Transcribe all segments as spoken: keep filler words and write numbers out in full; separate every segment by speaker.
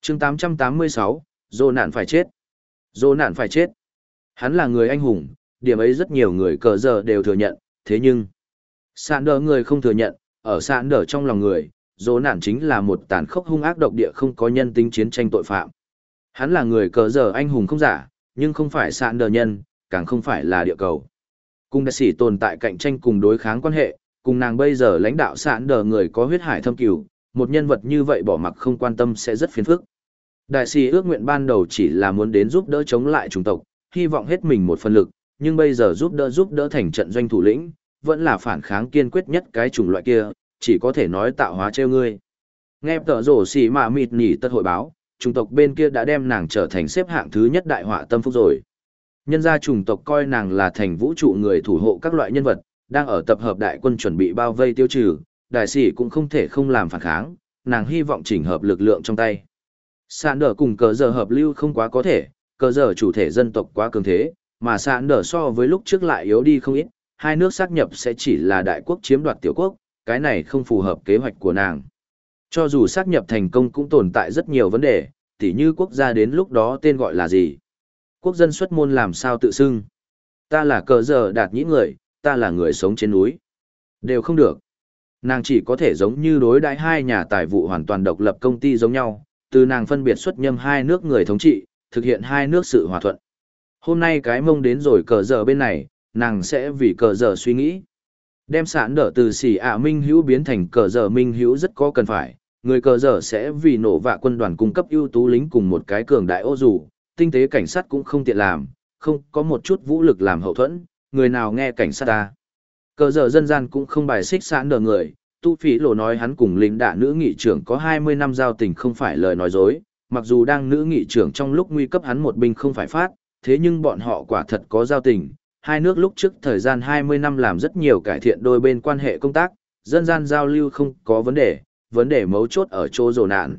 Speaker 1: chương tám trăm tám mươi sáu, Dô nạn phải chết. Dô nạn phải chết. Hắn là người anh hùng, điểm ấy rất nhiều người cờ giờ đều thừa nhận, thế nhưng sạn đờ người không thừa nhận, ở sạn đờ trong lòng người, Dô nạn chính là một tàn khốc hung ác độc địa không có nhân tính chiến tranh tội phạm. Hắn là người cờ giờ anh hùng không giả, nhưng không phải sạn đờ nhân, càng không phải là địa cầu. Cùng đại sĩ tồn tại cạnh tranh cùng đối kháng quan hệ, cùng nàng bây giờ lãnh đạo sạn đờ người có huyết hải thâm cửu, một nhân vật như vậy bỏ mặc không quan tâm sẽ rất phiền phức. Đại sĩ ước nguyện ban đầu chỉ là muốn đến giúp đỡ chống lại chủng tộc, hy vọng hết mình một phần lực, nhưng bây giờ giúp đỡ giúp đỡ thành trận doanh thủ lĩnh, vẫn là phản kháng kiên quyết nhất cái chủng loại kia, chỉ có thể nói tạo hóa treo ngươi. Nghe tờ rổ xì mà mịt nỉ tất hội báo, chủng tộc bên kia đã đem nàng trở thành xếp hạng thứ nhất đại họa tâm phúc rồi. Nhân gia chủng tộc coi nàng là thành vũ trụ người thủ hộ các loại nhân vật, đang ở tập hợp đại quân chuẩn bị bao vây tiêu trừ, đại sĩ cũng không thể không làm phản kháng, nàng hy vọng chỉnh hợp lực lượng trong tay. Sạn đờ cùng cờ giờ hợp lưu không quá có thể, cờ giờ chủ thể dân tộc quá cường thế, mà sạn đờ so với lúc trước lại yếu đi không ít, hai nước xác nhập sẽ chỉ là đại quốc chiếm đoạt tiểu quốc, cái này không phù hợp kế hoạch của nàng. Cho dù xác nhập thành công cũng tồn tại rất nhiều vấn đề, tỉ như quốc gia đến lúc đó tên gọi là gì. Quốc dân xuất môn làm sao tự xưng. Ta là cờ giờ đạt nhĩ người, ta là người sống trên núi. Đều không được. Nàng chỉ có thể giống như đối đãi hai nhà tài vụ hoàn toàn độc lập công ty giống nhau, từ nàng phân biệt xuất nhâm hai nước người thống trị, thực hiện hai nước sự hòa thuận. Hôm nay cái mông đến rồi cờ giờ bên này, nàng sẽ vì cờ giờ suy nghĩ. Đem sản đỡ từ xỉ ạ minh hữu biến thành cờ giờ minh hữu rất có cần phải, người cờ giờ sẽ vì nổ vạ quân đoàn cung cấp ưu tú lính cùng một cái cường đại ô dù, tinh tế cảnh sát cũng không tiện làm, không có một chút vũ lực làm hậu thuẫn, người nào nghe cảnh sát ta. Cờ giờ dân gian cũng không bài xích sản đỡ người, tu phí lộ nói hắn cùng lính đạ nữ nghị trưởng có hai mươi năm giao tình không phải lời nói dối, mặc dù đang nữ nghị trưởng trong lúc nguy cấp hắn một binh không phải phát, thế nhưng bọn họ quả thật có giao tình. Hai nước lúc trước thời gian hai mươi năm làm rất nhiều cải thiện đôi bên quan hệ công tác, dân gian giao lưu không có vấn đề, vấn đề mấu chốt ở chỗ Dô nạn.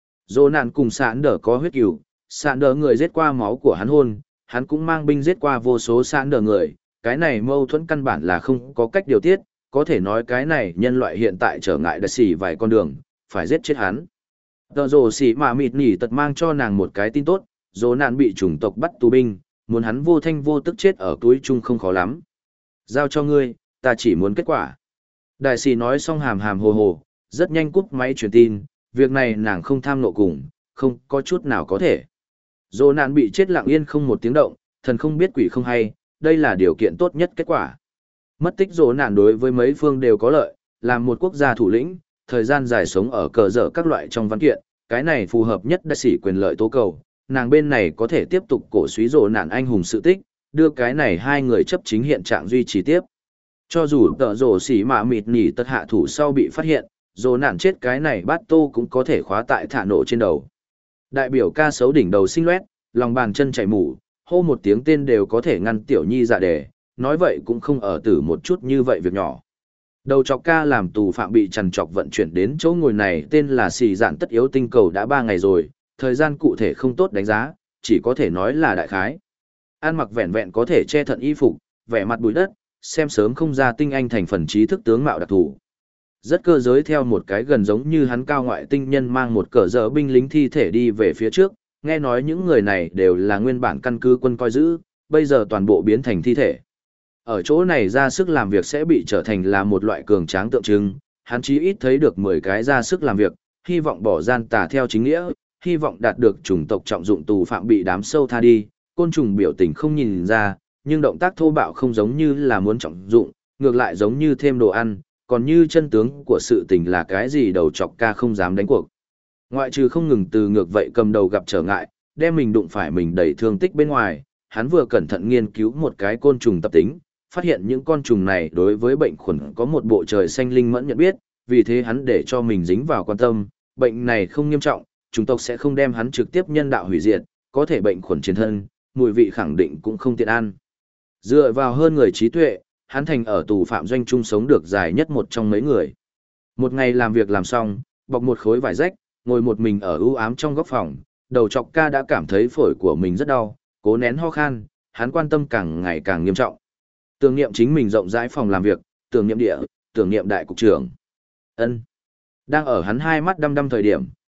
Speaker 1: Dô nạn cùng sạn đỡ có huyết cừu, sạn đỡ người giết qua máu của hắn hôn, hắn cũng mang binh giết qua vô số sạn đỡ người, cái này mâu thuẫn căn bản là không có cách điều tiết, có thể nói cái này nhân loại hiện tại trở ngại đại xỉ vài con đường, phải giết chết hắn. Tờ rồ xỉ mà mịt nỉ tật mang cho nàng một cái tin tốt, Dô nạn bị chủng tộc bắt tù binh, muốn hắn vô thanh vô tức chết ở túi chung không khó lắm. Giao cho ngươi, ta chỉ muốn kết quả. Đại sĩ nói xong hàm hàm hồ hồ, rất nhanh cúp máy truyền tin, việc này nàng không tham nộ cùng, không có chút nào có thể. Dô nạn bị chết lặng yên không một tiếng động, thần không biết quỷ không hay, đây là điều kiện tốt nhất kết quả. Mất tích dô nạn đối với mấy phương đều có lợi, làm một quốc gia thủ lĩnh, thời gian dài sống ở cờ dở các loại trong văn kiện, cái này phù hợp nhất đại sĩ quyền lợi tố cầu. Nàng bên này có thể tiếp tục cổ suý rồ nạn anh hùng sự tích, đưa cái này hai người chấp chính hiện trạng duy trì tiếp. Cho dù tờ rồ xỉ mà mịt nỉ tật hạ thủ sau bị phát hiện, rồ nạn chết cái này bát tô cũng có thể khóa tại thả nổ trên đầu. Đại biểu ca sấu đỉnh đầu xinh loét, lòng bàn chân chảy mủ, hô một tiếng tên đều có thể ngăn tiểu nhi dạ đề, nói vậy cũng không ở tử một chút như vậy việc nhỏ. Đầu chọc ca làm tù phạm bị trằn trọc vận chuyển đến chỗ ngồi này tên là xì dạn tất yếu tinh cầu đã ba ngày rồi. Thời gian cụ thể không tốt đánh giá, chỉ có thể nói là đại khái. Ăn mặc vẹn vẹn có thể che thận y phục, vẻ mặt bụi đất, xem sớm không ra tinh anh thành phần trí thức tướng mạo đặc thù. Rất cơ giới theo một cái gần giống như hắn cao ngoại tinh nhân mang một cờ dở binh lính thi thể đi về phía trước, nghe nói những người này đều là nguyên bản căn cứ quân coi giữ, bây giờ toàn bộ biến thành thi thể. Ở chỗ này ra sức làm việc sẽ bị trở thành là một loại cường tráng tượng trưng, hắn chí ít thấy được mười cái ra sức làm việc, hy vọng bỏ gian tà theo chính nghĩa, hy vọng đạt được chủng tộc trọng dụng tù phạm bị đám sâu tha đi, côn trùng biểu tình không nhìn ra, nhưng động tác thô bạo không giống như là muốn trọng dụng, ngược lại giống như thêm đồ ăn, còn như chân tướng của sự tình là cái gì đầu chọc ca không dám đánh cuộc. Ngoại trừ không ngừng từ ngược vậy cầm đầu gặp trở ngại, đem mình đụng phải mình đầy thương tích bên ngoài, hắn vừa cẩn thận nghiên cứu một cái côn trùng tập tính, phát hiện những con trùng này đối với bệnh khuẩn có một bộ trời xanh linh mẫn nhận biết, vì thế hắn để cho mình dính vào quan tâm, bệnh này không nghiêm trọng, chủng tộc sẽ không đem hắn trực tiếp nhân đạo hủy diệt, có thể bệnh khuẩn trên thân, mùi vị khẳng định cũng không tiện ăn. Dựa vào hơn người trí tuệ, hắn thành ở tù phạm doanh chung sống được dài nhất một trong mấy người. Một ngày làm việc làm xong, bọc một khối vải rách, ngồi một mình ở u ám trong góc phòng, đầu chọc ca đã cảm thấy phổi của mình rất đau, cố nén ho khan, hắn quan tâm càng ngày càng nghiêm trọng. Tưởng niệm chính mình rộng rãi phòng làm việc, tưởng niệm địa, tưởng niệm đại cục trưởng. Ân. Đang ở hắn hai mắt đăm đăm thời điểm,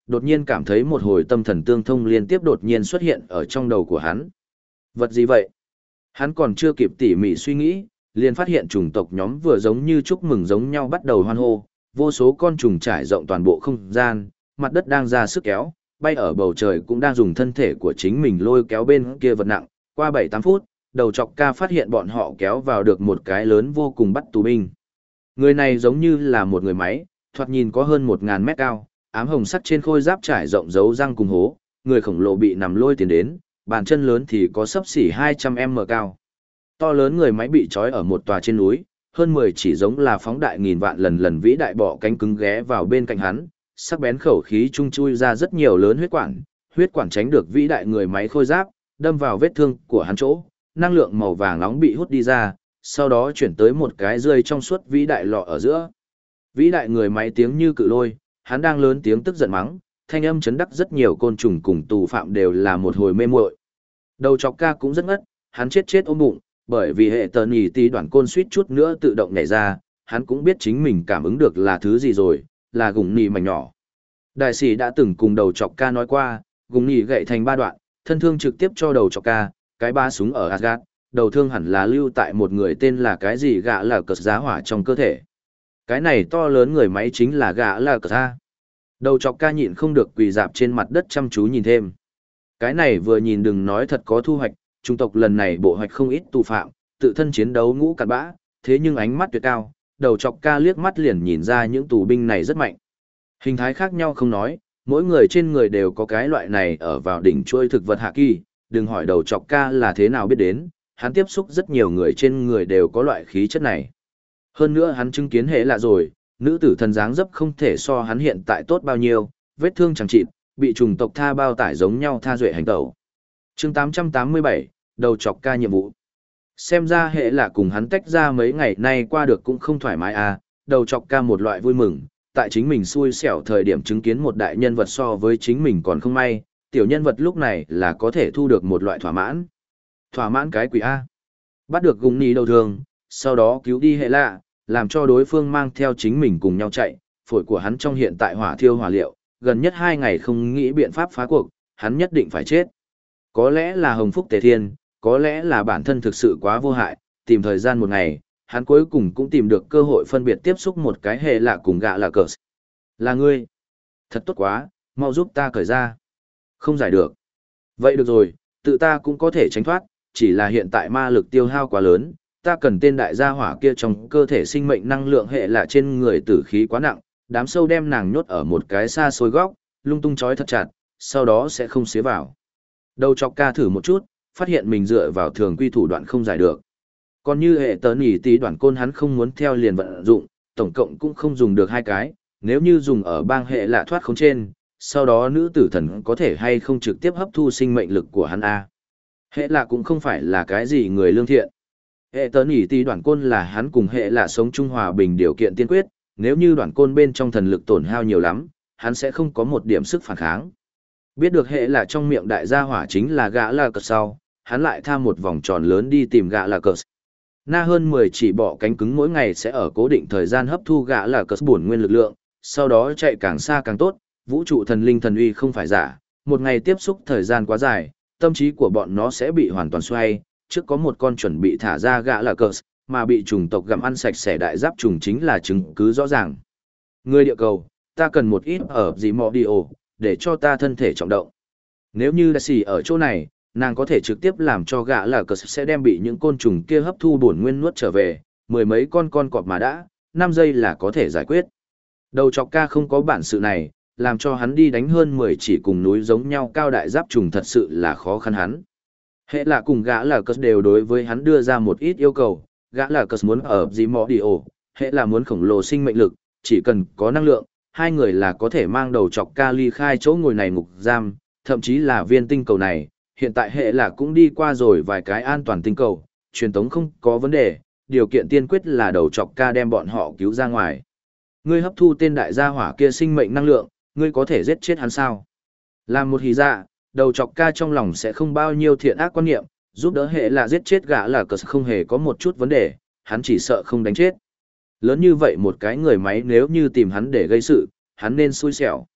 Speaker 1: đột nhiên cảm thấy một hồi tâm thần tương thông liên tiếp đột nhiên xuất hiện ở trong đầu của hắn. Vật gì vậy? Hắn còn chưa kịp tỉ mỉ suy nghĩ, liền phát hiện chủng tộc nhóm vừa giống như chúc mừng giống nhau bắt đầu hoan hô, vô số con trùng trải rộng toàn bộ không gian, mặt đất đang ra sức kéo, bay ở bầu trời cũng đang dùng thân thể của chính mình lôi kéo bên kia vật nặng, qua bảy tám phút, đầu chọc ca phát hiện bọn họ kéo vào được một cái lớn vô cùng bắt tù binh. Người này giống như là một người máy, thoạt nhìn có hơn một ngàn mét cao, ám hồng sắt trên khôi giáp trải rộng dấu răng cùng hố, người khổng lồ bị nằm lôi tiến đến, bàn chân lớn thì có xấp xỉ hai trăm mét cao. To lớn người máy bị trói ở một tòa trên núi, hơn mười chỉ giống là phóng đại nghìn vạn lần lần vĩ đại bọ cánh cứng ghé vào bên cạnh hắn, sắc bén khẩu khí trung chui ra rất nhiều lớn huyết quản, huyết quản tránh được vĩ đại người máy khôi giáp, đâm vào vết thương của hắn chỗ, năng lượng màu vàng nóng bị hút đi ra, sau đó chuyển tới một cái rơi trong suốt vĩ đại lọ ở giữa. Vĩ đại người máy tiếng như cự lôi, hắn đang lớn tiếng tức giận mắng, thanh âm chấn đắc rất nhiều côn trùng cùng tù phạm đều là một hồi mê muội. Đầu chọc ca cũng rất ngất, hắn chết chết ôm bụng, bởi vì hệ tờ nhì tí đoạn côn suýt chút nữa tự động nhảy ra, hắn cũng biết chính mình cảm ứng được là thứ gì rồi, là gùng nhì mảnh nhỏ. Đại sĩ đã từng cùng đầu chọc ca nói qua, gùng nhì gậy thành ba đoạn, thân thương trực tiếp cho đầu chọc ca, cái ba súng ở Asgard, đầu thương hẳn là lưu tại một người tên là cái gì gã là cờ giá hỏa trong cơ thể. Cái này to lớn người máy chính là gã là cờ ra. Đầu chọc ca nhịn không được quỳ dạp trên mặt đất chăm chú nhìn thêm. Cái này vừa nhìn đừng nói thật có thu hoạch, trung tộc lần này bộ hoạch không ít tù phạm, tự thân chiến đấu ngũ cặn bã, thế nhưng ánh mắt tuyệt cao, đầu chọc ca liếc mắt liền nhìn ra những tù binh này rất mạnh. Hình thái khác nhau không nói, mỗi người trên người đều có cái loại này ở vào đỉnh chuôi thực vật hạ kỳ, đừng hỏi đầu chọc ca là thế nào biết đến, hắn tiếp xúc rất nhiều người trên người đều có loại khí chất này. Hơn nữa hắn chứng kiến hệ lạ rồi, nữ tử thần dáng dấp không thể so hắn hiện tại tốt bao nhiêu, vết thương chẳng chịt, bị trùng tộc tha bao tải giống nhau tha duệ hành tẩu. chương tám trăm tám mươi bảy, đầu chọc ca nhiệm vụ. Xem ra hệ lạ cùng hắn tách ra mấy ngày nay qua được cũng không thoải mái à, đầu chọc ca một loại vui mừng, tại chính mình xui xẻo thời điểm chứng kiến một đại nhân vật so với chính mình còn không may, tiểu nhân vật lúc này là có thể thu được một loại thỏa mãn. Thỏa mãn cái quỷ A. Bắt được gùng nhì đầu thường, sau đó cứu đi hệ lạ, làm cho đối phương mang theo chính mình cùng nhau chạy, phổi của hắn trong hiện tại hỏa thiêu hỏa liệu, gần nhất hai ngày không nghĩ biện pháp phá cuộc, hắn nhất định phải chết. Có lẽ là hồng phúc tề thiên, có lẽ là bản thân thực sự quá vô hại, tìm thời gian một ngày, hắn cuối cùng cũng tìm được cơ hội phân biệt tiếp xúc một cái hệ lạ cùng gạ là cờ. Là ngươi. Thật tốt quá, mau giúp ta cởi ra. Không giải được. Vậy được rồi, tự ta cũng có thể tránh thoát, chỉ là hiện tại ma lực tiêu hao quá lớn, ta cần tên đại gia hỏa kia trong cơ thể sinh mệnh năng lượng hệ là trên người tử khí quá nặng, đám sâu đem nàng nhốt ở một cái xa xôi góc, lung tung trói thật chặt, sau đó sẽ không xế vào. Đầu chọc ca thử một chút, phát hiện mình dựa vào thường quy thủ đoạn không giải được. Còn như hệ tớ nỉ tí đoạn côn hắn không muốn theo liền vận dụng, tổng cộng cũng không dùng được hai cái, nếu như dùng ở bang hệ lạ thoát khống trên, sau đó nữ tử thần có thể hay không trực tiếp hấp thu sinh mệnh lực của hắn A. Hệ lạ cũng không phải là cái gì người lương thiện. Hệ tớ nỉ tí đoạn côn là hắn cùng hệ lạ sống chung hòa bình điều kiện tiên quyết, nếu như đoạn côn bên trong thần lực tổn hao nhiều lắm, hắn sẽ không có một điểm sức phản kháng. Biết được hệ lạ trong miệng đại gia hỏa chính là gã là cờ sau, hắn lại tham một vòng tròn lớn đi tìm gã là cờ. Na hơn mười chỉ bọ cánh cứng mỗi ngày sẽ ở cố định thời gian hấp thu gã là cờ bổn nguyên lực lượng, sau đó chạy càng xa càng tốt, vũ trụ thần linh thần uy không phải giả, một ngày tiếp xúc thời gian quá dài, tâm trí của bọn nó sẽ bị hoàn toàn xoay, trước có một con chuẩn bị thả ra gã là cờ, mà bị trùng tộc gặm ăn sạch sẽ đại giáp trùng chính là chứng cứ rõ ràng. Người địa cầu, ta cần một ít ở gì mò đi ổ, để cho ta thân thể trọng động. Nếu như đã xỉ ở chỗ này, nàng có thể trực tiếp làm cho gã là cờ sẽ đem bị những côn trùng kia hấp thu bổn nguyên nuốt trở về, mười mấy con con cọp mà đã, năm giây là có thể giải quyết. Đầu chọc ca không có bản sự này, làm cho hắn đi đánh hơn mười chỉ cùng núi giống nhau cao đại giáp trùng thật sự là khó khăn hắn. Hệ là cùng gã là cờ đều đối với hắn đưa ra một ít yêu cầu, gã là cờ muốn ở gì mò đi ổ, hệ là muốn khổng lồ sinh mệnh lực, chỉ cần có năng lượng, hai người là có thể mang đầu chọc ca ly khai chỗ ngồi này ngục giam, thậm chí là viên tinh cầu này, hiện tại hệ là cũng đi qua rồi vài cái an toàn tinh cầu, truyền tống không có vấn đề, điều kiện tiên quyết là đầu chọc ca đem bọn họ cứu ra ngoài. Ngươi hấp thu tên đại gia hỏa kia sinh mệnh năng lượng, ngươi có thể giết chết hắn sao? Làm một hí dạ, đầu chọc ca trong lòng sẽ không bao nhiêu thiện ác quan niệm, giúp đỡ hệ là giết chết gã là cờ không hề có một chút vấn đề, hắn chỉ sợ không đánh chết. Lớn như vậy một cái người máy nếu như tìm hắn để gây sự, hắn nên xui xẻo.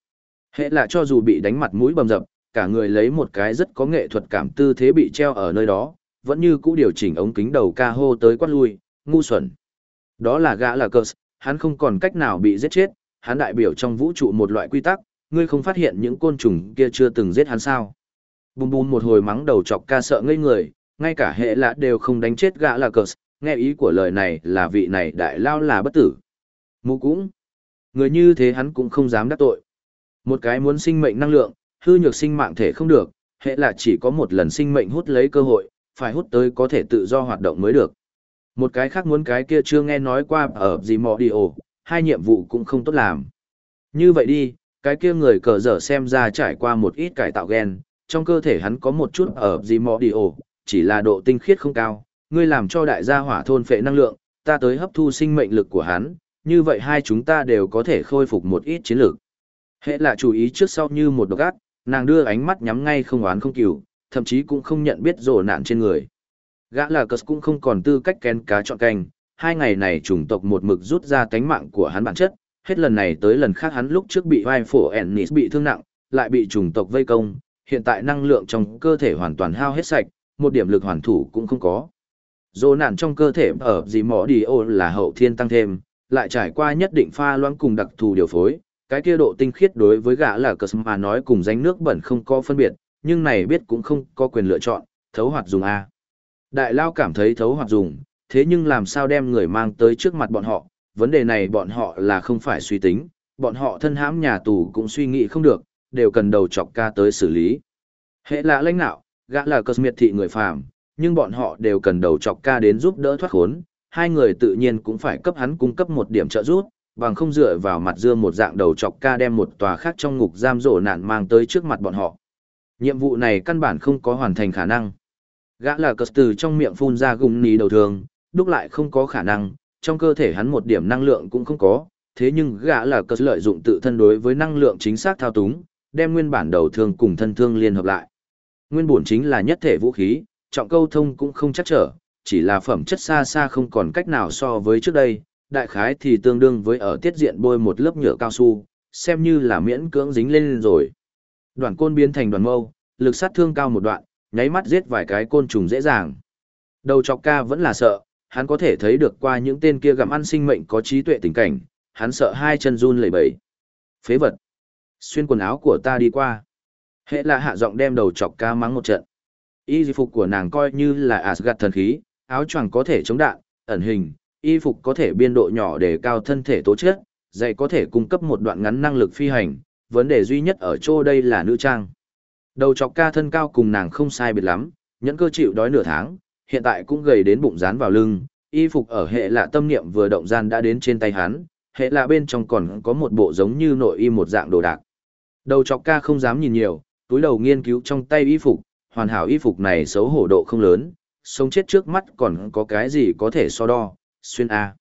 Speaker 1: Hệ là cho dù bị đánh mặt mũi bầm dập, cả người lấy một cái rất có nghệ thuật cảm tư thế bị treo ở nơi đó, vẫn như cũ điều chỉnh ống kính đầu ca hô tới quát lui, ngu xuẩn. Đó là gã là Curse, hắn không còn cách nào bị giết chết, hắn đại biểu trong vũ trụ một loại quy tắc, ngươi không phát hiện những côn trùng kia chưa từng giết hắn sao. Bùm bùm một hồi mắng đầu chọc ca sợ ngây người, ngay cả hệ lạ đều không đánh chết gã là Curse, nghe ý của lời này là vị này đại lao là bất tử. Mụ cũng, người như thế hắn cũng không dám đắc tội. Một cái muốn sinh mệnh năng lượng, hư nhược sinh mạng thể không được, hệ là chỉ có một lần sinh mệnh hút lấy cơ hội, phải hút tới có thể tự do hoạt động mới được. Một cái khác muốn cái kia chưa nghe nói qua ở gì mò đi ồ, hai nhiệm vụ cũng không tốt làm. Như vậy đi, cái kia người cờ dở xem ra trải qua một ít cải tạo gen, trong cơ thể hắn có một chút ở gì mò đi ồ, chỉ là độ tinh khiết không cao, ngươi làm cho đại gia hỏa thôn phệ năng lượng, ta tới hấp thu sinh mệnh lực của hắn, như vậy hai chúng ta đều có thể khôi phục một ít chiến lược. Hệ là chú ý trước sau như một độc ác, nàng đưa ánh mắt nhắm ngay không oán không cừu, thậm chí cũng không nhận biết rồ nạn trên người. Gã là Cus cũng không còn tư cách kén cá chọn canh, hai ngày này chủng tộc một mực rút ra tánh mạng của hắn bản chất, hết lần này tới lần khác hắn lúc trước bị vai phổ Ennis bị thương nặng, lại bị chủng tộc vây công, hiện tại năng lượng trong cơ thể hoàn toàn hao hết sạch, một điểm lực hoàn thủ cũng không có. Rồ nạn trong cơ thể ở gì mỏ đi ô là hậu thiên tăng thêm, lại trải qua nhất định pha loãng cùng đặc thù điều phối, cái kia độ tinh khiết đối với gã là Cus mà nói cùng danh nước bẩn không có phân biệt, nhưng này biết cũng không có quyền lựa chọn, thấu hoạt dùng A. Đại lao cảm thấy thấu hoạt dùng, thế nhưng làm sao đem người mang tới trước mặt bọn họ, vấn đề này bọn họ là không phải suy tính, bọn họ thân hãm nhà tù cũng suy nghĩ không được, đều cần đầu chọc ca tới xử lý. Hệ là lãnh đạo, gã là Cus miệt thị người phàm, nhưng bọn họ đều cần đầu chọc ca đến giúp đỡ thoát khốn, hai người tự nhiên cũng phải cấp hắn cung cấp một điểm trợ giúp, bằng không dựa vào mặt dưa một dạng đầu chọc ca đem một tòa khác trong ngục giam rổ nạn mang tới trước mặt bọn họ. Nhiệm vụ này căn bản không có hoàn thành khả năng. Gã là Cus từ trong miệng phun ra gùng ní đầu thường, đúc lại không có khả năng, trong cơ thể hắn một điểm năng lượng cũng không có, thế nhưng gã là Cus lợi dụng tự thân đối với năng lượng chính xác thao túng, đem nguyên bản đầu thương cùng thân thương liên hợp lại. Nguyên bổn chính là nhất thể vũ khí, trọng câu thông cũng không chắc trở, chỉ là phẩm chất xa xa không còn cách nào so với trước đây, đại khái thì tương đương với ở tiết diện bôi một lớp nhựa cao su, xem như là miễn cưỡng dính lên rồi. Đoạn côn biến thành đoàn mâu, lực sát thương cao một đoạn, nháy mắt giết vài cái côn trùng dễ dàng. Đầu chọc ca vẫn là sợ, hắn có thể thấy được qua những tên kia gặm ăn sinh mệnh có trí tuệ tình cảnh, hắn sợ hai chân run lẩy bẩy. Phế vật! Xuyên quần áo của ta đi qua. Hệ là hạ giọng đem đầu chọc ca mắng một trận. Y phục của nàng coi như là Asgard thần khí, áo choàng có thể chống đạn, ẩn hình, y phục có thể biên độ nhỏ để cao thân thể tố chất, giày có thể cung cấp một đoạn ngắn năng lực phi hành, vấn đề duy nhất ở chỗ đây là nữ trang. Đầu chọc ca thân cao cùng nàng không sai biệt lắm, nhẫn cơ chịu đói nửa tháng, hiện tại cũng gầy đến bụng dán vào lưng, y phục ở hệ lạ tâm niệm vừa động gian đã đến trên tay hắn, hệ lạ bên trong còn có một bộ giống như nội y một dạng đồ đạc. Đầu chọc ca không dám nhìn nhiều, túi đầu nghiên cứu trong tay y phục, hoàn hảo y phục này xấu hổ độ không lớn, sống chết trước mắt còn có cái gì có thể so đo, xuyên A.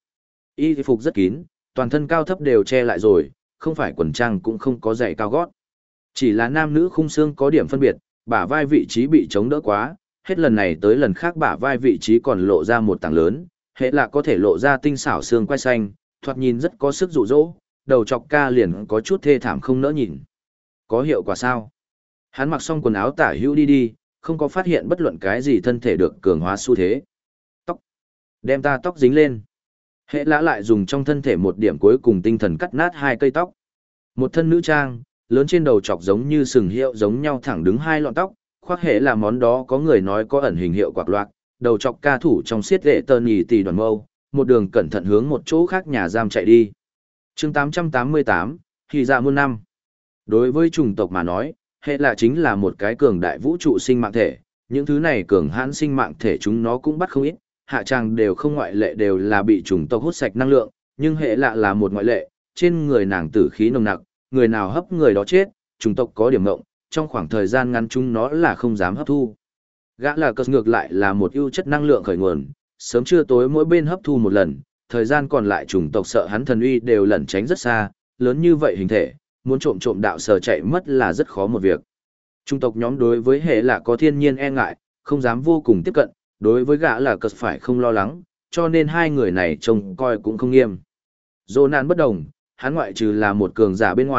Speaker 1: Y phục rất kín, toàn thân cao thấp đều che lại rồi, không phải quần trang cũng không có giày cao gót. Chỉ là nam nữ khung xương có điểm phân biệt, bả vai vị trí bị chống đỡ quá, hết lần này tới lần khác bả vai vị trí còn lộ ra một tảng lớn, hệ là có thể lộ ra tinh xảo xương quai xanh, thoạt nhìn rất có sức dụ dỗ, đầu chọc ca liền có chút thê thảm không nỡ nhìn. Có hiệu quả sao? Hắn mặc xong quần áo tả hữu đi đi, không có phát hiện bất luận cái gì thân thể được cường hóa xu thế. Tóc. Đem ta tóc dính lên. Hệ lã lại dùng trong thân thể một điểm cuối cùng tinh thần cắt nát hai cây tóc. Một thân nữ trang, lớn trên đầu chọc giống như sừng hiệu giống nhau thẳng đứng hai lọn tóc, khoác hệ là món đó có người nói có ẩn hình hiệu quạt loạt, đầu chọc ca thủ trong siết vệ tơ nhì tỷ đoàn mâu, một đường cẩn thận hướng một chỗ khác nhà giam chạy đi. chương tám trăm tám mươi tám, thì ra muôn năm. Đối với chủng tộc mà nói, hệ là chính là một cái cường đại vũ trụ sinh mạng thể, những thứ này cường hãn sinh mạng thể chúng nó cũng bắt không ít, hạ tràng đều không ngoại lệ đều là bị chủng tộc hút sạch năng lượng, nhưng hệ lạ là một ngoại lệ, trên người nàng tử khí nồng nặc, người nào hấp người đó chết, chủng tộc có điểm ngộng, trong khoảng thời gian ngắn chúng nó là không dám hấp thu. Gã là cờ ngược lại là một ưu chất năng lượng khởi nguồn, sớm trưa tối mỗi bên hấp thu một lần, thời gian còn lại chủng tộc sợ hắn thần uy đều lẩn tránh rất xa, lớn như vậy hình thể, muốn trộm trộm đạo sờ chạy mất là rất khó một việc. Chủng tộc nhóm đối với hệ là có thiên nhiên e ngại, không dám vô cùng tiếp cận, đối với gã là cờ phải không lo lắng, cho nên hai người này trông coi cũng không nghiêm. Dô nạn bất đồng, hắn ngoại trừ là một cường giả bên ngoài,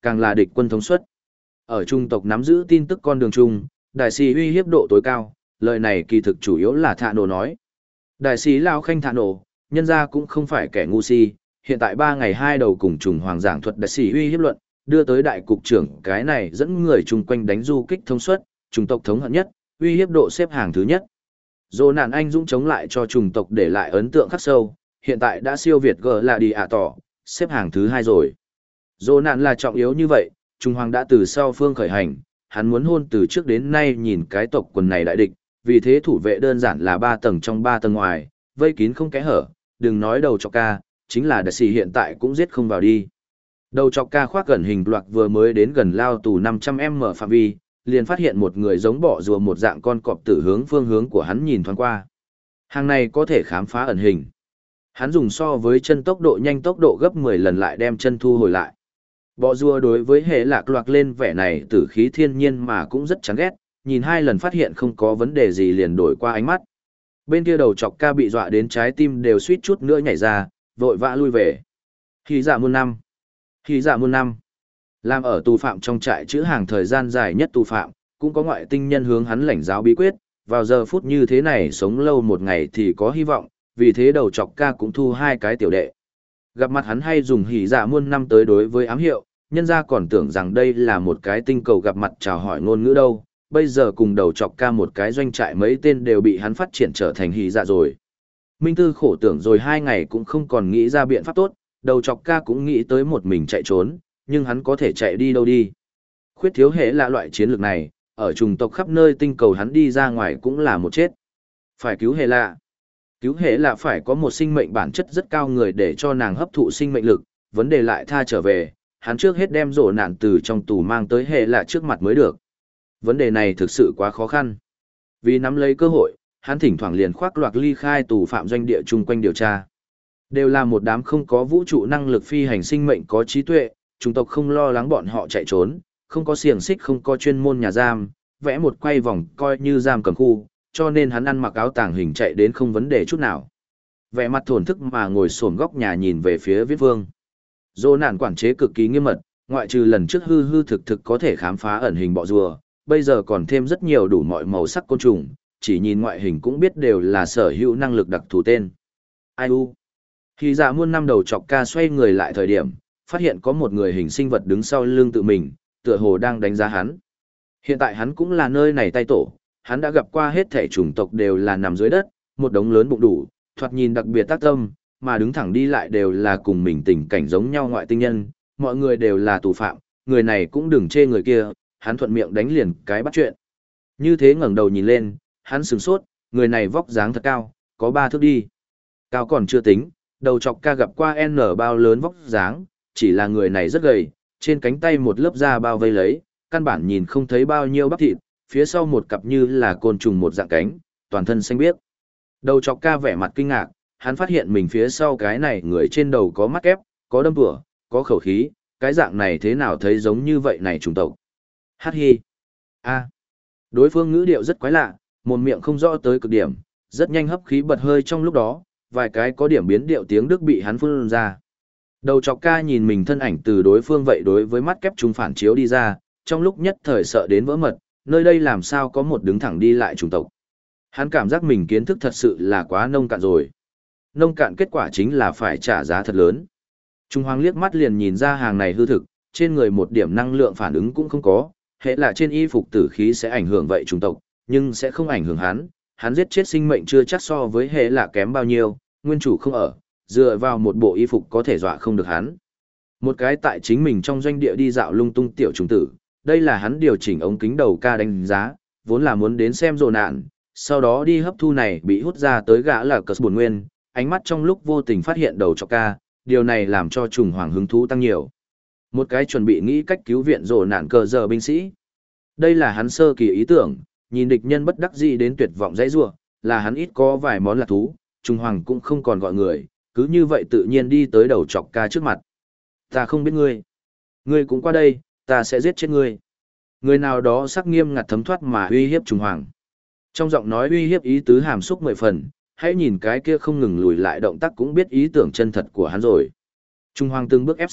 Speaker 1: càng là địch quân thống suất. Ở trung tộc nắm giữ tin tức con đường chung, đại sĩ uy hiếp độ tối cao, lời này kỳ thực chủ yếu là Thạ Nổ nói. Đại sĩ Lao Khanh Thạ Nổ, nhân ra cũng không phải kẻ ngu si, hiện tại ba ngày hai đầu cùng trùng hoàng giảng thuật đại sĩ uy hiếp luận, đưa tới đại cục trưởng cái này dẫn người chung quanh đánh du kích thông suất, trùng tộc thống hận nhất, uy hiếp độ xếp hàng thứ nhất. Dô nạn anh dũng chống lại cho trùng tộc để lại ấn tượng khắc sâu, hiện tại đã siêu việt gờ là đi ạ tỏ, xếp hàng thứ hai rồi. Dô nạn là trọng yếu như vậy, Trung Hoàng đã từ sau phương khởi hành, hắn muốn hôn từ trước đến nay nhìn cái tộc quần này đại địch, vì thế thủ vệ đơn giản là ba tầng trong ba tầng ngoài, vây kín không kẽ hở, đừng nói đầu chọc ca, chính là đại sĩ hiện tại cũng giết không vào đi. Đầu chọc ca khoác gần hình loạt vừa mới đến gần lao tù năm trăm mét phạm vi, liền phát hiện một người giống bọ rùa một dạng con cọp tử hướng phương hướng của hắn nhìn thoáng qua. Hàng này có thể khám phá ẩn hình. Hắn dùng so với chân tốc độ nhanh tốc độ gấp mười lần lại đem chân thu hồi lại. Bọ rùa đối với hệ lạc loạt lên vẻ này tử khí thiên nhiên mà cũng rất chán ghét, nhìn hai lần phát hiện không có vấn đề gì liền đổi qua ánh mắt. Bên kia đầu chọc ca bị dọa đến trái tim đều suýt chút nữa nhảy ra, vội vã lui về. Hí dạ muôn năm. Hí dạ muôn năm. Làm ở tù phạm trong trại chữ hàng thời gian dài nhất tù phạm, cũng có ngoại tinh nhân hướng hắn lãnh giáo bí quyết, vào giờ phút như thế này sống lâu một ngày thì có hy vọng, vì thế đầu chọc ca cũng thu hai cái tiểu đệ. Gặp mặt hắn hay dùng hỉ dạ muôn năm tới đối với ám hiệu, nhân ra còn tưởng rằng đây là một cái tinh cầu gặp mặt chào hỏi ngôn ngữ đâu, bây giờ cùng đầu chọc ca một cái doanh trại mấy tên đều bị hắn phát triển trở thành hỉ dạ rồi. Minh Tư khổ tưởng rồi hai ngày cũng không còn nghĩ ra biện pháp tốt, đầu chọc ca cũng nghĩ tới một mình chạy trốn, nhưng hắn có thể chạy đi đâu đi. Khuyết thiếu hệ là loại chiến lược này, ở trùng tộc khắp nơi tinh cầu hắn đi ra ngoài cũng là một chết. Phải cứu hệ lạ. Cứu hệ là phải có một sinh mệnh bản chất rất cao người để cho nàng hấp thụ sinh mệnh lực, vấn đề lại tha trở về, hắn trước hết đem rổ nạn từ trong tù mang tới hệ là trước mặt mới được. Vấn đề này thực sự quá khó khăn. Vì nắm lấy cơ hội, hắn thỉnh thoảng liền khoác loạt ly khai tù phạm doanh địa chung quanh điều tra. Đều là một đám không có vũ trụ năng lực phi hành sinh mệnh có trí tuệ, chủng tộc không lo lắng bọn họ chạy trốn, không có xiềng xích không có chuyên môn nhà giam, vẽ một quay vòng coi như giam cầm khu, cho nên hắn ăn mặc áo tàng hình chạy đến không vấn đề chút nào. Vẻ mặt thổn thức mà ngồi xổm góc nhà nhìn về phía viết vương. Dô nạn quản chế cực kỳ nghiêm mật, ngoại trừ lần trước hư hư thực thực có thể khám phá ẩn hình bọ rùa, bây giờ còn thêm rất nhiều đủ mọi màu sắc côn trùng, chỉ nhìn ngoại hình cũng biết đều là sở hữu năng lực đặc thù tên. Ai u? Khi dạ muôn năm đầu chọc ca xoay người lại thời điểm, phát hiện có một người hình sinh vật đứng sau lưng tự mình, tựa hồ đang đánh giá hắn. Hiện tại hắn cũng là nơi này tay tổ, hắn đã gặp qua hết thể chủng tộc đều là nằm dưới đất, một đống lớn bụng đủ, thoạt nhìn đặc biệt tác tâm, mà đứng thẳng đi lại đều là cùng mình tình cảnh giống nhau ngoại tinh nhân, mọi người đều là tù phạm, người này cũng đừng chê người kia, hắn thuận miệng đánh liền cái bắt chuyện. Như thế ngẩng đầu nhìn lên, hắn sửng sốt, người này vóc dáng thật cao, có ba thước đi. Cao còn chưa tính, đầu chọc ca gặp qua N bao lớn vóc dáng, chỉ là người này rất gầy, trên cánh tay một lớp da bao vây lấy, căn bản nhìn không thấy bao nhiêu bắp thịt, phía sau một cặp như là côn trùng một dạng cánh, toàn thân xanh biếc. Đầu chọc ca vẻ mặt kinh ngạc, hắn phát hiện mình phía sau cái này người trên đầu có mắt kép, có đâm vửa, có khẩu khí, cái dạng này thế nào thấy giống như vậy này trùng tộc. Hát hi. A. Đối phương ngữ điệu rất quái lạ, một miệng không rõ tới cực điểm, rất nhanh hấp khí bật hơi trong lúc đó, vài cái có điểm biến điệu tiếng Đức bị hắn phun ra. Đầu chọc ca nhìn mình thân ảnh từ đối phương vậy đối với mắt kép trùng phản chiếu đi ra, trong lúc nhất thời sợ đến vỡ mật, nơi đây làm sao có một đứng thẳng đi lại chủng tộc. Hắn cảm giác mình kiến thức thật sự là quá nông cạn rồi. Nông cạn kết quả chính là phải trả giá thật lớn. Trung Hoàng liếc mắt liền nhìn ra hàng này hư thực, trên người một điểm năng lượng phản ứng cũng không có, hệ là trên y phục tử khí sẽ ảnh hưởng vậy chủng tộc, nhưng sẽ không ảnh hưởng hắn. Hắn giết chết sinh mệnh chưa chắc so với hệ là kém bao nhiêu, nguyên chủ không ở, dựa vào một bộ y phục có thể dọa không được hắn. Một cái tại chính mình trong doanh địa đi dạo lung tung tiểu trùng tử, đây là hắn điều chỉnh ống kính đầu ca đánh giá, vốn là muốn đến xem rồ nạn, sau đó đi hấp thu này bị hút ra tới gã là cờ buồn nguyên, ánh mắt trong lúc vô tình phát hiện đầu cho ca, điều này làm cho trùng hoàng hứng thú tăng nhiều. Một cái chuẩn bị nghĩ cách cứu viện rồ nạn cờ giờ binh sĩ. Đây là hắn sơ kỳ ý tưởng, nhìn địch nhân bất đắc dĩ đến tuyệt vọng dãy rủa, là hắn ít có vài món lạc thú, trùng hoàng cũng không còn gọi người, cứ như vậy tự nhiên đi tới đầu chọc ca trước mặt. Ta không biết ngươi. Ngươi cũng qua đây, ta sẽ giết chết ngươi. Người nào đó sắc nghiêm ngặt thấm thoát mà uy hiếp trùng hoàng. Trong giọng nói uy hiếp ý tứ hàm xúc mười phần, hãy nhìn cái kia không ngừng lùi lại động tác cũng biết ý tưởng chân thật của hắn rồi. Trung hoàng từng bước ép sát,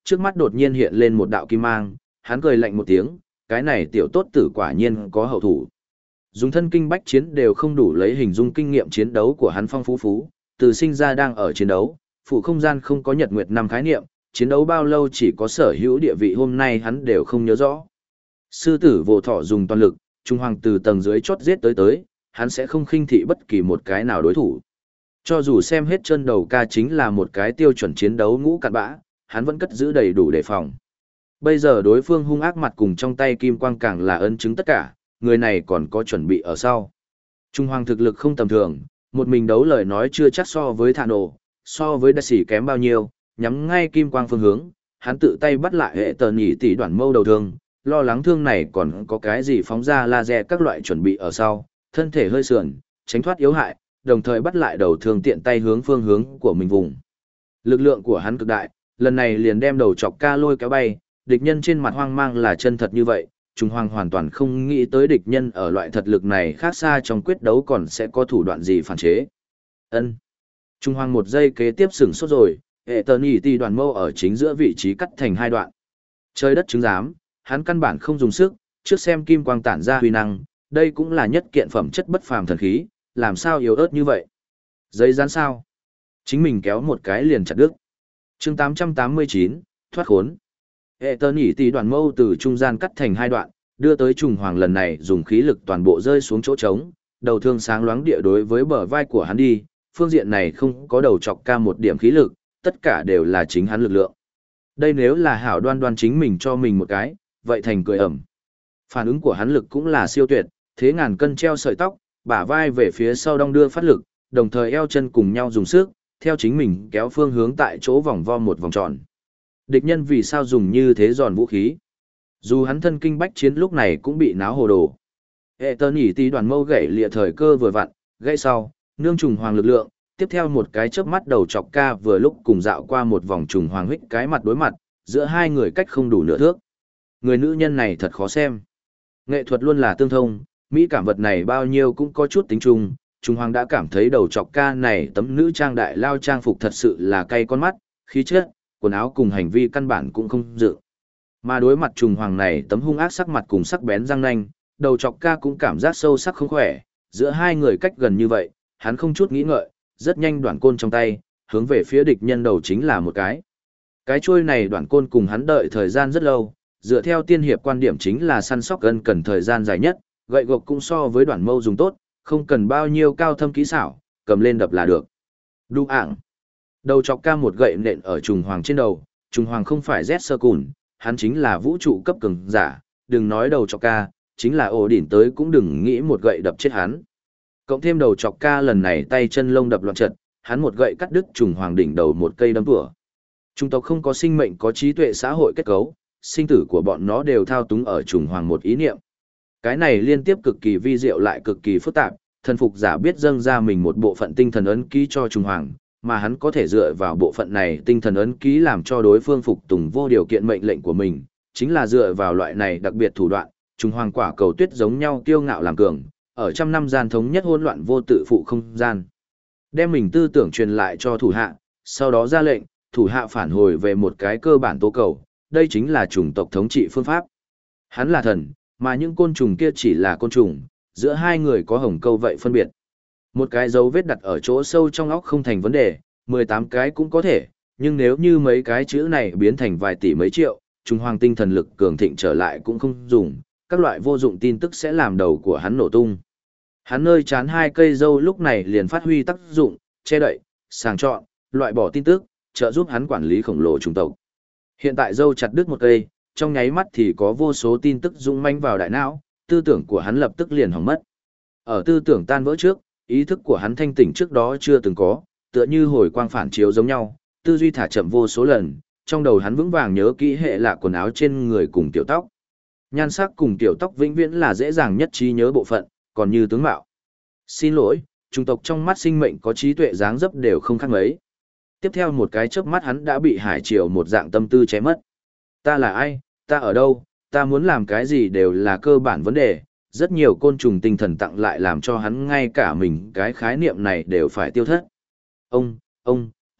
Speaker 1: trước mắt đột nhiên hiện lên một đạo kim mang, hắn cười lạnh một tiếng, cái này tiểu tốt tử quả nhiên có hậu thủ. Dùng thân kinh bách chiến đều không đủ lấy hình dung kinh nghiệm chiến đấu của hắn phong phú phú, từ sinh ra đang ở chiến đấu, phụ không gian không có nhật nguyệt năm khái niệm, chiến đấu bao lâu chỉ có sở hữu địa vị hôm nay hắn đều không nhớ rõ. Sư tử vô thọ dùng toàn lực, Trung Hoàng từ tầng dưới chót giết tới tới, hắn sẽ không khinh thị bất kỳ một cái nào đối thủ. Cho dù xem hết chân đầu ca chính là một cái tiêu chuẩn chiến đấu ngũ cặn bã, hắn vẫn cất giữ đầy đủ đề phòng. Bây giờ đối phương hung ác mặt cùng trong tay kim quang càng là ấn chứng tất cả, người này còn có chuẩn bị ở sau. Trung Hoàng thực lực không tầm thường, một mình đấu lời nói chưa chắc so với Thạ Nổ, so với Đa Sĩ kém bao nhiêu, nhắm ngay kim quang phương hướng, hắn tự tay bắt lại hệ tờ nhỉ tỷ đoạn mâu đầu thương, lo lắng thương này còn có cái gì phóng ra laser các loại chuẩn bị ở sau, thân thể hơi sườn, tránh thoát yếu hại, đồng thời bắt lại đầu thương tiện tay hướng phương hướng của mình vùng. Lực lượng của hắn cực đại, lần này liền đem đầu chọc ca lôi kéo bay, địch nhân trên mặt hoang mang là chân thật như vậy, Trung Hoàng hoàn toàn không nghĩ tới địch nhân ở loại thật lực này khác xa trong quyết đấu còn sẽ có thủ đoạn gì phản chế. Ân. Trung Hoàng một giây kế tiếp sửng sốt rồi, hệ tờ nhỉ tỷ đoàn mâu ở chính giữa vị trí cắt thành hai đoạn. Trời đất chứng giám, hắn căn bản không dùng sức, trước xem kim quang tản ra huy năng, đây cũng là nhất kiện phẩm chất bất phàm thần khí, làm sao yếu ớt như vậy? Giấy dán sao? Chính mình kéo một cái liền chặt đứt. Chương tám trăm tám mươi chín, thoát khốn. Hệ tờ nhỉ tỷ đoàn mâu từ trung gian cắt thành hai đoạn, đưa tới Trùng Hoàng lần này dùng khí lực toàn bộ rơi xuống chỗ trống, đầu thương sáng loáng địa đối với bờ vai của hắn đi, phương diện này không có đầu chọc ca một điểm khí lực, tất cả đều là chính hắn lực lượng. Đây nếu là hảo đoan đoan chính mình cho mình một cái, vậy thành cười ẩm. Phản ứng của hắn lực cũng là siêu tuyệt, thế ngàn cân treo sợi tóc, bả vai về phía sau đong đưa phát lực, đồng thời eo chân cùng nhau dùng sức, theo chính mình kéo phương hướng tại chỗ vòng vo một vòng tròn. Địch nhân vì sao dùng như thế giòn vũ khí? Dù hắn thân kinh bách chiến lúc này cũng bị náo hồ đồ. Hệ tờ nhỉ tí đoàn mâu gãy lịa thời cơ vừa vặn, gãy sau, nương Trùng Hoàng lực lượng, tiếp theo một cái chớp mắt đầu chọc ca vừa lúc cùng dạo qua một vòng Trùng Hoàng huyết cái mặt đối mặt, giữa hai người cách không đủ nửa thước. Người nữ nhân này thật khó xem. Nghệ thuật luôn là tương thông, mỹ cảm vật này bao nhiêu cũng có chút tính chung. Trung Hoàng đã cảm thấy đầu chọc ca này tấm nữ trang đại lao trang phục thật sự là cay con mắt, khí chất, quần áo cùng hành vi căn bản cũng không dự. Mà đối mặt Trung Hoàng này tấm hung ác sắc mặt cùng sắc bén răng nanh, đầu chọc ca cũng cảm giác sâu sắc không khỏe, giữa hai người cách gần như vậy, hắn không chút nghĩ ngợi, rất nhanh đoạn côn trong tay, hướng về phía địch nhân đầu chính là một cái. Cái chuôi này đoạn côn cùng hắn đợi thời gian rất lâu, dựa theo tiên hiệp quan điểm chính là săn sóc gần cần thời gian dài nhất, gậy gộc cũng so với đoạn mâu dùng tốt, không cần bao nhiêu cao thâm kỹ xảo, cầm lên đập là được. Đu ảng. Đầu chọc ca một gậy nện ở Trùng Hoàng trên đầu, Trùng Hoàng không phải Z sơ cùn, hắn chính là vũ trụ cấp cường giả, đừng nói đầu chọc ca, chính là ổ đỉnh tới cũng đừng nghĩ một gậy đập chết hắn. Cộng thêm đầu chọc ca lần này tay chân lông đập loạn trận, hắn một gậy cắt đứt Trùng Hoàng đỉnh đầu một cây đâm tủa. Trung tộc không có sinh mệnh có trí tuệ xã hội kết cấu, sinh tử của bọn nó đều thao túng ở Trùng Hoàng một ý niệm. Cái này liên tiếp cực kỳ vi diệu lại cực kỳ phức tạp, thần phục giả biết dâng ra mình một bộ phận tinh thần ấn ký cho Trùng Hoàng, mà hắn có thể dựa vào bộ phận này tinh thần ấn ký làm cho đối phương phục tùng vô điều kiện mệnh lệnh của mình, chính là dựa vào loại này đặc biệt thủ đoạn, Trùng Hoàng quả cầu tuyết giống nhau kiêu ngạo làm cường, ở trăm năm gian thống nhất hỗn loạn vô tự phụ không gian. Đem mình tư tưởng truyền lại cho thủ hạ, sau đó ra lệnh, thủ hạ phản hồi về một cái cơ bản tố cầu, đây chính là chủng tộc thống trị phương pháp. Hắn là thần, mà những côn trùng kia chỉ là côn trùng, giữa hai người có hồng câu vậy phân biệt. Một cái dấu vết đặt ở chỗ sâu trong óc không thành vấn đề, mười tám cái cũng có thể, nhưng nếu như mấy cái chữ này biến thành vài tỷ mấy triệu, Trung Hoàng tinh thần lực cường thịnh trở lại cũng không dùng, các loại vô dụng tin tức sẽ làm đầu của hắn nổ tung. Hắn nơi chán hai cây dâu lúc này liền phát huy tác dụng, che đậy, sàng chọn, loại bỏ tin tức, trợ giúp hắn quản lý khổng lồ chủng tộc. Hiện tại dâu chặt đứt một cây, trong nháy mắt thì có vô số tin tức dũng manh vào đại não, tư tưởng của hắn lập tức liền hỏng mất. Ở tư tưởng tan vỡ trước, ý thức của hắn thanh tỉnh trước đó chưa từng có, tựa như hồi quang phản chiếu giống nhau, tư duy thả chậm vô số lần, trong đầu hắn vững vàng nhớ kỹ hệ lạ quần áo trên người cùng tiểu tóc. Nhan sắc cùng tiểu tóc vĩnh viễn là dễ dàng nhất trí nhớ bộ phận, còn như tướng mạo. Xin lỗi, chủng tộc trong mắt sinh mệnh có trí tuệ dáng dấp đều không khác mấy. Tiếp theo một cái chớp mắt hắn đã bị hải triều một dạng tâm tư chém mất. Ta là ai, ta ở đâu, ta muốn làm cái gì đều là cơ bản vấn đề, rất nhiều côn trùng tinh thần tặng lại làm cho hắn ngay cả mình cái khái niệm này đều phải tiêu thất. Ông, ông, ông,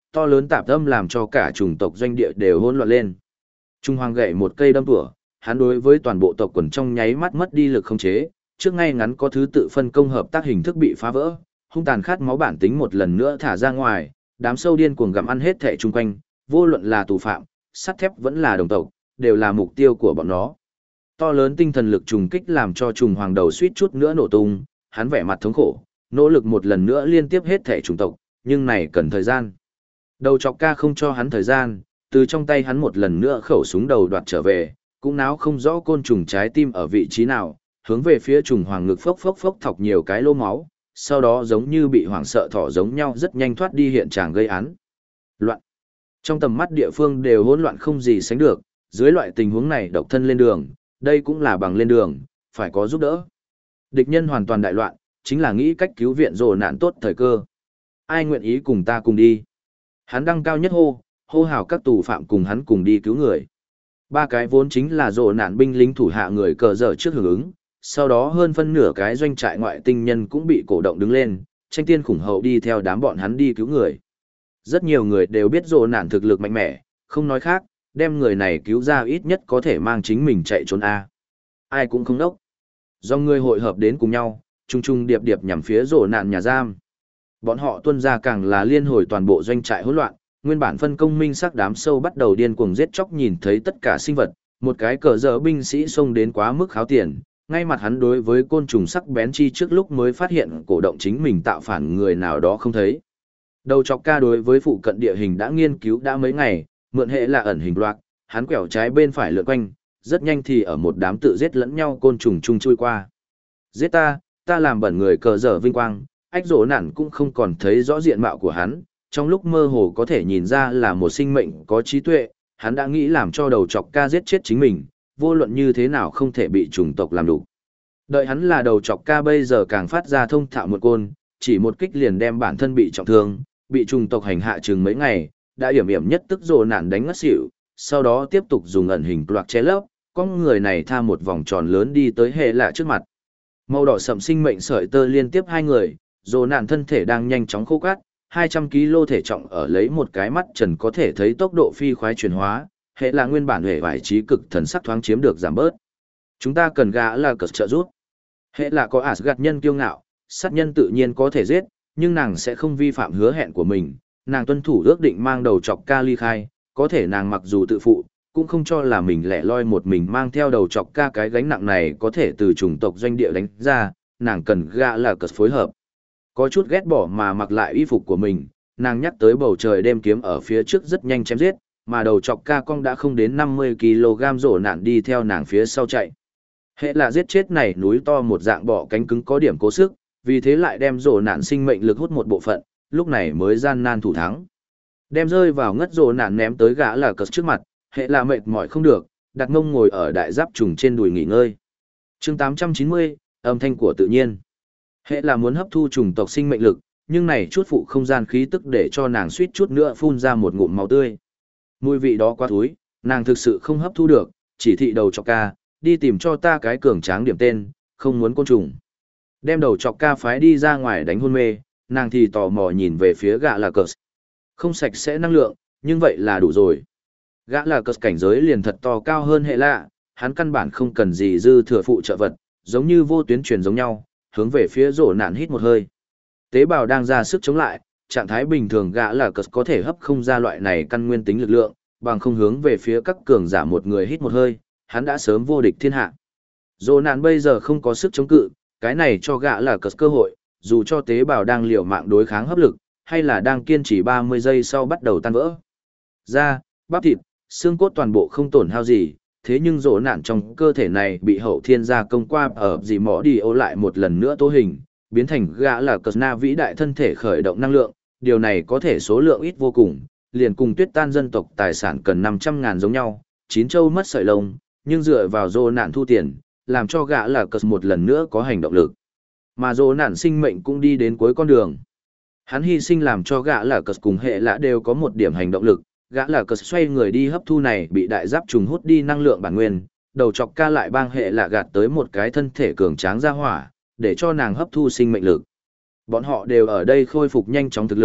Speaker 1: to lớn tạp âm làm cho cả chủng tộc doanh địa đều hỗn loạn lên. Trung Hoàng gậy một cây đâm tủa, hắn đối với toàn bộ tộc quần trong nháy mắt mất đi lực khống chế, trước ngay ngắn có thứ tự phân công hợp tác hình thức bị phá vỡ, hung tàn khát máu bản tính một lần nữa thả ra ngoài, đám sâu điên cuồng gặm ăn hết thảy chung quanh, vô luận là tù phạm, sắt thép vẫn là đồng tộc, đều là mục tiêu của bọn nó. To lớn tinh thần lực trùng kích làm cho trùng hoàng đầu suýt chút nữa nổ tung, hắn vẻ mặt thống khổ, nỗ lực một lần nữa liên tiếp hết thảy chủng tộc, nhưng này cần thời gian. Đầu chọc ca không cho hắn thời gian, từ trong tay hắn một lần nữa khẩu súng đầu đoạt trở về, cũng náo không rõ côn trùng trái tim ở vị trí nào, hướng về phía trùng hoàng ngực phốc phốc phốc thọc nhiều cái lỗ máu, sau đó giống như bị hoảng sợ thỏ giống nhau rất nhanh thoát đi hiện trường gây án. Loạn. Trong tầm mắt địa phương đều hỗn loạn không gì sánh được, dưới loại tình huống này độc thân lên đường, đây cũng là bằng lên đường, phải có giúp đỡ. Địch nhân hoàn toàn đại loạn, chính là nghĩ cách cứu viện rồ nạn tốt thời cơ. Ai nguyện ý cùng ta cùng đi? Hắn đăng cao nhất hô, hô hào các tù phạm cùng hắn cùng đi cứu người. Ba cái vốn chính là rồ nạn binh lính thủ hạ người cờ dở trước hưởng ứng, sau đó hơn phân nửa cái doanh trại ngoại tinh nhân cũng bị cổ động đứng lên, tranh tiên khủng hậu đi theo đám bọn hắn đi cứu người. Rất nhiều người đều biết rồ nạn thực lực mạnh mẽ, không nói khác, đem người này cứu ra ít nhất có thể mang chính mình chạy trốn A. Ai cũng không đốc. Do người hội hợp đến cùng nhau, chung chung điệp điệp nhằm phía rồ nạn nhà giam. Bọn họ tuân ra càng là liên hồi toàn bộ doanh trại hỗn loạn, nguyên bản phân công minh sắc đám sâu bắt đầu điên cuồng giết chóc nhìn thấy tất cả sinh vật, một cái cờ dở binh sĩ xông đến quá mức kháo tiền, ngay mặt hắn đối với côn trùng sắc bén chi trước lúc mới phát hiện cổ động chính mình tạo phản người nào đó không thấy. Đầu chọc ca đối với phụ cận địa hình đã nghiên cứu đã mấy ngày, mượn hệ là ẩn hình loạt, hắn quẹo trái bên phải lượn quanh, rất nhanh thì ở một đám tự giết lẫn nhau côn trùng chung chui qua. Giết ta, ta làm bẩn người cờ dở vinh quang, ách rỗ nản cũng không còn thấy rõ diện mạo của hắn, trong lúc mơ hồ có thể nhìn ra là một sinh mệnh có trí tuệ, hắn đã nghĩ làm cho đầu chọc ca giết chết chính mình, vô luận như thế nào không thể bị chủng tộc làm đủ. Đợi hắn là đầu chọc ca bây giờ càng phát ra thông thạo một côn, chỉ một kích liền đem bản thân bị trọng thương, bị chủng tộc hành hạ chừng mấy ngày, đã hiểm hiểm nhất tức rồ nạn đánh ngất xỉu, sau đó tiếp tục dùng ẩn hình loạt che lấp, con người này tha một vòng tròn lớn đi tới hệ lạ trước mặt. Màu đỏ sậm sinh mệnh sợi tơ liên tiếp hai người, rồ nạn thân thể đang nhanh chóng khô cát, hai trăm ki lô thể trọng ở lấy một cái mắt trần có thể thấy tốc độ phi khoái chuyển hóa, hệ là nguyên bản hệ vải trí cực thần sắc thoáng chiếm được giảm bớt. Chúng ta cần gã là cờ trợ giúp. Hệ là có Asgard nhân kiêu ngạo, sát nhân tự nhiên có thể giết, nhưng nàng sẽ không vi phạm hứa hẹn của mình, nàng tuân thủ ước định mang đầu chọc ca ly khai, có thể nàng mặc dù tự phụ, cũng không cho là mình lẻ loi một mình mang theo đầu chọc ca cái gánh nặng này có thể từ chủng tộc doanh địa đánh ra, nàng cần gã là cờ phối hợp. Có chút ghét bỏ mà mặc lại y phục của mình, nàng nhắc tới bầu trời đêm kiếm ở phía trước rất nhanh chém giết, mà đầu chọc ca cong đã không đến năm mươi ki lô gam rổ nạn đi theo nàng phía sau chạy. Hệ là giết chết này núi to một dạng bọ cánh cứng có điểm cố sức, vì thế lại đem rổ nạn sinh mệnh lực hút một bộ phận, lúc này mới gian nan thủ thắng. Đem rơi vào ngất rổ nạn ném tới gã là cờ trước mặt, hệ là mệt mỏi không được, đặt mông ngồi ở đại giáp trùng trên đùi nghỉ ngơi. chương tám trăm chín mươi, âm thanh của tự nhiên. Hệ là muốn hấp thu trùng tộc sinh mệnh lực, nhưng này chút phụ không gian khí tức để cho nàng suýt chút nữa phun ra một ngụm máu tươi. Mùi vị đó quá thúi, nàng thực sự không hấp thu được, chỉ thị đầu chọc ca, đi tìm cho ta cái cường tráng điểm tên, không muốn côn trùng. Đem đầu chọc ca phái đi ra ngoài đánh hôn mê, nàng thì tò mò nhìn về phía gã là cờ. Không sạch sẽ năng lượng, nhưng vậy là đủ rồi. Gã là cờ cảnh giới liền thật to cao hơn hệ lạ, hắn căn bản không cần gì dư thừa phụ trợ vật, giống như vô tuyến truyền giống nhau, hướng về phía rổ nạn hít một hơi. Tế bào đang ra sức chống lại, trạng thái bình thường gã là cờ có thể hấp không ra loại này căn nguyên tính lực lượng, bằng không hướng về phía các cường giả một người hít một hơi, hắn đã sớm vô địch thiên hạ. Rổ nạn bây giờ không có sức chống cự, cái này cho gã là cờ cơ hội, dù cho tế bào đang liều mạng đối kháng hấp lực, hay là đang kiên trì ba mươi giây sau bắt đầu tan vỡ. Da, bắp thịt, xương cốt toàn bộ không tổn hao gì, thế nhưng rỗ nạn trong cơ thể này bị hậu thiên gia công qua ở gì mỏ đi ô lại một lần nữa tố hình, biến thành gã là cờ na vĩ đại thân thể khởi động năng lượng, điều này có thể số lượng ít vô cùng, liền cùng tuyết tan dân tộc tài sản cần năm trăm ngàn giống nhau, chín châu mất sợi lông, nhưng dựa vào rỗ nạn thu tiền, làm cho gã là cờ một lần nữa có hành động lực. Mà rỗ nạn sinh mệnh cũng đi đến cuối con đường. Hắn hy sinh làm cho gã là cờ cùng hệ lạ đều có một điểm hành động lực, gã là cờ xoay người đi hấp thu này bị đại giáp trùng hút đi năng lượng bản nguyên, đầu chọc ca lại bang hệ lạ gạt tới một cái thân thể cường tráng ra hỏa, để cho nàng hấp thu sinh mệnh lực. Bọn họ đều ở đây khôi phục nhanh chóng thực lực,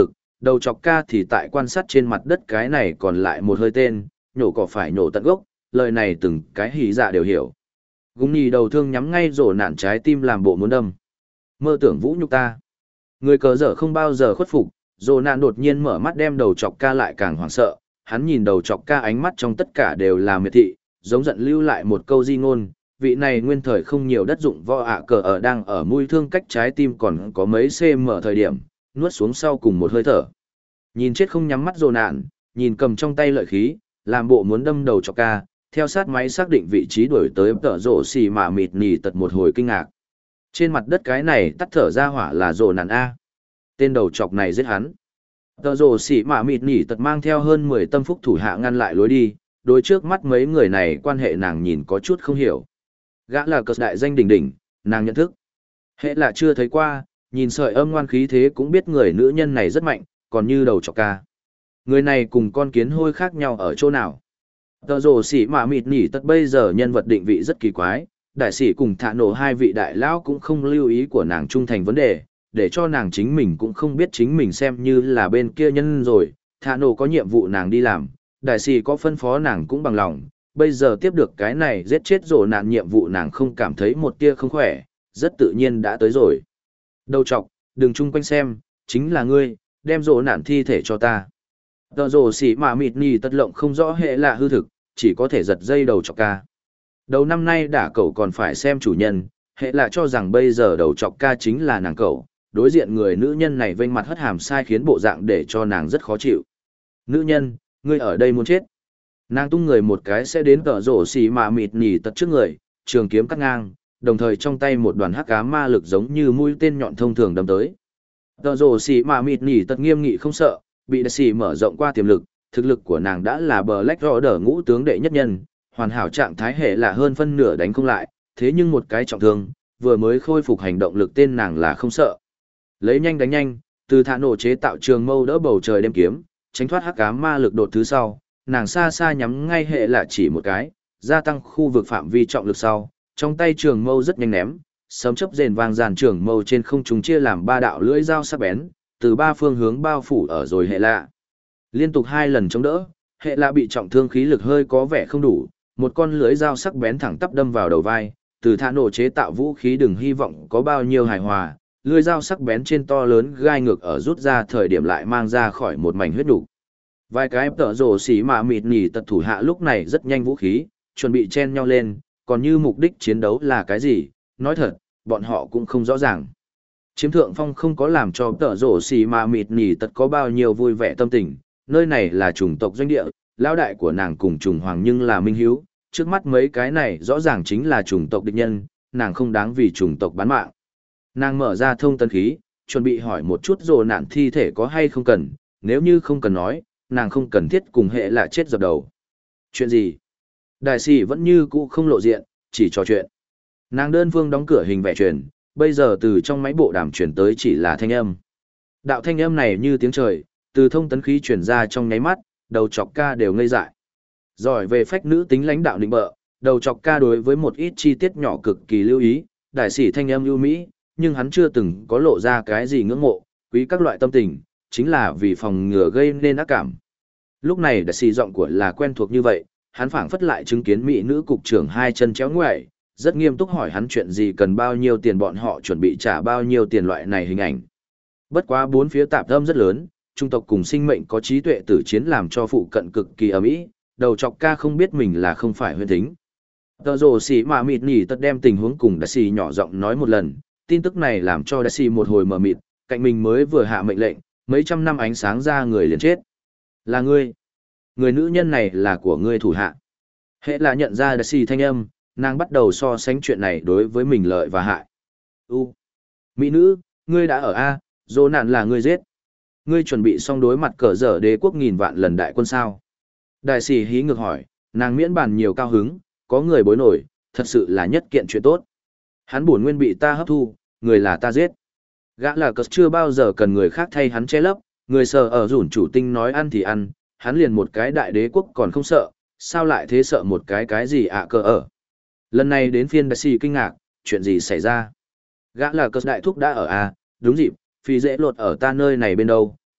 Speaker 1: Đầu chọc ca thì tại quan sát trên mặt đất cái này còn lại một hơi tên, nhổ cỏ phải nhổ tận gốc, lời này từng cái hỉ dạ đều hiểu. Gúng nhì đầu thương nhắm ngay rổ nạn trái tim làm bộ muốn đâm. Mơ tưởng vũ nhục ta. Người cờ dở không bao giờ khuất phục, rổ nạn đột nhiên mở mắt đem đầu chọc ca lại càng hoảng sợ. Hắn nhìn đầu chọc ca ánh mắt trong tất cả đều là miệt thị, giống giận lưu lại một câu di ngôn. Vị này nguyên thời không nhiều đất dụng võ ạ cờ ở đang ở mũi thương cách trái tim còn có mấy cm thời điểm, nuốt xuống sau cùng một hơi thở. Nhìn chết không nhắm mắt rồ nạn, nhìn cầm trong tay lợi khí, làm bộ muốn đâm đầu chọc ca, theo sát máy xác định vị trí đuổi tới tợ rổ xì mà mịt nỉ tật một hồi kinh ngạc. Trên mặt đất cái này tắt thở ra hỏa là rồ nạn A. Tên đầu chọc này giết hắn. Tợ rổ xì mà mịt nỉ tật mang theo hơn mười tâm phúc thủ hạ ngăn lại lối đi, đối trước mắt mấy người này quan hệ nàng nhìn có chút không hiểu. Gã là cờ đại danh đỉnh đỉnh, nàng nhận thức. Hệ là chưa thấy qua, nhìn sợi âm ngoan khí thế cũng biết người nữ nhân này rất mạnh, còn như đầu chọc ca. Người này cùng con kiến hôi khác nhau ở chỗ nào? Tờ rồ xỉ mà mịt nỉ tật bây giờ nhân vật định vị rất kỳ quái, đại sĩ cùng thả nổ hai vị đại lão cũng không lưu ý của nàng trung thành vấn đề, để cho nàng chính mình cũng không biết chính mình xem như là bên kia nhân rồi, thả nổ có nhiệm vụ nàng đi làm, đại sĩ có phân phó nàng cũng bằng lòng, bây giờ tiếp được cái này giết chết rồ nạn nhiệm vụ nàng không cảm thấy một tia không khỏe, rất tự nhiên đã tới rồi. Đầu chọc, đừng chung quanh xem, chính là ngươi, đem rồ nạn thi thể cho ta. Tờ rồ xỉ mà mịt nỉ tật lộng không rõ hệ là hư thực, chỉ có thể giật dây đầu chọc ca. Đầu năm nay đả cậu còn phải xem chủ nhân, hệ là cho rằng bây giờ đầu chọc ca chính là nàng cậu, đối diện người nữ nhân này vênh mặt hất hàm sai khiến bộ dạng để cho nàng rất khó chịu. Nữ nhân, ngươi ở đây muốn chết. Nàng tung người một cái sẽ đến tờ rổ xì mà mịt nỉ tật trước người, trường kiếm cắt ngang, đồng thời trong tay một đoàn hắc ám ma lực giống như mũi tên nhọn thông thường đâm tới. Tờ rổ xì mà mịt nỉ tật nghiêm nghị không sợ, bị đại sĩ mở rộng qua tiềm lực, thực lực của nàng đã là Black Order ngũ tướng đệ nhất nhân, hoàn hảo trạng thái hệ là hơn phân nửa đánh không lại, thế nhưng một cái trọng thương, vừa mới khôi phục hành động lực tên nàng là không sợ. Lấy nhanh đánh nhanh, từ thả nổ chế tạo trường mâu đỡ bầu trời đem kiếm, tránh thoát hắc ám ma lực đột thứ sau, nàng xa xa nhắm ngay hệ là chỉ một cái, gia tăng khu vực phạm vi trọng lực sau, trong tay trường mâu rất nhanh ném, sấm chớp rền vang dàn trường mâu trên không trung chia làm ba đạo lưỡi dao sắc bén, từ ba phương hướng bao phủ ở rồi hệ lạ. Liên tục hai lần chống đỡ, hệ lạ bị trọng thương khí lực hơi có vẻ không đủ, một con lưỡi dao sắc bén thẳng tắp đâm vào đầu vai, từ thả nổ chế tạo vũ khí đừng hy vọng có bao nhiêu hài hòa, lưỡi dao sắc bén trên to lớn gai ngược ở rút ra thời điểm lại mang ra khỏi một mảnh huyết đủ. Vài cái tợ rồ xỉ mà mịt nỉ tật thủ hạ lúc này rất nhanh vũ khí, chuẩn bị chen nhau lên, còn như mục đích chiến đấu là cái gì, nói thật, bọn họ cũng không rõ ràng. Chiếm thượng phong không có làm cho tợ rổ xì mà mịt nỉ tật có bao nhiêu vui vẻ tâm tình, nơi này là chủng tộc doanh địa, lão đại của nàng cùng trùng hoàng nhưng là minh hiếu, trước mắt mấy cái này rõ ràng chính là chủng tộc địch nhân, nàng không đáng vì chủng tộc bán mạng. Nàng mở ra thông tân khí, chuẩn bị hỏi một chút rồ nạn thi thể có hay không cần, nếu như không cần nói, nàng không cần thiết cùng hệ là chết dập đầu. Chuyện gì? Đại sĩ vẫn như cũ không lộ diện, chỉ trò chuyện. Nàng đơn phương đóng cửa hình vẽ truyền, bây giờ từ trong máy bộ đàm truyền tới chỉ là thanh âm. Đạo thanh âm này như tiếng trời, từ thông tấn khí truyền ra trong nháy mắt, đầu chọc ca đều ngây dại. Giỏi về phách nữ tính lãnh đạo định bợ, đầu chọc ca đối với một ít chi tiết nhỏ cực kỳ lưu ý, đại sĩ thanh âm ưu mỹ, nhưng hắn chưa từng có lộ ra cái gì ngưỡng mộ, quý các loại tâm tình, chính là vì phòng ngừa gây nên ác cảm. Lúc này đại sĩ giọng của là quen thuộc như vậy, hắn phảng phất lại chứng kiến mỹ nữ cục trưởng hai chân chéo ngoại, rất nghiêm túc hỏi hắn chuyện gì cần bao nhiêu tiền bọn họ chuẩn bị trả bao nhiêu tiền loại này hình ảnh. Bất quá bốn phía tạp âm rất lớn, trung tộc cùng sinh mệnh có trí tuệ tử chiến làm cho phụ cận cực kỳ ấm ý, đầu chọc ca không biết mình là không phải huyên thính. Tờ rồ xỉ mà mịt nỉ tật đem tình huống cùng đại sĩ nhỏ giọng nói một lần, tin tức này làm cho đại sĩ một hồi mờ mịt, cạnh mình mới vừa hạ mệnh lệnh, mấy trăm năm ánh sáng ra người liền chết. Là ngươi. Người nữ nhân này là của ngươi thủ hạ. Hệ là nhận ra đại sĩ thanh âm, nàng bắt đầu so sánh chuyện này đối với mình lợi và hại. U. Mỹ nữ, ngươi đã ở A, dô nạn là ngươi giết. Ngươi chuẩn bị xong đối mặt cờ dở đế quốc nghìn vạn lần đại quân sao. Đại sĩ hí ngược hỏi, nàng miễn bàn nhiều cao hứng, có người bối nổi, thật sự là nhất kiện chuyện tốt. Hắn buồn nguyên bị ta hấp thu, người là ta giết. Gã là cờ chưa bao giờ cần người khác thay hắn che lấp, người sờ ở rủn chủ tinh nói ăn thì ăn, hắn liền một cái đại đế quốc còn không sợ, sao lại thế sợ một cái cái gì ạ cờ ở. Lần này đến phiên đại sĩ kinh ngạc, chuyện gì xảy ra? Gã là cờ đại thúc đã ở A, đúng dịp, phi dễ lột ở ta nơi này bên đâu,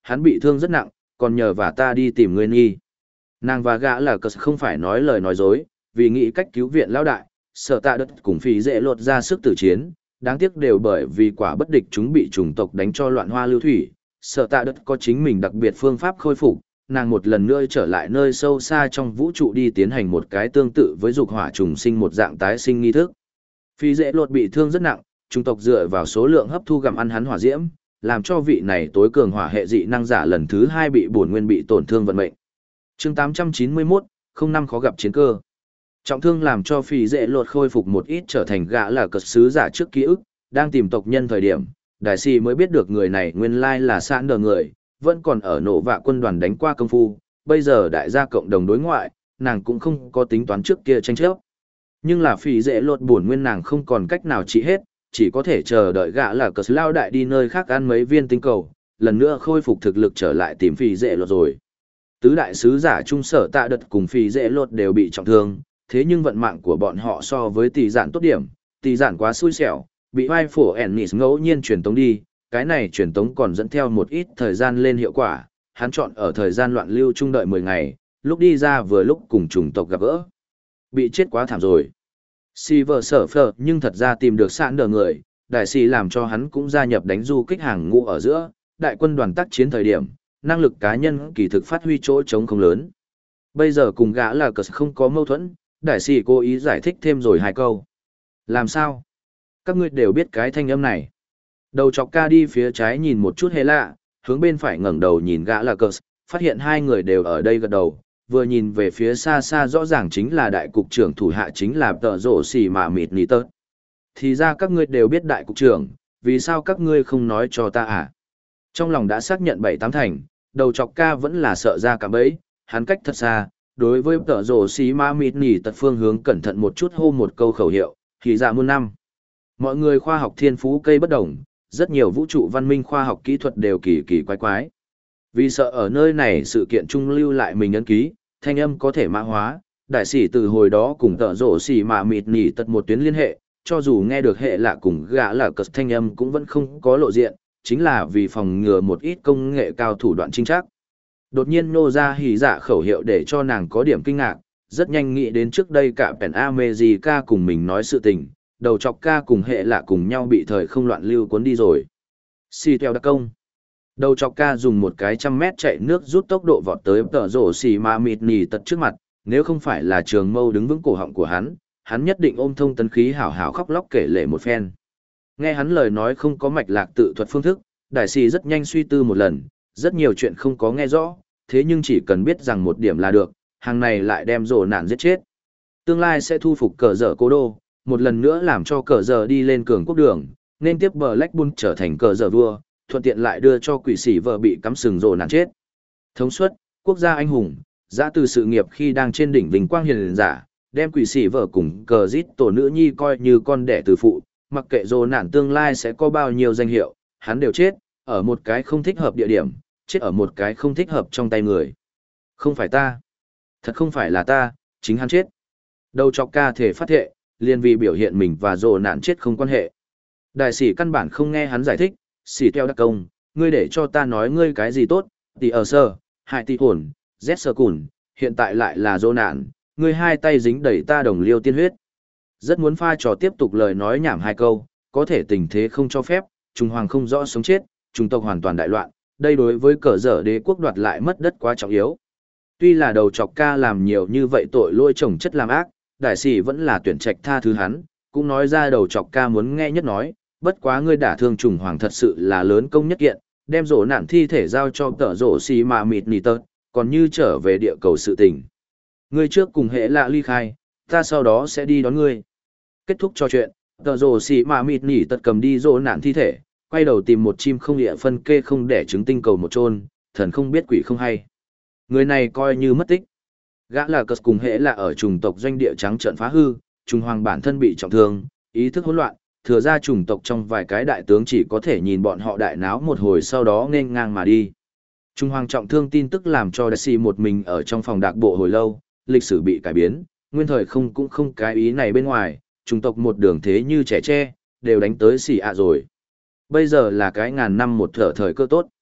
Speaker 1: hắn bị thương rất nặng, còn nhờ và ta đi tìm ngươi nghi. Nàng và gã là cờ không phải nói lời nói dối, vì nghĩ cách cứu viện lão đại, sợ tạ đất cùng phí dễ lột ra sức tử chiến, đáng tiếc đều bởi vì quả bất địch chúng bị chủng tộc đánh cho loạn hoa lưu thủy, sợ tạ đất có chính mình đặc biệt phương pháp khôi phục, nàng một lần nữa trở lại nơi sâu xa trong vũ trụ đi tiến hành một cái tương tự với dục hỏa trùng sinh một dạng tái sinh nghi thức. Phí dễ lột bị thương rất nặng, chủng tộc dựa vào số lượng hấp thu gặm ăn hắn hỏa diễm, làm cho vị này tối cường hỏa hệ dị năng giả lần thứ hai bị bổn nguyên bị tổn thương vận mệnh. Chương tám trăm chín mươi mốt, không năm khó gặp chiến cơ. Trọng thương làm cho phì dễ lột khôi phục một ít trở thành gã là cật sứ giả trước ký ức, đang tìm tộc nhân thời điểm, đại sĩ mới biết được người này nguyên lai là sẵn đờ người, vẫn còn ở nổ vạ quân đoàn đánh qua công phu, bây giờ đại gia cộng đồng đối ngoại, nàng cũng không có tính toán trước kia tranh chấp. Nhưng là phì dễ lột buồn nguyên nàng không còn cách nào trị hết, chỉ có thể chờ đợi gã là cật lao đại đi nơi khác ăn mấy viên tinh cầu, lần nữa khôi phục thực lực trở lại tìm phì dễ lột rồi. Tứ đại sứ giả trung sở tạ đật cùng phì dễ lột đều bị trọng thương, thế nhưng vận mạng của bọn họ so với tỷ giản tốt điểm, tỷ giản quá xui xẻo, bị vai phổ Ennis ngẫu nhiên truyền tống đi, cái này truyền tống còn dẫn theo một ít thời gian lên hiệu quả, hắn chọn ở thời gian loạn lưu trung đợi mười ngày, lúc đi ra vừa lúc cùng chủng tộc gặp gỡ. Bị chết quá thảm rồi. Si vợ sở phở nhưng thật ra tìm được sẵn đờ người, đại sĩ làm cho hắn cũng gia nhập đánh du kích hàng ngũ ở giữa, đại quân đoàn tác chiến thời điểm, năng lực cá nhân kỳ thực phát huy chỗ trống không lớn. Bây giờ cùng gã là cờ không có mâu thuẫn, đại sĩ cố ý giải thích thêm rồi hai câu. Làm sao? Các ngươi đều biết cái thanh âm này. Đầu chọc ca đi phía trái nhìn một chút hề lạ, hướng bên phải ngẩng đầu nhìn gã là cờ, phát hiện hai người đều ở đây gật đầu, vừa nhìn về phía xa xa rõ ràng chính là đại cục trưởng thủ hạ chính là tợ rổ xì mà mịt nì tớt. Thì ra các ngươi đều biết đại cục trưởng, vì sao các ngươi không nói cho ta à? Trong lòng đã xác nhận bảy tám thành, đầu chọc ca vẫn là sợ ra cả bấy, hắn cách thật xa, đối với tợ rổ xì mà mịt nì tật phương hướng cẩn thận một chút hô một câu khẩu hiệu, thì ra muôn năm. Mọi người khoa học thiên phú cây bất đồng, rất nhiều vũ trụ văn minh khoa học kỹ thuật đều kỳ kỳ quái quái. Vì sợ ở nơi này sự kiện trung lưu lại mình ấn ký, thanh âm có thể mã hóa, đại sĩ từ hồi đó cùng tợ rổ xì mà mịt nỉ tật một tuyến liên hệ, cho dù nghe được hệ lạ cùng gã là cật thanh âm cũng vẫn không có lộ diện, chính là vì phòng ngừa một ít công nghệ cao thủ đoạn chính xác. Đột nhiên nô ra hỉ dạ khẩu hiệu để cho nàng có điểm kinh ngạc, rất nhanh nghĩ đến trước đây cả Pen America cùng mình nói sự tình, đầu chọc ca cùng hệ lạ cùng nhau bị thời không loạn lưu cuốn đi rồi. Xì theo đặc công. Đầu chọc ca dùng một cái trăm mét chạy nước rút tốc độ vọt tới tợ rổ xì mà mịt nỉ tật trước mặt, nếu không phải là trường mâu đứng vững cổ họng của hắn, hắn nhất định ôm thông tấn khí hảo hảo khóc lóc kể lể một phen. Nghe hắn lời nói không có mạch lạc tự thuật phương thức, đại sĩ rất nhanh suy tư một lần, rất nhiều chuyện không có nghe rõ, thế nhưng chỉ cần biết rằng một điểm là được, hàng này lại đem rổ nạn giết chết. Tương lai sẽ thu phục cờ dở cố đô, một lần nữa làm cho cờ dở đi lên cường quốc đường, nên tiếp Blackbull trở thành cờ dở vua, thuận tiện lại đưa cho quỷ sĩ vợ bị cắm sừng rồ nạn chết. Thống suất, quốc gia anh hùng, giã từ sự nghiệp khi đang trên đỉnh vinh quang hiền giả, đem quỷ sĩ vợ cùng cờ giết tổ nữ nhi coi như con đẻ từ phụ, mặc kệ rồ nạn tương lai sẽ có bao nhiêu danh hiệu, hắn đều chết, ở một cái không thích hợp địa điểm, chết ở một cái không thích hợp trong tay người. Không phải ta. Thật không phải là ta, chính hắn chết. Đầu chọc ca thể phát thệ, liền vì biểu hiện mình và rồ nạn chết không quan hệ. Đại sĩ căn bản không nghe hắn giải thích, xỉ theo đặc công, ngươi để cho ta nói ngươi cái gì tốt, tỷ ở sơ, hại tỷ hồn, rét sơ cùn, hiện tại lại là dô nạn, ngươi hai tay dính đẩy ta đồng liêu tiên huyết. Rất muốn pha trò tiếp tục lời nói nhảm hai câu, có thể tình thế không cho phép, Trung Hoàng không rõ sống chết, Trung tộc hoàn toàn đại loạn, đây đối với cờ dở đế quốc đoạt lại mất đất quá trọng yếu. Tuy là đầu chọc ca làm nhiều như vậy tội lỗi chồng chất làm ác, đại sĩ vẫn là tuyển trạch tha thứ hắn, cũng nói ra đầu chọc ca muốn nghe nhất nói. Bất quá ngươi đả thương trùng hoàng thật sự là lớn công nhất kiện, đem rổ nạn thi thể giao cho tợ rổ xì mà mịt nỉ tớt, còn như trở về địa cầu sự tình. Ngươi trước cùng hệ lạ ly khai, ta sau đó sẽ đi đón ngươi. Kết thúc trò chuyện, tợ rổ xì mà mịt nỉ tớt cầm đi rổ nạn thi thể, quay đầu tìm một chim không địa phân kê không đẻ trứng tinh cầu một chôn, thần không biết quỷ không hay. Người này coi như mất tích. Gã là cất cùng hệ lạ ở trùng tộc doanh địa trắng trợn phá hư, trùng hoàng bản thân bị trọng thương, ý thức hỗn loạn. Thừa ra chủng tộc trong vài cái đại tướng chỉ có thể nhìn bọn họ đại náo một hồi sau đó nên ngang mà đi. Trung Hoàng trọng thương tin tức làm cho đại sĩ một mình ở trong phòng đạc bộ hồi lâu, lịch sử bị cải biến, nguyên thời không cũng không cái ý này bên ngoài, chủng tộc một đường thế như trẻ tre, đều đánh tới xì ạ rồi. Bây giờ là cái ngàn năm một thở thời cơ tốt.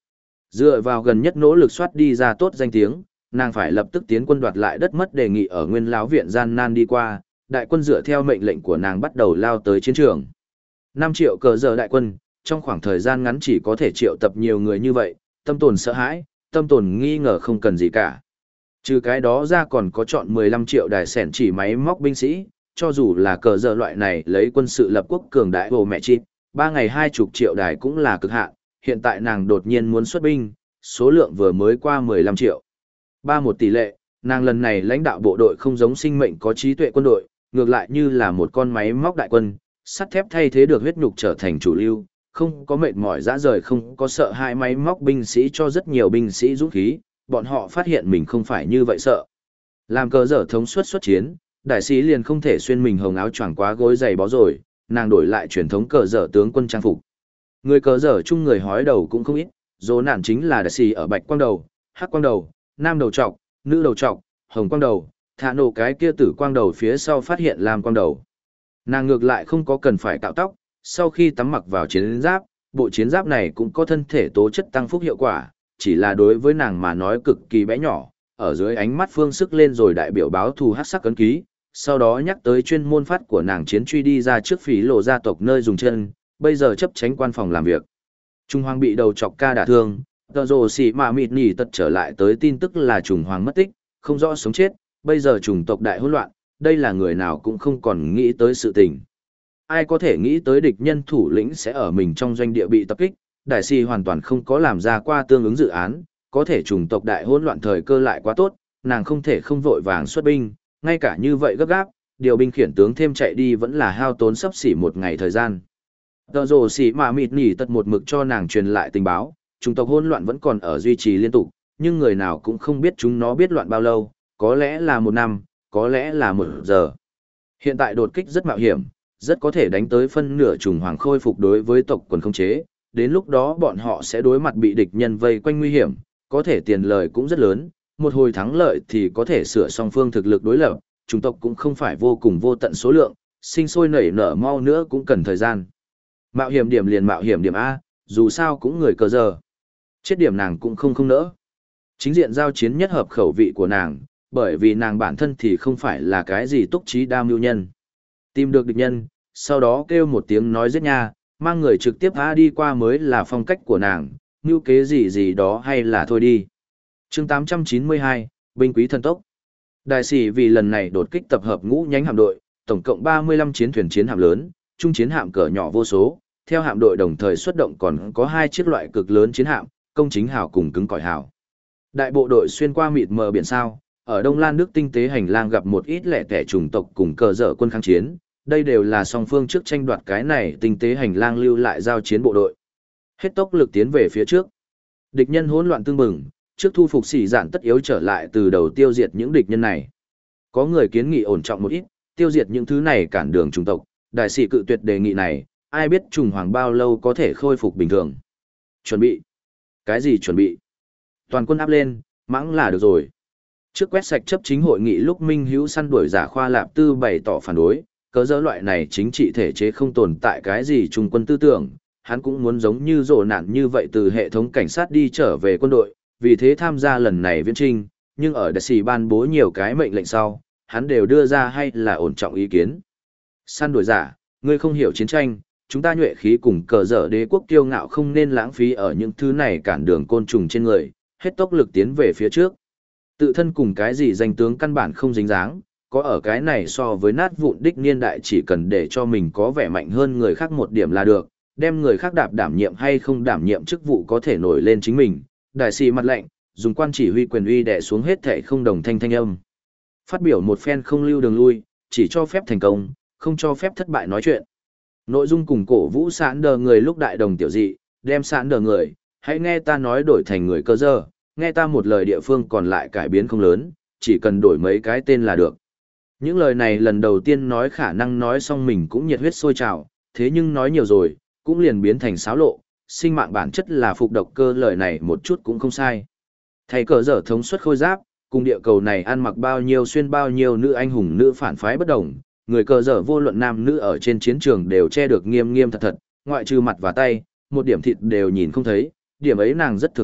Speaker 1: Dựa vào gần nhất nỗ lực soát đi ra tốt danh tiếng, nàng phải lập tức tiến quân đoạt lại đất mất đề nghị ở Nguyên Lão viện gian nan đi qua, đại quân dựa theo mệnh lệnh của nàng bắt đầu lao tới chiến trường. năm triệu cờ giờ đại quân, trong khoảng thời gian ngắn chỉ có thể triệu tập nhiều người như vậy, tâm tồn sợ hãi, tâm tồn nghi ngờ không cần gì cả. Trừ cái đó ra còn có chọn mười lăm triệu đài sẻn chỉ máy móc binh sĩ, cho dù là cờ giờ loại này lấy quân sự lập quốc cường đại hồ mẹ chít, ba ngày hai chục triệu đài cũng là cực hạn, hiện tại nàng đột nhiên muốn xuất binh, số lượng vừa mới qua mười lăm triệu. Ba một tỷ lệ, nàng lần này lãnh đạo bộ đội không giống sinh mệnh có trí tuệ quân đội, ngược lại như là một con máy móc đại quân, sắt thép thay thế được huyết nhục trở thành chủ lưu, không có mệt mỏi dã rời, không có sợ hai máy móc binh sĩ cho rất nhiều binh sĩ dũng khí, bọn họ phát hiện mình không phải như vậy sợ. Làm cờ dở thống suất xuất chiến, đại sĩ liền không thể xuyên mình hồng áo choàng quá gối giày bó rồi, nàng đổi lại truyền thống cờ dở tướng quân trang phục. Người cờ dở chung người hói đầu cũng không ít, dỗ nạn chính là đại sĩ ở bạch quang đầu, hắc quang đầu, nam đầu trọc, nữ đầu trọc, hồng quang đầu, thả nổ cái kia tử quang đầu phía sau phát hiện lam quang đầu. Nàng ngược lại không có cần phải cạo tóc, sau khi tắm mặc vào chiến giáp, bộ chiến giáp này cũng có thân thể tố chất tăng phúc hiệu quả, chỉ là đối với nàng mà nói cực kỳ bé nhỏ, ở dưới ánh mắt phương sức lên rồi đại biểu báo thù hắc sắc cấn ký, sau đó nhắc tới chuyên môn phát của nàng chiến truy đi ra trước phí lộ gia tộc nơi dùng chân, bây giờ chấp tránh quan phòng làm việc. Trung Hoàng bị đầu chọc ca đả thương, tờ rồ xỉ mà mịt nỉ tật trở lại tới tin tức là Trùng Hoàng mất tích, không rõ sống chết, bây giờ chủng tộc đại hỗn loạn, đây là người nào cũng không còn nghĩ tới sự tình. Ai có thể nghĩ tới địch nhân thủ lĩnh sẽ ở mình trong doanh địa bị tập kích, đại sĩ hoàn toàn không có làm ra qua tương ứng dự án, có thể chủng tộc đại hỗn loạn thời cơ lại quá tốt, nàng không thể không vội vàng xuất binh, ngay cả như vậy gấp gáp, điều binh khiển tướng thêm chạy đi vẫn là hao tốn sắp xỉ một ngày thời gian. Tờ rồ xỉ mà mịt nỉ tật một mực cho nàng truyền lại tình báo, chủng tộc hỗn loạn vẫn còn ở duy trì liên tục, nhưng người nào cũng không biết chúng nó biết loạn bao lâu, có lẽ là một năm, có lẽ là một giờ. Hiện tại đột kích rất mạo hiểm, rất có thể đánh tới phân nửa trùng hoàng khôi phục đối với tộc quần không chế, đến lúc đó bọn họ sẽ đối mặt bị địch nhân vây quanh nguy hiểm, có thể tiền lời cũng rất lớn, một hồi thắng lợi thì có thể sửa song phương thực lực đối lập, chủng tộc cũng không phải vô cùng vô tận số lượng, sinh sôi nảy nở mau nữa cũng cần thời gian. Mạo hiểm điểm liền mạo hiểm điểm A, dù sao cũng người cờ giờ. Chết điểm nàng cũng không không nỡ. Chính diện giao chiến nhất hợp khẩu vị của nàng, bởi vì nàng bản thân thì không phải là cái gì túc trí đa mưu nhân. Tìm được địch nhân, sau đó kêu một tiếng nói giết nha, mang người trực tiếp phá đi qua mới là phong cách của nàng, mưu kế gì gì đó hay là thôi đi. chương tám trăm chín mươi hai, binh quý thần tốc. Đại sĩ vì lần này đột kích tập hợp ngũ nhánh hạm đội, tổng cộng ba mươi lăm chiến thuyền chiến hạm lớn, trung chiến hạm cỡ nhỏ vô số, theo hạm đội đồng thời xuất động còn có hai chiếc loại cực lớn chiến hạm, công chính hào cùng cứng cỏi hào. Đại bộ đội xuyên qua mịt mờ biển sao, ở Đông Lan nước tinh tế hành lang gặp một ít lẻ tẻ chủng tộc cùng cờ dở quân kháng chiến, đây đều là song phương trước tranh đoạt cái này tinh tế hành lang lưu lại giao chiến bộ đội. Hết tốc lực tiến về phía trước. Địch nhân hỗn loạn tương bừng, trước thu phục xỉ dạn tất yếu trở lại từ đầu tiêu diệt những địch nhân này. Có người kiến nghị ổn trọng một ít, tiêu diệt những thứ này cản đường chủng tộc, đại sĩ cự tuyệt đề nghị này, ai biết trùng hoàng bao lâu có thể khôi phục bình thường. Chuẩn bị. Cái gì chuẩn bị? Toàn quân áp lên, mãng là được rồi. Trước quét sạch chấp chính hội nghị lúc Minh Hữu săn đuổi giả khoa lạp tư bày tỏ phản đối, cớ dỡ loại này chính trị thể chế không tồn tại cái gì trung quân tư tưởng, hắn cũng muốn giống như rồ nạn như vậy từ hệ thống cảnh sát đi trở về quân đội, vì thế tham gia lần này viễn trinh, nhưng ở đại sĩ ban bố nhiều cái mệnh lệnh sau, hắn đều đưa ra hay là ổn trọng ý kiến. Săn đuổi giả, ngươi không hiểu chiến tranh, chúng ta nhuệ khí cùng cờ dở đế quốc kiêu ngạo không nên lãng phí ở những thứ này cản đường côn trùng trên người, hết tốc lực tiến về phía trước. Tự thân cùng cái gì danh tướng căn bản không dính dáng, có ở cái này so với nát vụn đích niên đại chỉ cần để cho mình có vẻ mạnh hơn người khác một điểm là được, đem người khác đạp đảm nhiệm hay không đảm nhiệm chức vụ có thể nổi lên chính mình. Đại sĩ mặt lệnh, dùng quan chỉ huy quyền uy đè xuống hết thảy không đồng thanh thanh âm. Phát biểu một phen không lưu đường lui, chỉ cho phép thành công, không cho phép thất bại nói chuyện. Nội dung cùng cổ vũ sẵn đờ người lúc đại đồng tiểu dị, đem sẵn đờ người, hãy nghe ta nói đổi thành người cơ dơ, nghe ta một lời địa phương còn lại cải biến không lớn, chỉ cần đổi mấy cái tên là được. Những lời này lần đầu tiên nói khả năng nói xong mình cũng nhiệt huyết sôi trào, thế nhưng nói nhiều rồi, cũng liền biến thành xáo lộ, sinh mạng bản chất là phục độc cơ, lời này một chút cũng không sai. Thầy cờ dở thống suất khôi giáp, cùng địa cầu này ăn mặc bao nhiêu xuyên bao nhiêu nữ anh hùng nữ phản phái bất đồng, người cờ dở vô luận nam nữ ở trên chiến trường đều che được nghiêm nghiêm thật thật, ngoại trừ mặt và tay, một điểm thịt đều nhìn không thấy, điểm ấy nàng rất thưởng thức,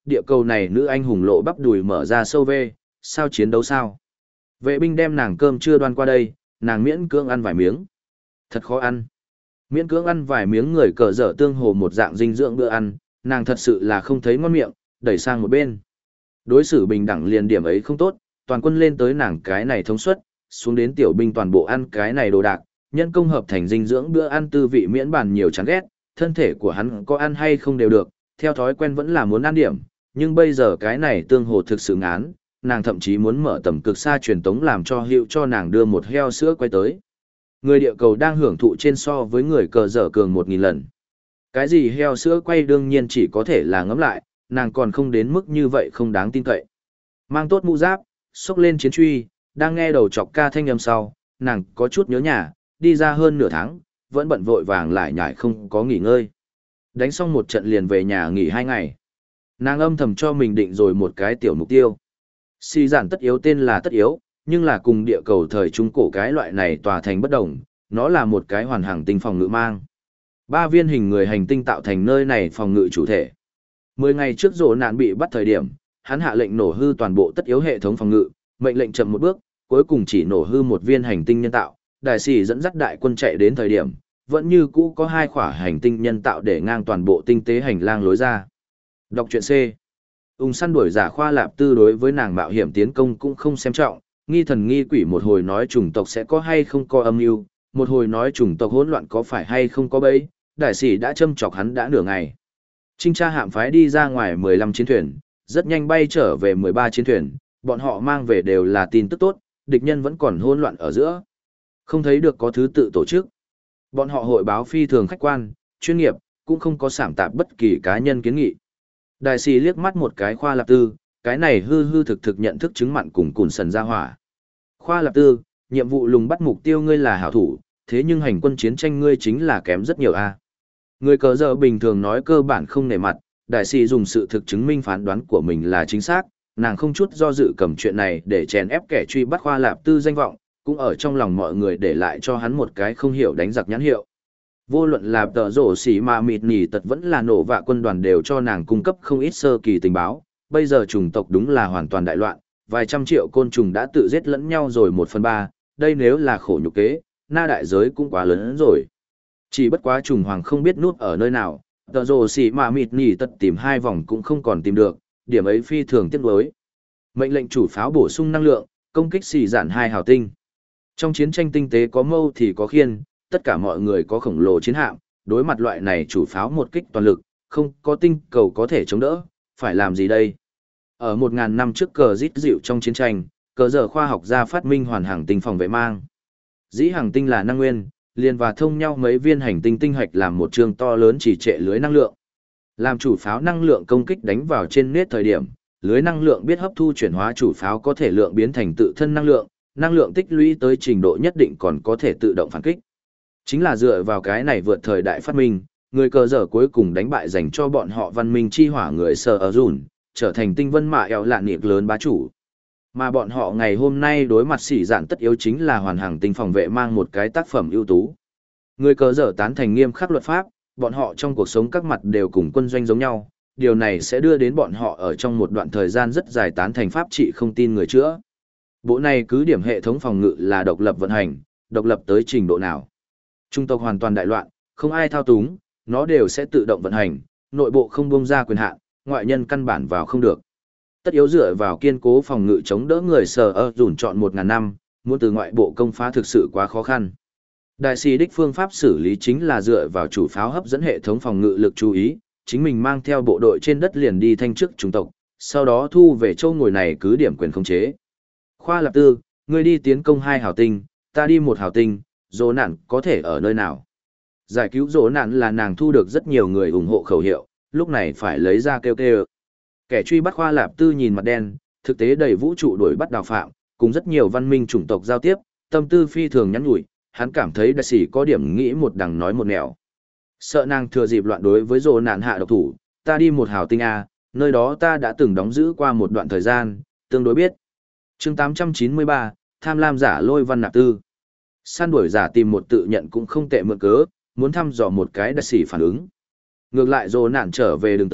Speaker 1: địa cầu này nữ anh hùng lộ bắp đùi mở ra sâu vê, sao chiến đấu sao? Vệ binh đem nàng cơm chưa đoan qua đây, nàng miễn cưỡng ăn vài miếng. Thật khó ăn. Miễn cưỡng ăn vài miếng người cờ dở tương hồ một dạng dinh dưỡng bữa ăn, nàng thật sự là không thấy ngon miệng, đẩy sang một bên. Đối xử bình đẳng liền điểm ấy không tốt, toàn quân lên tới nàng cái này thống suất, xuống đến tiểu binh toàn bộ ăn cái này đồ đạc, nhân công hợp thành dinh dưỡng bữa ăn tư vị miễn bàn nhiều chán ghét, thân thể của hắn có ăn hay không đều được, theo thói quen vẫn là muốn ăn điểm, nhưng bây giờ cái này tương hồ thực sự ngán, nàng thậm chí muốn mở tầm cực xa truyền tống làm cho hiệu cho nàng đưa một heo sữa quay tới. Người địa cầu đang hưởng thụ trên so với người cờ dở cường một nghìn lần. Cái gì heo sữa quay đương nhiên chỉ có thể là ngấm lại, nàng còn không đến mức như vậy không đáng tin cậy. Mang tốt mũ giáp, xốc lên chiến truy, đang nghe đầu chọc ca thanh âm sau, nàng có chút nhớ nhà, đi ra hơn nửa tháng, vẫn bận vội vàng lại nhải không có nghỉ ngơi. Đánh xong một trận liền về nhà nghỉ hai ngày. Nàng âm thầm cho mình định rồi một cái tiểu mục tiêu. Si giản tất yếu tên là tất yếu, nhưng là cùng địa cầu thời trung cổ cái loại này tòa thành bất đồng, nó là một cái hoàn hằng tinh phòng ngự mang. Ba viên hình người hành tinh tạo thành nơi này phòng ngự chủ thể. Mười ngày trước rổ nạn bị bắt thời điểm, hắn hạ lệnh nổ hư toàn bộ tất yếu hệ thống phòng ngự, mệnh lệnh chậm một bước, cuối cùng chỉ nổ hư một viên hành tinh nhân tạo. Đại sĩ dẫn dắt đại quân chạy đến thời điểm, vẫn như cũ có hai khỏa hành tinh nhân tạo để ngang toàn bộ tinh tế hành lang lối ra. Đọc truyện C. Ung săn đuổi giả khoa lạp tư đối với nàng mạo hiểm tiến công cũng không xem trọng, nghi thần nghi quỷ một hồi nói chủng tộc sẽ có hay không có âm mưu, một hồi nói chủng tộc hỗn loạn có phải hay không có bẫy, đại sĩ đã châm chọc hắn đã nửa ngày. Trinh tra hạm phái đi ra ngoài mười lăm chiến thuyền, rất nhanh bay trở về mười ba chiến thuyền, bọn họ mang về đều là tin tức tốt, địch nhân vẫn còn hỗn loạn ở giữa. Không thấy được có thứ tự tổ chức. Bọn họ hội báo phi thường khách quan, chuyên nghiệp, cũng không có sảm tạp bất kỳ cá nhân kiến nghị. Đại sĩ liếc mắt một cái khoa lạp tư, cái này hư hư thực thực nhận thức chứng mặn cùng cùn sần ra hỏa. Khoa lạp tư, nhiệm vụ lùng bắt mục tiêu ngươi là hảo thủ, thế nhưng hành quân chiến tranh ngươi chính là kém rất nhiều a. Người cờ giờ bình thường nói cơ bản không nể mặt, đại sĩ dùng sự thực chứng minh phán đoán của mình là chính xác, nàng không chút do dự cầm chuyện này để chèn ép kẻ truy bắt khoa lạp tư danh vọng, cũng ở trong lòng mọi người để lại cho hắn một cái không hiểu đánh giặc nhãn hiệu. Vô luận là tờ rổ xỉ mà mịt nỉ tật vẫn là nổ vạ quân đoàn đều cho nàng cung cấp không ít sơ kỳ tình báo, bây giờ chủng tộc đúng là hoàn toàn đại loạn, vài trăm triệu côn trùng đã tự giết lẫn nhau rồi một phần ba, đây nếu là khổ nhục kế, na đại giới cũng quá lớn hơn rồi. Chỉ bất quá trùng hoàng không biết núp ở nơi nào, tờ rổ xỉ mà mịt nỉ tật tìm hai vòng cũng không còn tìm được, điểm ấy phi thường tiếc nuối. Mệnh lệnh chủ pháo bổ sung năng lượng, công kích xỉ giản hai hào tinh. Trong chiến tranh tinh tế có mâu thì có khiên, tất cả mọi người có khổng lồ chiến hạm, đối mặt loại này chủ pháo một kích toàn lực, không có tinh cầu có thể chống đỡ, phải làm gì đây? Ở một ngàn năm trước cờ rít dịu trong chiến tranh, cờ giờ khoa học gia phát minh hoàn hàng tinh phòng vệ mang. Dĩ hàng tinh là năng nguyên, liền và thông nhau mấy viên hành tinh tinh hạch làm một trường to lớn chỉ trệ lưới năng lượng. Làm chủ pháo năng lượng công kích đánh vào trên nét thời điểm, lưới năng lượng biết hấp thu chuyển hóa chủ pháo có thể lượng biến thành tự thân năng lượng, năng lượng tích lũy tới trình độ nhất định còn có thể tự động phản kích. Chính là dựa vào cái này vượt thời đại phát minh, người cờ dở cuối cùng đánh bại dành cho bọn họ văn minh chi hỏa người Sở ở Dùn, trở thành tinh vân mạ eo lạn niệm lớn bá chủ. Mà bọn họ ngày hôm nay đối mặt sỉ dạn tất yếu chính là hoàn hằng tinh phòng vệ mang một cái tác phẩm ưu tú. Người cờ dở tán thành nghiêm khắc luật pháp, bọn họ trong cuộc sống các mặt đều cùng quân doanh giống nhau, điều này sẽ đưa đến bọn họ ở trong một đoạn thời gian rất dài tán thành pháp trị không tin người chữa. Bộ này cứ điểm hệ thống phòng ngự là độc lập vận hành, độc lập tới trình độ nào. Trung tộc hoàn toàn đại loạn, không ai thao túng, nó đều sẽ tự động vận hành, nội bộ không buông ra quyền hạn, ngoại nhân căn bản vào không được. Tất yếu dựa vào kiên cố phòng ngự chống đỡ người Sở ở Dùn chọn một ngàn năm, muốn từ ngoại bộ công phá thực sự quá khó khăn. Đại sĩ đích phương pháp xử lý chính là dựa vào chủ pháo hấp dẫn hệ thống phòng ngự lực chú ý, chính mình mang theo bộ đội trên đất liền đi thanh chức trung tộc, sau đó thu về châu ngồi này cứ điểm quyền khống chế. Khoa Lạp Tư, ngươi đi tiến công hai hào tinh, ta đi một hào tinh, dỗ nạn có thể ở nơi nào? Giải cứu dỗ nạn là nàng thu được rất nhiều người ủng hộ khẩu hiệu, lúc này phải lấy ra kêu kêu. Kẻ truy bắt Khoa Lạp Tư nhìn mặt đen, thực tế đầy vũ trụ đuổi bắt đào phạm, cùng rất nhiều văn minh chủng tộc giao tiếp, tâm tư phi thường nhắn nhủi, hắn cảm thấy đại sĩ có điểm nghĩ một đằng nói một nẻo. Sợ nàng thừa dịp loạn đối với dỗ nạn hạ độc thủ, ta đi một hào tinh A, nơi đó ta đã từng đóng giữ qua một đoạn thời gian, tương đối biết. Chương tám trăm chín mươi ba, tham lam giả lôi văn nạp tư. Săn đuổi giả tìm một tự nhận cũng không tệ mượn cớ, muốn thăm dò một cái đặc sĩ phản ứng. Ngược lại dồ nạn trở về đường tới,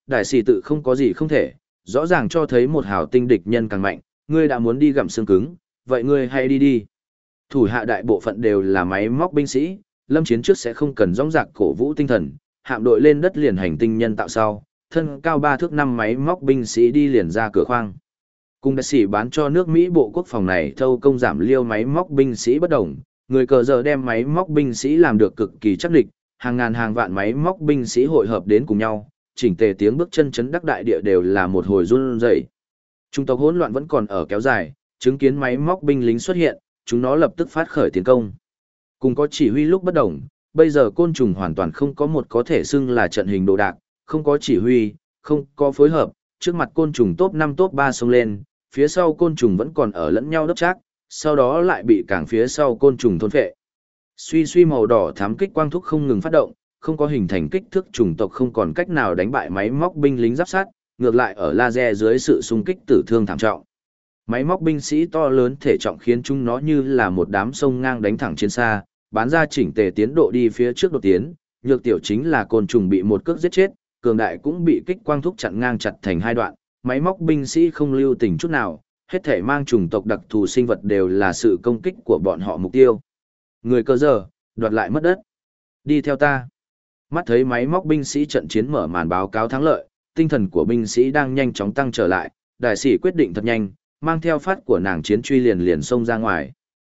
Speaker 1: đại sĩ tự không có gì không thể, rõ ràng cho thấy một hào tinh địch nhân càng mạnh, ngươi đã muốn đi gặm xương cứng, vậy ngươi hãy đi đi. Thủ hạ đại bộ phận đều là máy móc binh sĩ, lâm chiến trước sẽ không cần rõng rạc cổ vũ tinh thần, hạm đội lên đất liền hành tinh nhân tạo sau, thân cao ba thước năm máy móc binh sĩ đi liền ra cửa khoang. Cùng đại sĩ bán cho nước Mỹ bộ quốc phòng này thâu công giảm liêu máy móc binh sĩ bất đồng, người cờ giờ đem máy móc binh sĩ làm được cực kỳ chắc địch, hàng ngàn hàng vạn máy móc binh sĩ hội hợp đến cùng nhau, chỉnh tề tiếng bước chân chấn đắc đại địa đều là một hồi run rẩy. Trung tộc hỗn loạn vẫn còn ở kéo dài, chứng kiến máy móc binh lính xuất hiện, chúng nó lập tức phát khởi tiến công. Cùng có chỉ huy lúc bất đồng, bây giờ côn trùng hoàn toàn không có một có thể xưng là trận hình đồ đạc, không có chỉ huy, không có phối hợp, trước mặt côn trùng top năm top ba xông lên, phía sau côn trùng vẫn còn ở lẫn nhau đấp chác, sau đó lại bị cảng phía sau côn trùng thôn phệ. Suy suy màu đỏ thám kích quang thúc không ngừng phát động, không có hình thành kích thước chủng tộc không còn cách nào đánh bại máy móc binh lính giáp sát, ngược lại ở laser dưới sự xung kích tử thương thảm trọng. Máy móc binh sĩ to lớn thể trọng khiến chúng nó như là một đám sông ngang đánh thẳng trên xa, bán ra chỉnh tề tiến độ đi phía trước đột tiến, nhược tiểu chính là côn trùng bị một cước giết chết, cường đại cũng bị kích quang thúc chặn ngang chặt thành hai đoạn, máy móc binh sĩ không lưu tình chút nào, hết thể mang chủng tộc đặc thù sinh vật đều là sự công kích của bọn họ mục tiêu. Người cơ giờ, đoạt lại mất đất. Đi theo ta. Mắt thấy máy móc binh sĩ trận chiến mở màn báo cáo thắng lợi, tinh thần của binh sĩ đang nhanh chóng tăng trở lại, đại sĩ quyết định thật nhanh, mang theo phát của nàng chiến truy liền liền xông ra ngoài.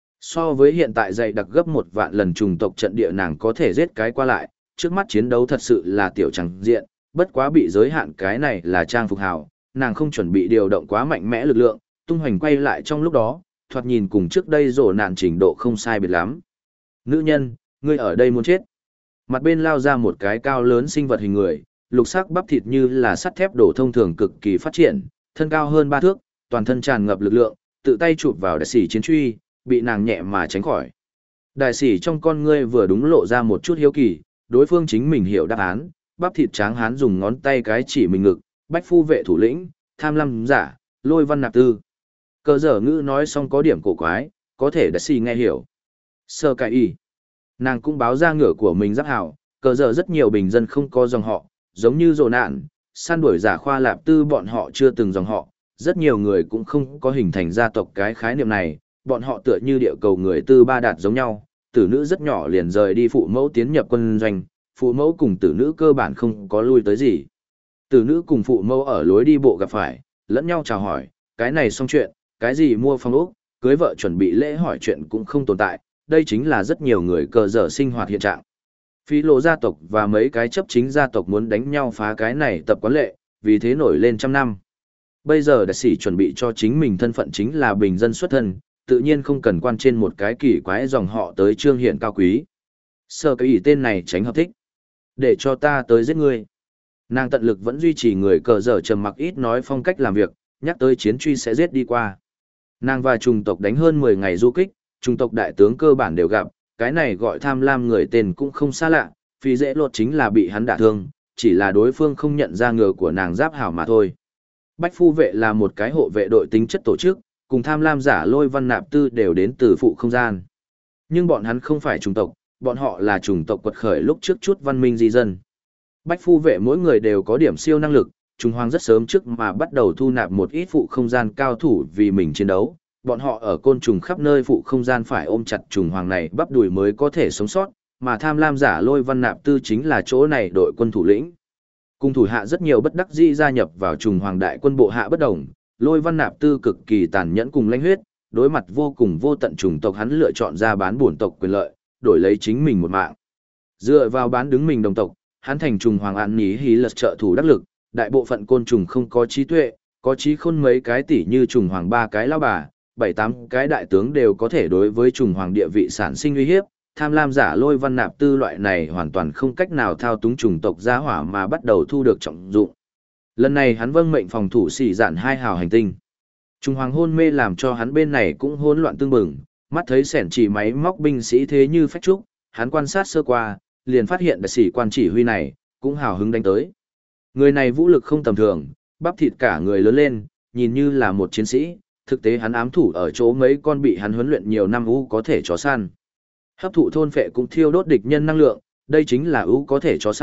Speaker 1: So với hiện tại dày đặc gấp một vạn lần trùng tộc trận địa nàng có thể giết cái qua lại, trước mắt chiến đấu thật sự là tiểu chẳng diện, bất quá bị giới hạn cái này là trang phục hào, nàng không chuẩn bị điều động quá mạnh mẽ lực lượng, tung hoành quay lại trong lúc đó, thoạt nhìn cùng trước đây rổ nạn trình độ không sai biệt lắm. Nữ nhân, ngươi ở đây muốn chết. Mặt bên lao ra một cái cao lớn sinh vật hình người, lục sắc bắp thịt như là sắt thép đổ thông thường cực kỳ phát triển, thân cao hơn ba thước, toàn thân tràn ngập lực lượng, tự tay chụp vào đại sĩ chiến truy, bị nàng nhẹ mà tránh khỏi. Đại sĩ trong con ngươi vừa đúng lộ ra một chút hiếu kỳ, đối phương chính mình hiểu đáp án, bắp thịt tráng hán dùng ngón tay cái chỉ mình ngực, bách phu vệ thủ lĩnh, tham lam giả, lôi văn nạp tư. Cờ dở ngữ nói xong có điểm cổ quái, có thể đại sĩ nghe hiểu. Sơ cải y. Nàng cũng báo ra ngựa của mình giáp hảo, cờ dở rất nhiều bình dân không có dòng họ, giống như rồ nạn, săn đuổi giả khoa lạp tư bọn họ chưa từng dòng họ, rất nhiều người cũng không có hình thành gia tộc cái khái niệm này, bọn họ tựa như địa cầu người tư ba đạt giống nhau, tử nữ rất nhỏ liền rời đi phụ mẫu tiến nhập quân doanh, phụ mẫu cùng tử nữ cơ bản không có lui tới gì. Tử nữ cùng phụ mẫu ở lối đi bộ gặp phải, lẫn nhau chào hỏi, cái này xong chuyện, cái gì mua phong ốc, cưới vợ chuẩn bị lễ hỏi chuyện cũng không tồn tại, đây chính là rất nhiều người cờ dở sinh hoạt hiện trạng. Phi lộ gia tộc và mấy cái chấp chính gia tộc muốn đánh nhau phá cái này tập quán lệ, vì thế nổi lên trăm năm. Bây giờ đại sĩ chuẩn bị cho chính mình thân phận chính là bình dân xuất thân, tự nhiên không cần quan trên một cái kỳ quái dòng họ tới trương hiện cao quý. Sơ cái ý tên này tránh hợp thích. Để cho ta tới giết ngươi. Nàng tận lực vẫn duy trì người cờ dở trầm mặc ít nói phong cách làm việc, nhắc tới chiến truy sẽ giết đi qua. Nàng và trùng tộc đánh hơn mười ngày du kích, trùng tộc đại tướng cơ bản đều gặp, cái này gọi tham lam người tên cũng không xa lạ, vì dễ lột chính là bị hắn đả thương, chỉ là đối phương không nhận ra ngựa của nàng giáp hảo mà thôi. Bách phu vệ là một cái hộ vệ đội tính chất tổ chức, cùng tham lam giả lôi văn nạp tư đều đến từ phụ không gian. Nhưng bọn hắn không phải chủng tộc, bọn họ là chủng tộc quật khởi lúc trước chút văn minh di dân. Bách phu vệ mỗi người đều có điểm siêu năng lực, Trung Hoàng rất sớm trước mà bắt đầu thu nạp một ít phụ không gian cao thủ vì mình chiến đấu. Bọn họ ở côn trùng khắp nơi phụ không gian phải ôm chặt Trung Hoàng này bắp đùi mới có thể sống sót, mà tham lam giả lôi văn nạp tư chính là chỗ này đội quân thủ lĩnh. Cùng thủ hạ rất nhiều bất đắc dĩ gia nhập vào Trung Hoàng đại quân bộ hạ bất đồng, lôi văn nạp tư cực kỳ tàn nhẫn cùng lãnh huyết, đối mặt vô cùng vô tận chủng tộc hắn lựa chọn ra bán bổn tộc quyền lợi, đổi lấy chính mình một mạng. Dựa vào bán đứng mình đồng tộc, hắn thành Trung Hoàng án ní hí lật trợ thủ đắc lực, đại bộ phận côn trùng không có trí tuệ, có trí khôn mấy cái tỷ như Trung Hoàng ba cái lao bà, bảy tám cái đại tướng đều có thể đối với Trung Hoàng địa vị sản sinh uy hiếp. Tham lam giả lôi văn nạp tư loại này hoàn toàn không cách nào thao túng chủng tộc gia hỏa mà bắt đầu thu được trọng dụng. Lần này hắn vâng mệnh phòng thủ xỉ dạn hai hào hành tinh. Trung Hoàng hôn mê làm cho hắn bên này cũng hỗn loạn tương bừng, mắt thấy sẻn chỉ máy móc binh sĩ thế như phách trúc, hắn quan sát sơ qua, liền phát hiện đại sĩ quan chỉ huy này, cũng hào hứng đánh tới. Người này vũ lực không tầm thường, bắp thịt cả người lớn lên, nhìn như là một chiến sĩ, thực tế hắn ám thủ ở chỗ mấy con bị hắn huấn luyện nhiều năm u có thể chó săn. Hấp thụ thôn phệ cũng thiêu đốt địch nhân năng lượng, đây chính là ưu có thể chó săn,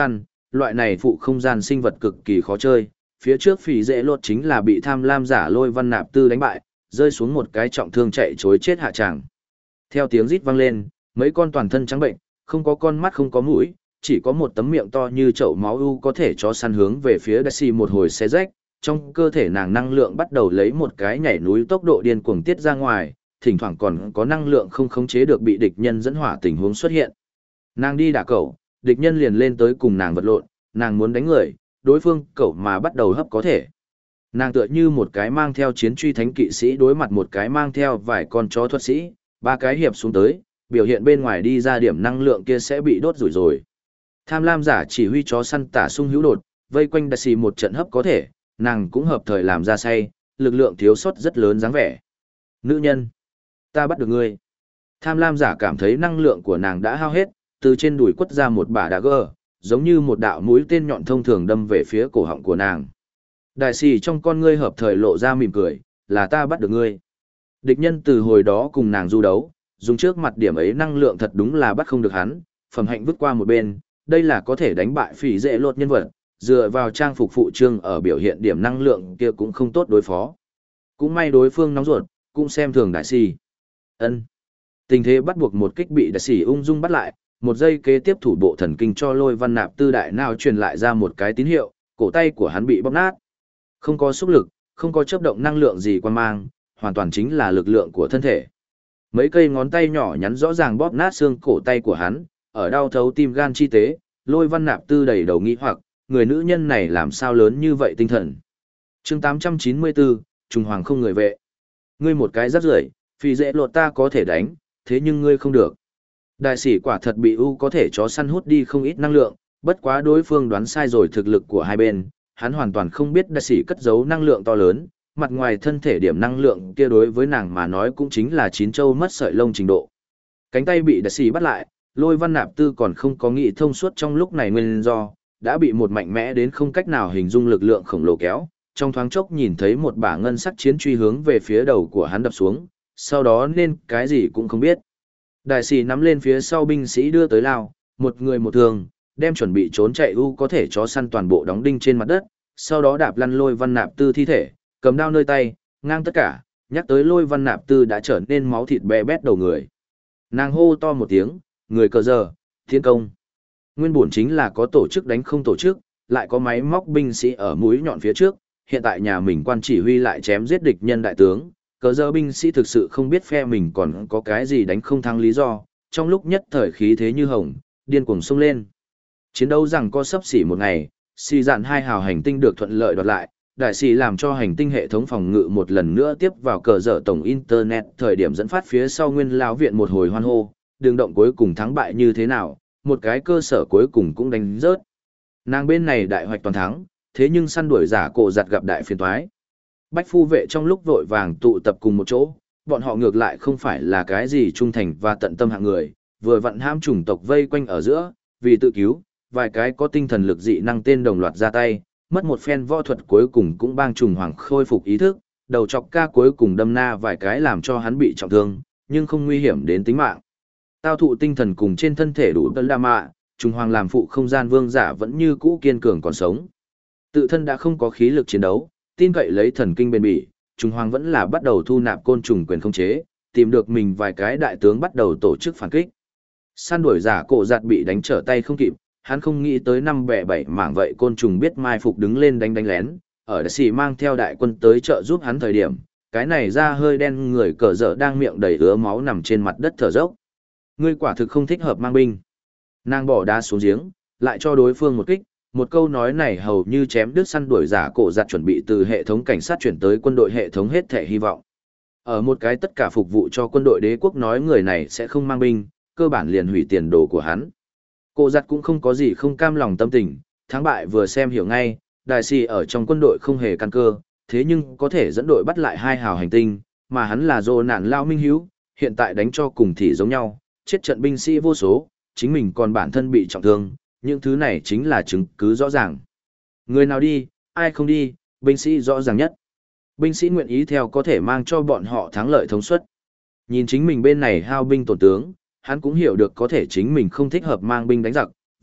Speaker 1: loại này phụ không gian sinh vật cực kỳ khó chơi, phía trước phỉ dễ lột chính là bị tham lam giả lôi văn nạp tư đánh bại, rơi xuống một cái trọng thương chạy chối chết hạ tràng. Theo tiếng rít vang lên, mấy con toàn thân trắng bệnh, không có con mắt không có mũi, chỉ có một tấm miệng to như chậu máu u có thể cho săn hướng về phía Daisy một hồi xé rách, trong cơ thể nàng năng lượng bắt đầu lấy một cái nhảy núi tốc độ điên cuồng tiết ra ngoài, thỉnh thoảng còn có năng lượng không khống chế được bị địch nhân dẫn hỏa tình huống xuất hiện. Nàng đi đả cẩu, địch nhân liền lên tới cùng nàng vật lộn, nàng muốn đánh người, đối phương cẩu mà bắt đầu hấp có thể. Nàng tựa như một cái mang theo chiến truy thánh kỵ sĩ đối mặt một cái mang theo vài con chó thuật sĩ, ba cái hiệp xuống tới, biểu hiện bên ngoài đi ra điểm năng lượng kia sẽ bị đốt rủi rồi. Tham lam giả chỉ huy chó săn tả sung hữu đột, vây quanh Đại Sĩ một trận hấp có thể, nàng cũng hợp thời làm ra say, lực lượng thiếu sót rất lớn dáng vẻ. Nữ nhân, ta bắt được ngươi. Tham lam giả cảm thấy năng lượng của nàng đã hao hết, từ trên đùi quất ra một bả đá gờ, giống như một đạo mũi tên nhọn thông thường đâm về phía cổ họng của nàng. Đại Sĩ trong con ngươi hợp thời lộ ra mỉm cười, là ta bắt được ngươi. Địch nhân từ hồi đó cùng nàng du đấu, dùng trước mặt điểm ấy năng lượng thật đúng là bắt không được hắn, phẩm hạnh vứt qua một bên, đây là có thể đánh bại phỉ dễ lột nhân vật, dựa vào trang phục phụ trương ở biểu hiện điểm năng lượng kia cũng không tốt đối phó. Cũng may đối phương nóng ruột, cũng xem thường Đại Sĩ. Ân. Tình thế bắt buộc một kích bị Đại Sĩ ung dung bắt lại, một giây kế tiếp thủ bộ thần kinh cho lôi văn nạp tư đại nào truyền lại ra một cái tín hiệu, cổ tay của hắn bị bóp nát. Không có xúc lực, không có chớp động năng lượng gì quan mang, hoàn toàn chính là lực lượng của thân thể. Mấy cây ngón tay nhỏ nhắn rõ ràng bóp nát xương cổ tay của hắn, ở đau thấu tim gan chi tế, lôi văn nạp tư đầy đầu nghĩ hoặc, người nữ nhân này làm sao lớn như vậy tinh thần. chương tám trăm chín mươi bốn, Trung Hoàng không người vệ. Ngươi một cái rắc rưởi, phi dễ lột ta có thể đánh, thế nhưng ngươi không được. Đại sĩ quả thật bị u có thể chó săn hút đi không ít năng lượng, bất quá đối phương đoán sai rồi thực lực của hai bên, hắn hoàn toàn không biết đại sĩ cất giấu năng lượng to lớn, mặt ngoài thân thể điểm năng lượng kia đối với nàng mà nói cũng chính là chín châu mất sợi lông trình độ. Cánh tay bị đại sĩ bắt lại, lôi văn nạp tư còn không có nghĩ thông suốt trong lúc này nguyên do, đã bị một mạnh mẽ đến không cách nào hình dung lực lượng khổng lồ kéo, trong thoáng chốc nhìn thấy một bả ngân sắc chiến truy hướng về phía đầu của hắn đập xuống, sau đó nên cái gì cũng không biết. Đại sĩ nắm lên phía sau binh sĩ đưa tới lao, một người một thường, đem chuẩn bị trốn chạy u có thể chó săn toàn bộ đóng đinh trên mặt đất, sau đó đạp lăn lôi văn nạp tư thi thể, cầm đao nơi tay, ngang tất cả, nhắc tới lôi văn nạp tư đã trở nên máu thịt bè bét đầu người. Nàng hô to một tiếng, người cờ giờ, thiên công. Nguyên bổn chính là có tổ chức đánh không tổ chức, lại có máy móc binh sĩ ở mũi nhọn phía trước, hiện tại nhà mình quan chỉ huy lại chém giết địch nhân đại tướng, cờ giờ binh sĩ thực sự không biết phe mình còn có cái gì đánh không thắng lý do, trong lúc nhất thời khí thế như hồng, điên cuồng xông lên. Chiến đấu rằng có sắp xỉ một ngày, xì dạn hai hào hành tinh được thuận lợi đoạt lại, đại sĩ làm cho hành tinh hệ thống phòng ngự một lần nữa tiếp vào cờ dở tổng internet, thời điểm dẫn phát phía sau nguyên lão viện một hồi hoan hô, đường động cuối cùng thắng bại như thế nào, một cái cơ sở cuối cùng cũng đánh rớt. Nàng bên này đại hoạch toàn thắng, thế nhưng săn đuổi giả cổ giặt gặp đại phiền toái. Bách phu vệ trong lúc vội vàng tụ tập cùng một chỗ, bọn họ ngược lại không phải là cái gì trung thành và tận tâm hạng người, vừa vặn ham chủng tộc vây quanh ở giữa, vì tự cứu, vài cái có tinh thần lực dị năng tên đồng loạt ra tay, mất một phen võ thuật cuối cùng cũng bang trùng hoàng khôi phục ý thức, đầu chọc ca cuối cùng đâm na vài cái làm cho hắn bị trọng thương, nhưng không nguy hiểm đến tính mạng. Tao thụ tinh thần cùng trên thân thể đủ tân đa mạ, trùng hoàng làm phụ không gian vương giả vẫn như cũ kiên cường còn sống. Tự thân đã không có khí lực chiến đấu, tin cậy lấy thần kinh bền bỉ, trùng hoàng vẫn là bắt đầu thu nạp côn trùng quyền không chế, tìm được mình vài cái đại tướng bắt đầu tổ chức phản kích. Săn đuổi giả cổ giặt bị đánh trở tay không kịp, hắn không nghĩ tới năm bẻ bảy mảng vậy côn trùng biết mai phục đứng lên đánh đánh lén, ở đại sĩ mang theo đại quân tới trợ giúp hắn thời điểm, cái này ra hơi đen người cờ dở đang miệng đầy ứa máu nằm trên mặt đất thở dốc. Ngươi quả thực không thích hợp mang binh. Nàng bỏ đá xuống giếng, lại cho đối phương một kích, một câu nói này hầu như chém đứt săn đuổi giả cổ giặt chuẩn bị từ hệ thống cảnh sát chuyển tới quân đội hệ thống hết thể hy vọng. Ở một cái tất cả phục vụ cho quân đội đế quốc nói người này sẽ không mang binh, cơ bản liền hủy tiền đồ của hắn. Cổ giặt cũng không có gì không cam lòng tâm tình, thắng bại vừa xem hiểu ngay, đại sĩ ở trong quân đội không hề căn cơ, thế nhưng có thể dẫn đội bắt lại hai hào hành tinh, mà hắn là dô nạn lao minh hiếu, hiện tại đánh cho cùng thì giống nhau, chết trận binh sĩ vô số, chính mình còn bản thân bị trọng thương, những thứ này chính là chứng cứ rõ ràng. Người nào đi, ai không đi, binh sĩ rõ ràng nhất. Binh sĩ nguyện ý theo có thể mang cho bọn họ thắng lợi thống suất. Nhìn chính mình bên này hao binh tổn tướng, hắn cũng hiểu được có thể chính mình không thích hợp mang binh đánh giặc,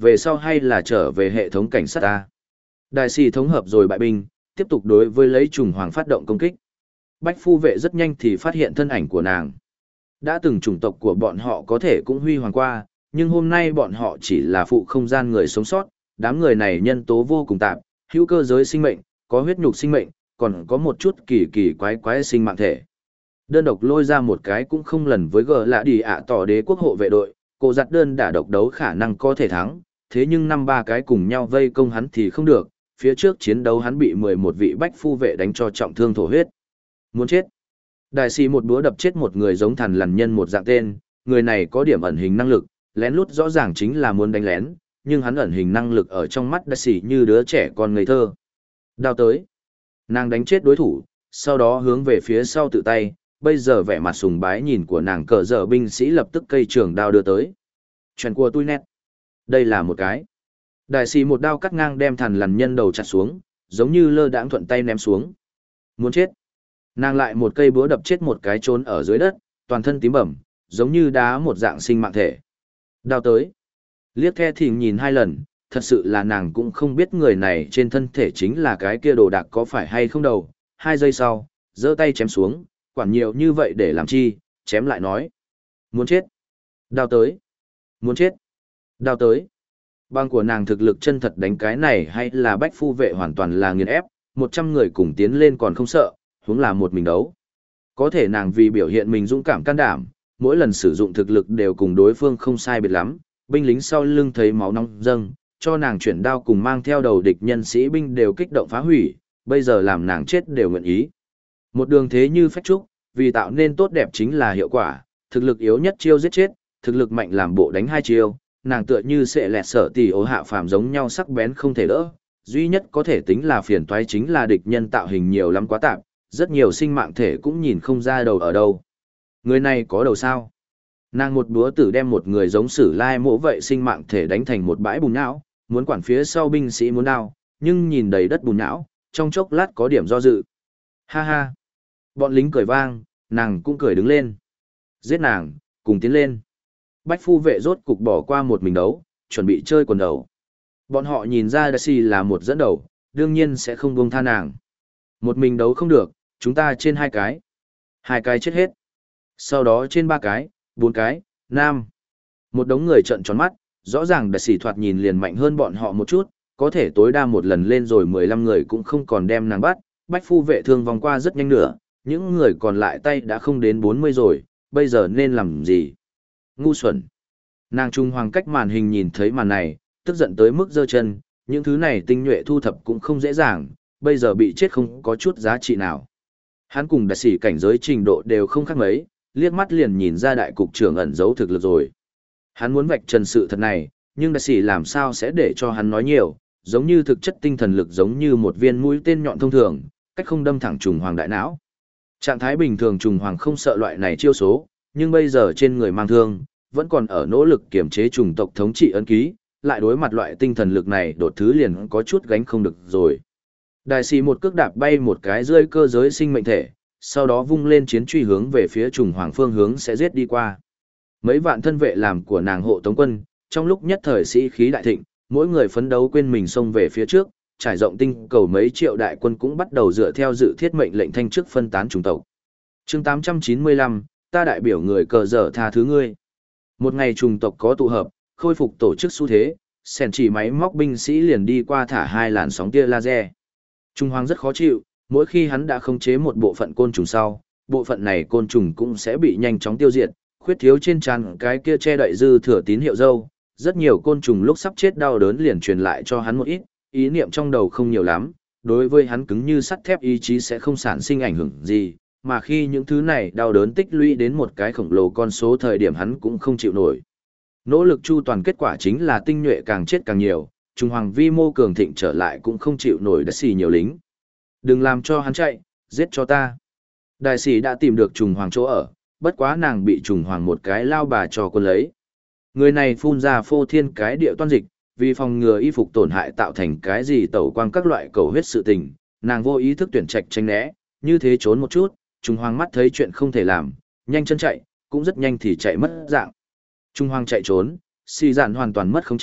Speaker 1: về sau hay là trở về hệ thống cảnh sát ta. Đại sĩ thống hợp rồi bại binh, tiếp tục đối với lấy trùng hoàng phát động công kích. Bách phu vệ rất nhanh thì phát hiện thân ảnh của nàng. Đã từng chủng tộc của bọn họ có thể cũng huy hoàng qua, nhưng hôm nay bọn họ chỉ là phụ không gian người sống sót, đám người này nhân tố vô cùng tạp, hữu cơ giới sinh mệnh, có huyết nhục sinh mệnh, còn có một chút kỳ kỳ quái quái sinh mạng thể. Đơn độc lôi ra một cái cũng không lần với gờ lạ đi ạ tỏ đế quốc hộ vệ đội, cô giặt đơn đã độc đấu khả năng có thể thắng, thế nhưng năm ba cái cùng nhau vây công hắn thì không được, phía trước chiến đấu hắn bị mười một vị bách phu vệ đánh cho trọng thương thổ huyết. Muốn chết. Đại sĩ một búa đập chết một người giống thằn lằn nhân một dạng tên, người này có điểm ẩn hình năng lực, lén lút rõ ràng chính là muốn đánh lén, nhưng hắn ẩn hình năng lực ở trong mắt đại sĩ như đứa trẻ con ngây thơ. Đao tới. Nàng đánh chết đối thủ, sau đó hướng về phía sau tự tay, bây giờ vẻ mặt sùng bái nhìn của nàng cờ dở binh sĩ lập tức cây trường đao đưa tới. Chuyện của tôi nét. Đây là một cái. Đại sĩ một đao cắt ngang đem thằn lằn nhân đầu chặt xuống, giống như lơ đãng thuận tay ném xuống. Muốn chết. Nàng lại một cây búa đập chết một cái trốn ở dưới đất, toàn thân tím bầm, giống như đá một dạng sinh mạng thể. Đao tới. Liếc the thì nhìn hai lần, thật sự là nàng cũng không biết người này trên thân thể chính là cái kia đồ đạc có phải hay không đâu. Hai giây sau, giơ tay chém xuống, quản nhiều như vậy để làm chi, chém lại nói. Muốn chết. Đao tới. Muốn chết. Đao tới. Bang của nàng thực lực chân thật đánh cái này hay là bách phu vệ hoàn toàn là nghiền ép, một trăm người cùng tiến lên còn không sợ, huống là một mình đấu. Có thể nàng vì biểu hiện mình dũng cảm can đảm, mỗi lần sử dụng thực lực đều cùng đối phương không sai biệt lắm, binh lính sau lưng thấy máu nóng dâng, cho nàng chuyển đao cùng mang theo đầu địch nhân sĩ binh đều kích động phá hủy, bây giờ làm nàng chết đều nguyện ý. Một đường thế như phách trúc, vì tạo nên tốt đẹp chính là hiệu quả, thực lực yếu nhất chiêu giết chết, thực lực mạnh làm bộ đánh hai chiêu, nàng tựa như sẽ lẹt sở tỷ ố hạ phàm giống nhau sắc bén không thể đỡ, duy nhất có thể tính là phiền toái chính là địch nhân tạo hình nhiều lắm quá tạp, rất nhiều sinh mạng thể cũng nhìn không ra đầu ở đâu. Người này có đầu sao? Nàng một búa tử đem một người giống Sử Lai Mộ vậy sinh mạng thể đánh thành một bãi bùn nhão, muốn quản phía sau binh sĩ muốn đao, nhưng nhìn đầy đất bùn nhão, trong chốc lát có điểm do dự. Ha ha! Bọn lính cười vang, nàng cũng cười đứng lên. Giết nàng, cùng tiến lên. Bách phu vệ rốt cục bỏ qua một mình đấu, chuẩn bị chơi quần đầu. Bọn họ nhìn ra Daisy là một dẫn đầu, đương nhiên sẽ không buông tha nàng. Một mình đấu không được, chúng ta trên hai cái. Hai cái chết hết. Sau đó trên ba cái, bốn cái, năm. Một đống người trợn tròn mắt, rõ ràng Daisy thoạt nhìn liền mạnh hơn bọn họ một chút, có thể tối đa một lần lên rồi mười lăm người cũng không còn đem nàng bắt. Bách phu vệ thương vòng qua rất nhanh nữa, những người còn lại tay đã không đến bốn mươi rồi, bây giờ nên làm gì? Ngu xuẩn. Nàng trung hoàng cách màn hình nhìn thấy màn này, tức giận tới mức giơ chân, những thứ này tinh nhuệ thu thập cũng không dễ dàng, bây giờ bị chết không có chút giá trị nào. Hắn cùng đại sĩ cảnh giới trình độ đều không khác mấy, liếc mắt liền nhìn ra đại cục trưởng ẩn giấu thực lực rồi. Hắn muốn vạch trần sự thật này, nhưng đại sĩ làm sao sẽ để cho hắn nói nhiều, giống như thực chất tinh thần lực giống như một viên mũi tên nhọn thông thường, cách không đâm thẳng trùng hoàng đại não. Trạng thái bình thường trùng hoàng không sợ loại này chiêu số, nhưng bây giờ trên người mang thương, vẫn còn ở nỗ lực kiểm chế chủng tộc thống trị ấn ký, lại đối mặt loại tinh thần lực này đột thứ liền có chút gánh không được rồi. Đại sĩ một cước đạp bay một cái rơi cơ giới sinh mệnh thể, sau đó vung lên chiến truy hướng về phía trùng hoàng phương hướng sẽ giết đi qua. Mấy vạn thân vệ làm của nàng hộ tống quân, trong lúc nhất thời sĩ khí đại thịnh, mỗi người phấn đấu quên mình xông về phía trước, trải rộng tinh cầu mấy triệu đại quân cũng bắt đầu dựa theo dự thiết mệnh lệnh thanh chức phân tán chủng tộc. Chương tám trăm chín mươi lăm, ta đại biểu người cờ dở tha thứ ngươi. Một ngày chủng tộc có tụ hợp, khôi phục tổ chức xu thế, sèn chỉ máy móc binh sĩ liền đi qua thả hai làn sóng tia laser. Trung Hoàng rất khó chịu, mỗi khi hắn đã khống chế một bộ phận côn trùng sau, bộ phận này côn trùng cũng sẽ bị nhanh chóng tiêu diệt, khuyết thiếu trên trán cái kia che đậy dư thừa tín hiệu dâu, rất nhiều côn trùng lúc sắp chết đau đớn liền truyền lại cho hắn một ít, ý niệm trong đầu không nhiều lắm, đối với hắn cứng như sắt thép ý chí sẽ không sản sinh ảnh hưởng gì, mà khi những thứ này đau đớn tích lũy đến một cái khổng lồ con số thời điểm hắn cũng không chịu nổi. Nỗ lực chu toàn kết quả chính là tinh nhuệ càng chết càng nhiều, Trung Hoàng vi mô cường thịnh trở lại cũng không chịu nổi đất xì nhiều lính. Đừng làm cho hắn chạy, giết cho ta. Đại sĩ đã tìm được Trung Hoàng chỗ ở, bất quá nàng bị Trung Hoàng một cái lao bà cho quân lấy. Người này phun ra phô thiên cái địa toan dịch, vì phòng ngừa y phục tổn hại tạo thành cái gì tẩu quang các loại cầu huyết sự tình, nàng vô ý thức tuyển trạch tranh né, như thế trốn một chút, Trung Hoàng mắt thấy chuyện không thể làm, nhanh chân chạy, cũng rất nhanh thì chạy mất dạng. Trung Hoàng chạy trốn, xì dạn hoàn toàn mất khống chế,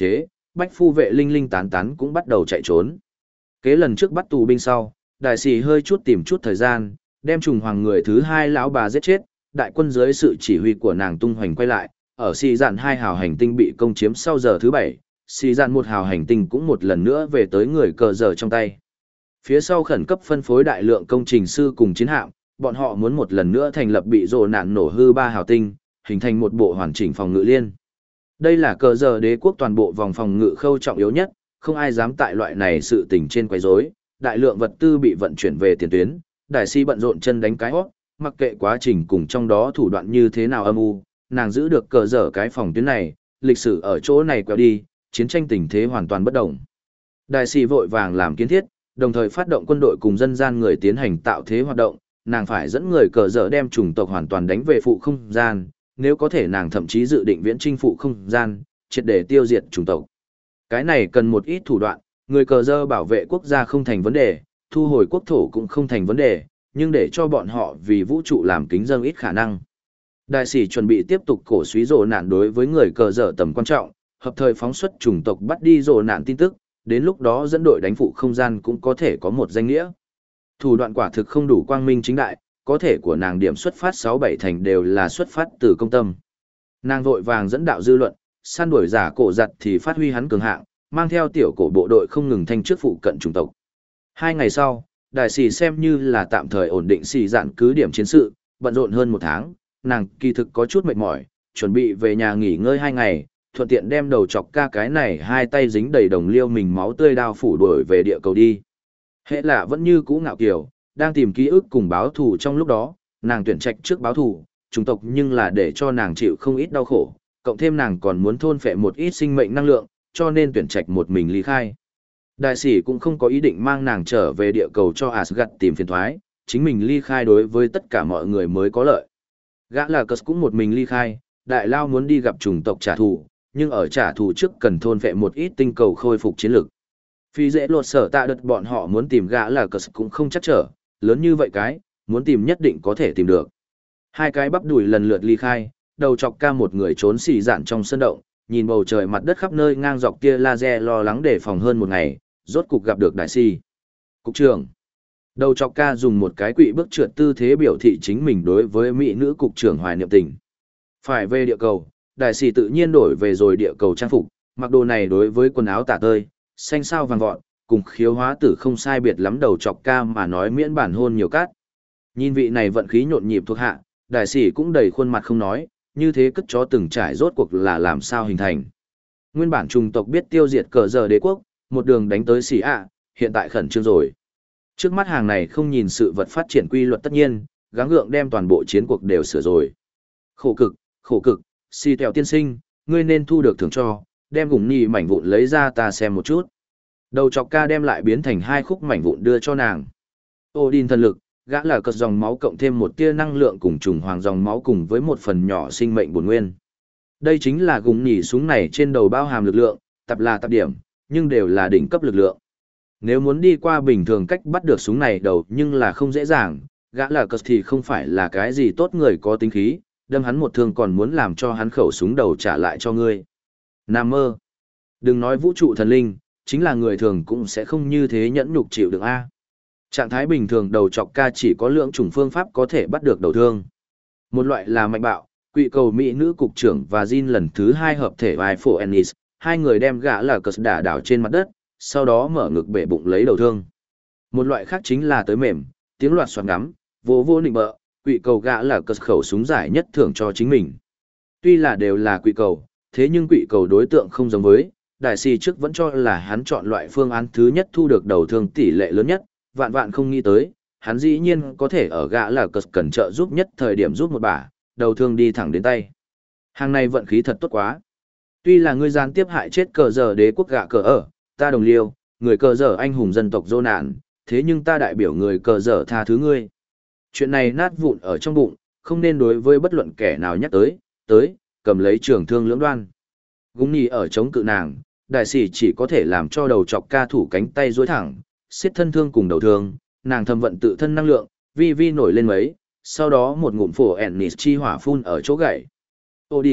Speaker 1: bách phu vệ linh linh tán tán cũng bắt đầu chạy trốn. Kế lần trước bắt tù binh sau, đại sĩ hơi chút tìm chút thời gian, đem trùng hoàng người thứ hai lão bà giết chết, đại quân dưới sự chỉ huy của nàng tung hoành quay lại, ở xì dạn hai hào hành tinh bị công chiếm sau giờ thứ bảy, xì dạn một hào hành tinh cũng một lần nữa về tới người cờ giờ trong tay. Phía sau khẩn cấp phân phối đại lượng công trình sư cùng chiến hạm, bọn họ muốn một lần nữa thành lập bị rồ nạn nổ hư ba hào tinh, hình thành một bộ hoàn chỉnh phòng ngự liên. Đây là cờ giờ đế quốc toàn bộ vòng phòng ngự khâu trọng yếu nhất, không ai dám tại loại này sự tình trên quấy rối, đại lượng vật tư bị vận chuyển về tiền tuyến, đại si bận rộn chân đánh cái hót, mặc kệ quá trình cùng trong đó thủ đoạn như thế nào âm u, nàng giữ được cờ dở cái phòng tuyến này, lịch sử ở chỗ này quẹo đi, chiến tranh tình thế hoàn toàn bất động. Đại si vội vàng làm kiến thiết, đồng thời phát động quân đội cùng dân gian người tiến hành tạo thế hoạt động, nàng phải dẫn người cờ dở đem chủng tộc hoàn toàn đánh về phụ không gian, nếu có thể nàng thậm chí dự định viễn chinh phụ không gian, triệt để tiêu diệt chủng tộc. Cái này cần một ít thủ đoạn, người cờ dơ bảo vệ quốc gia không thành vấn đề, thu hồi quốc thổ cũng không thành vấn đề, nhưng để cho bọn họ vì vũ trụ làm kính dâng ít khả năng. Đại sĩ chuẩn bị tiếp tục cổ suý rồ nạn đối với người cờ dở tầm quan trọng, hợp thời phóng xuất chủng tộc bắt đi rồ nạn tin tức, đến lúc đó dẫn đội đánh phụ không gian cũng có thể có một danh nghĩa. Thủ đoạn quả thực không đủ quang minh chính đại, có thể của nàng điểm xuất phát sáu bảy thành đều là xuất phát từ công tâm. Nàng vội vàng dẫn đạo dư luận, săn đuổi giả cổ giặt thì phát huy hắn cường hạng, mang theo tiểu cổ bộ đội không ngừng thanh trước phụ cận chủng tộc. Hai ngày sau, đại sĩ xem như là tạm thời ổn định xì dạn cứ điểm chiến sự, bận rộn hơn một tháng, nàng kỳ thực có chút mệt mỏi, chuẩn bị về nhà nghỉ ngơi hai ngày, thuận tiện đem đầu chọc ca cái này hai tay dính đầy đồng liêu mình máu tươi đao phủ đuổi về địa cầu đi. Hệ lạ vẫn như cũ ngạo kiều, đang tìm ký ức cùng báo thù trong lúc đó, nàng tuyển trạch trước báo thù, chủng tộc nhưng là để cho nàng chịu không ít đau khổ, cộng thêm nàng còn muốn thôn phệ một ít sinh mệnh năng lượng, cho nên tuyển trạch một mình ly khai. Đại sĩ cũng không có ý định mang nàng trở về địa cầu cho Asgard tìm phiền thoái, chính mình ly khai đối với tất cả mọi người mới có lợi. Gã là Cus cũng một mình ly khai, đại lao muốn đi gặp chủng tộc trả thù, nhưng ở trả thù trước cần thôn phệ một ít tinh cầu khôi phục chiến lực. Phi dễ lột sở tạ đợt bọn họ muốn tìm gã là Cus cũng không chắc trở, lớn như vậy cái, muốn tìm nhất định có thể tìm được. Hai cái bắp đùi lần lượt ly khai, đầu chọc ca một người trốn xì dạn trong sân động, nhìn bầu trời mặt đất khắp nơi ngang dọc tia laser lo lắng đề phòng hơn một ngày, rốt cục gặp được đại si. Cục trưởng. Đầu chọc ca dùng một cái quỵ bước trượt tư thế biểu thị chính mình đối với mỹ nữ cục trưởng hoài niệm tình. Phải về địa cầu, đại sĩ tự nhiên đổi về rồi địa cầu trang phục, mặc đồ này đối với quần áo tả tơi, xanh sao vàng vọt, cùng khiếu hóa tử không sai biệt lắm đầu chọc ca mà nói miễn bản hôn nhiều cát. Nhìn vị này vận khí nhộn nhịp thuộc hạ, đại sĩ cũng đầy khuôn mặt không nói, như thế cất chó từng trải rốt cuộc là làm sao hình thành. Nguyên bản trùng tộc biết tiêu diệt cờ giờ đế quốc, một đường đánh tới xỉ ạ, hiện tại khẩn trương rồi. Trước mắt hàng này không nhìn sự vật phát triển quy luật tất nhiên, gắng gượng đem toàn bộ chiến cuộc đều sửa rồi. Khổ cực, khổ cực, xì tèo tiên sinh, ngươi nên thu được thưởng cho, đem gùng nhì mảnh vụn lấy ra ta xem một chút. Đầu chọc ca đem lại biến thành hai khúc mảnh vụn đưa cho nàng. Odin thần lực, gã là cật dòng máu cộng thêm một tia năng lượng cùng trùng hoàng dòng máu cùng với một phần nhỏ sinh mệnh bổn nguyên. Đây chính là gùng nhì súng này trên đầu bao hàm lực lượng, tập là tập điểm, nhưng đều là đỉnh cấp lực lượng. Nếu muốn đi qua bình thường cách bắt được súng này đầu nhưng là không dễ dàng, gã là cật thì không phải là cái gì tốt người có tính khí, đâm hắn một thương còn muốn làm cho hắn khẩu súng đầu trả lại cho ngươi. Nam mơ. Đừng nói vũ trụ thần linh, chính là người thường cũng sẽ không như thế nhẫn nhục chịu được A. Trạng thái bình thường đầu chọc ca chỉ có lượng chủng phương pháp có thể bắt được đầu thương. Một loại là mạnh bạo, quỵ cầu mỹ nữ cục trưởng và Jin lần thứ hai hợp thể vai phổ Ennis, hai người đem gã là cật đả đảo trên mặt đất, sau đó mở ngực bể bụng lấy đầu thương. Một loại khác chính là tới mềm, tiếng loạt xoắn ngắm, vô vô nịnh bợ, quỵ cầu gã là cật khẩu súng giải nhất thưởng cho chính mình. Tuy là đều là quỵ cầu, thế nhưng quỵ cầu đối tượng không giống với, đại sĩ trước vẫn cho là hắn chọn loại phương án thứ nhất thu được đầu thương tỷ lệ lớn nhất, vạn vạn không nghĩ tới, hắn dĩ nhiên có thể ở gã là cật cần trợ giúp nhất thời điểm giúp một bả, đầu thương đi thẳng đến tay. Hàng này vận khí thật tốt quá. Tuy là ngươi gián tiếp hại chết cờ giờ đế quốc gạ cờ ở, ta đồng liêu, người cờ giờ anh hùng dân tộc dô nạn, thế nhưng ta đại biểu người cờ giờ tha thứ ngươi. Chuyện này nát vụn ở trong bụng, không nên đối với bất luận kẻ nào nhắc tới, tới, cầm lấy trường thương lưỡng đoan. Gúng nhì ở chống cự nàng, đại sĩ chỉ có thể làm cho đầu chọc ca thủ cánh tay duỗi thẳng, xiết thân thương cùng đầu thương, nàng thâm vận tự thân năng lượng, vi vi nổi lên mấy, sau đó một ngụm phổ Ennis chi hỏa phun ở chỗ gậy. Odin,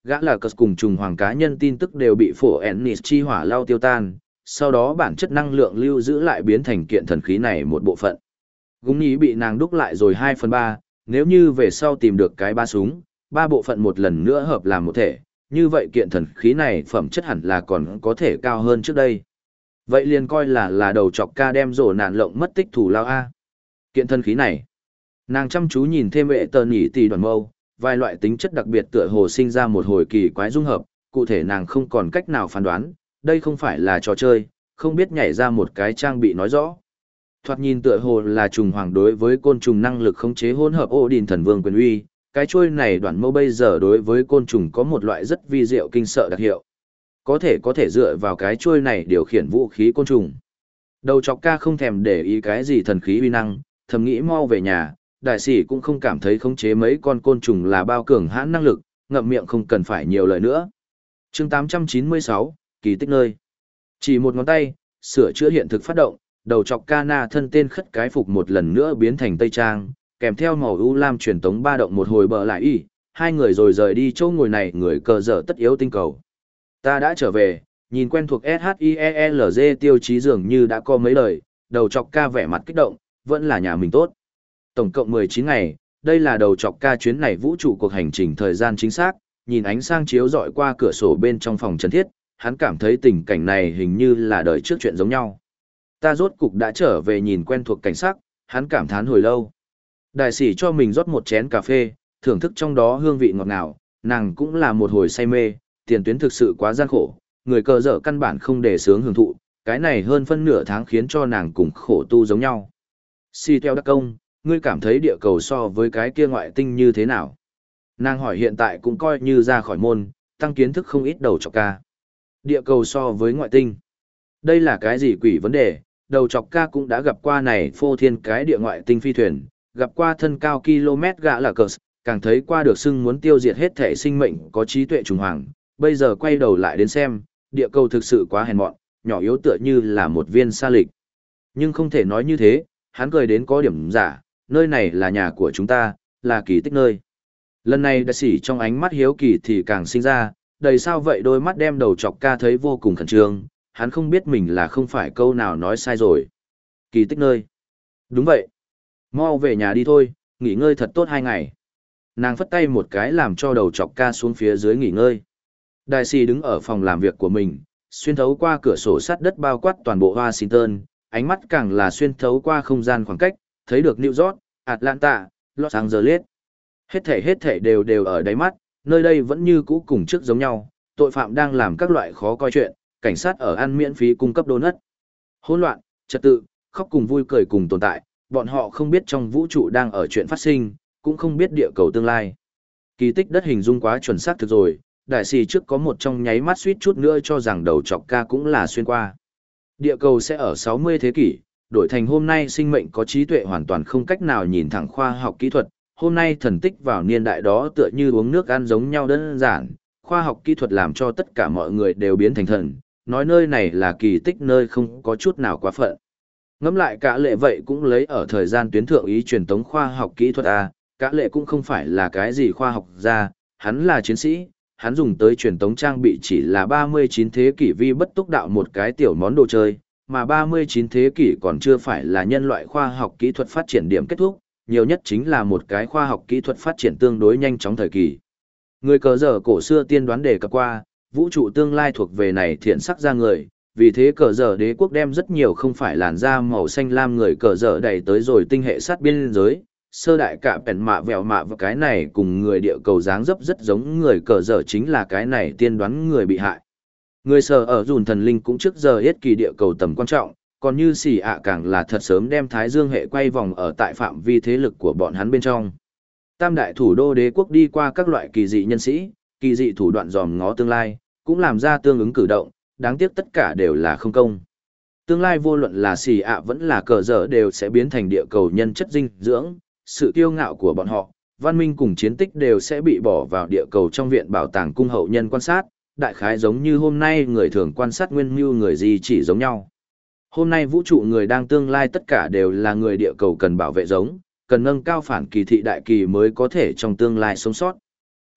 Speaker 1: gã là cờ cùng trùng hoàng cá nhân tin tức đều bị phổ Ennis chi hỏa lao tiêu tan, sau đó bản chất năng lượng lưu giữ lại biến thành kiện thần khí này một bộ phận. Gúng nhí bị nàng đúc lại rồi hai phần ba, nếu như về sau tìm được cái ba súng, ba bộ phận một lần nữa hợp làm một thể, như vậy kiện thần khí này phẩm chất hẳn là còn có thể cao hơn trước đây. Vậy liền coi là là đầu chọc ca đem rổ nạn lộng mất tích thủ lao A. Kiện thần khí này, nàng chăm chú nhìn thêm vệ tờ nhỉ tỷ đoàn mâu, vài loại tính chất đặc biệt tựa hồ sinh ra một hồi kỳ quái dung hợp, cụ thể nàng không còn cách nào phán đoán, đây không phải là trò chơi, không biết nhảy ra một cái trang bị nói rõ. Thoạt nhìn tựa hồ là trùng hoàng đối với côn trùng năng lực khống chế hỗn hợp Odin thần vương quyền uy, cái chuôi này đoạn mâu bây giờ đối với côn trùng có một loại rất vi diệu kinh sợ đặc hiệu. Có thể có thể dựa vào cái chuôi này điều khiển vũ khí côn trùng. Đầu chọc ca không thèm để ý cái gì thần khí uy năng, thầm nghĩ mau về nhà, đại sĩ cũng không cảm thấy khống chế mấy con côn trùng là bao cường hãn năng lực, ngậm miệng không cần phải nhiều lời nữa. Chương tám trăm chín mươi sáu, kỳ tích nơi. Chỉ một ngón tay, sửa chữa hiện thực phát động, đầu chọc ca na thân tên khất cái phục một lần nữa biến thành tây trang, kèm theo màu u lam truyền tống ba động một hồi bờ lại y, hai người rồi rời đi chỗ ngồi này người cờ dở tất yếu tinh cầu. Ta đã trở về, nhìn quen thuộc ét hát i e lờ giê tiêu chí dường như đã có mấy lời, đầu chọc ca vẻ mặt kích động, vẫn là nhà mình tốt. Tổng cộng mười chín ngày, đây là đầu chọc ca chuyến này vũ trụ cuộc hành trình thời gian chính xác, nhìn ánh sáng chiếu rọi qua cửa sổ bên trong phòng trần thiết, hắn cảm thấy tình cảnh này hình như là đời trước chuyện giống nhau. Ta rốt cục đã trở về nhìn quen thuộc cảnh sắc, hắn cảm thán hồi lâu. Đại sĩ cho mình rót một chén cà phê, thưởng thức trong đó hương vị ngọt ngào, nàng cũng là một hồi say mê, tiền tuyến thực sự quá gian khổ, người cờ dở căn bản không để sướng hưởng thụ, cái này hơn phân nửa tháng khiến cho nàng cùng khổ tu giống nhau. Si theo đắc công, ngươi cảm thấy địa cầu so với cái kia ngoại tinh như thế nào? Nàng hỏi hiện tại cũng coi như ra khỏi môn, tăng kiến thức không ít đầu chọc ca. Địa cầu so với ngoại tinh. Đây là cái gì quỷ vấn đề, đầu chọc ca cũng đã gặp qua này phô thiên cái địa ngoại tinh phi thuyền, gặp qua thân cao km gã là cờ, càng thấy qua được xưng muốn tiêu diệt hết thể sinh mệnh có trí tuệ trùng hoàng. Bây giờ quay đầu lại đến xem, địa cầu thực sự quá hèn mọn, nhỏ yếu tựa như là một viên sa lịch. Nhưng không thể nói như thế, hắn cười đến có điểm giả, nơi này là nhà của chúng ta, là kỳ tích nơi. Lần này đại sĩ trong ánh mắt hiếu kỳ thì càng sinh ra, đầy sao vậy đôi mắt đem đầu chọc ca thấy vô cùng khẩn trương, hắn không biết mình là không phải câu nào nói sai rồi. Kỳ tích nơi. Đúng vậy. Mau về nhà đi thôi, nghỉ ngơi thật tốt hai ngày. Nàng phất tay một cái làm cho đầu chọc ca xuống phía dưới nghỉ ngơi. Đại sĩ đứng ở phòng làm việc của mình, xuyên thấu qua cửa sổ sắt đất bao quát toàn bộ Washington, ánh mắt càng là xuyên thấu qua không gian khoảng cách, thấy được New York, Atlanta, Los Angeles. Hết thể hết thể đều đều ở đáy mắt, nơi đây vẫn như cũ cùng trước giống nhau, tội phạm đang làm các loại khó coi chuyện, cảnh sát ở ăn miễn phí cung cấp donut. Hỗn loạn, trật tự, khóc cùng vui cười cùng tồn tại, bọn họ không biết trong vũ trụ đang ở chuyện phát sinh, cũng không biết địa cầu tương lai. Kỳ tích đất hình dung quá chuẩn xác thực rồi, đại sĩ trước có một trong nháy mắt suýt chút nữa cho rằng đầu chọc ca cũng là xuyên qua. Địa cầu sẽ ở sáu mươi thế kỷ, đổi thành hôm nay sinh mệnh có trí tuệ hoàn toàn không cách nào nhìn thẳng khoa học kỹ thuật, hôm nay thần tích vào niên đại đó tựa như uống nước ăn giống nhau đơn giản, khoa học kỹ thuật làm cho tất cả mọi người đều biến thành thần, nói nơi này là kỳ tích nơi không có chút nào quá phận. Ngẫm lại cả lệ vậy cũng lấy ở thời gian tuyến thượng ý truyền tống khoa học kỹ thuật A, cả lệ cũng không phải là cái gì khoa học gia, hắn là chiến sĩ, hắn dùng tới truyền tống trang bị chỉ là ba mươi chín thế kỷ vi bất túc đạo một cái tiểu món đồ chơi, mà ba mươi chín thế kỷ còn chưa phải là nhân loại khoa học kỹ thuật phát triển điểm kết thúc, nhiều nhất chính là một cái khoa học kỹ thuật phát triển tương đối nhanh chóng thời kỳ. Người cờ dở cổ xưa tiên đoán đề cập qua, vũ trụ tương lai thuộc về này thiện sắc ra người, vì thế cờ dở đế quốc đem rất nhiều không phải làn da màu xanh lam người cờ dở đẩy tới rồi tinh hệ sát biên giới. Sơ đại cả bèn mạ vẹo mạ và cái này cùng người địa cầu dáng dấp rất giống người cờ dở chính là cái này tiên đoán người bị hại. Người sở ở dùn thần linh cũng trước giờ hết kỳ địa cầu tầm quan trọng, còn như xỉ ạ càng là thật sớm đem thái dương hệ quay vòng ở tại phạm vi thế lực của bọn hắn bên trong. Tam đại thủ đô đế quốc đi qua các loại kỳ dị nhân sĩ, kỳ dị thủ đoạn dòm ngó tương lai, cũng làm ra tương ứng cử động, đáng tiếc tất cả đều là không công. Tương lai vô luận là xỉ ạ vẫn là cờ dở đều sẽ biến thành địa cầu nhân chất dinh dưỡng, sự kiêu ngạo của bọn họ, văn minh cùng chiến tích đều sẽ bị bỏ vào địa cầu trong viện bảo tàng cung hậu nhân quan sát, đại khái giống như hôm nay người thường quan sát nguyên mưu người gì chỉ giống nhau. Hôm nay vũ trụ người đang tương lai tất cả đều là người địa cầu cần bảo vệ giống, cần nâng cao phản kỳ thị đại kỳ mới có thể trong tương lai sống sót.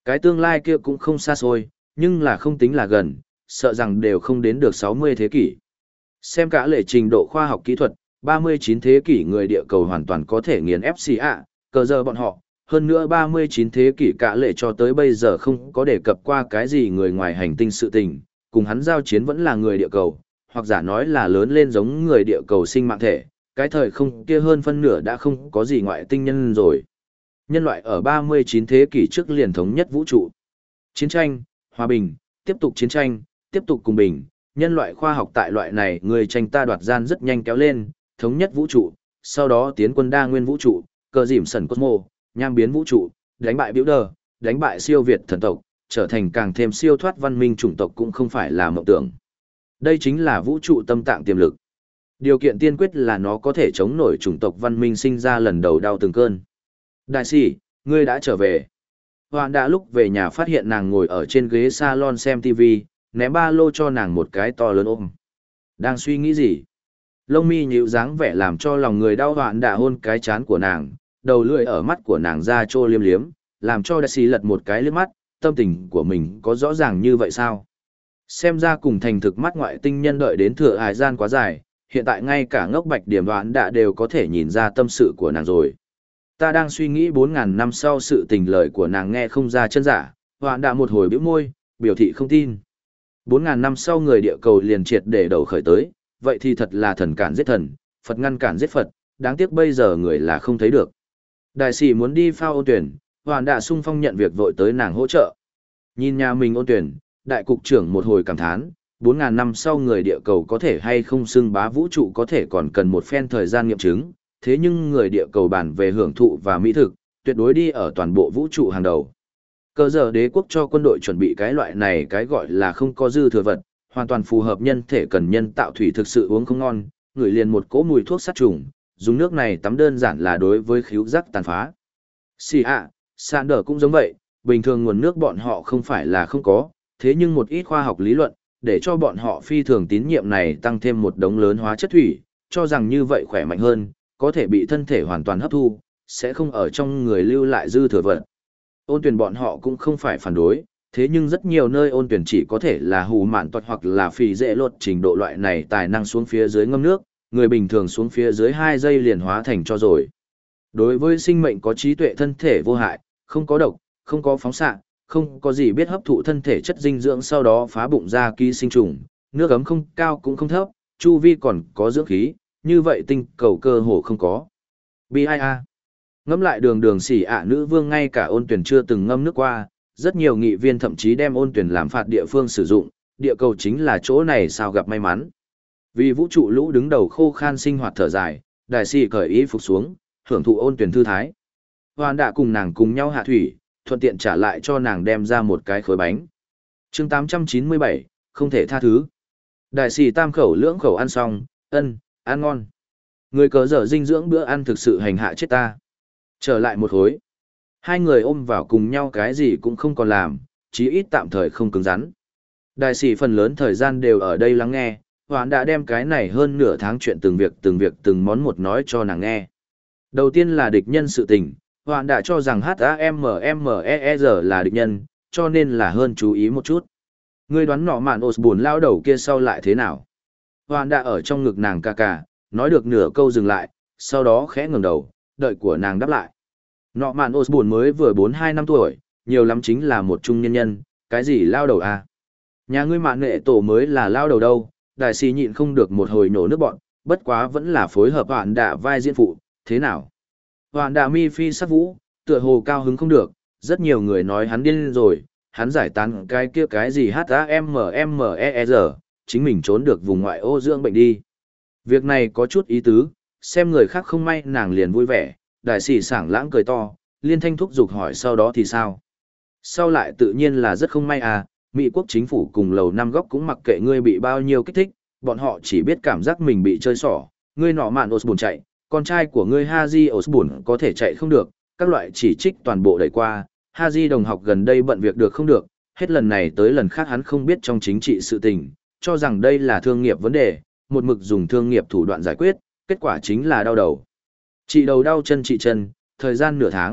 Speaker 1: Cái tương lai kia cũng không xa xôi, nhưng là không tính là gần, sợ rằng đều không đến được sáu mươi thế kỷ. Xem cả lệ trình độ khoa học kỹ thuật, ba mươi chín thế kỷ người địa cầu hoàn toàn có thể nghiền ép xì ạ, cờ giờ bọn họ. Hơn nữa ba mươi chín thế kỷ cả lệ cho tới bây giờ không có đề cập qua cái gì người ngoài hành tinh sự tình, cùng hắn giao chiến vẫn là người địa cầu, hoặc giả nói là lớn lên giống người địa cầu sinh mạng thể, cái thời không kia hơn phân nửa đã không có gì ngoại tinh nhân rồi. Nhân loại ở ba mươi chín thế kỷ trước liền thống nhất vũ trụ. Chiến tranh, hòa bình, tiếp tục chiến tranh, tiếp tục cùng bình, nhân loại khoa học tại loại này người tranh ta đoạt gian rất nhanh kéo lên, thống nhất vũ trụ, sau đó tiến quân đa nguyên vũ trụ, cờ dìm sẩn Cosmo, nham biến vũ trụ, đánh bại Builder, đánh bại siêu việt thần tộc, trở thành càng thêm siêu thoát văn minh chủng tộc cũng không phải là mộng tưởng. Đây chính là vũ trụ tâm tạng tiềm lực. Điều kiện tiên quyết là nó có thể chống nổi chủng tộc văn minh sinh ra lần đầu đau từng cơn. Đại sĩ, ngươi đã trở về. Hoàn đã lúc về nhà phát hiện nàng ngồi ở trên ghế salon xem ti vi, ném ba lô cho nàng một cái to lớn ôm. Đang suy nghĩ gì? Lông mi nhíu dáng vẻ làm cho lòng người đau. Hoàn đã hôn cái chán của nàng, đầu lưỡi ở mắt của nàng ra trô liêm liếm, làm cho đại sĩ lật một cái liếc mắt, tâm tình của mình có rõ ràng như vậy sao? Xem ra cùng thành thực mắt ngoại tinh nhân đợi đến thừa hải gian quá dài, hiện tại ngay cả ngốc bạch điểm Hoàn đã đều có thể nhìn ra tâm sự của nàng rồi. Ta đang suy nghĩ bốn ngàn năm sau sự tình lời của nàng nghe không ra chân giả, Hoàn đã một hồi bĩu môi, biểu thị không tin. bốn ngàn năm sau người địa cầu liền triệt để đầu khởi tới, vậy thì thật là thần cản giết thần, Phật ngăn cản giết Phật, đáng tiếc bây giờ người là không thấy được. Đại sĩ muốn đi phao ôn tuyển, Hoàn đã sung phong nhận việc vội tới nàng hỗ trợ. Nhìn nhà mình ôn tuyển, đại cục trưởng một hồi cảm thán, bốn ngàn năm sau người địa cầu có thể hay không xưng bá vũ trụ có thể còn cần một phen thời gian nghiệm chứng, thế nhưng người địa cầu bản về hưởng thụ và mỹ thực, tuyệt đối đi ở toàn bộ vũ trụ hàng đầu. Cơ giờ đế quốc cho quân đội chuẩn bị cái loại này cái gọi là không có dư thừa vật, hoàn toàn phù hợp nhân thể cần nhân tạo thủy thực sự uống không ngon, ngửi liền một cỗ mùi thuốc sát trùng, dùng nước này tắm đơn giản là đối với khứu giác tàn phá. Xì ạ, sạn đờ cũng giống vậy, bình thường nguồn nước bọn họ không phải là không có, thế nhưng một ít khoa học lý luận, để cho bọn họ phi thường tín nhiệm này tăng thêm một đống lớn hóa chất thủy, cho rằng như vậy khỏe mạnh hơn, có thể bị thân thể hoàn toàn hấp thu, sẽ không ở trong người lưu lại dư thừa vật. Ôn tuyển bọn họ cũng không phải phản đối, thế nhưng rất nhiều nơi ôn tuyển chỉ có thể là hù mạn toạt hoặc là phì dễ lột trình độ loại này tài năng xuống phía dưới ngâm nước, người bình thường xuống phía dưới hai giây liền hóa thành cho rồi. Đối với sinh mệnh có trí tuệ thân thể vô hại, không có độc, không có phóng xạ, không có gì biết hấp thụ thân thể chất dinh dưỡng sau đó phá bụng ra ký sinh trùng, nước ấm không cao cũng không thấp, chu vi còn có dưỡng khí, như vậy tinh cầu cơ hồ không có. bê i a. Ngẫm lại đường đường xỉ ạ nữ vương ngay cả ôn tuyển chưa từng ngâm nước qua, rất nhiều nghị viên thậm chí đem ôn tuyển làm phạt địa phương sử dụng, địa cầu chính là chỗ này sao gặp may mắn. Vì vũ trụ lũ đứng đầu khô khan sinh hoạt thở dài, đại sĩ cởi y phục xuống, hưởng thụ ôn tuyển thư thái. Hoàn đã cùng nàng cùng nhau hạ thủy, thuận tiện trả lại cho nàng đem ra một cái khối bánh. chương tám trăm chín mươi bảy, không thể tha thứ. Đại sĩ tam khẩu lưỡng khẩu ăn xong, ân, ăn ngon. Người cờ dở dinh dưỡng bữa ăn thực sự hành hạ chết ta. Trở lại một khối. Hai người ôm vào cùng nhau cái gì cũng không còn làm, chí ít tạm thời không cứng rắn. Đại sĩ phần lớn thời gian đều ở đây lắng nghe, Hoán đã đem cái này hơn nửa tháng chuyện từng việc từng việc từng món một nói cho nàng nghe. Đầu tiên là địch nhân sự tình, Hoán đã cho rằng hát a em em e e rờ là địch nhân, cho nên là hơn chú ý một chút. Ngươi đoán nọ mạn Osborn lao đầu kia sau lại thế nào? Hoán đã ở trong ngực nàng ca ca, nói được nửa câu dừng lại, sau đó khẽ ngẩng đầu, đợi của nàng đáp lại. Nọ mạn Osborn mới vừa bốn hai năm tuổi, nhiều lắm chính là một trung nhân nhân, cái gì lao đầu à? Nhà ngươi mạn nghệ tổ mới là lao đầu đâu, đại sĩ nhịn không được một hồi nổ nước bọn, bất quá vẫn là phối hợp Hoán đã vai diễn phụ, thế nào? Hoán đã mi phi sắc vũ, tựa hồ cao hứng không được, rất nhiều người nói hắn điên rồi, hắn giải tán cái kia cái gì hát a em em e e rờ, chính mình trốn được vùng ngoại ô dưỡng bệnh đi. Việc này có chút ý tứ, xem người khác không may nàng liền vui vẻ, đại sĩ sảng lãng cười to, liên thanh thúc giục hỏi sau đó thì sao. Sau lại tự nhiên là rất không may à, Mỹ quốc chính phủ cùng lầu năm góc cũng mặc kệ ngươi bị bao nhiêu kích thích, bọn họ chỉ biết cảm giác mình bị chơi xỏ, ngươi nọ mạn Osborn chạy, con trai của ngươi Haji Osborn có thể chạy không được, các loại chỉ trích toàn bộ đẩy qua, Haji đồng học gần đây bận việc được không được, hết lần này tới lần khác hắn không biết trong chính trị sự tình, cho rằng đây là thương nghiệp vấn đề, một mực dùng thương nghiệp thủ đoạn giải quyết, kết quả chính là đau đầu. Chị đầu đau chân chị chân, thời gian nửa tháng,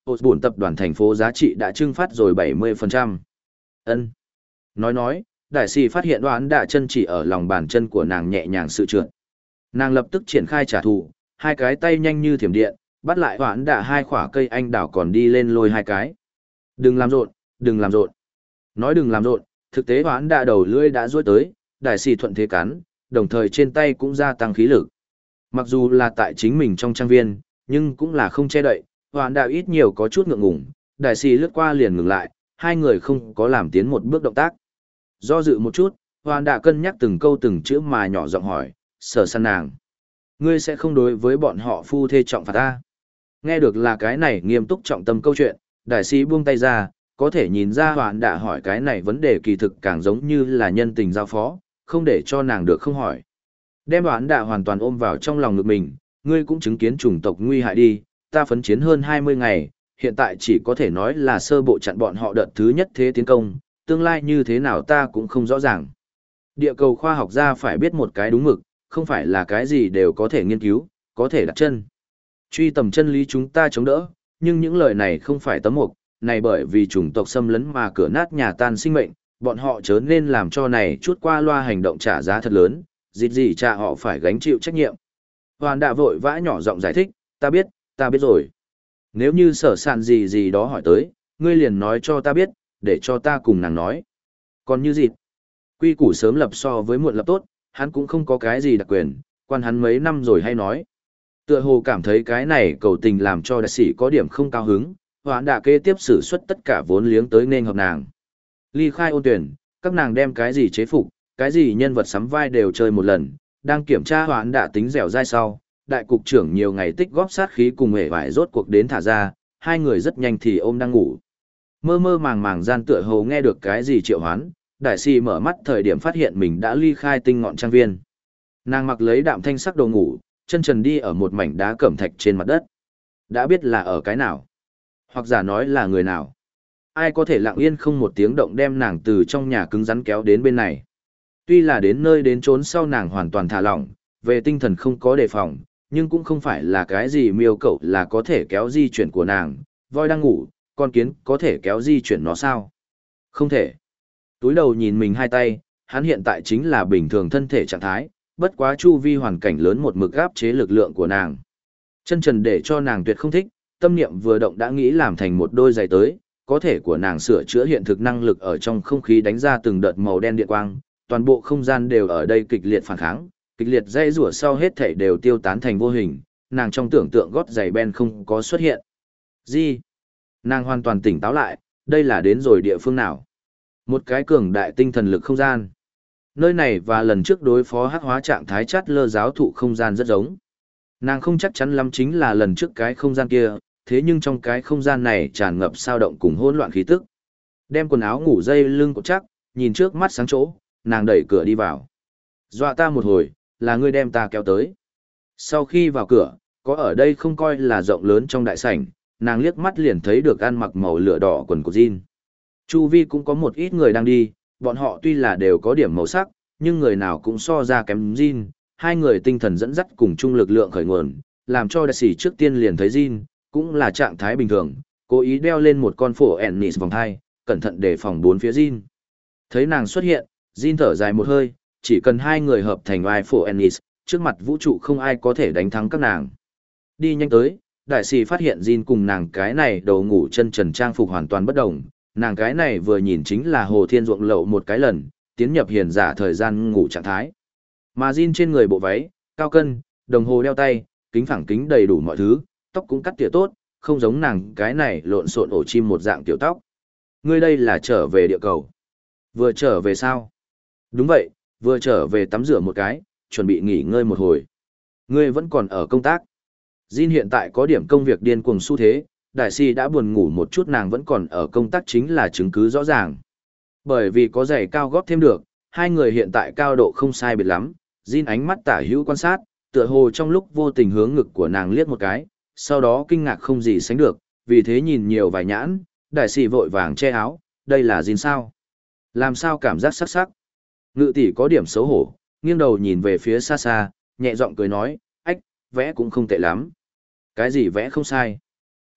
Speaker 1: Osborne tập đoàn thành phố giá trị đã trưng phát rồi bảy mươi phần trăm. Ân. Nói nói, đại sĩ phát hiện đoán đạ chân chỉ ở lòng bàn chân của nàng nhẹ nhàng sự trượt. Nàng lập tức triển khai trả thù, hai cái tay nhanh như thiểm điện, bắt lại đoán đạ hai khỏa cây anh đào còn đi lên lôi hai cái. Đừng làm rộn, đừng làm rộn. Nói đừng làm rộn, thực tế đoán đạ đầu lưỡi đã rối tới, đại sĩ thuận thế cắn, đồng thời trên tay cũng gia tăng khí lực. Mặc dù là tại chính mình trong trang viên, nhưng cũng là không che đậy, hoán đạo ít nhiều có chút ngượng ngùng, đại sĩ lướt qua liền ngừng lại, hai người không có làm tiến một bước động tác. Do dự một chút, hoán đạo cân nhắc từng câu từng chữ mà nhỏ giọng hỏi, sở săn nàng. Ngươi sẽ không đối với bọn họ phu thê trọng phạt ta. Nghe được là cái này nghiêm túc trọng tâm câu chuyện, đại sĩ buông tay ra, có thể nhìn ra hoán đạo hỏi cái này vấn đề kỳ thực càng giống như là nhân tình giao phó, không để cho nàng được không hỏi. Đem hoán đạo hoàn toàn ôm vào trong lòng ngực mình, ngươi cũng chứng kiến chủng tộc nguy hại đi, ta phấn chiến hơn hai mươi ngày, hiện tại chỉ có thể nói là sơ bộ chặn bọn họ đợt thứ nhất thế tiến công, tương lai như thế nào ta cũng không rõ ràng. Địa cầu khoa học gia phải biết một cái đúng mực, không phải là cái gì đều có thể nghiên cứu, có thể đặt chân. Truy tầm chân lý chúng ta chống đỡ, nhưng những lời này không phải tấm mục, này bởi vì chủng tộc xâm lấn mà cửa nát nhà tan sinh mệnh, bọn họ chớ nên làm cho này chút qua loa hành động trả giá thật lớn, dịp gì cha họ phải gánh chịu trách nhiệm. Hoàn đã vội vã nhỏ giọng giải thích, ta biết, ta biết rồi. Nếu như sở sàn gì gì đó hỏi tới, ngươi liền nói cho ta biết, để cho ta cùng nàng nói. Còn như dịp, quy củ sớm lập so với muộn lập tốt, hắn cũng không có cái gì đặc quyền, quan hắn mấy năm rồi hay nói. Tựa hồ cảm thấy cái này cầu tình làm cho đại sĩ có điểm không cao hứng, hoán đã kế tiếp xử suất tất cả vốn liếng tới nên hợp nàng. Ly khai ôn tuyển, các nàng đem cái gì chế phục, cái gì nhân vật sắm vai đều chơi một lần, đang kiểm tra hoán đã tính dẻo dai sau, đại cục trưởng nhiều ngày tích góp sát khí cùng hề vải rốt cuộc đến thả ra, hai người rất nhanh thì ôm đang ngủ. Mơ mơ màng màng gian tựa hồ nghe được cái gì triệu hoán, đại si mở mắt thời điểm phát hiện mình đã ly khai tinh ngọn trang viên. Nàng mặc lấy đạm thanh sắc đồ ngủ, chân trần đi ở một mảnh đá cẩm thạch trên mặt đất. Đã biết là ở cái nào, hoặc giả nói là người nào. Ai có thể lặng yên không một tiếng động đem nàng từ trong nhà cứng rắn kéo đến bên này. Tuy là đến nơi đến trốn sau nàng hoàn toàn thả lỏng, về tinh thần không có đề phòng, nhưng cũng không phải là cái gì miêu cậu là có thể kéo di chuyển của nàng. Voi đang ngủ, con kiến có thể kéo di chuyển nó sao? Không thể. Túi đầu nhìn mình hai tay, hắn hiện tại chính là bình thường thân thể trạng thái, bất quá chu vi hoàn cảnh lớn một mực áp chế lực lượng của nàng. Chân trần để cho nàng tuyệt không thích, tâm niệm vừa động đã nghĩ làm thành một đôi giày tới, có thể của nàng sửa chữa hiện thực năng lực ở trong không khí đánh ra từng đợt màu đen điện quang, toàn bộ không gian đều ở đây kịch liệt phản kháng, kịch liệt dây rủa sau hết thảy đều tiêu tán thành vô hình, nàng trong tưởng tượng gót giày ben không có xuất hiện. Gì? Nàng hoàn toàn tỉnh táo lại, đây là đến rồi địa phương nào? Một cái cường đại tinh thần lực không gian. Nơi này và lần trước đối phó hắc hóa trạng thái chát lơ giáo thụ không gian rất giống. Nàng không chắc chắn lắm chính là lần trước cái không gian kia, thế nhưng trong cái không gian này tràn ngập sao động cùng hỗn loạn khí tức. Đem quần áo ngủ dây lưng cột chắc, nhìn trước mắt sáng chỗ, nàng đẩy cửa đi vào. Dọa ta một hồi, là ngươi đem ta kéo tới. Sau khi vào cửa, có ở đây không coi là rộng lớn trong đại sảnh, nàng liếc mắt liền thấy được ăn mặc màu lửa đỏ quần của Jin. Chu vi cũng có một ít người đang đi, bọn họ tuy là đều có điểm màu sắc, nhưng người nào cũng so ra kém Jin. Hai người tinh thần dẫn dắt cùng chung lực lượng khởi nguồn, làm cho đại sĩ trước tiên liền thấy Jin, cũng là trạng thái bình thường, cố ý đeo lên một con phổ Ennis vòng thai, cẩn thận để phòng bốn phía Jin. Thấy nàng xuất hiện, Jin thở dài một hơi, chỉ cần hai người hợp thành vai phổ Ennis, trước mặt vũ trụ không ai có thể đánh thắng các nàng. Đi nhanh tới, đại sĩ phát hiện Jin cùng nàng cái này đầu ngủ chân trần trang phục hoàn toàn bất đồng, nàng cái này vừa nhìn chính là Hồ Thiên ruộng lậu một cái lần, tiến nhập hiền giả thời gian ngủ trạng thái. Mà Jin trên người bộ váy, cao cân, đồng hồ đeo tay, kính phẳng kính đầy đủ mọi thứ, tóc cũng cắt tỉa tốt, không giống nàng cái này lộn xộn ổ chim một dạng tiểu tóc. Ngươi đây là trở về địa cầu. Vừa trở về sao? Đúng vậy, vừa trở về tắm rửa một cái, chuẩn bị nghỉ ngơi một hồi. Ngươi vẫn còn ở công tác. Jin hiện tại có điểm công việc điên cuồng xu thế, đại si đã buồn ngủ một chút nàng vẫn còn ở công tác chính là chứng cứ rõ ràng. Bởi vì có giày cao gót thêm được, hai người hiện tại cao độ không sai biệt lắm, Jin ánh mắt tả hữu quan sát, tựa hồ trong lúc vô tình hướng ngực của nàng liếc một cái, sau đó kinh ngạc không gì sánh được, vì thế nhìn nhiều vài nhãn, đại sĩ vội vàng che áo, đây là Jin sao? Làm sao cảm giác sắc sắc? Ngự tỷ có điểm xấu hổ, nghiêng đầu nhìn về phía xa xa, nhẹ giọng cười nói, ách, vẽ cũng không tệ lắm. Cái gì vẽ không sai?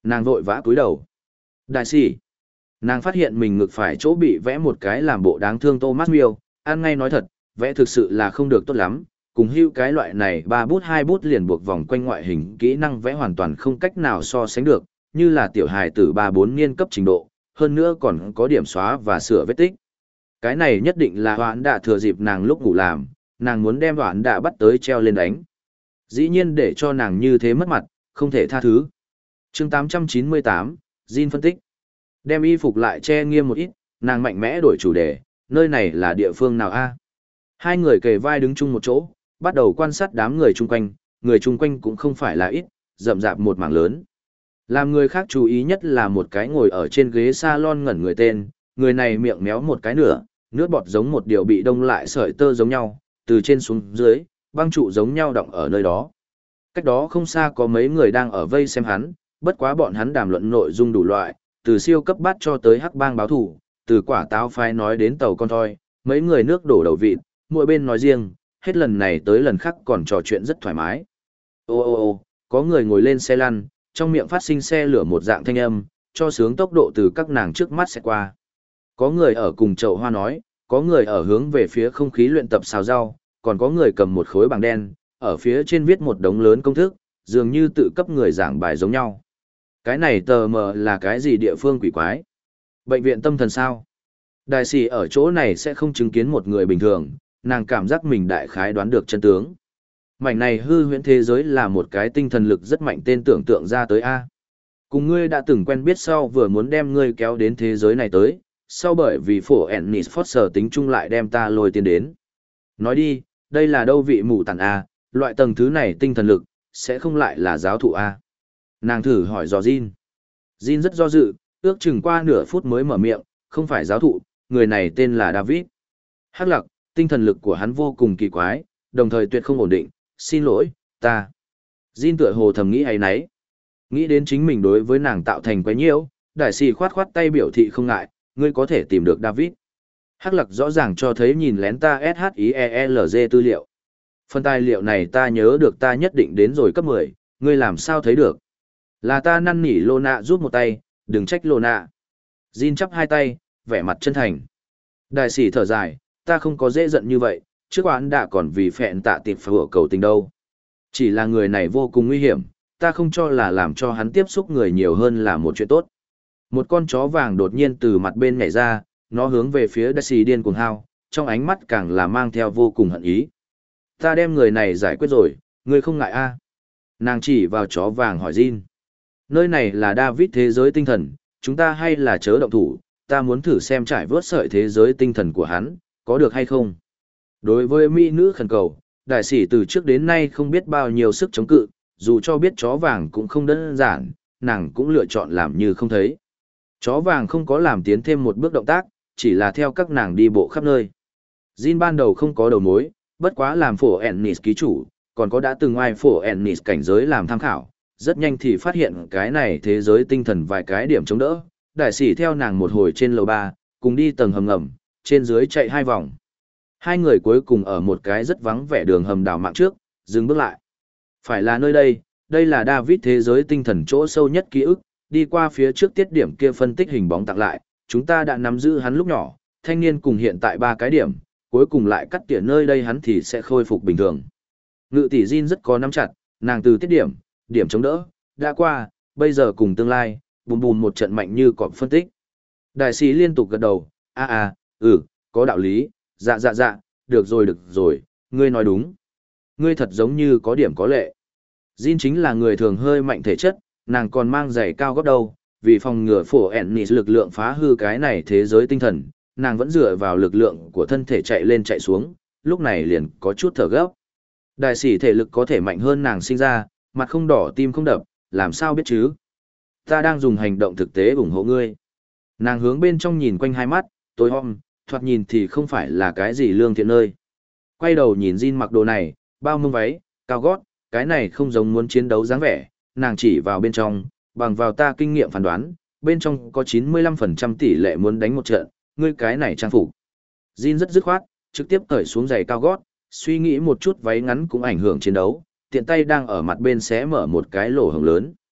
Speaker 1: Nàng vội vã cúi đầu. Đại sĩ. Nàng phát hiện mình ngực phải chỗ bị vẽ một cái làm bộ đáng thương Thomas Mill, ăn ngay nói thật, vẽ thực sự là không được tốt lắm, cùng hưu cái loại này ba bút hai bút liền buộc vòng quanh ngoại hình kỹ năng vẽ hoàn toàn không cách nào so sánh được, như là tiểu hài từ ba bốn niên cấp trình độ, hơn nữa còn có điểm xóa và sửa vết tích. Cái này nhất định là hoãn đạ thừa dịp nàng lúc ngủ làm, nàng muốn đem hoãn đạ bắt tới treo lên đánh. Dĩ nhiên để cho nàng như thế mất mặt, không thể tha thứ. chương tám trăm chín mươi tám, Jin phân tích. Đem y phục lại che nghiêm một ít, nàng mạnh mẽ đổi chủ đề, nơi này là địa phương nào a? Hai người kề vai đứng chung một chỗ, bắt đầu quan sát đám người chung quanh, người chung quanh cũng không phải là ít, rậm rạp một mảng lớn. Làm người khác chú ý nhất là một cái ngồi ở trên ghế salon ngẩn người tên, người này miệng méo một cái nửa, nước bọt giống một điều bị đông lại sợi tơ giống nhau, từ trên xuống dưới, băng trụ giống nhau đọng ở nơi đó. Cách đó không xa có mấy người đang ở vây xem hắn, bất quá bọn hắn đàm luận nội dung đủ loại, từ siêu cấp bát cho tới hắc bang báo thủ, từ quả táo phái nói đến tàu con thoi, mấy người nước đổ đầu vịt, mỗi bên nói riêng, hết lần này tới lần khác còn trò chuyện rất thoải mái. Ô ô ô, có người ngồi lên xe lăn, trong miệng phát sinh xe lửa một dạng thanh âm, cho sướng tốc độ từ các nàng trước mắt sẽ qua. Có người ở cùng chậu hoa nói, có người ở hướng về phía không khí luyện tập xào rau, còn có người cầm một khối bảng đen, ở phía trên viết một đống lớn công thức, dường như tự cấp người giảng bài giống nhau. Cái này tờ mờ là cái gì địa phương quỷ quái? Bệnh viện tâm thần sao? Đại sĩ ở chỗ này sẽ không chứng kiến một người bình thường, nàng cảm giác mình đại khái đoán được chân tướng. Mảnh này hư huyễn thế giới là một cái tinh thần lực rất mạnh tên tưởng tượng ra tới A. Cùng ngươi đã từng quen biết sau vừa muốn đem ngươi kéo đến thế giới này tới, sau bởi vì phổ Ennis Foster tính chung lại đem ta lôi tiến đến. Nói đi, đây là đâu vị mù tản A, loại tầng thứ này tinh thần lực, sẽ không lại là giáo thụ A. Nàng thử hỏi dò Jin. Jin rất do dự, ước chừng qua nửa phút mới mở miệng, không phải giáo thụ, người này tên là David. Hắc lặc, tinh thần lực của hắn vô cùng kỳ quái, đồng thời tuyệt không ổn định, xin lỗi, ta. Jin tựa hồ thầm nghĩ hay nấy. Nghĩ đến chính mình đối với nàng tạo thành quái nhiễu, đại sĩ khoát khoát tay biểu thị không ngại, ngươi có thể tìm được David. Hắc lặc rõ ràng cho thấy nhìn lén ta ét hát i e lờ giê tư liệu. Phần tài liệu này ta nhớ được ta nhất định đến rồi cấp mười, ngươi làm sao thấy được. Là ta năn nỉ Lona giúp một tay, đừng trách Lona. Jin chắp hai tay, vẻ mặt chân thành. Đại sĩ thở dài, ta không có dễ giận như vậy, trước oán đã còn vì phẹn tạ tiệp phở cầu tình đâu. Chỉ là người này vô cùng nguy hiểm, ta không cho là làm cho hắn tiếp xúc người nhiều hơn là một chuyện tốt. Một con chó vàng đột nhiên từ mặt bên nhảy ra, nó hướng về phía đại sĩ điên cuồng hao, trong ánh mắt càng là mang theo vô cùng hận ý. Ta đem người này giải quyết rồi, ngươi không ngại a? Nàng chỉ vào chó vàng hỏi Jin. Nơi này là David thế giới tinh thần, chúng ta hay là chớ động thủ, ta muốn thử xem trải vớt sợi thế giới tinh thần của hắn, có được hay không? Đối với mỹ nữ khẩn cầu, đại sĩ từ trước đến nay không biết bao nhiêu sức chống cự, dù cho biết chó vàng cũng không đơn giản, nàng cũng lựa chọn làm như không thấy. Chó vàng không có làm tiến thêm một bước động tác, chỉ là theo các nàng đi bộ khắp nơi. Jin ban đầu không có đầu mối, bất quá làm phổ Ennis ký chủ, còn có đã từng ai phổ Ennis cảnh giới làm tham khảo, rất nhanh thì phát hiện cái này thế giới tinh thần vài cái điểm chống đỡ. Đại sĩ theo nàng một hồi trên lầu ba, cùng đi tầng hầm ngầm, trên dưới chạy hai vòng. Hai người cuối cùng ở một cái rất vắng vẻ đường hầm đảo mạng trước, dừng bước lại. Phải là nơi đây, đây là David thế giới tinh thần chỗ sâu nhất ký ức, đi qua phía trước tiết điểm kia phân tích hình bóng tặng lại, chúng ta đã nắm giữ hắn lúc nhỏ, thanh niên cùng hiện tại ba cái điểm, cuối cùng lại cắt tỉa nơi đây hắn thì sẽ khôi phục bình thường. Ngự tỷ Jin rất có nắm chặt, nàng từ tiết điểm, điểm chống đỡ, đã qua, bây giờ cùng tương lai, bùm bùm một trận mạnh như cọp phân tích. Đại sĩ liên tục gật đầu, a a, ừ, có đạo lý, dạ dạ dạ, được rồi được rồi, ngươi nói đúng. Ngươi thật giống như có điểm có lệ. Jin chính là người thường hơi mạnh thể chất, nàng còn mang giày cao gót đầu, vì phòng ngừa phổ Ennis lực lượng phá hư cái này thế giới tinh thần, nàng vẫn dựa vào lực lượng của thân thể chạy lên chạy xuống, lúc này liền có chút thở gấp. Đại sĩ thể lực có thể mạnh hơn nàng sinh ra, mặt không đỏ tim không đập, làm sao biết chứ? Ta đang dùng hành động thực tế ủng hộ ngươi. Nàng hướng bên trong nhìn quanh hai mắt, tối om, thoạt nhìn thì không phải là cái gì lương thiện nơi. Quay đầu nhìn Jin mặc đồ này, bao mông váy, cao gót, cái này không giống muốn chiến đấu dáng vẻ, nàng chỉ vào bên trong, bằng vào ta kinh nghiệm phán đoán, bên trong có chín mươi lăm phần trăm tỷ lệ muốn đánh một trận, ngươi cái này trang phục. Jin rất dứt khoát, trực tiếp cởi xuống giày cao gót, suy nghĩ một chút váy ngắn cũng ảnh hưởng chiến đấu, tiện tay đang ở mặt bên xé mở một cái lỗ hổng lớn.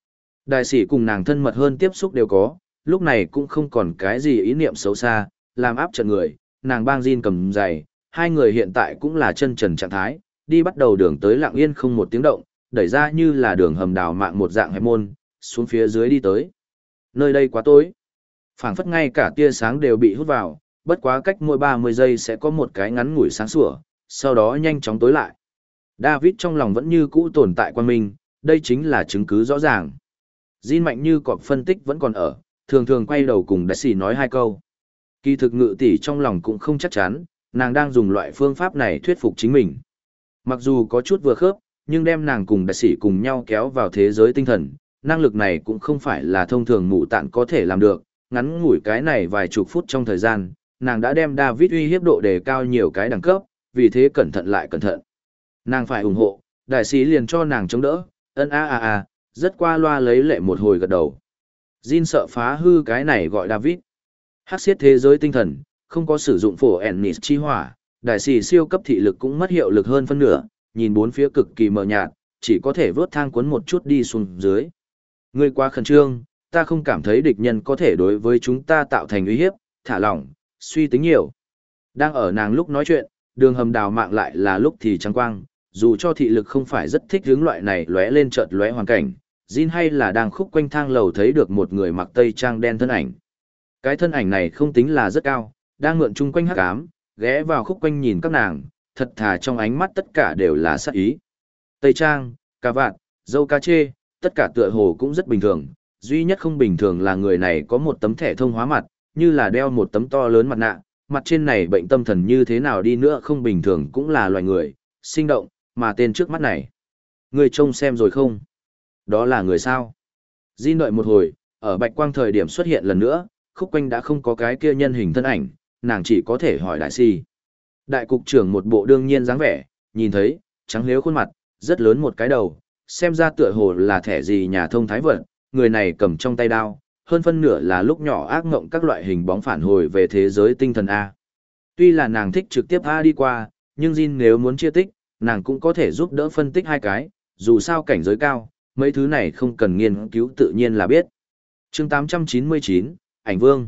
Speaker 1: Đại sĩ cùng nàng thân mật hơn tiếp xúc đều có, lúc này cũng không còn cái gì ý niệm xấu xa, làm áp trận người, nàng bang Jin cầm giày, hai người hiện tại cũng là chân trần trạng thái, đi bắt đầu đường tới lặng yên không một tiếng động, đẩy ra như là đường hầm đào mạng một dạng hẹp môn, xuống phía dưới đi tới. Nơi đây quá tối. Phảng phất ngay cả tia sáng đều bị hút vào, bất quá cách mỗi ba mươi giây sẽ có một cái ngắn ngủi sáng sủa, sau đó nhanh chóng tối lại. David trong lòng vẫn như cũ tồn tại quan minh, đây chính là chứng cứ rõ ràng. Jin mạnh như cọp phân tích vẫn còn ở, thường thường quay đầu cùng đại sĩ nói hai câu. Kỳ thực ngự tỷ trong lòng cũng không chắc chắn, nàng đang dùng loại phương pháp này thuyết phục chính mình. Mặc dù có chút vừa khớp, nhưng đem nàng cùng đại sĩ cùng nhau kéo vào thế giới tinh thần, năng lực này cũng không phải là thông thường mụ tạn có thể làm được, ngắn ngủi cái này vài chục phút trong thời gian, nàng đã đem David uy hiếp độ đề cao nhiều cái đẳng cấp, vì thế cẩn thận lại cẩn thận. Nàng phải ủng hộ, đại sĩ liền cho nàng chống đỡ, ân a a a, rất qua loa lấy lệ một hồi gật đầu. Jin sợ phá hư cái này gọi David. Hắc xiết thế giới tinh thần, không có sử dụng phổ Ennis chi hỏa, đại sĩ siêu cấp thị lực cũng mất hiệu lực hơn phân nửa, nhìn bốn phía cực kỳ mờ nhạt, chỉ có thể vớt thang cuốn một chút đi xuống dưới. Ngươi quá khẩn trương, ta không cảm thấy địch nhân có thể đối với chúng ta tạo thành uy hiếp, thả lỏng, suy tính nhiều. Đang ở nàng lúc nói chuyện, đường hầm đào mạng lại là lúc thì trắng quang, dù cho thị lực không phải rất thích hướng loại này lóe lên chợt lóe hoàn cảnh, Jin hay là đang khúc quanh thang lầu thấy được một người mặc tây trang đen thân ảnh. Cái thân ảnh này không tính là rất cao, đang mượn chung quanh hắc ám, ghé vào khúc quanh nhìn các nàng, thật thà trong ánh mắt tất cả đều là sát ý. Tây trang, cà vạt, dâu cá chê, tất cả tựa hồ cũng rất bình thường, duy nhất không bình thường là người này có một tấm thẻ thông hóa mặt, như là đeo một tấm to lớn mặt nạ, mặt trên này bệnh tâm thần như thế nào đi nữa không bình thường cũng là loài người, sinh động, mà tên trước mắt này. Người trông xem rồi không? Đó là người sao? Di đợi một hồi, ở bạch quang thời điểm xuất hiện lần nữa, khúc quanh đã không có cái kia nhân hình thân ảnh, nàng chỉ có thể hỏi đại si. Đại cục trưởng một bộ đương nhiên dáng vẻ, nhìn thấy, trắng liếu khuôn mặt, rất lớn một cái đầu, xem ra tựa hồ là thẻ gì nhà thông thái vật, người này cầm trong tay đao, hơn phân nửa là lúc nhỏ ác mộng các loại hình bóng phản hồi về thế giới tinh thần A. Tuy là nàng thích trực tiếp A đi qua, nhưng Jin nếu muốn chia tích, nàng cũng có thể giúp đỡ phân tích hai cái, dù sao cảnh giới cao, mấy thứ này không cần nghiên cứu tự nhiên là biết. chương tám trăm chín mươi chín, Ảnh Vương.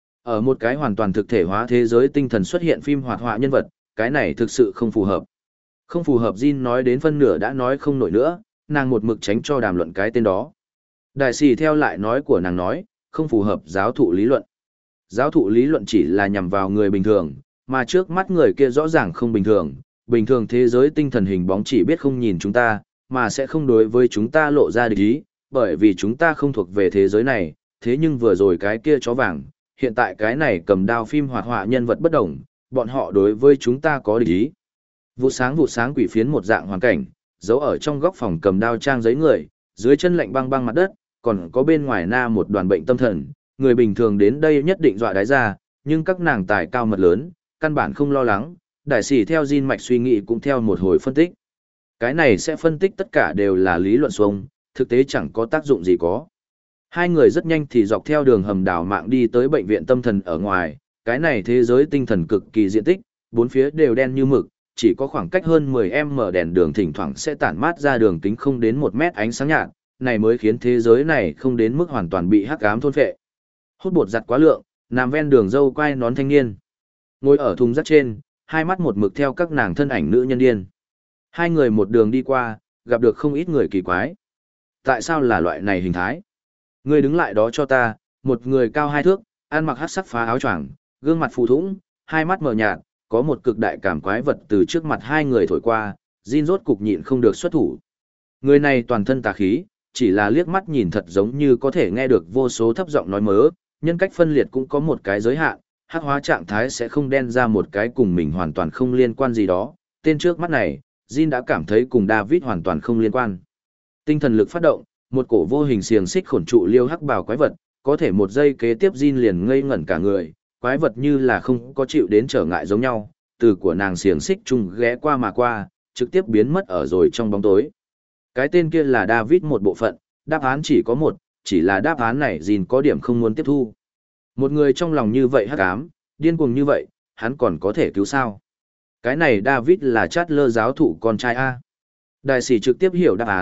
Speaker 1: Ở một cái hoàn toàn thực thể hóa thế giới tinh thần xuất hiện phim hoạt họa nhân vật, cái này thực sự không phù hợp. Không phù hợp Jin nói đến phân nửa đã nói không nổi nữa, nàng một mực tránh cho đàm luận cái tên đó. Đại sĩ theo lại nói của nàng nói, không phù hợp giáo thụ lý luận. Giáo thụ lý luận chỉ là nhằm vào người bình thường, mà trước mắt người kia rõ ràng không bình thường. Bình thường thế giới tinh thần hình bóng chỉ biết không nhìn chúng ta, mà sẽ không đối với chúng ta lộ ra địch ý, bởi vì chúng ta không thuộc về thế giới này, thế nhưng vừa rồi cái kia chó vàng, hiện tại cái này cầm đao phim hoạt họa nhân vật bất đồng, bọn họ đối với chúng ta có địch ý. Vụ sáng vụ sáng quỷ phiến một dạng hoàn cảnh, giấu ở trong góc phòng cầm đao trang giấy người, dưới chân lạnh băng băng mặt đất, còn có bên ngoài na một đoàn bệnh tâm thần, người bình thường đến đây nhất định dọa đái ra, nhưng các nàng tài cao mật lớn, căn bản không lo lắng, đại sĩ theo Jin mạch suy nghĩ cũng theo một hồi phân tích. Cái này sẽ phân tích tất cả đều là lý luận xuông, thực tế chẳng có tác dụng gì có. Hai người rất nhanh thì dọc theo đường hầm đảo mạng đi tới bệnh viện tâm thần ở ngoài, cái này thế giới tinh thần cực kỳ diện tích, bốn phía đều đen như mực, chỉ có khoảng cách hơn mười mét đèn đường thỉnh thoảng sẽ tản mát ra đường kính không đến một mét ánh sáng nhạt, này mới khiến thế giới này không đến mức hoàn toàn bị hắc ám thôn phệ. Hút bột giặt quá lượng, nằm ven đường dâu quai nón thanh niên. Ngồi ở thùng rác trên, hai mắt một mực theo các nàng thân ảnh nữ nhân điên. Hai người một đường đi qua, gặp được không ít người kỳ quái. Tại sao là loại này hình thái? Người đứng lại đó cho ta, một người cao hai thước, ăn mặc hắc sắc phá áo choàng, gương mặt phù thủng, hai mắt mờ nhạt, có một cực đại cảm quái vật từ trước mặt hai người thổi qua, Jin rốt cục nhịn không được xuất thủ. Người này toàn thân tà khí, chỉ là liếc mắt nhìn thật giống như có thể nghe được vô số thấp giọng nói mớ, nhân cách phân liệt cũng có một cái giới hạn, hắc hóa trạng thái sẽ không đen ra một cái cùng mình hoàn toàn không liên quan gì đó. Tên trước mắt này, Jin đã cảm thấy cùng David hoàn toàn không liên quan. Tinh thần lực phát động, một cổ vô hình xiềng xích khổn trụ liêu hắc bào quái vật, có thể một giây kế tiếp Jin liền ngây ngẩn cả người, quái vật như là không có chịu đến trở ngại giống nhau, từ của nàng xiềng xích chung ghé qua mà qua, trực tiếp biến mất ở rồi trong bóng tối. Cái tên kia là David một bộ phận, đáp án chỉ có một, chỉ là đáp án này Jin có điểm không muốn tiếp thu. Một người trong lòng như vậy hắc ám, điên cuồng như vậy, hắn còn có thể cứu sao? Cái này David là chát lơ giáo thụ con trai A. Đại sĩ trực tiếp hiểu đáp án,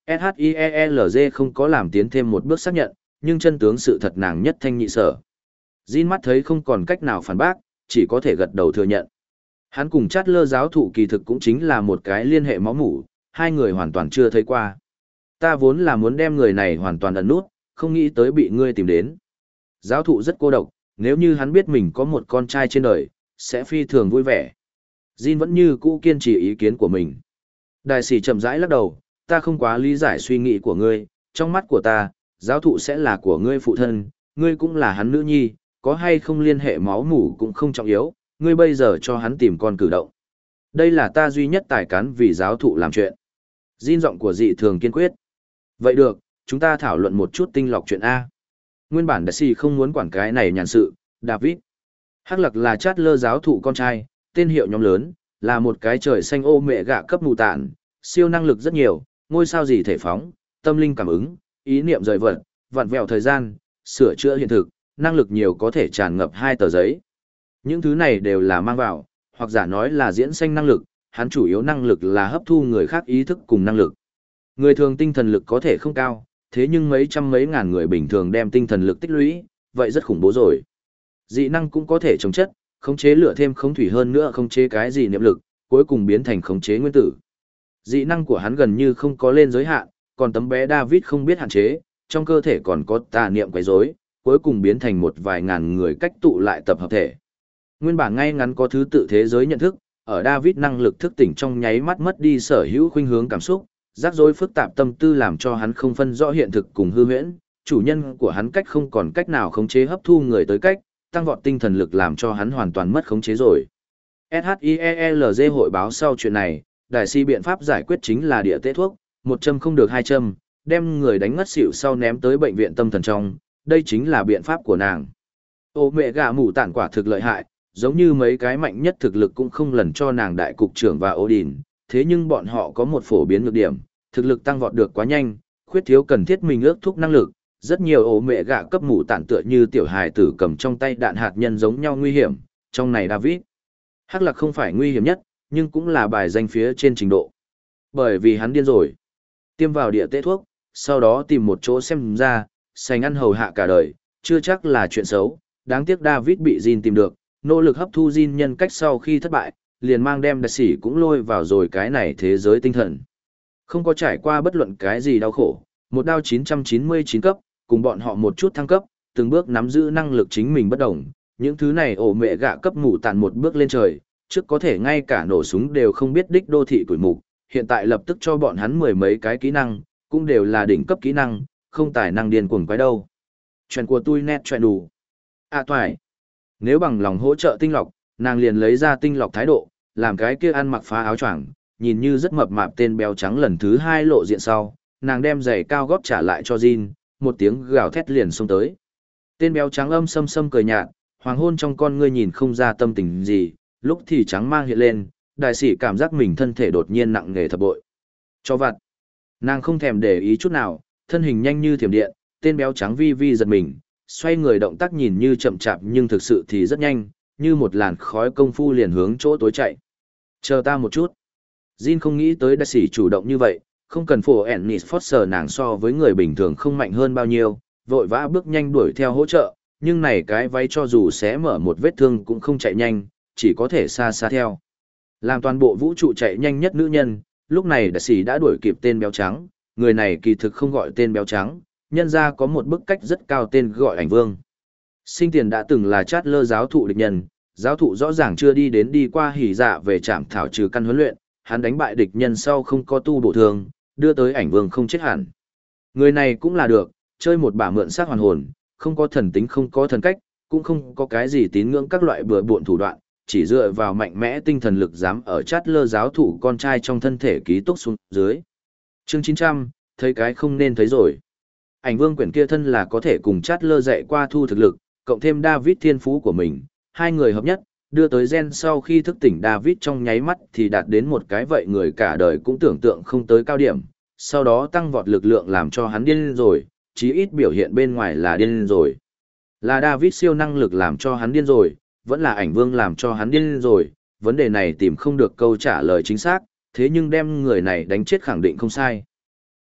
Speaker 1: SHIELZ không có làm tiến thêm một bước xác nhận, nhưng chân tướng sự thật nàng nhất thanh nhị sở. Jin mắt thấy không còn cách nào phản bác, chỉ có thể gật đầu thừa nhận. Hắn cùng chát lơ giáo thụ kỳ thực cũng chính là một cái liên hệ máu mủ, hai người hoàn toàn chưa thấy qua. Ta vốn là muốn đem người này hoàn toàn ẩn nút, không nghĩ tới bị ngươi tìm đến. Giáo thụ rất cô độc, nếu như hắn biết mình có một con trai trên đời, sẽ phi thường vui vẻ. Jin vẫn như cũ kiên trì ý kiến của mình. Đại sĩ chậm rãi lắc đầu, ta không quá lý giải suy nghĩ của ngươi, trong mắt của ta, giáo thụ sẽ là của ngươi phụ thân, ngươi cũng là hắn nữ nhi, có hay không liên hệ máu mủ cũng không trọng yếu, ngươi bây giờ cho hắn tìm con cử động. Đây là ta duy nhất tài cán vì giáo thụ làm chuyện. Jin giọng của dị thường kiên quyết. Vậy được, chúng ta thảo luận một chút tinh lọc chuyện A. Nguyên bản đại sĩ không muốn quản cái này nhàn sự, David. Hắc Lặc là chát lơ giáo thụ con trai, tên hiệu nhóm lớn, là một cái trời xanh ô mẹ gạ cấp mù tản, siêu năng lực rất nhiều, ngôi sao gì thể phóng, tâm linh cảm ứng, ý niệm rời vật, vặn vẹo thời gian, sửa chữa hiện thực, năng lực nhiều có thể tràn ngập hai tờ giấy. Những thứ này đều là mang vào, hoặc giả nói là diễn sanh năng lực, hắn chủ yếu năng lực là hấp thu người khác ý thức cùng năng lực. Người thường tinh thần lực có thể không cao, thế nhưng mấy trăm mấy ngàn người bình thường đem tinh thần lực tích lũy, vậy rất khủng bố rồi. Dị năng cũng có thể chống chất, khống chế lửa thêm khống thủy hơn nữa khống chế cái gì niệm lực, cuối cùng biến thành khống chế nguyên tử. Dị năng của hắn gần như không có lên giới hạn, còn tấm bé David không biết hạn chế, trong cơ thể còn có tà niệm quấy rối, cuối cùng biến thành một vài ngàn người cách tụ lại tập hợp thể. Nguyên bản ngay ngắn có thứ tự thế giới nhận thức, ở David năng lực thức tỉnh trong nháy mắt mất đi sở hữu khuynh hướng cảm xúc, rắc rối phức tạp tâm tư làm cho hắn không phân rõ hiện thực cùng hư huyễn, chủ nhân của hắn cách không còn cách nào khống chế hấp thu người tới cách, tăng vọt tinh thần lực làm cho hắn hoàn toàn mất khống chế rồi. SHIELZ hội báo sau chuyện này, đại sĩ biện pháp giải quyết chính là địa tế thuốc, một châm không được hai châm, đem người đánh ngất xỉu sau ném tới bệnh viện tâm thần trong, đây chính là biện pháp của nàng. Ô mẹ gà mù tản quả thực lợi hại, giống như mấy cái mạnh nhất thực lực cũng không lần cho nàng đại cục trưởng và Odin, thế nhưng bọn họ có một phổ biến nhược điểm, thực lực tăng vọt được quá nhanh, khuyết thiếu cần thiết mình ước thúc năng lực, rất nhiều ổ mẹ gạ cấp mù tản tựa như tiểu hài tử cầm trong tay đạn hạt nhân giống nhau nguy hiểm, trong này David. Hắc Lạc không phải nguy hiểm nhất, nhưng cũng là bài danh phía trên trình độ. Bởi vì hắn điên rồi. Tiêm vào địa tế thuốc, sau đó tìm một chỗ xem ra, sành ăn hầu hạ cả đời, chưa chắc là chuyện xấu, đáng tiếc David bị Jin tìm được, nỗ lực hấp thu Jin nhân cách sau khi thất bại, liền mang đem đại sĩ cũng lôi vào rồi cái này thế giới tinh thần. Không có trải qua bất luận cái gì đau khổ, một đao chín trăm chín mươi chín cấp, cùng bọn họ một chút thăng cấp, từng bước nắm giữ năng lực chính mình bất đồng, những thứ này ổ mẹ gạ cấp mù tàn một bước lên trời, trước có thể ngay cả nổ súng đều không biết đích đô thị tuổi mục, hiện tại lập tức cho bọn hắn mười mấy cái kỹ năng, cũng đều là đỉnh cấp kỹ năng, không tài năng điên cuồng quái đâu. Chuyện của tôi nét chuyện đủ. À toài. Nếu bằng lòng hỗ trợ tinh lọc, nàng liền lấy ra tinh lọc thái độ, làm cái kia ăn mặc phá áo choàng, nhìn như rất mập mạp tên béo trắng lần thứ hai lộ diện sau, nàng đem giày cao gót trả lại cho Jin, một tiếng gào thét liền xông tới. Tên béo trắng âm sâm sâm cười nhạt, hoàng hôn trong con ngươi nhìn không ra tâm tình gì, lúc thì trắng mang hiện lên, đại sĩ cảm giác mình thân thể đột nhiên nặng nề thập bội. Cho vặt. Nàng không thèm để ý chút nào, thân hình nhanh như thiểm điện, tên béo trắng vi vi giật mình, xoay người động tác nhìn như chậm chạp nhưng thực sự thì rất nhanh, như một làn khói công phu liền hướng chỗ tối chạy. Chờ ta một chút. Jin không nghĩ tới đại sĩ chủ động như vậy, không cần phổ Ennis Foster nàng so với người bình thường không mạnh hơn bao nhiêu, vội vã bước nhanh đuổi theo hỗ trợ, nhưng này cái váy cho dù xé mở một vết thương cũng không chạy nhanh, chỉ có thể xa xa theo. Làm toàn bộ vũ trụ chạy nhanh nhất nữ nhân, lúc này đại sĩ đã đuổi kịp tên béo trắng, người này kỳ thực không gọi tên béo trắng, nhân ra có một bức cách rất cao tên gọi ảnh vương. Sinh tiền đã từng là chát lơ giáo thụ địch nhân, giáo thụ rõ ràng chưa đi đến đi qua hỉ dạ về trạm thảo trừ căn huấn luyện, hắn đánh bại địch nhân sau không có tu bổ thương, đưa tới ảnh vương không chết hẳn. Người này cũng là được, chơi một bả mượn xác hoàn hồn, không có thần tính không có thần cách, cũng không có cái gì tín ngưỡng các loại bừa bộn thủ đoạn, chỉ dựa vào mạnh mẽ tinh thần lực dám ở chát lơ giáo thủ con trai trong thân thể ký túc xuống dưới. Chương chín trăm, thấy cái không nên thấy rồi. Ảnh vương quyển kia thân là có thể cùng chát lơ dạy qua thu thực lực, cộng thêm David thiên phú của mình, hai người hợp nhất, đưa tới gen sau khi thức tỉnh David trong nháy mắt thì đạt đến một cái vậy người cả đời cũng tưởng tượng không tới cao điểm, sau đó tăng vọt lực lượng làm cho hắn điên rồi, chí ít biểu hiện bên ngoài là điên rồi. Là David siêu năng lực làm cho hắn điên rồi, vẫn là ảnh vương làm cho hắn điên rồi, vấn đề này tìm không được câu trả lời chính xác, thế nhưng đem người này đánh chết khẳng định không sai.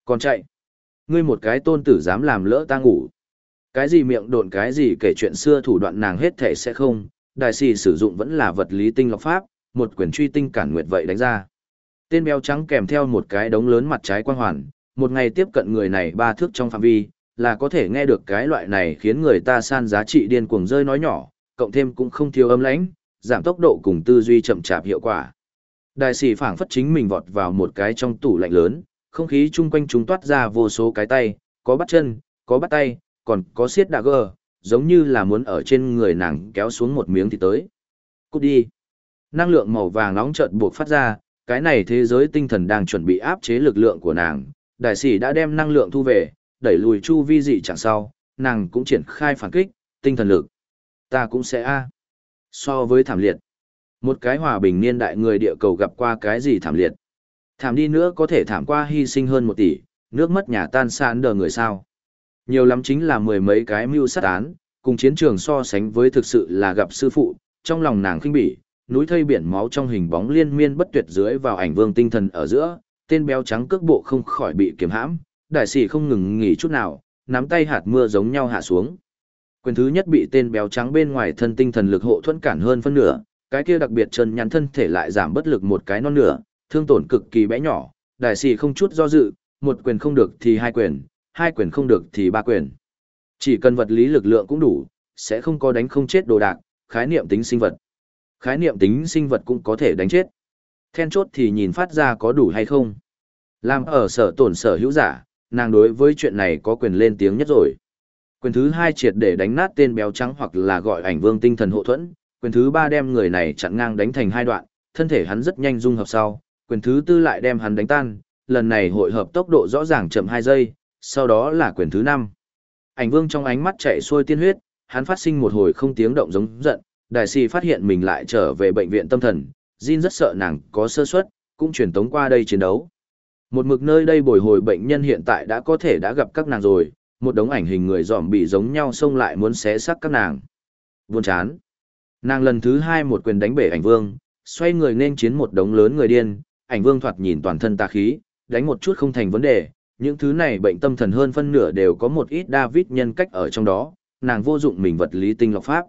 Speaker 1: Còn chạy. Ngươi một cái tôn tử dám làm lỡ ta ngủ. Cái gì miệng độn cái gì kể chuyện xưa thủ đoạn nàng hết thể sẽ không, đại sĩ sử dụng vẫn là vật lý tinh lọc pháp, một quyền truy tinh cản nguyệt vậy đánh ra. Tên béo trắng kèm theo một cái đống lớn mặt trái quang hoàn, một ngày tiếp cận người này ba thước trong phạm vi, là có thể nghe được cái loại này khiến người ta san giá trị điên cuồng rơi nói nhỏ, cộng thêm cũng không thiếu âm lãnh, giảm tốc độ cùng tư duy chậm chạp hiệu quả. Đại sĩ phảng phất chính mình vọt vào một cái trong tủ lạnh lớn, không khí chung quanh chúng toát ra vô số cái tay, có bắt chân, có bắt tay, còn có siết đà gờ, giống như là muốn ở trên người nàng kéo xuống một miếng thì tới. Cút đi. Năng lượng màu vàng nóng chợt buộc phát ra, cái này thế giới tinh thần đang chuẩn bị áp chế lực lượng của nàng. Đại sĩ đã đem năng lượng thu về, đẩy lùi chu vi dị chẳng sau, nàng cũng triển khai phản kích, tinh thần lực. Ta cũng sẽ a. So với thảm liệt. Một cái hòa bình niên đại người địa cầu gặp qua cái gì thảm liệt. Thảm đi nữa có thể thảm qua hy sinh hơn một tỷ, nước mất nhà tan san đờ người sao. Nhiều lắm chính là mười mấy cái mưu sát án, cùng chiến trường so sánh với thực sự là gặp sư phụ, trong lòng nàng khinh bỉ, núi thây biển máu trong hình bóng liên miên bất tuyệt dưới vào ảnh vương tinh thần ở giữa, tên béo trắng cước bộ không khỏi bị kiềm hãm, đại sĩ không ngừng nghỉ chút nào, nắm tay hạt mưa giống nhau hạ xuống. Quyền thứ nhất bị tên béo trắng bên ngoài thân tinh thần lực hộ thuẫn cản hơn phân nửa, cái kia đặc biệt chân nhắn thân thể lại giảm bất lực một cái non nửa, thương tổn cực kỳ bé nhỏ, đại sĩ không chút do dự, một quyền không được thì hai quyền, hai quyền không được thì ba quyền. Chỉ cần vật lý lực lượng cũng đủ, sẽ không có đánh không chết đồ đạc, khái niệm tính sinh vật. Khái niệm tính sinh vật cũng có thể đánh chết. Then chốt thì nhìn phát ra có đủ hay không. Làm ở sở tổn sở hữu giả, nàng đối với chuyện này có quyền lên tiếng nhất rồi. Quyền thứ hai triệt để đánh nát tên béo trắng hoặc là gọi ảnh vương tinh thần hộ thuẫn. Quyền thứ ba đem người này chặn ngang đánh thành hai đoạn, thân thể hắn rất nhanh dung hợp sau. Quyền thứ tư lại đem hắn đánh tan, lần này hội hợp tốc độ rõ ràng chậm hai giây, sau đó là quyền thứ năm. Ảnh vương trong ánh mắt chạy xuôi tiên huyết, hắn phát sinh một hồi không tiếng động giống giận, đại sĩ phát hiện mình lại trở về bệnh viện tâm thần, Jin rất sợ nàng có sơ suất, cũng truyền tống qua đây chiến đấu. Một mực nơi đây bồi hồi bệnh nhân hiện tại đã có thể đã gặp các nàng rồi, một đống ảnh hình người dòm bị giống nhau xông lại muốn xé xác các nàng. Buồn chán. Nàng lần thứ hai một quyền đánh bể ảnh vương, xoay người nên chiến một đống lớn người điên, ảnh vương thoạt nhìn toàn thân tà khí, đánh một chút không thành vấn đề, những thứ này bệnh tâm thần hơn phân nửa đều có một ít David nhân cách ở trong đó, nàng vô dụng mình vật lý tinh lọc pháp.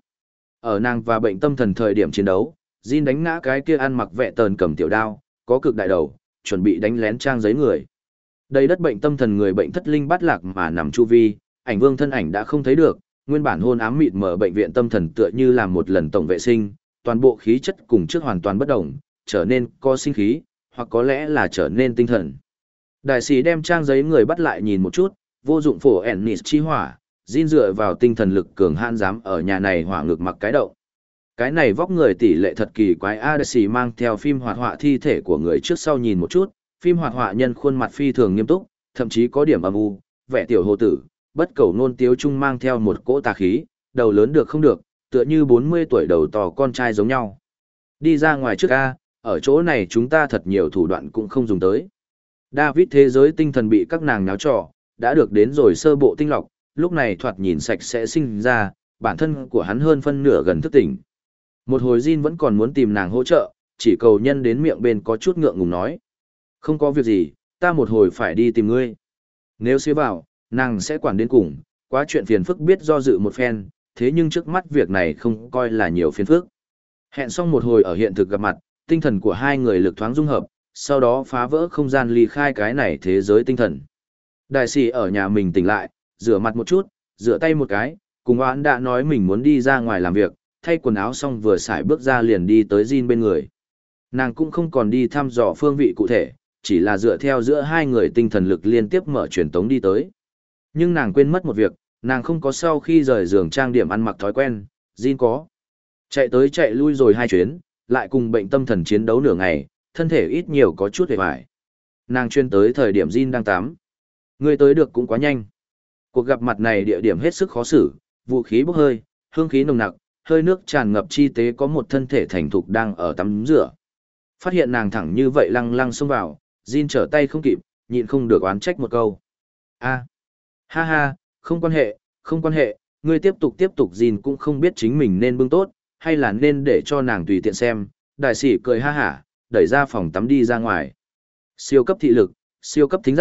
Speaker 1: Ở nàng và bệnh tâm thần thời điểm chiến đấu, Jin đánh ngã cái kia ăn mặc vẹ tờn cầm tiểu đao, có cực đại đầu, chuẩn bị đánh lén trang giấy người. Đây đất bệnh tâm thần người bệnh thất linh bắt lạc mà nằm chu vi, ảnh vương thân ảnh đã không thấy được, nguyên bản hôn ám mịt mở bệnh viện tâm thần tựa như làm một lần tổng vệ sinh, toàn bộ khí chất cùng trước hoàn toàn bất động, trở nên có sinh khí, hoặc có lẽ là trở nên tinh thần. Đại sĩ đem trang giấy người bắt lại nhìn một chút, vô dụng phổ Ennis chi hỏa, Jin dựa vào tinh thần lực cường hãn dám ở nhà này hỏa ngực mặc cái động. Cái này vóc người tỷ lệ thật kỳ quái a. Đại sĩ mang theo phim hoạt họa thi thể của người trước sau nhìn một chút, phim hoạt họa nhân khuôn mặt phi thường nghiêm túc, thậm chí có điểm âm u, vẻ tiểu hồ tử, bất cầu nôn tiếu trung mang theo một cỗ tà khí, đầu lớn được không được, tựa như bốn mươi tuổi đầu to con trai giống nhau. Đi ra ngoài trước a, ở chỗ này chúng ta thật nhiều thủ đoạn cũng không dùng tới. David thế giới tinh thần bị các nàng nháo trò, đã được đến rồi sơ bộ tinh lọc, lúc này thoạt nhìn sạch sẽ sinh ra, bản thân của hắn hơn phân nửa gần thức tỉnh. Một hồi Jin vẫn còn muốn tìm nàng hỗ trợ, chỉ cầu nhân đến miệng bên có chút ngượng ngùng nói. Không có việc gì, ta một hồi phải đi tìm ngươi. Nếu xế vào, nàng sẽ quản đến cùng, quá chuyện phiền phức biết do dự một phen, thế nhưng trước mắt việc này không coi là nhiều phiền phức. Hẹn xong một hồi ở hiện thực gặp mặt, tinh thần của hai người lực thoáng dung hợp, sau đó phá vỡ không gian ly khai cái này thế giới tinh thần. Đại sĩ ở nhà mình tỉnh lại, rửa mặt một chút, rửa tay một cái, cùng oán đã nói mình muốn đi ra ngoài làm việc, thay quần áo xong vừa xài bước ra liền đi tới Jin bên người. Nàng cũng không còn đi thăm dò phương vị cụ thể, chỉ là dựa theo giữa hai người tinh thần lực liên tiếp mở truyền tống đi tới. Nhưng nàng quên mất một việc, nàng không có sau khi rời giường trang điểm ăn mặc thói quen, Jin có. Chạy tới chạy lui rồi hai chuyến, lại cùng bệnh tâm thần chiến đấu nửa ngày, thân thể ít nhiều có chút hề hoài. Nàng chuyên tới thời điểm Jin đang tắm. Người tới được cũng quá nhanh. Cuộc gặp mặt này địa điểm hết sức khó xử, vũ khí bốc hơi, hương khí nồng nặc, hơi nước tràn ngập chi tế có một thân thể thành thục đang ở tắm rửa. Phát hiện nàng thẳng như vậy lăng lăng xông vào, Jin trở tay không kịp, nhịn không được oán trách một câu. A, ha ha, không quan hệ, không quan hệ, ngươi tiếp tục tiếp tục Jin cũng không biết chính mình nên bưng tốt, hay là nên để cho nàng tùy tiện xem. Đại sĩ cười ha hả, đẩy ra phòng tắm đi ra ngoài. Siêu cấp thị lực, siêu cấp thính giác,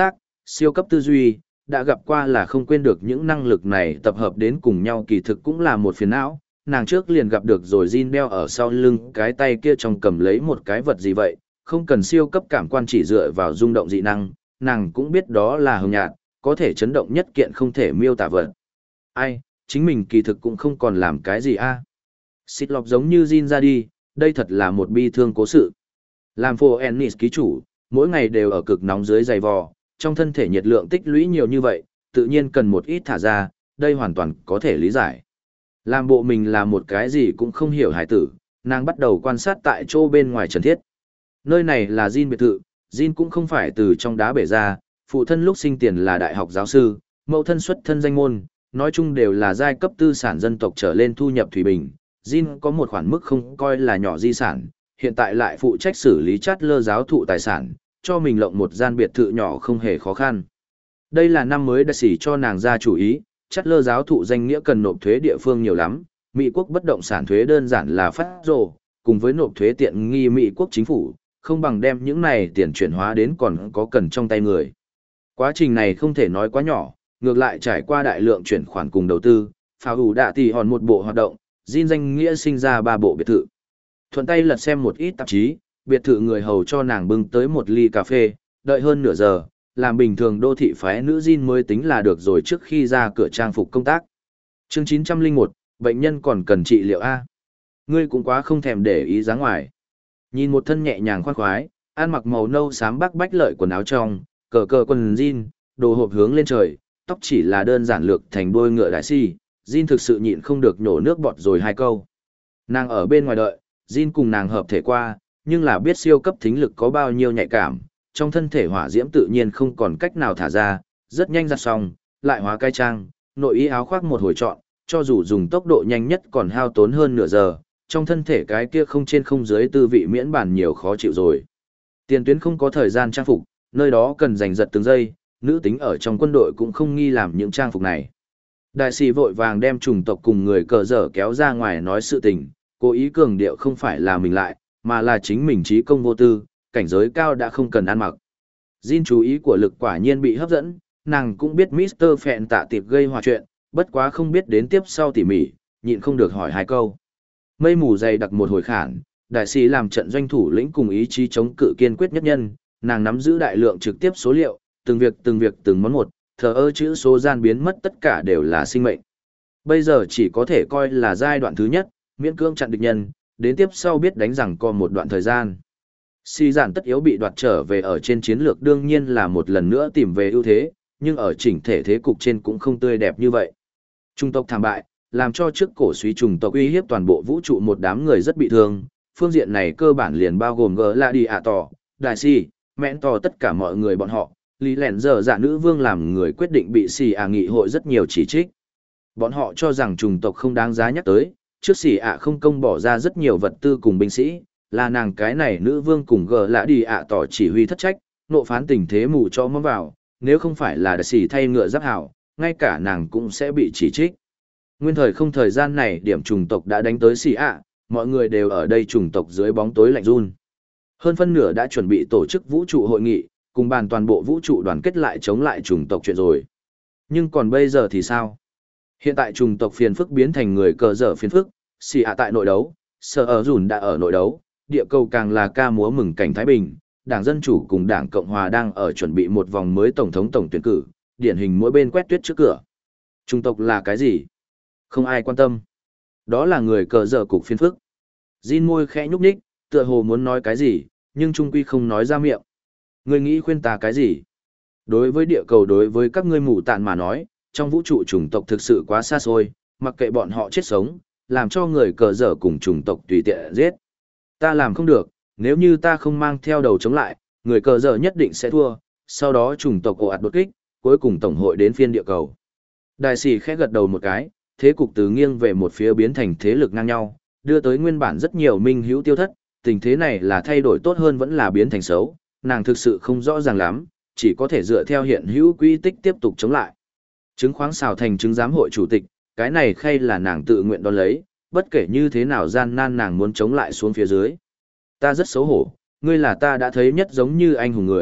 Speaker 1: siêu cấp tư duy, đã gặp qua là không quên được những năng lực này tập hợp đến cùng nhau kỳ thực cũng là một phiền não. Nàng trước liền gặp được rồi Jin đeo ở sau lưng cái tay kia trong cầm lấy một cái vật gì vậy, không cần siêu cấp cảm quan chỉ dựa vào rung động dị năng, nàng cũng biết đó là hồng nhạt, có thể chấn động nhất kiện không thể miêu tả vật. Ai, chính mình kỳ thực cũng không còn làm cái gì a. À? Xịt lọc giống như Jin ra đi, đây thật là một bi thương cố sự. Làm phô Ennis ký chủ, mỗi ngày đều ở cực nóng dưới dày vò, trong thân thể nhiệt lượng tích lũy nhiều như vậy, tự nhiên cần một ít thả ra, đây hoàn toàn có thể lý giải. Làm bộ mình là một cái gì cũng không hiểu hải tử, nàng bắt đầu quan sát tại chỗ bên ngoài Trần Thiết. Nơi này là Jin biệt thự, Jin cũng không phải từ trong đá bể ra, phụ thân lúc sinh tiền là đại học giáo sư, mẫu thân xuất thân danh môn, nói chung đều là giai cấp tư sản dân tộc trở lên thu nhập thủy bình. Jin có một khoản mức không coi là nhỏ di sản, hiện tại lại phụ trách xử lý chát lơ giáo thụ tài sản, cho mình lộng một gian biệt thự nhỏ không hề khó khăn. Đây là năm mới đã xỉ cho nàng ra chủ ý, chát lơ giáo thụ danh nghĩa cần nộp thuế địa phương nhiều lắm, Mỹ quốc bất động sản thuế đơn giản là phát rồ, cùng với nộp thuế tiện nghi Mỹ quốc chính phủ, không bằng đem những này tiền chuyển hóa đến còn có cần trong tay người. Quá trình này không thể nói quá nhỏ, ngược lại trải qua đại lượng chuyển khoản cùng đầu tư, phá hủ đạ tỷ hòn một bộ hoạt động, Jin danh nghĩa sinh ra ba bộ biệt thự. Thuận tay lật xem một ít tạp chí, biệt thự người hầu cho nàng bưng tới một ly cà phê, đợi hơn nửa giờ, làm bình thường đô thị phái nữ Jin mới tính là được rồi trước khi ra cửa trang phục công tác. Chương chín trăm lẻ một, bệnh nhân còn cần trị liệu A. Ngươi cũng quá không thèm để ý dáng ngoài. Nhìn một thân nhẹ nhàng khoan khoái, ăn mặc màu nâu xám bắc bách lợi quần áo trong, cờ cờ quần jean, đồ hộp hướng lên trời, tóc chỉ là đơn giản lược thành đuôi ngựa đại si, Jin thực sự nhịn không được nhổ nước bọt rồi hai câu. Nàng ở bên ngoài đợi, Jin cùng nàng hợp thể qua, nhưng là biết siêu cấp thính lực có bao nhiêu nhạy cảm, trong thân thể hỏa diễm tự nhiên không còn cách nào thả ra, rất nhanh giặt xong, lại hóa cai trang, nội y áo khoác một hồi chọn, cho dù dùng tốc độ nhanh nhất còn hao tốn hơn nửa giờ, trong thân thể cái kia không trên không dưới tư vị miễn bản nhiều khó chịu rồi. Tiền tuyến không có thời gian trang phục, nơi đó cần giành giật từng giây, nữ tính ở trong quân đội cũng không nghi làm những trang phục này. Đại sĩ vội vàng đem chủng tộc cùng người cờ dở kéo ra ngoài nói sự tình, cố ý cường điệu không phải là mình lại, mà là chính mình trí công vô tư, cảnh giới cao đã không cần ăn mặc. Jin chú ý của lực quả nhiên bị hấp dẫn, nàng cũng biết mít tơ Phẹn tạ tiệp gây hòa chuyện, bất quá không biết đến tiếp sau tỉ mỉ, nhịn không được hỏi hai câu. Mây mù dày đặc một hồi khản, đại sĩ làm trận doanh thủ lĩnh cùng ý chí chống cự kiên quyết nhất nhân, nàng nắm giữ đại lượng trực tiếp số liệu, từng việc từng việc từng món một, thờ ơ chữ số gian biến mất tất cả đều là sinh mệnh. Bây giờ chỉ có thể coi là giai đoạn thứ nhất, miễn cưỡng chặn địch nhân, đến tiếp sau biết đánh rằng còn một đoạn thời gian. Si giản tất yếu bị đoạt trở về ở trên chiến lược đương nhiên là một lần nữa tìm về ưu thế, nhưng ở chỉnh thể thế cục trên cũng không tươi đẹp như vậy. Trung tộc thảm bại, làm cho trước cổ suý trùng tộc uy hiếp toàn bộ vũ trụ một đám người rất bị thương, phương diện này cơ bản liền bao gồm gỡ là đi ạ tỏ, đại si, mẹn tỏ tất cả mọi người bọn họ, lý lẹn giờ dạ nữ vương làm người quyết định bị xì ạ nghị hội rất nhiều chỉ trích. Bọn họ cho rằng trùng tộc không đáng giá nhắc tới, trước xì ạ không công bỏ ra rất nhiều vật tư cùng binh sĩ, là nàng cái này nữ vương cùng gỡ lã đi ạ tỏ chỉ huy thất trách, nộ phán tình thế mù cho mắm vào, nếu không phải là đại xì thay ngựa giáp hảo, ngay cả nàng cũng sẽ bị chỉ trích. Nguyên thời không thời gian này điểm trùng tộc đã đánh tới xì ạ, mọi người đều ở đây trùng tộc dưới bóng tối lạnh run. Hơn phân nửa đã chuẩn bị tổ chức vũ trụ hội nghị, cùng bàn toàn bộ vũ trụ đoàn kết lại chống lại trùng tộc chuyện rồi. Nhưng còn bây giờ thì sao? Hiện tại trùng tộc phiền phức biến thành người cờ dở phiền phức, xì ạ tại nội đấu, sở ở dùn đã ở nội đấu, địa cầu càng là ca múa mừng cảnh Thái Bình, Đảng Dân Chủ cùng Đảng Cộng Hòa đang ở chuẩn bị một vòng mới tổng thống tổng tuyển cử, điển hình mỗi bên quét tuyết trước cửa. Trùng tộc là cái gì? Không ai quan tâm. Đó là người cờ dở cục phiền phức. Jin môi khẽ nhúc nhích, tựa hồ muốn nói cái gì, nhưng trung quy không nói ra miệng. Ngươi nghĩ khuyên ta cái gì? Đối với địa cầu đối với các ngươi mù tạn mà nói, trong vũ trụ chủng tộc thực sự quá xa xôi, mặc kệ bọn họ chết sống, làm cho người cờ dở cùng chủng tộc tùy tiện giết. Ta làm không được, nếu như ta không mang theo đầu chống lại, người cờ dở nhất định sẽ thua, sau đó chủng tộc ồ ạt đột kích, cuối cùng tổng hội đến phiên địa cầu. Đại sĩ khẽ gật đầu một cái, thế cục từ nghiêng về một phía biến thành thế lực ngang nhau, đưa tới nguyên bản rất nhiều minh hữu tiêu thất, tình thế này là thay đổi tốt hơn vẫn là biến thành xấu, nàng thực sự không rõ ràng lắm, chỉ có thể dựa theo hiện hữu quy tích tiếp tục chống lại. Chứng khoáng xào thành chứng giám hội chủ tịch, cái này khay là nàng tự nguyện đón lấy, bất kể như thế nào gian nan nàng muốn chống lại xuống phía dưới. Ta rất xấu hổ, ngươi là ta đã thấy nhất giống như anh hùng người,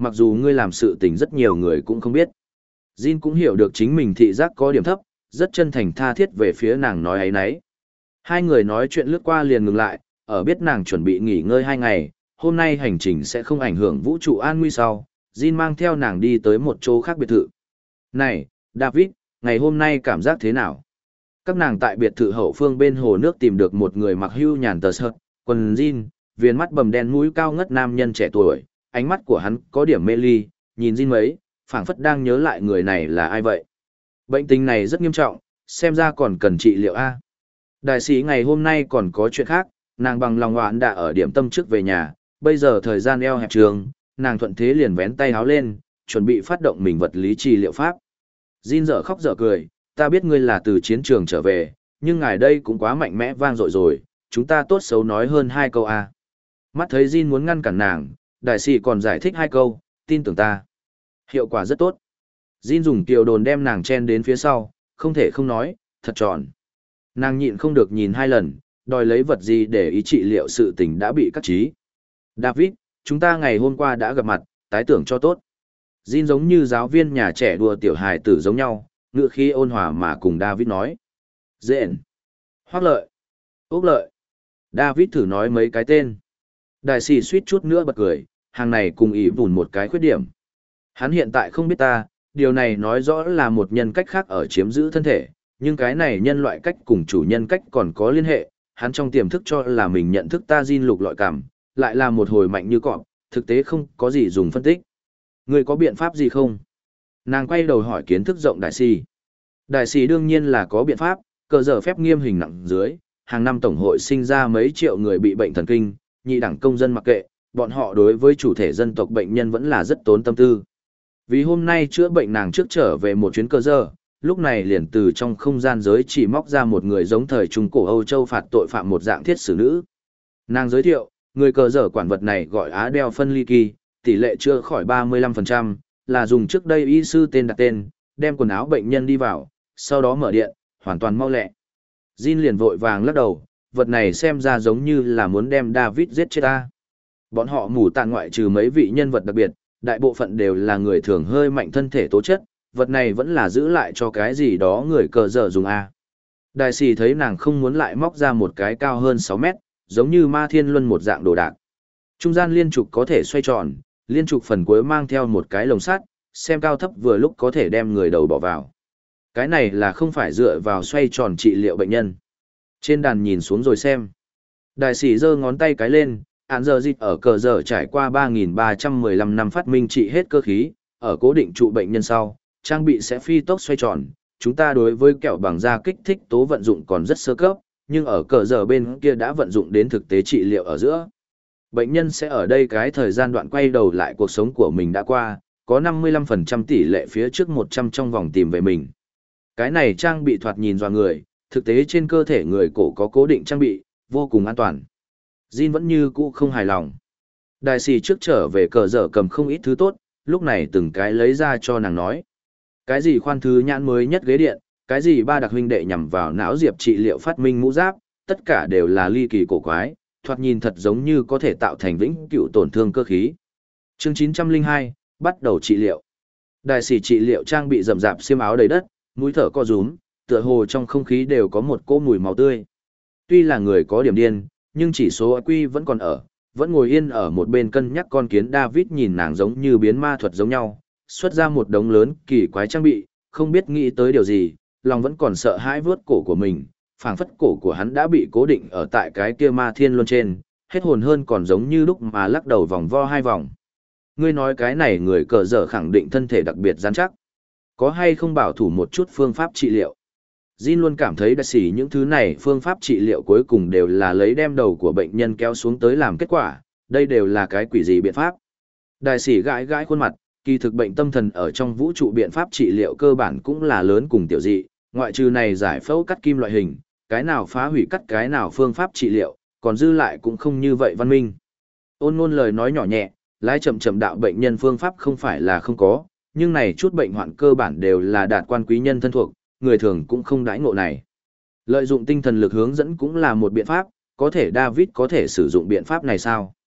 Speaker 1: mặc dù ngươi làm sự tình rất nhiều người cũng không biết. Jin cũng hiểu được chính mình thị giác có điểm thấp, rất chân thành tha thiết về phía nàng nói ấy nấy. Hai người nói chuyện lướt qua liền ngừng lại, ở biết nàng chuẩn bị nghỉ ngơi hai ngày, hôm nay hành trình sẽ không ảnh hưởng vũ trụ an nguy sau, Jin mang theo nàng đi tới một chỗ khác biệt thự. Này, David, ngày hôm nay cảm giác thế nào? Các nàng tại biệt thự hậu phương bên hồ nước tìm được một người mặc hưu nhàn tờ sợt, quần jean, viền mắt bầm đen mũi cao ngất nam nhân trẻ tuổi, ánh mắt của hắn có điểm mê ly, nhìn Jin mấy, phảng phất đang nhớ lại người này là ai vậy. Bệnh tình này rất nghiêm trọng, xem ra còn cần trị liệu A. Đại sĩ ngày hôm nay còn có chuyện khác, nàng bằng lòng hoạn đã ở điểm tâm trước về nhà, bây giờ thời gian eo hẹp trường, nàng thuận thế liền vén tay háo lên, chuẩn bị phát động mình vật lý trị liệu pháp. Jin dở khóc dở cười, ta biết ngươi là từ chiến trường trở về, nhưng ngài đây cũng quá mạnh mẽ vang dội rồi, chúng ta tốt xấu nói hơn hai câu A. Mắt thấy Jin muốn ngăn cản nàng, đại sĩ còn giải thích hai câu, tin tưởng ta. Hiệu quả rất tốt. Jin dùng kiều đồn đem nàng chen đến phía sau, không thể không nói, thật tròn. Nàng nhịn không được nhìn hai lần, đòi lấy vật gì để ý trị liệu sự tình đã bị cắt trí. David, chúng ta ngày hôm qua đã gặp mặt, tái tưởng cho tốt. Jin giống như giáo viên nhà trẻ đùa tiểu hài tử giống nhau, ngựa khí ôn hòa mà cùng David nói. Dện. Hoác lợi. Úc lợi. David thử nói mấy cái tên. Đại sĩ suýt chút nữa bật cười, hàng này cùng ý vùn một cái khuyết điểm. Hắn hiện tại không biết ta, điều này nói rõ là một nhân cách khác ở chiếm giữ thân thể, nhưng cái này nhân loại cách cùng chủ nhân cách còn có liên hệ, hắn trong tiềm thức cho là mình nhận thức ta Jin lục lọi cảm, lại là một hồi mạnh như cọp, thực tế không có gì dùng phân tích. Người có biện pháp gì không? Nàng quay đầu hỏi kiến thức rộng đại sĩ. Đại sĩ đương nhiên là có biện pháp, cờ giờ phép nghiêm hình nặng dưới, hàng năm tổng hội sinh ra mấy triệu người bị bệnh thần kinh, nhị đẳng công dân mặc kệ, bọn họ đối với chủ thể dân tộc bệnh nhân vẫn là rất tốn tâm tư. Vì hôm nay chữa bệnh nàng trước trở về một chuyến cơ giờ, lúc này liền từ trong không gian giới chỉ móc ra một người giống thời Trung Cổ Âu Châu phạt tội phạm một dạng thiết xử nữ. Nàng giới thiệu, người cờ dở quản vật này gọi Á đeo phân ly kỳ, tỷ lệ chữa khỏi ba mươi lăm phần trăm, là dùng trước đây y sư tên đặt tên, đem quần áo bệnh nhân đi vào, sau đó mở điện, hoàn toàn mau lẹ. Jin liền vội vàng lắc đầu, vật này xem ra giống như là muốn đem David giết chết ta. Bọn họ mù tàn ngoại trừ mấy vị nhân vật đặc biệt, đại bộ phận đều là người thường hơi mạnh thân thể tố chất, vật này vẫn là giữ lại cho cái gì đó người cờ dở dùng A. Đại sĩ thấy nàng không muốn lại móc ra một cái cao hơn sáu mét, giống như ma thiên luân một dạng đồ đạc. Trung gian liên trục có thể xoay tròn, liên trục phần cuối mang theo một cái lồng sắt, xem cao thấp vừa lúc có thể đem người đầu bỏ vào. Cái này là không phải dựa vào xoay tròn trị liệu bệnh nhân. Trên đàn nhìn xuống rồi xem. Đại sĩ giơ ngón tay cái lên, án giờ dịch ở cờ giờ trải qua ba nghìn ba trăm mười lăm năm phát minh trị hết cơ khí, ở cố định trụ bệnh nhân sau, trang bị sẽ phi tốc xoay tròn. Chúng ta đối với kẹo bằng da kích thích tố vận dụng còn rất sơ cấp, nhưng ở cờ giờ bên kia đã vận dụng đến thực tế trị liệu ở giữa. Bệnh nhân sẽ ở đây cái thời gian đoạn quay đầu lại cuộc sống của mình đã qua, có năm mươi lăm phần trăm tỷ lệ phía trước một trăm trong vòng tìm về mình. Cái này trang bị thoạt nhìn doa người, thực tế trên cơ thể người cổ có cố định trang bị, vô cùng an toàn. Jin vẫn như cũ không hài lòng. Đại sĩ trước trở về cờ dở cầm không ít thứ tốt, lúc này từng cái lấy ra cho nàng nói. Cái gì khoan thứ nhãn mới nhất ghế điện, cái gì ba đặc huynh đệ nhằm vào não diệp trị liệu phát minh mũ giáp, tất cả đều là ly kỳ cổ quái, thoạt nhìn thật giống như có thể tạo thành vĩnh cửu tổn thương cơ khí. Chương chín trăm lẻ hai, bắt đầu trị liệu. Đại sĩ trị liệu trang bị rậm rạp xiêm áo đầy đất, mũi thở co rúm, tựa hồ trong không khí đều có một cỗ mùi máu tươi. Tuy là người có điểm điên, nhưng chỉ số i kiu vẫn còn ở, vẫn ngồi yên ở một bên cân nhắc con kiến David nhìn nàng giống như biến ma thuật giống nhau, xuất ra một đống lớn kỳ quái trang bị, không biết nghĩ tới điều gì, lòng vẫn còn sợ hãi vướt cổ của mình, phảng phất cổ của hắn đã bị cố định ở tại cái kia ma thiên luân trên, hết hồn hơn còn giống như lúc mà lắc đầu vòng vo hai vòng. Ngươi nói cái này người cờ dở khẳng định thân thể đặc biệt rắn chắc. Có hay không bảo thủ một chút phương pháp trị liệu? Jin luôn cảm thấy đại sĩ những thứ này phương pháp trị liệu cuối cùng đều là lấy đem đầu của bệnh nhân kéo xuống tới làm kết quả, đây đều là cái quỷ gì biện pháp. Đại sĩ gãi gãi khuôn mặt, kỳ thực bệnh tâm thần ở trong vũ trụ biện pháp trị liệu cơ bản cũng là lớn cùng tiểu dị, ngoại trừ này giải phẫu cắt kim loại hình, cái nào phá hủy cắt cái nào phương pháp trị liệu, còn dư lại cũng không như vậy văn minh. Ôn ngôn lời nói nhỏ nhẹ, lái chậm chậm đạo bệnh nhân phương pháp không phải là không có, nhưng này chút bệnh hoạn cơ bản đều là đạt quan quý nhân thân thuộc, người thường cũng không đãi ngộ này. Lợi dụng tinh thần lực hướng dẫn cũng là một biện pháp, có thể David có thể sử dụng biện pháp này sao?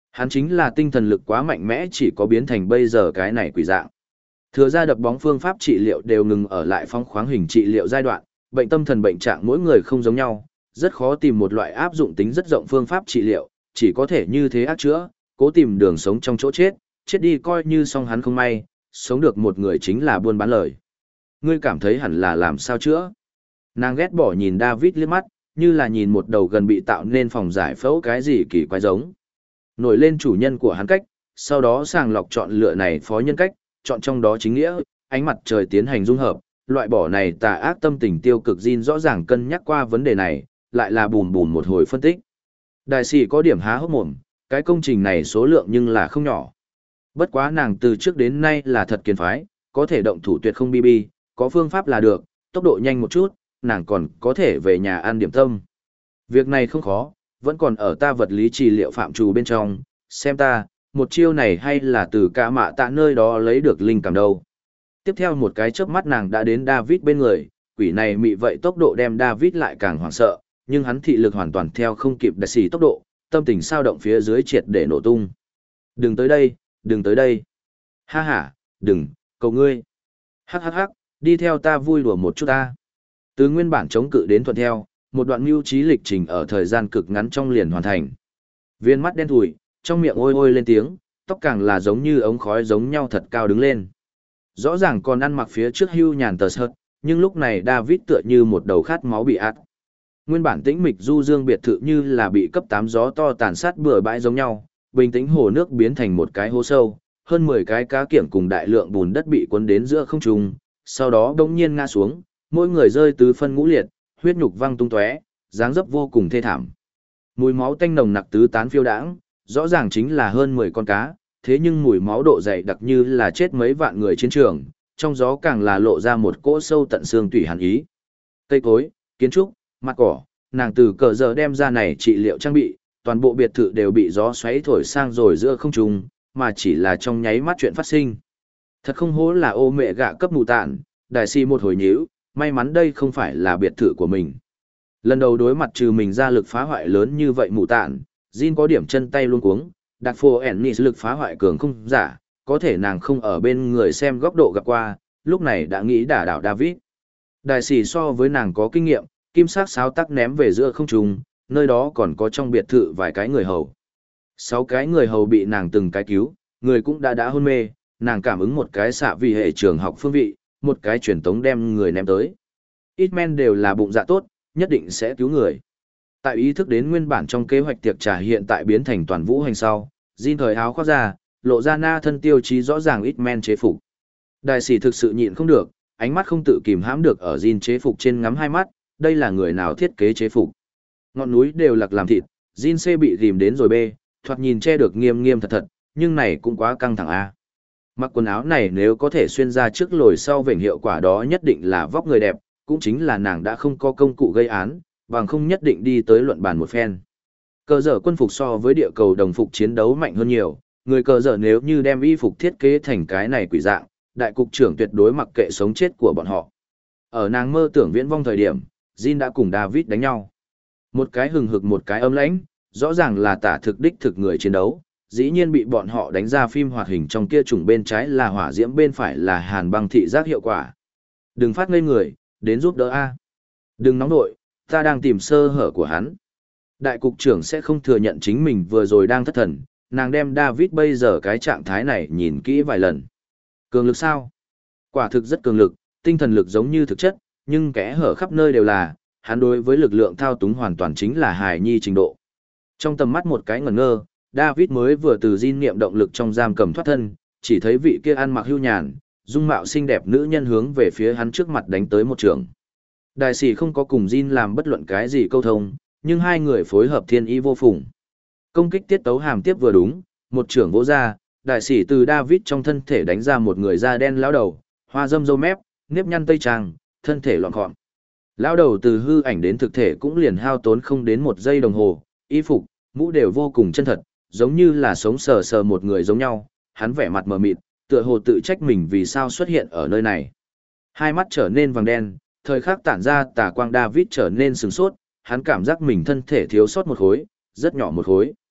Speaker 1: Hắn chính là tinh thần lực quá mạnh mẽ chỉ có biến thành bây giờ cái này quỷ dạng. Thừa ra đập bóng phương pháp trị liệu đều ngừng ở lại phong khoáng hình trị liệu giai đoạn, bệnh tâm thần bệnh trạng mỗi người không giống nhau, rất khó tìm một loại áp dụng tính rất rộng phương pháp trị liệu, chỉ có thể như thế ác chữa, cố tìm đường sống trong chỗ chết, chết đi coi như xong hắn không may, sống được một người chính là buôn bán lời. Ngươi cảm thấy hẳn là làm sao chữa? Nàng ghét bỏ nhìn David liếc mắt, như là nhìn một đầu gần bị tạo nên phòng giải phẫu cái gì kỳ quái giống. Nổi lên chủ nhân của hắn cách, sau đó sàng lọc chọn lựa này phó nhân cách, chọn trong đó chính nghĩa, ánh mặt trời tiến hành dung hợp, loại bỏ này tà ác tâm tình tiêu cực Jin rõ ràng cân nhắc qua vấn đề này, lại là bùn bùn một hồi phân tích. Đại sĩ có điểm há hốc mồm, cái công trình này số lượng nhưng là không nhỏ. Bất quá nàng từ trước đến nay là thật kiên phái, có thể động thủ tuyệt không bi bi, có phương pháp là được, tốc độ nhanh một chút, nàng còn có thể về nhà ăn điểm tâm. Việc này không khó, vẫn còn ở ta vật lý trị liệu phạm trù bên trong, xem ta, một chiêu này hay là từ cả mạ tạ nơi đó lấy được linh cảm đâu. Tiếp theo một cái chớp mắt nàng đã đến David bên người, quỷ này mị vậy tốc độ đem David lại càng hoảng sợ, nhưng hắn thị lực hoàn toàn theo không kịp đại sĩ tốc độ, tâm tình sao động phía dưới triệt để nổ tung. Đừng tới đây, đừng tới đây. Ha ha, đừng, cầu ngươi. Hắc hắc hắc, đi theo ta vui đùa một chút ta. Từ nguyên bản chống cự đến thuận theo, một đoạn mưu trí lịch trình ở thời gian cực ngắn trong liền hoàn thành. Viên mắt đen thủi, trong miệng ôi ôi lên tiếng, tóc càng là giống như ống khói giống nhau thật cao đứng lên. Rõ ràng còn ăn mặc phía trước hưu nhàn tờ sợt, nhưng lúc này David tựa như một đầu khát máu bị át. Nguyên bản tĩnh mịch du dương biệt thự như là bị cấp tám gió to tàn sát bừa bãi giống nhau, bình tĩnh hồ nước biến thành một cái hố sâu, hơn mười cái cá kiểng cùng đại lượng bùn đất bị cuốn đến giữa không trung, sau đó đống nhiên ngã xuống, mỗi người rơi tứ phân ngũ liệt, huyết nhục văng tung tóe, dáng dấp vô cùng thê thảm. Mùi máu tanh nồng nặc tứ tán phiêu đãng, rõ ràng chính là hơn mười con cá, thế nhưng mùi máu độ dày đặc như là chết mấy vạn người chiến trường, trong gió càng là lộ ra một cỗ sâu tận xương tủy hàn ý. Cây cối, kiến trúc, mặt cỏ, nàng từ cờ giờ đem ra này trị liệu trang bị, toàn bộ biệt thự đều bị gió xoáy thổi sang rồi giữa không trung, mà chỉ là trong nháy mắt chuyện phát sinh. Thật không hố là ô mẹ gạ cấp mù tạn, đại si một hồi nhíu, may mắn đây không phải là biệt thự của mình. Lần đầu đối mặt trừ mình ra lực phá hoại lớn như vậy mù tạn, Jin có điểm chân tay luôn cuống, đặc phô Ennis lực phá hoại cường không giả, có thể nàng không ở bên người xem góc độ gặp qua, lúc này đã nghĩ đả đảo David. Đại sĩ so với nàng có kinh nghiệm, kim sắc sáo tắc ném về giữa không trung, nơi đó còn có trong biệt thự vài cái người hầu. Sáu cái người hầu bị nàng từng cái cứu, người cũng đã đã hôn mê, nàng cảm ứng một cái xạ vì hệ trường học phương vị, một cái truyền tống đem người ném tới. Ít men đều là bụng dạ tốt, nhất định sẽ cứu người. Tại ý thức đến nguyên bản trong kế hoạch tiệc trà hiện tại biến thành toàn vũ hành sau, Jin thời áo khoác ra, lộ ra na thân tiêu chí rõ ràng ít men chế phục. Đại sĩ thực sự nhịn không được, ánh mắt không tự kìm hãm được ở Jin chế phục trên ngắm hai mắt, đây là người nào thiết kế chế phục. Ngọn núi đều lặc làm thịt, Jin C bị rìm đến rồi bê, thoạt nhìn che được nghiêm nghiêm thật thật, nhưng này cũng quá căng thẳng a. Mặc quần áo này nếu có thể xuyên ra trước lồi sau vểnh hiệu quả đó nhất định là vóc người đẹp, cũng chính là nàng đã không có công cụ gây án, bằng không nhất định đi tới luận bàn một phen. Cờ dở quân phục so với địa cầu đồng phục chiến đấu mạnh hơn nhiều, người cờ dở nếu như đem y phục thiết kế thành cái này quỷ dạng, đại cục trưởng tuyệt đối mặc kệ sống chết của bọn họ. Ở nàng mơ tưởng viễn vong thời điểm, Jin đã cùng David đánh nhau. Một cái hừng hực một cái âm lãnh, rõ ràng là tả thực đích thực người chiến đấu, dĩ nhiên bị bọn họ đánh ra phim hoạt hình trong kia trùng bên trái là hỏa diễm bên phải là hàn băng thị giác hiệu quả. Đừng phát ngây người, đến giúp đỡ A. Đừng nóng nội, ta đang tìm sơ hở của hắn. Đại cục trưởng sẽ không thừa nhận chính mình vừa rồi đang thất thần, nàng đem David bây giờ cái trạng thái này nhìn kỹ vài lần. Cường lực sao? Quả thực rất cường lực, tinh thần lực giống như thực chất, nhưng kẽ hở khắp nơi đều là, hắn đối với lực lượng thao túng hoàn toàn chính là hài nhi trình độ. Trong tầm mắt một cái ngẩn ngơ, David mới vừa từ Jin niệm động lực trong giam cầm thoát thân, chỉ thấy vị kia ăn mặc hưu nhàn, dung mạo xinh đẹp nữ nhân hướng về phía hắn trước mặt đánh tới một trường. Đại sĩ không có cùng Jin làm bất luận cái gì câu thông, nhưng hai người phối hợp thiên ý vô phùng. Công kích tiết tấu hàm tiếp vừa đúng, một trưởng vỗ ra, đại sĩ từ David trong thân thể đánh ra một người da đen lão đầu, hoa râm râu mép, nếp nhăn tây trang, thân thể loạn gọn. Lão đầu từ hư ảnh đến thực thể cũng liền hao tốn không đến một giây đồng hồ, y phục, mũ đều vô cùng chân thật, giống như là sống sờ sờ một người giống nhau, hắn vẻ mặt mờ mịt, tựa hồ tự trách mình vì sao xuất hiện ở nơi này. Hai mắt trở nên vàng đen, thời khắc tản ra tà quang David trở nên sừng sốt, hắn cảm giác mình thân thể thiếu sót một khối, rất nhỏ một khối.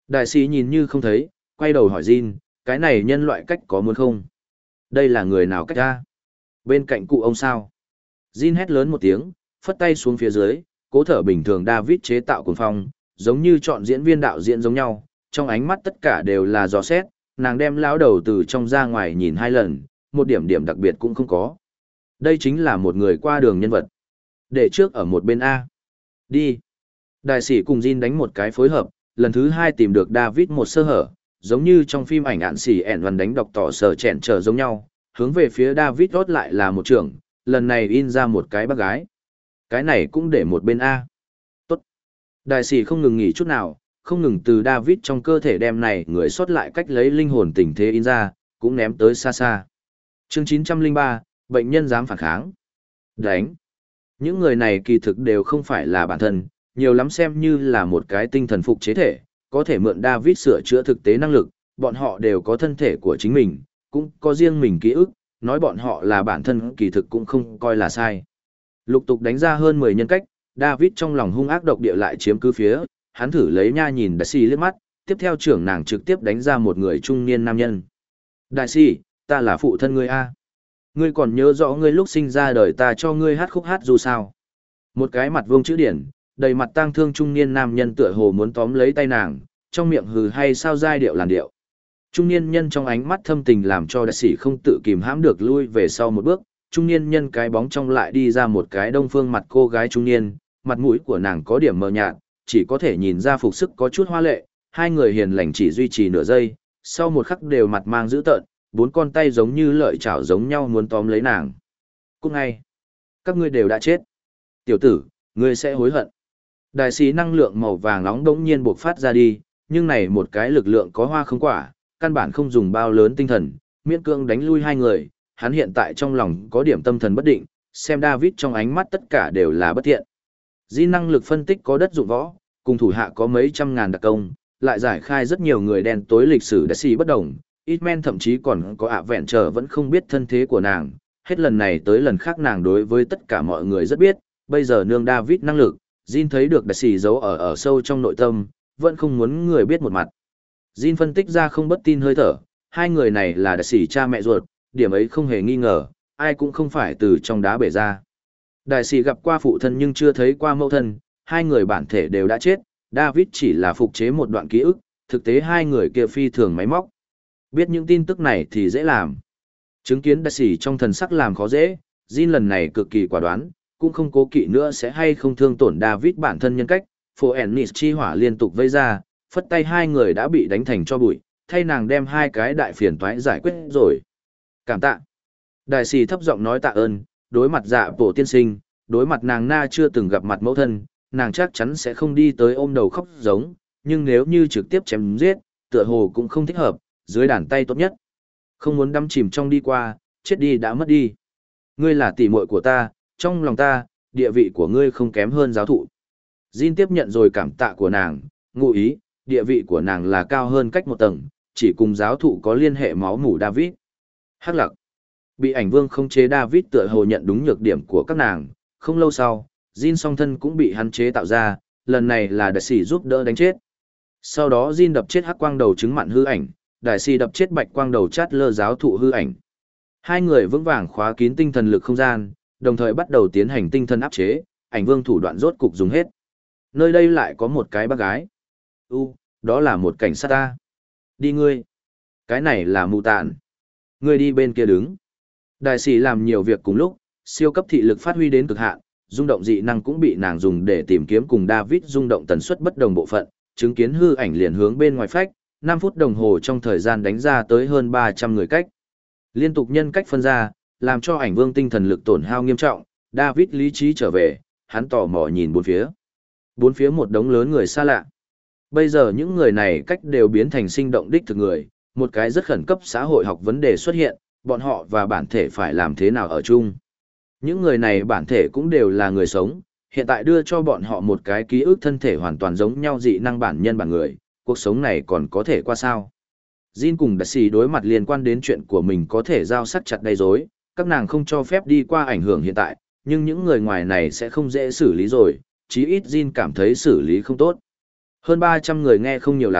Speaker 1: Đại sĩ nhìn như không thấy, quay đầu hỏi Jin, cái này nhân loại cách có muốn không? Đây là người nào cách ra? Bên cạnh cụ ông sao? Jin hét lớn một tiếng, phất tay xuống phía dưới, cố thở bình thường David chế tạo cuồng phong, giống như chọn diễn viên đạo diễn giống nhau, trong ánh mắt tất cả đều là dò xét, nàng đem lão đầu từ trong ra ngoài nhìn hai lần, một điểm điểm đặc biệt cũng không có. Đây chính là một người qua đường nhân vật. Để trước ở một bên A. Đi. Đại sĩ cùng Jin đánh một cái phối hợp, lần thứ hai tìm được David một sơ hở, giống như trong phim ảnh ạn xỉ ẻn văn đánh đọc tỏ sở chèn trở giống nhau, hướng về phía David rót lại là một trường, lần này in ra một cái bác gái. Cái này cũng để một bên A. Tốt. Đại sĩ không ngừng nghỉ chút nào, không ngừng từ David trong cơ thể đem này người sót lại cách lấy linh hồn tình thế in ra, cũng ném tới xa xa. Chương chín trăm lẻ ba, bệnh nhân dám phản kháng. Đánh. Những người này kỳ thực đều không phải là bản thân, nhiều lắm xem như là một cái tinh thần phục chế thể, có thể mượn David sửa chữa thực tế năng lực, bọn họ đều có thân thể của chính mình, cũng có riêng mình ký ức, nói bọn họ là bản thân kỳ thực cũng không coi là sai. Lục tục đánh ra hơn mười nhân cách, David trong lòng hung ác độc địa lại chiếm cứ phía, hắn thử lấy nha nhìn Đại sĩ liếc mắt, tiếp theo trưởng nàng trực tiếp đánh ra một người trung niên nam nhân. Đại sĩ, ta là phụ thân ngươi a. Ngươi còn nhớ rõ ngươi lúc sinh ra đời ta cho ngươi hát khúc hát dù sao. Một cái mặt vuông chữ điển, đầy mặt tang thương trung niên nam nhân tựa hồ muốn tóm lấy tay nàng, trong miệng hừ hay sao giai điệu làn điệu. Trung niên nhân trong ánh mắt thâm tình làm cho Đại sĩ không tự kìm hãm được lui về sau một bước, trung niên nhân cái bóng trong lại đi ra một cái đông phương mặt cô gái trung niên, mặt mũi của nàng có điểm mờ nhạt, chỉ có thể nhìn ra phục sức có chút hoa lệ, hai người hiền lành chỉ duy trì nửa giây, sau một khắc đều mặt mang dữ tợn, bốn con tay giống như lợi chảo giống nhau muốn tóm lấy nàng. Cút ngay. Các ngươi đều đã chết. Tiểu tử, ngươi sẽ hối hận. Đại sĩ năng lượng màu vàng nóng đống nhiên buộc phát ra đi, nhưng này một cái lực lượng có hoa không quả, căn bản không dùng bao lớn tinh thần, miễn cưỡng đánh lui hai người, hắn hiện tại trong lòng có điểm tâm thần bất định, xem David trong ánh mắt tất cả đều là bất thiện. Di năng lực phân tích có đất dụng võ, cùng thủ hạ có mấy trăm ngàn đặc công, lại giải khai rất nhiều người đen tối lịch sử đại sĩ bất đồng, Hitman thậm chí còn có ạ vẹn trở vẫn không biết thân thế của nàng, hết lần này tới lần khác nàng đối với tất cả mọi người rất biết, bây giờ nương David năng lực, Jin thấy được đại sĩ giấu ở ở sâu trong nội tâm, vẫn không muốn người biết một mặt. Jin phân tích ra không bất tin hơi thở, hai người này là đại sĩ cha mẹ ruột, điểm ấy không hề nghi ngờ, ai cũng không phải từ trong đá bể ra. Đại sĩ gặp qua phụ thân nhưng chưa thấy qua mẫu thân, hai người bản thể đều đã chết, David chỉ là phục chế một đoạn ký ức, thực tế hai người kia phi thường máy móc. Biết những tin tức này thì dễ làm. Chứng kiến đại sĩ trong thần sắc làm khó dễ, Jin lần này cực kỳ quả đoán, cũng không cố kỵ nữa sẽ hay không thương tổn David bản thân nhân cách, Phố Ennis chi hỏa liên tục vây ra, phất tay hai người đã bị đánh thành cho bụi, thay nàng đem hai cái đại phiền toái giải quyết rồi. Cảm tạ. Đại sĩ thấp giọng nói tạ ơn, đối mặt dạ bộ tiên sinh, đối mặt nàng na chưa từng gặp mặt mẫu thân, nàng chắc chắn sẽ không đi tới ôm đầu khóc giống, nhưng nếu như trực tiếp chém giết, tựa hồ cũng không thích hợp, dưới đàn tay tốt nhất. Không muốn đắm chìm trong đi qua, chết đi đã mất đi. Ngươi là tỷ muội của ta, trong lòng ta, địa vị của ngươi không kém hơn giáo thụ. Jin tiếp nhận rồi cảm tạ của nàng, ngụ ý, địa vị của nàng là cao hơn cách một tầng, chỉ cùng giáo thụ có liên hệ máu mủ David. Hắc lặc. Bị ảnh vương không chế David tựa hồ nhận đúng nhược điểm của các nàng, không lâu sau, Jin song thân cũng bị hắn chế tạo ra, lần này là đại sĩ giúp đỡ đánh chết. Sau đó Jin đập chết hắc quang đầu trứng mặn hư ảnh, đại sĩ đập chết bạch quang đầu chát lơ giáo thụ hư ảnh. Hai người vững vàng khóa kín tinh thần lực không gian, đồng thời bắt đầu tiến hành tinh thần áp chế, ảnh vương thủ đoạn rốt cục dùng hết. Nơi đây lại có một cái bác gái. U, đó là một cảnh sát ta. Đi ngươi. Cái này là mù tạn. Ngươi đi bên kia đứng. Đại sĩ làm nhiều việc cùng lúc, siêu cấp thị lực phát huy đến cực hạn, rung động dị năng cũng bị nàng dùng để tìm kiếm cùng David rung động tần suất bất đồng bộ phận, chứng kiến hư ảnh liền hướng bên ngoài phách, năm phút đồng hồ trong thời gian đánh ra tới hơn ba trăm người cách. Liên tục nhân cách phân ra, làm cho ảnh vương tinh thần lực tổn hao nghiêm trọng, David lý trí trở về, hắn tò mò nhìn bốn phía. Bốn phía một đống lớn người xa lạ. Bây giờ những người này cách đều biến thành sinh động đích thực người, một cái rất khẩn cấp xã hội học vấn đề xuất hiện, bọn họ và bản thể phải làm thế nào ở chung. Những người này bản thể cũng đều là người sống, hiện tại đưa cho bọn họ một cái ký ức thân thể hoàn toàn giống nhau dị năng bản nhân bản người, cuộc sống này còn có thể qua sao. Jin cùng đại sĩ đối mặt liên quan đến chuyện của mình có thể giao sắc chặt đầy rối, các nàng không cho phép đi qua ảnh hưởng hiện tại, nhưng những người ngoài này sẽ không dễ xử lý rồi, chí ít Jin cảm thấy xử lý không tốt. Hơn ba trăm người nghe không nhiều lắm,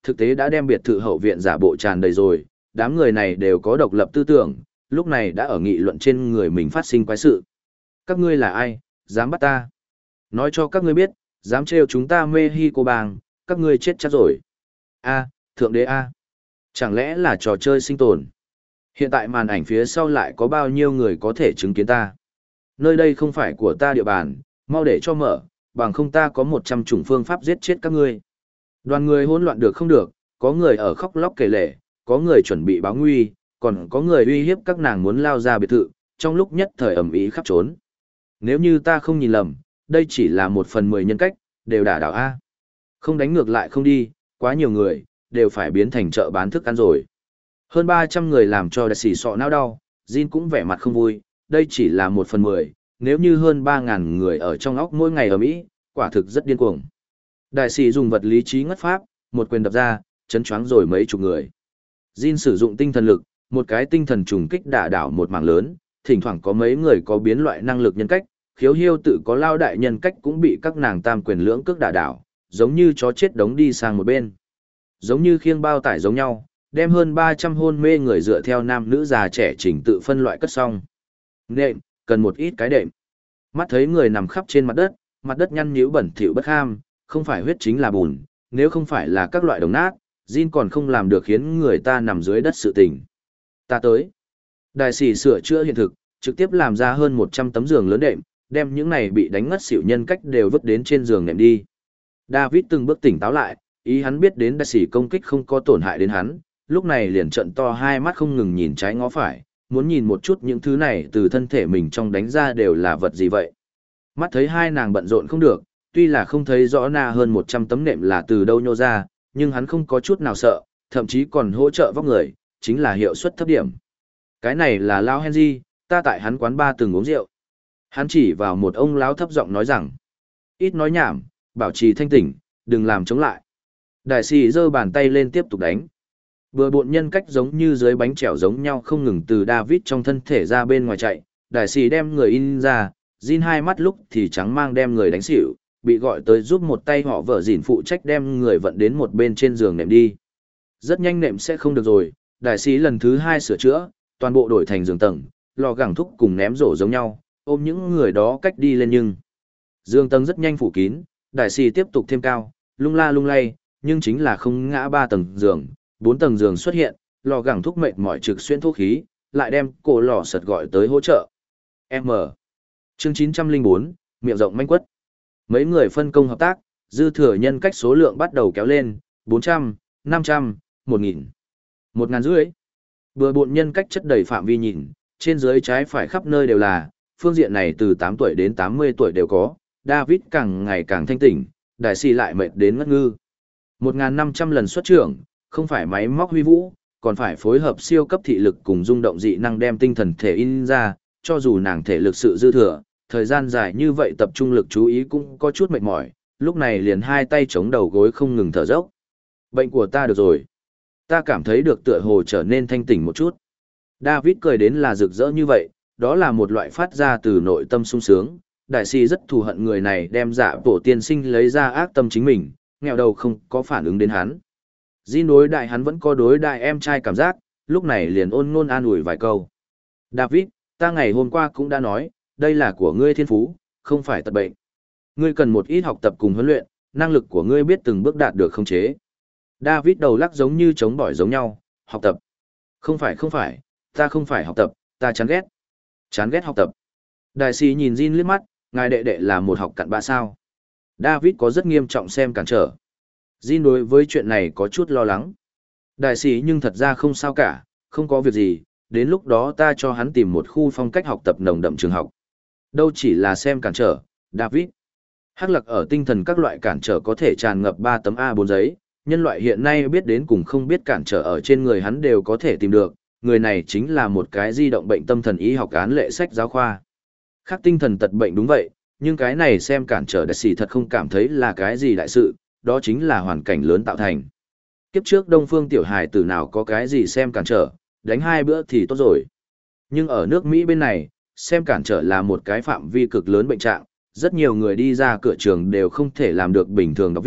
Speaker 1: thực tế đã đem biệt thự hậu viện giả bộ tràn đầy rồi, đám người này đều có độc lập tư tưởng, lúc này đã ở nghị luận trên người mình phát sinh quái sự. Các ngươi là ai, dám bắt ta? Nói cho các ngươi biết, dám trêu chúng ta Mexico bang, các ngươi chết chắc rồi. A, thượng đế A. Chẳng lẽ là trò chơi sinh tồn? Hiện tại màn ảnh phía sau lại có bao nhiêu người có thể chứng kiến ta? Nơi đây không phải của ta địa bàn, mau để cho mở, bằng không ta có một trăm chủng phương pháp giết chết các ngươi. Đoàn người hỗn loạn được không được, có người ở khóc lóc kể lể, có người chuẩn bị báo nguy, còn có người uy hiếp các nàng muốn lao ra biệt thự, trong lúc nhất thời ầm ĩ khắp trốn. Nếu như ta không nhìn lầm, đây chỉ là một phần mười nhân cách, đều đả đảo A. Không đánh ngược lại không đi, quá nhiều người, đều phải biến thành chợ bán thức ăn rồi. Hơn ba trăm người làm cho đại sĩ sọ não đau, Jin cũng vẻ mặt không vui, đây chỉ là một phần mười, nếu như hơn ba ngàn người ở trong óc mỗi ngày ở Mỹ, quả thực rất điên cuồng. Đại sĩ dùng vật lý trí ngất pháp, một quyền đập ra, chấn choáng rồi mấy chục người. Jin sử dụng tinh thần lực, một cái tinh thần trùng kích đả đảo một mảng lớn, thỉnh thoảng có mấy người có biến loại năng lực nhân cách, khiếu hiêu tự có lao đại nhân cách cũng bị các nàng tam quyền lưỡng cước đả đảo, giống như chó chết đống đi sang một bên. Giống như khiêng bao tải giống nhau, đem hơn ba trăm hôn mê người dựa theo nam nữ già trẻ chỉnh tự phân loại cất xong. Nệm, cần một ít cái đệm. Mắt thấy người nằm khắp trên mặt đất, mặt đất nhăn nhíu bẩn thỉu bất ham, không phải huyết chính là bùn, nếu không phải là các loại đồng nát, Jin còn không làm được khiến người ta nằm dưới đất sự tình. Ta tới. Đại sĩ sửa chữa hiện thực, trực tiếp làm ra hơn một trăm tấm giường lớn đệm, đem những này bị đánh ngất xỉu nhân cách đều vứt đến trên giường nệm đi. David từng bước tỉnh táo lại, ý hắn biết đến đại sĩ công kích không có tổn hại đến hắn, lúc này liền trợn to hai mắt không ngừng nhìn trái ngó phải, muốn nhìn một chút những thứ này từ thân thể mình trong đánh ra đều là vật gì vậy. Mắt thấy hai nàng bận rộn không được, tuy là không thấy rõ na hơn một trăm tấm nệm là từ đâu nhô ra, nhưng hắn không có chút nào sợ, thậm chí còn hỗ trợ vóc người, chính là hiệu suất thấp điểm. Cái này là Lão Henry, ta tại hắn quán ba từng uống rượu. Hắn chỉ vào một ông lão thấp giọng nói rằng, ít nói nhảm, bảo trì thanh tỉnh, đừng làm chống lại. Đại sĩ giơ bàn tay lên tiếp tục đánh. Bừa bộn nhân cách giống như dưới bánh chèo giống nhau không ngừng từ David trong thân thể ra bên ngoài chạy, đại sĩ đem người in ra, Jin hai mắt lúc thì trắng mang đem người đánh xỉu, bị gọi tới giúp một tay họ vợ dỉn phụ trách đem người vận đến một bên trên giường nệm đi. Rất nhanh nệm sẽ không được rồi, đại sĩ lần thứ hai sửa chữa, toàn bộ đổi thành giường tầng, lò gẳng thúc cùng ném rổ giống nhau, ôm những người đó cách đi lên nhưng. Giường tầng rất nhanh phủ kín, đại sĩ tiếp tục thêm cao, lung la lung lay, nhưng chính là không ngã ba tầng giường, bốn tầng giường xuất hiện, lò gẳng thúc mệt mỏi trực xuyên thuốc khí, lại đem cổ lò sật gọi tới hỗ trợ. M. Chương chín trăm lẻ bốn, miệng rộng manh quất. Mấy người phân công hợp tác, dư thừa nhân cách số lượng bắt đầu kéo lên, bốn trăm, năm trăm, một nghìn, một ngàn rưỡi. Bừa bộn nhân cách chất đầy phạm vi nhìn, trên dưới trái phải khắp nơi đều là, phương diện này từ tám tuổi đến tám mươi tuổi đều có, David càng ngày càng thanh tỉnh, đại sĩ lại mệt đến ngất ngư. một nghìn năm trăm lần xuất trưởng, không phải máy móc huy vũ, còn phải phối hợp siêu cấp thị lực cùng rung động dị năng đem tinh thần thể in ra, cho dù nàng thể lực sự dư thừa, thời gian dài như vậy tập trung lực chú ý cũng có chút mệt mỏi, lúc này liền hai tay chống đầu gối không ngừng thở dốc. Bệnh của ta được rồi. Ta cảm thấy được tựa hồ trở nên thanh tỉnh một chút. David cười đến là rực rỡ như vậy, đó là một loại phát ra từ nội tâm sung sướng. Đại sĩ rất thù hận người này đem dạ tổ tiên sinh lấy ra ác tâm chính mình, nghèo đầu không có phản ứng đến hắn. Jin đối đại hắn vẫn có đối đại em trai cảm giác, lúc này liền ôn ngôn an ủi vài câu. David, ta ngày hôm qua cũng đã nói, đây là của ngươi thiên phú, không phải tật bệnh. Ngươi cần một ít học tập cùng huấn luyện, năng lực của ngươi biết từng bước đạt được khống chế. David đầu lắc giống như chống bỏi giống nhau, học tập. Không phải không phải, ta không phải học tập, ta chán ghét. Chán ghét học tập. Đại sĩ nhìn Jin liếc mắt, ngài đệ đệ là một học cặn bã sao. David có rất nghiêm trọng xem cản trở. Jin đối với chuyện này có chút lo lắng. Đại sĩ nhưng thật ra không sao cả, không có việc gì, đến lúc đó ta cho hắn tìm một khu phong cách học tập nồng đậm trường học. Đâu chỉ là xem cản trở, David. Hắc lặc ở tinh thần các loại cản trở có thể tràn ngập ba tấm A bốn giấy, nhân loại hiện nay biết đến cùng không biết cản trở ở trên người hắn đều có thể tìm được, người này chính là một cái di động bệnh tâm thần y học án lệ sách giáo khoa. Khác tinh thần tật bệnh đúng vậy, nhưng cái này xem cản trở đại sĩ thật không cảm thấy là cái gì đại sự, đó chính là hoàn cảnh lớn tạo thành. Kiếp trước Đông Phương tiểu hài tử nào có cái gì xem cản trở, đánh hai bữa thì tốt rồi. Nhưng ở nước Mỹ bên này, xem cản trở là một cái phạm vi cực lớn bệnh trạng, rất nhiều người đi ra cửa trường đều không thể làm được bình thường đọc viết,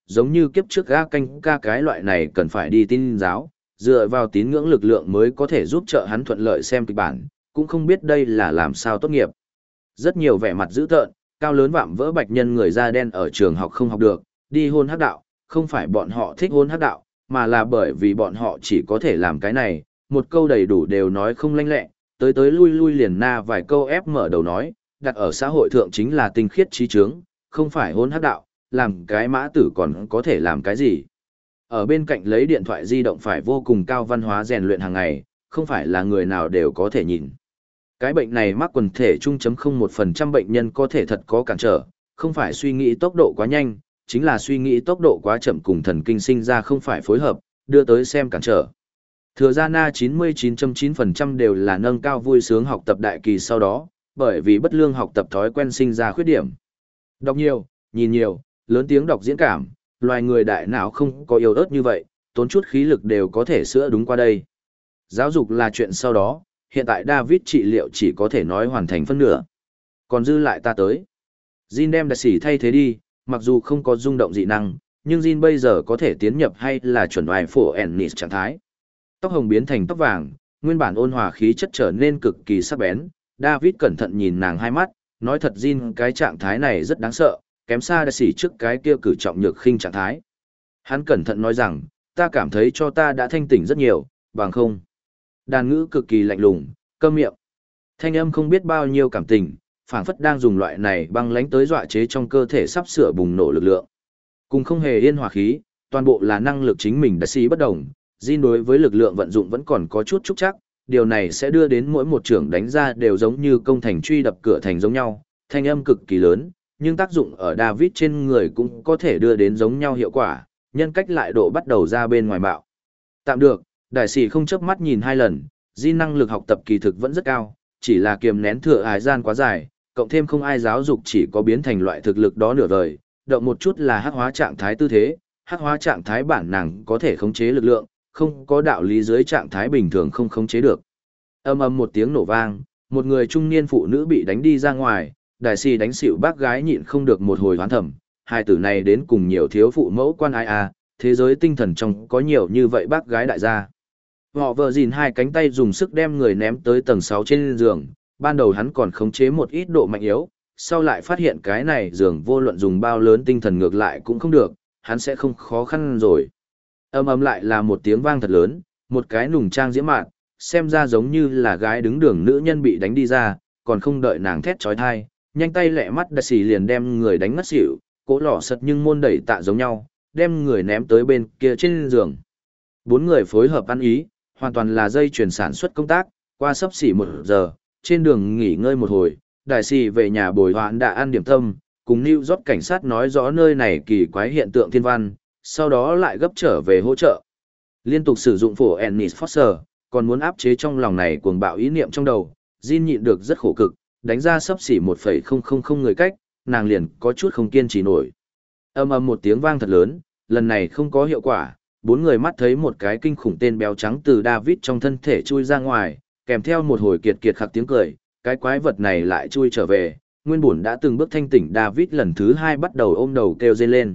Speaker 1: giống như kiếp trước ga canh ca cái loại này cần phải đi tin giáo, dựa vào tín ngưỡng lực lượng mới có thể giúp trợ hắn thuận lợi xem kịch bản, cũng không biết đây là làm sao tốt nghiệp. Rất nhiều vẻ mặt dữ tợn, cao lớn vạm vỡ bạch nhân người da đen ở trường học không học được, đi hôn hắc đạo, không phải bọn họ thích hôn hắc đạo, mà là bởi vì bọn họ chỉ có thể làm cái này, một câu đầy đủ đều nói không lanh lẹ, tới tới lui lui liền na vài câu ép mở đầu nói, đặt ở xã hội thượng chính là tinh khiết trí trướng, không phải hôn hắc đạo, làm cái mã tử còn có thể làm cái gì. Ở bên cạnh lấy điện thoại di động phải vô cùng cao văn hóa rèn luyện hàng ngày, không phải là người nào đều có thể nhìn. Cái bệnh này mắc quần thể trung chấm không một phần trăm bệnh nhân có thể thật có cản trở, không phải suy nghĩ tốc độ quá nhanh, chính là suy nghĩ tốc độ quá chậm cùng thần kinh sinh ra không phải phối hợp, đưa tới xem cản trở. Thừa ra na chín mươi chín phẩy chín phần trăm đều là nâng cao vui sướng học tập đại kỳ sau đó, bởi vì bất lương học tập thói quen sinh ra khuyết điểm. Đọc nhiều, nhìn nhiều, lớn tiếng đọc diễn cảm, loài người đại não không có yếu ớt như vậy, tốn chút khí lực đều có thể sửa đúng qua đây. Giáo dục là chuyện sau đó, hiện tại David trị liệu chỉ có thể nói hoàn thành phân nửa. Còn dư lại ta tới. Jin đem đại sĩ thay thế đi, mặc dù không có rung động dị năng, nhưng Jin bây giờ có thể tiến nhập hay là chuẩn oai phổ Ennis trạng thái. Tóc hồng biến thành tóc vàng, nguyên bản ôn hòa khí chất trở nên cực kỳ sắc bén. David cẩn thận nhìn nàng hai mắt, nói thật Jin cái trạng thái này rất đáng sợ, kém xa đại sĩ trước cái kia cử trọng nhược khinh trạng thái. Hắn cẩn thận nói rằng, ta cảm thấy cho ta đã thanh tỉnh rất nhiều, bằng không. Đàn ngữ cực kỳ lạnh lùng, câm miệng. Thanh âm không biết bao nhiêu cảm tình, phảng phất đang dùng loại này băng lãnh tới dọa chế trong cơ thể sắp sửa bùng nổ lực lượng. Cùng không hề yên hòa khí, toàn bộ là năng lực chính mình đại sĩ bất đồng, Jin đối với lực lượng vận dụng vẫn còn có chút trúc chắc, điều này sẽ đưa đến mỗi một trưởng đánh ra đều giống như công thành truy đập cửa thành giống nhau, thanh âm cực kỳ lớn, nhưng tác dụng ở David trên người cũng có thể đưa đến giống nhau hiệu quả, nhân cách lại độ bắt đầu ra bên ngoài bạo. Tạm được, đại sĩ không chớp mắt nhìn hai lần, Jin năng lực học tập kỳ thực vẫn rất cao, chỉ là kiềm nén thừa hài gian quá dài, cộng thêm không ai giáo dục chỉ có biến thành loại thực lực đó nửa đời, động một chút là hắc hóa trạng thái tư thế, hắc hóa trạng thái bản năng có thể khống chế lực lượng, không có đạo lý dưới trạng thái bình thường không khống chế được. Âm ầm một tiếng nổ vang, một người trung niên phụ nữ bị đánh đi ra ngoài, đại sĩ đánh xỉu bác gái nhịn không được một hồi hoán thầm, hai tử này đến cùng nhiều thiếu phụ mẫu quan ai à, thế giới tinh thần trong có nhiều như vậy bác gái đại gia. Họ vợ gìn hai cánh tay dùng sức đem người ném tới tầng sáu trên giường, ban đầu hắn còn khống chế một ít độ mạnh yếu, sau lại phát hiện cái này giường vô luận dùng bao lớn tinh thần ngược lại cũng không được, hắn sẽ không khó khăn rồi. Âm ầm lại là một tiếng vang thật lớn, một cái nùng trang diễm mạn, xem ra giống như là gái đứng đường nữ nhân bị đánh đi ra, còn không đợi nàng thét trói thai, nhanh tay lẹ mắt đại sĩ liền đem người đánh ngất xỉu, cỗ lỏ sật nhưng môn đẩy tạ giống nhau, đem người ném tới bên kia trên giường. Bốn người phối hợp ăn ý, hoàn toàn là dây chuyển sản xuất công tác, qua sắp xỉ một giờ, trên đường nghỉ ngơi một hồi, đại sĩ về nhà bồi hoạn đã ăn điểm tâm, cùng New York cảnh sát nói rõ nơi này kỳ quái hiện tượng thiên văn, sau đó lại gấp trở về hỗ trợ. Liên tục sử dụng phổ Ennis Foster, còn muốn áp chế trong lòng này cuồng bạo ý niệm trong đầu, Jin nhịn được rất khổ cực, đánh ra sắp xỉ một phẩy không không không người cách, nàng liền có chút không kiên trì nổi. Âm ầm một tiếng vang thật lớn, lần này không có hiệu quả, bốn người mắt thấy một cái kinh khủng tên béo trắng từ David trong thân thể chui ra ngoài, kèm theo một hồi kiệt kiệt khặc tiếng cười, cái quái vật này lại chui trở về, nguyên bổn đã từng bước thanh tỉnh David lần thứ hai bắt đầu ôm đầu kêu rên lên.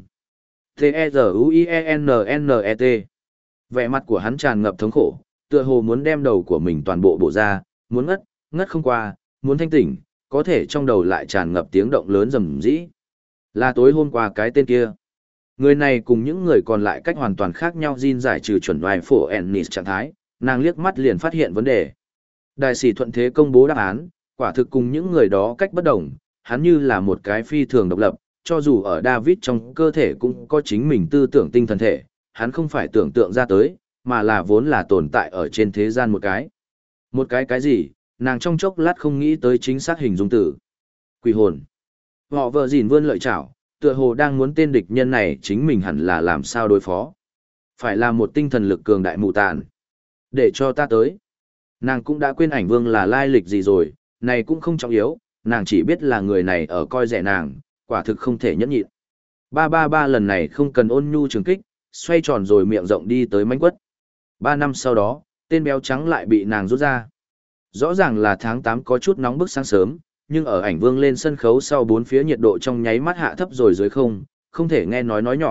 Speaker 1: T-E-Z-U-I-E-N-N-E-T Vẻ mặt của hắn tràn ngập thống khổ, tựa hồ muốn đem đầu của mình toàn bộ bổ ra, muốn ngất, ngất không qua, muốn thanh tỉnh, có thể trong đầu lại tràn ngập tiếng động lớn rầm rĩ. Là tối hôm qua cái tên kia. Người này cùng những người còn lại cách hoàn toàn khác nhau. Jin giải trừ chuẩn đoài phổ Ennis trạng thái, nàng liếc mắt liền phát hiện vấn đề. Đại sĩ thuận thế công bố đáp án, quả thực cùng những người đó cách bất đồng, hắn như là một cái phi thường độc lập, cho dù ở David trong cơ thể cũng có chính mình tư tưởng tinh thần thể, hắn không phải tưởng tượng ra tới, mà là vốn là tồn tại ở trên thế gian một cái. Một cái cái gì, nàng trong chốc lát không nghĩ tới chính xác hình dung tử. Quỷ hồn. Họ vợ gìn vươn lợi chảo, tựa hồ đang muốn tên địch nhân này chính mình hẳn là làm sao đối phó. Phải là một tinh thần lực cường đại mù tàn. Để cho ta tới. Nàng cũng đã quên ảnh vương là lai lịch gì rồi, này cũng không trọng yếu, nàng chỉ biết là người này ở coi rẻ nàng, quả thực không thể nhẫn nhịn. Ba ba ba lần này không cần ôn nhu trường kích, xoay tròn rồi miệng rộng đi tới mánh quất. Ba năm sau đó, tên béo trắng lại bị nàng rút ra. Rõ ràng là tháng tám có chút nóng bức sáng sớm, nhưng ở ảnh vương lên sân khấu sau bốn phía nhiệt độ trong nháy mắt hạ thấp rồi dưới không, không thể nghe nói nói nhỏ,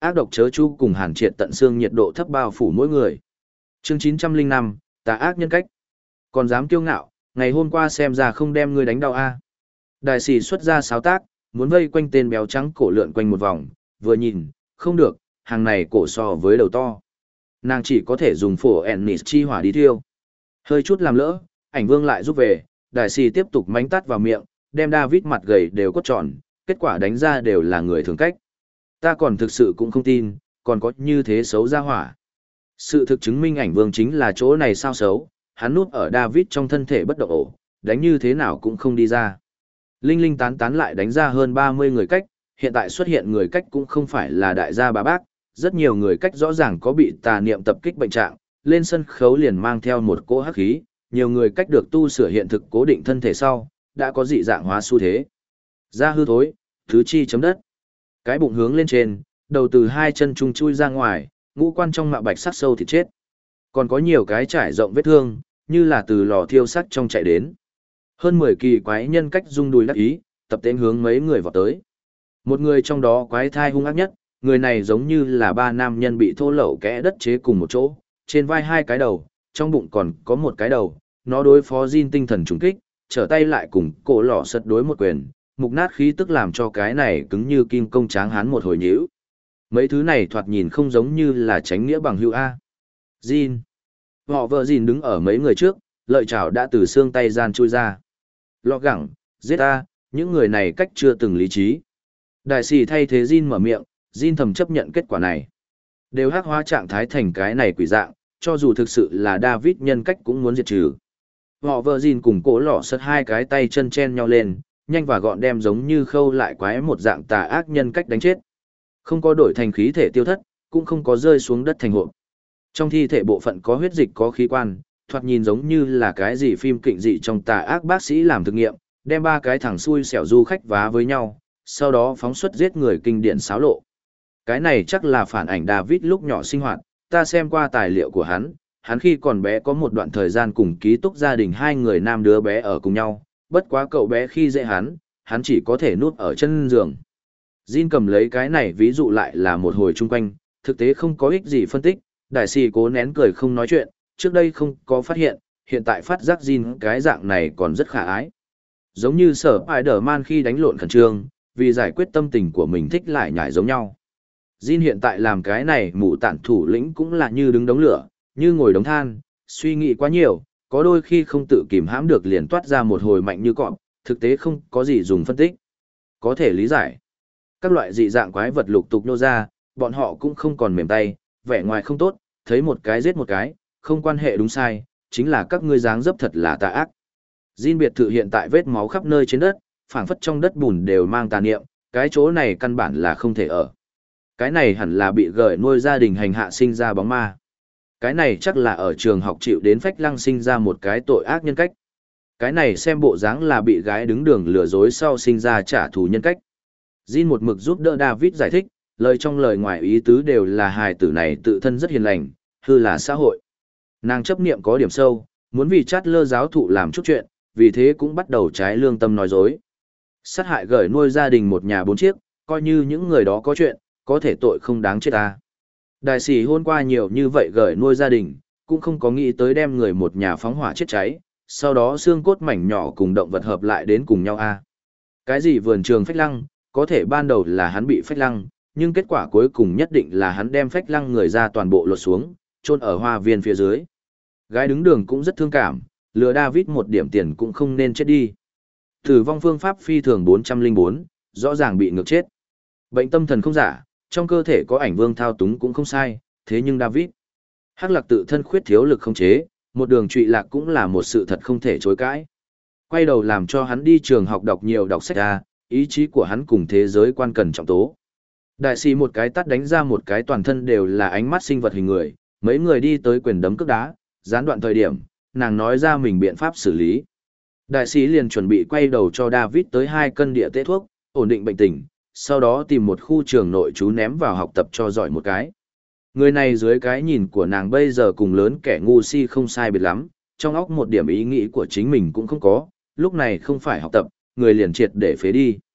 Speaker 1: ác độc chớ chu cùng hàn triệt tận xương nhiệt độ thấp bao phủ mỗi người. Chương chín trăm lẻ năm, tà ác nhân cách. Còn dám kiêu ngạo, ngày hôm qua xem ra không đem ngươi đánh đau a. Đại sĩ xuất ra sáo tác, muốn vây quanh tên béo trắng cổ lượn quanh một vòng, vừa nhìn, không được, hàng này cổ so với đầu to. Nàng chỉ có thể dùng phổ ennis chi hỏa đi thiêu. Hơi chút làm lỡ, ảnh vương lại giúp về, đại sĩ tiếp tục mánh tát vào miệng, đem David mặt gầy đều cốt tròn, kết quả đánh ra đều là người thường cách. Ta còn thực sự cũng không tin, còn có như thế xấu ra hỏa. Sự thực chứng minh ảnh vương chính là chỗ này sao xấu, hắn núp ở David trong thân thể bất động ổ, đánh như thế nào cũng không đi ra. Linh linh tán tán lại đánh ra hơn ba mươi người cách, hiện tại xuất hiện người cách cũng không phải là đại gia bà bác, rất nhiều người cách rõ ràng có bị tà niệm tập kích bệnh trạng, lên sân khấu liền mang theo một cỗ hắc khí, nhiều người cách được tu sửa hiện thực cố định thân thể sau, đã có dị dạng hóa xu thế. Da hư thối, thứ chi chấm đất. Cái bụng hướng lên trên, đầu từ hai chân trung chui ra ngoài, ngũ quan trong mạo bạch sắc sâu thịt chết. Còn có nhiều cái trải rộng vết thương, như là từ lò thiêu sắt trong chạy đến. Hơn mười kỳ quái nhân cách rung đùi đắc ý, tập tên hướng mấy người vào tới. Một người trong đó quái thai hung ác nhất, người này giống như là ba nam nhân bị thô lậu kẽ đất chế cùng một chỗ, trên vai hai cái đầu, trong bụng còn có một cái đầu, nó đối phó Jin tinh thần trùng kích, trở tay lại cùng cổ lọ sật đối một quyền, mục nát khí tức làm cho cái này cứng như kim công tráng hán một hồi nhíu. Mấy thứ này thoạt nhìn không giống như là tránh nghĩa bằng hữu A. Jin. Họ vợ Jin đứng ở mấy người trước, lợi chảo đã từ xương tay gian chui ra. Lọ gẳng, giết ta, những người này cách chưa từng lý trí. Đại sĩ thay thế Jin mở miệng, Jin thầm chấp nhận kết quả này. Đều hắc hóa trạng thái thành cái này quỷ dạng, cho dù thực sự là David nhân cách cũng muốn diệt trừ. Họ vợ Jin cùng cổ lọ sật hai cái tay chân chen nhau lên, nhanh và gọn đem giống như khâu lại quái một dạng tà ác nhân cách đánh chết. Không có đổi thành khí thể tiêu thất, cũng không có rơi xuống đất thành hộp. Trong thi thể bộ phận có huyết dịch có khí quan, thoạt nhìn giống như là cái gì phim kịch dị trong tà ác bác sĩ làm thực nghiệm, đem ba cái thằng xui xẻo du khách vá với nhau, sau đó phóng xuất giết người kinh điển xáo lộ. Cái này chắc là phản ảnh David lúc nhỏ sinh hoạt, ta xem qua tài liệu của hắn, hắn khi còn bé có một đoạn thời gian cùng ký túc gia đình hai người nam đứa bé ở cùng nhau, bất quá cậu bé khi dễ hắn, hắn chỉ có thể nuốt ở chân giường. Jin cầm lấy cái này ví dụ lại là một hồi chung quanh, thực tế không có ích gì phân tích, đại sĩ cố nén cười không nói chuyện, trước đây không có phát hiện, hiện tại phát giác Jin cái dạng này còn rất khả ái. Giống như sở Spider-Man khi đánh lộn khẩn trương, vì giải quyết tâm tình của mình thích lại nhảy giống nhau. Jin hiện tại làm cái này mụ tản thủ lĩnh cũng là như đứng đống lửa, như ngồi đống than, suy nghĩ quá nhiều, có đôi khi không tự kìm hãm được liền toát ra một hồi mạnh như cọp, thực tế không có gì dùng phân tích. Có thể lý giải. Các loại dị dạng quái vật lục tục nô ra, bọn họ cũng không còn mềm tay, vẻ ngoài không tốt, thấy một cái giết một cái, không quan hệ đúng sai, chính là các ngươi dáng dấp thật là tà ác. Jin biệt thự hiện tại vết máu khắp nơi trên đất, phảng phất trong đất bùn đều mang tà niệm, cái chỗ này căn bản là không thể ở. Cái này hẳn là bị gởi nuôi gia đình hành hạ sinh ra bóng ma. Cái này chắc là ở trường học chịu đến phách lăng sinh ra một cái tội ác nhân cách. Cái này xem bộ dáng là bị gái đứng đường lừa dối sau sinh ra trả thù nhân cách. Jin một mực giúp đỡ David giải thích, lời trong lời ngoài ý tứ đều là hài tử này tự thân rất hiền lành, hư là xã hội. Nàng chấp niệm có điểm sâu, muốn vì chát lơ giáo thụ làm chút chuyện, vì thế cũng bắt đầu trái lương tâm nói dối. Sát hại gởi nuôi gia đình một nhà bốn chiếc, coi như những người đó có chuyện, có thể tội không đáng chết ta. Đại sĩ hôn qua nhiều như vậy gởi nuôi gia đình, cũng không có nghĩ tới đem người một nhà phóng hỏa chết cháy, sau đó xương cốt mảnh nhỏ cùng động vật hợp lại đến cùng nhau a. Cái gì vườn trường phách lăng, có thể ban đầu là hắn bị phách lăng, nhưng kết quả cuối cùng nhất định là hắn đem phách lăng người ra toàn bộ lột xuống, chôn ở hoa viên phía dưới. Gái đứng đường cũng rất thương cảm, lừa David một điểm tiền cũng không nên chết đi. Tử vong phương pháp phi thường bốn trăm lẻ bốn, rõ ràng bị ngược chết. Bệnh tâm thần không giả, trong cơ thể có ảnh vương thao túng cũng không sai, thế nhưng David, Hắc Lạc tự thân khuyết thiếu lực không chế, một đường trụy lạc cũng là một sự thật không thể chối cãi. Quay đầu làm cho hắn đi trường học đọc nhiều đọc sách ra, ý chí của hắn cùng thế giới quan cần trọng tố. Đại sĩ một cái tát đánh ra một cái toàn thân đều là ánh mắt sinh vật hình người, mấy người đi tới quyền đấm cước đá, gián đoạn thời điểm, nàng nói ra mình biện pháp xử lý. Đại sĩ liền chuẩn bị quay đầu cho David tới hai cân địa tế thuốc, ổn định bệnh tình, sau đó tìm một khu trường nội trú ném vào học tập cho giỏi một cái. Người này dưới cái nhìn của nàng bây giờ cùng lớn kẻ ngu si không sai biệt lắm, trong óc một điểm ý nghĩ của chính mình cũng không có, lúc này không phải học tập, người liền triệt để phế đi.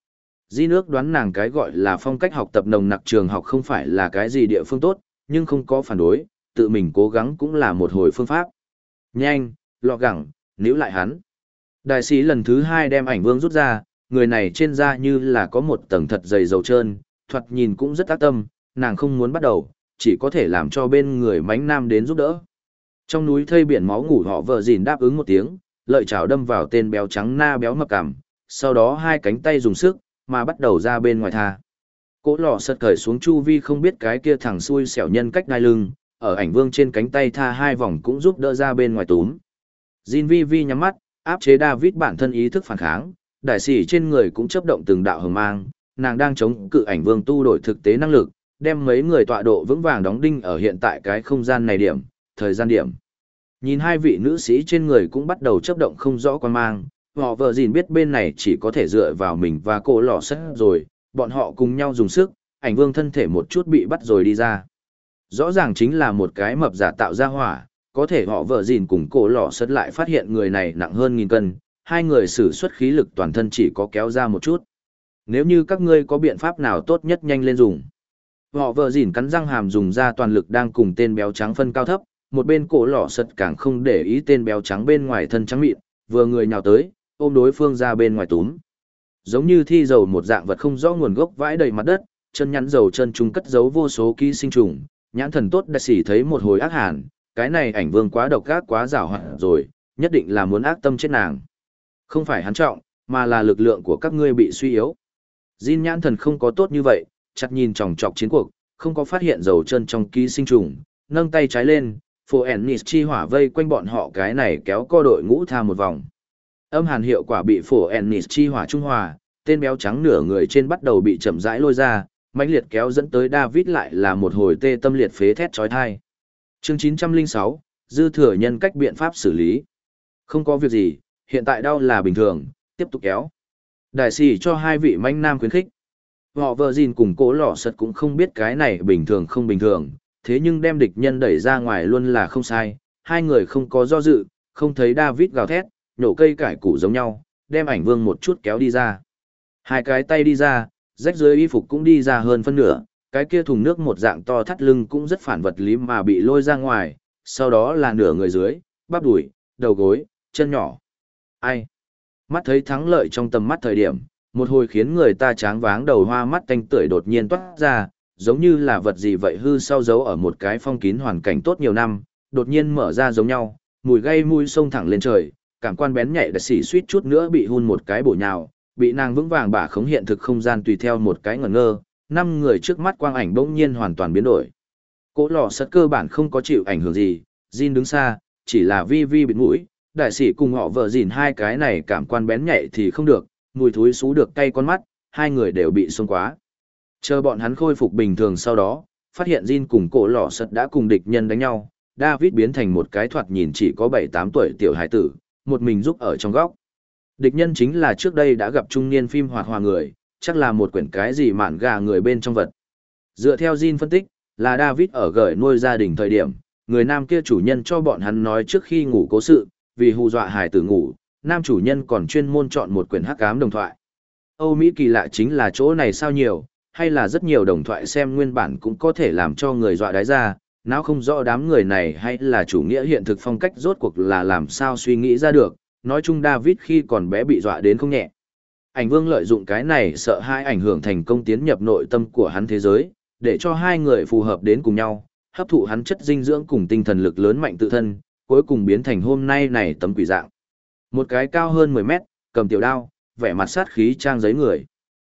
Speaker 1: Di nước đoán nàng cái gọi là phong cách học tập nồng nặc trường học không phải là cái gì địa phương tốt, nhưng không có phản đối, tự mình cố gắng cũng là một hồi phương pháp. Nhanh, lọ gẳng, níu lại hắn. Đại sĩ lần thứ hai đem ảnh vương rút ra, người này trên da như là có một tầng thật dày dầu trơn, thoạt nhìn cũng rất ác tâm, nàng không muốn bắt đầu, chỉ có thể làm cho bên người mánh nam đến giúp đỡ. Trong núi thây biển máu ngủ họ vợ dìn đáp ứng một tiếng, lợi chảo đâm vào tên béo trắng na béo mập cảm, sau đó hai cánh tay dùng sức, mà bắt đầu ra bên ngoài tha. Cỗ lò sật cởi xuống chu vi không biết cái kia thằng xui xẻo nhân cách đai lưng, ở ảnh vương trên cánh tay tha hai vòng cũng giúp đỡ ra bên ngoài túm. Jin vi vi nhắm mắt, áp chế David bản thân ý thức phản kháng, đại sĩ trên người cũng chấp động từng đạo hồng mang, nàng đang chống cự ảnh vương tu đổi thực tế năng lực, đem mấy người tọa độ vững vàng đóng đinh ở hiện tại cái không gian này điểm, thời gian điểm. Nhìn hai vị nữ sĩ trên người cũng bắt đầu chấp động không rõ quan mang, họ vợ gìn biết bên này chỉ có thể dựa vào mình và cô lò sắt rồi, bọn họ cùng nhau dùng sức, ảnh vương thân thể một chút bị bắt rồi đi ra. Rõ ràng chính là một cái mập giả tạo ra hỏa, có thể họ vợ gìn cùng cô lò sắt lại phát hiện người này nặng hơn nghìn cân, hai người sử xuất khí lực toàn thân chỉ có kéo ra một chút. Nếu như các ngươi có biện pháp nào tốt nhất nhanh lên dùng. Họ vợ gìn cắn răng hàm dùng ra toàn lực đang cùng tên béo trắng phân cao thấp, một bên cổ lò sật càng không để ý tên béo trắng bên ngoài thân trắng mịn, vừa người nhào tới, ôm đối phương ra bên ngoài túm. Giống như thi dầu một dạng vật không rõ nguồn gốc vãi đầy mặt đất, chân nhắn dầu chân trung cất giấu vô số ký sinh trùng, nhãn thần tốt đại sĩ thấy một hồi ác hàn, cái này ảnh vương quá độc ác quá giảo hoạt rồi, nhất định là muốn ác tâm chết nàng. Không phải hắn trọng, mà là lực lượng của các ngươi bị suy yếu. Jin nhãn thần không có tốt như vậy, chặt nhìn chòng chọc chiến cuộc, không có phát hiện dầu chân trong ký sinh trùng, nâng tay trái lên, phổ ennis chi hỏa vây quanh bọn họ cái này kéo co đội ngũ tha một vòng. Âm hàn hiệu quả bị phổ ennis chi hỏa trung hòa, tên béo trắng nửa người trên bắt đầu bị chậm rãi lôi ra, mãnh liệt kéo dẫn tới David lại là một hồi tê tâm liệt phế thét chói tai. Chương chín trăm lẻ sáu, dư thừa nhân cách biện pháp xử lý. Không có việc gì, hiện tại đau là bình thường, tiếp tục kéo. Đại sĩ cho hai vị manh nam khuyến khích. Họ vợ gìn cùng cố lò sật cũng không biết cái này bình thường không bình thường, thế nhưng đem địch nhân đẩy ra ngoài luôn là không sai. Hai người không có do dự, không thấy David gào thét, nhổ cây cải củ giống nhau, đem ảnh vương một chút kéo đi ra. Hai cái tay đi ra, rách dưới y phục cũng đi ra hơn phân nửa, cái kia thùng nước một dạng to thắt lưng cũng rất phản vật lý mà bị lôi ra ngoài, sau đó là nửa người dưới, bắp đùi, đầu gối, chân nhỏ. Ai? Mắt thấy thắng lợi trong tầm mắt thời điểm, một hồi khiến người ta tráng váng đầu hoa mắt tanh tưởi đột nhiên toát ra, giống như là vật gì vậy hư sau giấu ở một cái phong kín hoàn cảnh tốt nhiều năm, đột nhiên mở ra giống nhau, mùi gây mùi sông thẳng lên trời, cảm quan bén nhạy đã xỉ suýt chút nữa bị hun một cái bổ nhào, bị nàng vững vàng bả khống hiện thực không gian tùy theo một cái ngẩn ngơ, năm người trước mắt quang ảnh bỗng nhiên hoàn toàn biến đổi. Cỗ lò sắt cơ bản không có chịu ảnh hưởng gì, Jin đứng xa, chỉ là vi vi bịt mũi, đại sĩ cùng họ vợ gìn hai cái này cảm quan bén nhạy thì không được, mùi thối xú được cay con mắt, hai người đều bị xông quá. Chờ bọn hắn khôi phục bình thường sau đó, phát hiện Jin cùng cổ lò sật đã cùng địch nhân đánh nhau, David biến thành một cái thoạt nhìn chỉ có bảy tám tuổi tiểu hải tử, một mình giúp ở trong góc. Địch nhân chính là trước đây đã gặp trung niên phim hoạt hòa người, chắc là một quyển cái gì mạn gà người bên trong vật. Dựa theo Jin phân tích, là David ở gửi nuôi gia đình thời điểm, người nam kia chủ nhân cho bọn hắn nói trước khi ngủ cố sự, vì hù dọa hải tử ngủ, nam chủ nhân còn chuyên môn chọn một quyển hắc ám đồng thoại. Âu Mỹ kỳ lạ chính là chỗ này sao nhiều, hay là rất nhiều đồng thoại xem nguyên bản cũng có thể làm cho người dọa đái ra, não không rõ đám người này hay là chủ nghĩa hiện thực phong cách rốt cuộc là làm sao suy nghĩ ra được, nói chung David khi còn bé bị dọa đến không nhẹ. Ảnh vương lợi dụng cái này sợ hai ảnh hưởng thành công tiến nhập nội tâm của hắn thế giới, để cho hai người phù hợp đến cùng nhau, hấp thụ hắn chất dinh dưỡng cùng tinh thần lực lớn mạnh tự thân, cuối cùng biến thành hôm nay này tấm quỷ dạng. Một cái cao hơn mười mét, cầm tiểu đao, vẻ mặt sát khí trang giấy người.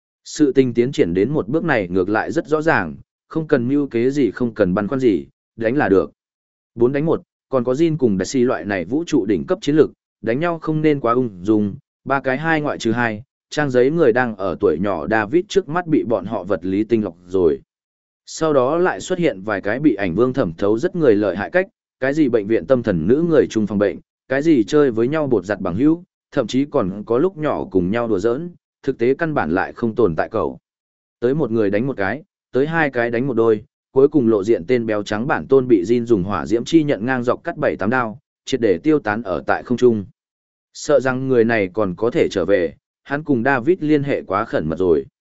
Speaker 1: Sự tình tiến triển đến một bước này ngược lại rất rõ ràng, không cần mưu kế gì không cần băn khoăn gì, đánh là được. Bốn đánh một, còn có Jin cùng Đại Si loại này vũ trụ đỉnh cấp chiến lực, đánh nhau không nên quá ung dung, ba cái hai ngoại trừ hai, trang giấy người đang ở tuổi nhỏ David trước mắt bị bọn họ vật lý tinh lọc rồi. Sau đó lại xuất hiện vài cái bị ảnh vương thẩm thấu rất người lợi hại cách, cái gì bệnh viện tâm thần nữ người chung phòng bệnh, cái gì chơi với nhau bột giặt bằng hữu, thậm chí còn có lúc nhỏ cùng nhau đùa giỡn, thực tế căn bản lại không tồn tại cầu. Tới một người đánh một cái, tới hai cái đánh một đôi, cuối cùng lộ diện tên béo trắng bản tôn bị Jin dùng hỏa diễm chi nhận ngang dọc cắt bảy tám đao, triệt để tiêu tán ở tại không trung. Sợ rằng người này còn có thể trở về, hắn cùng David liên hệ quá khẩn mật rồi.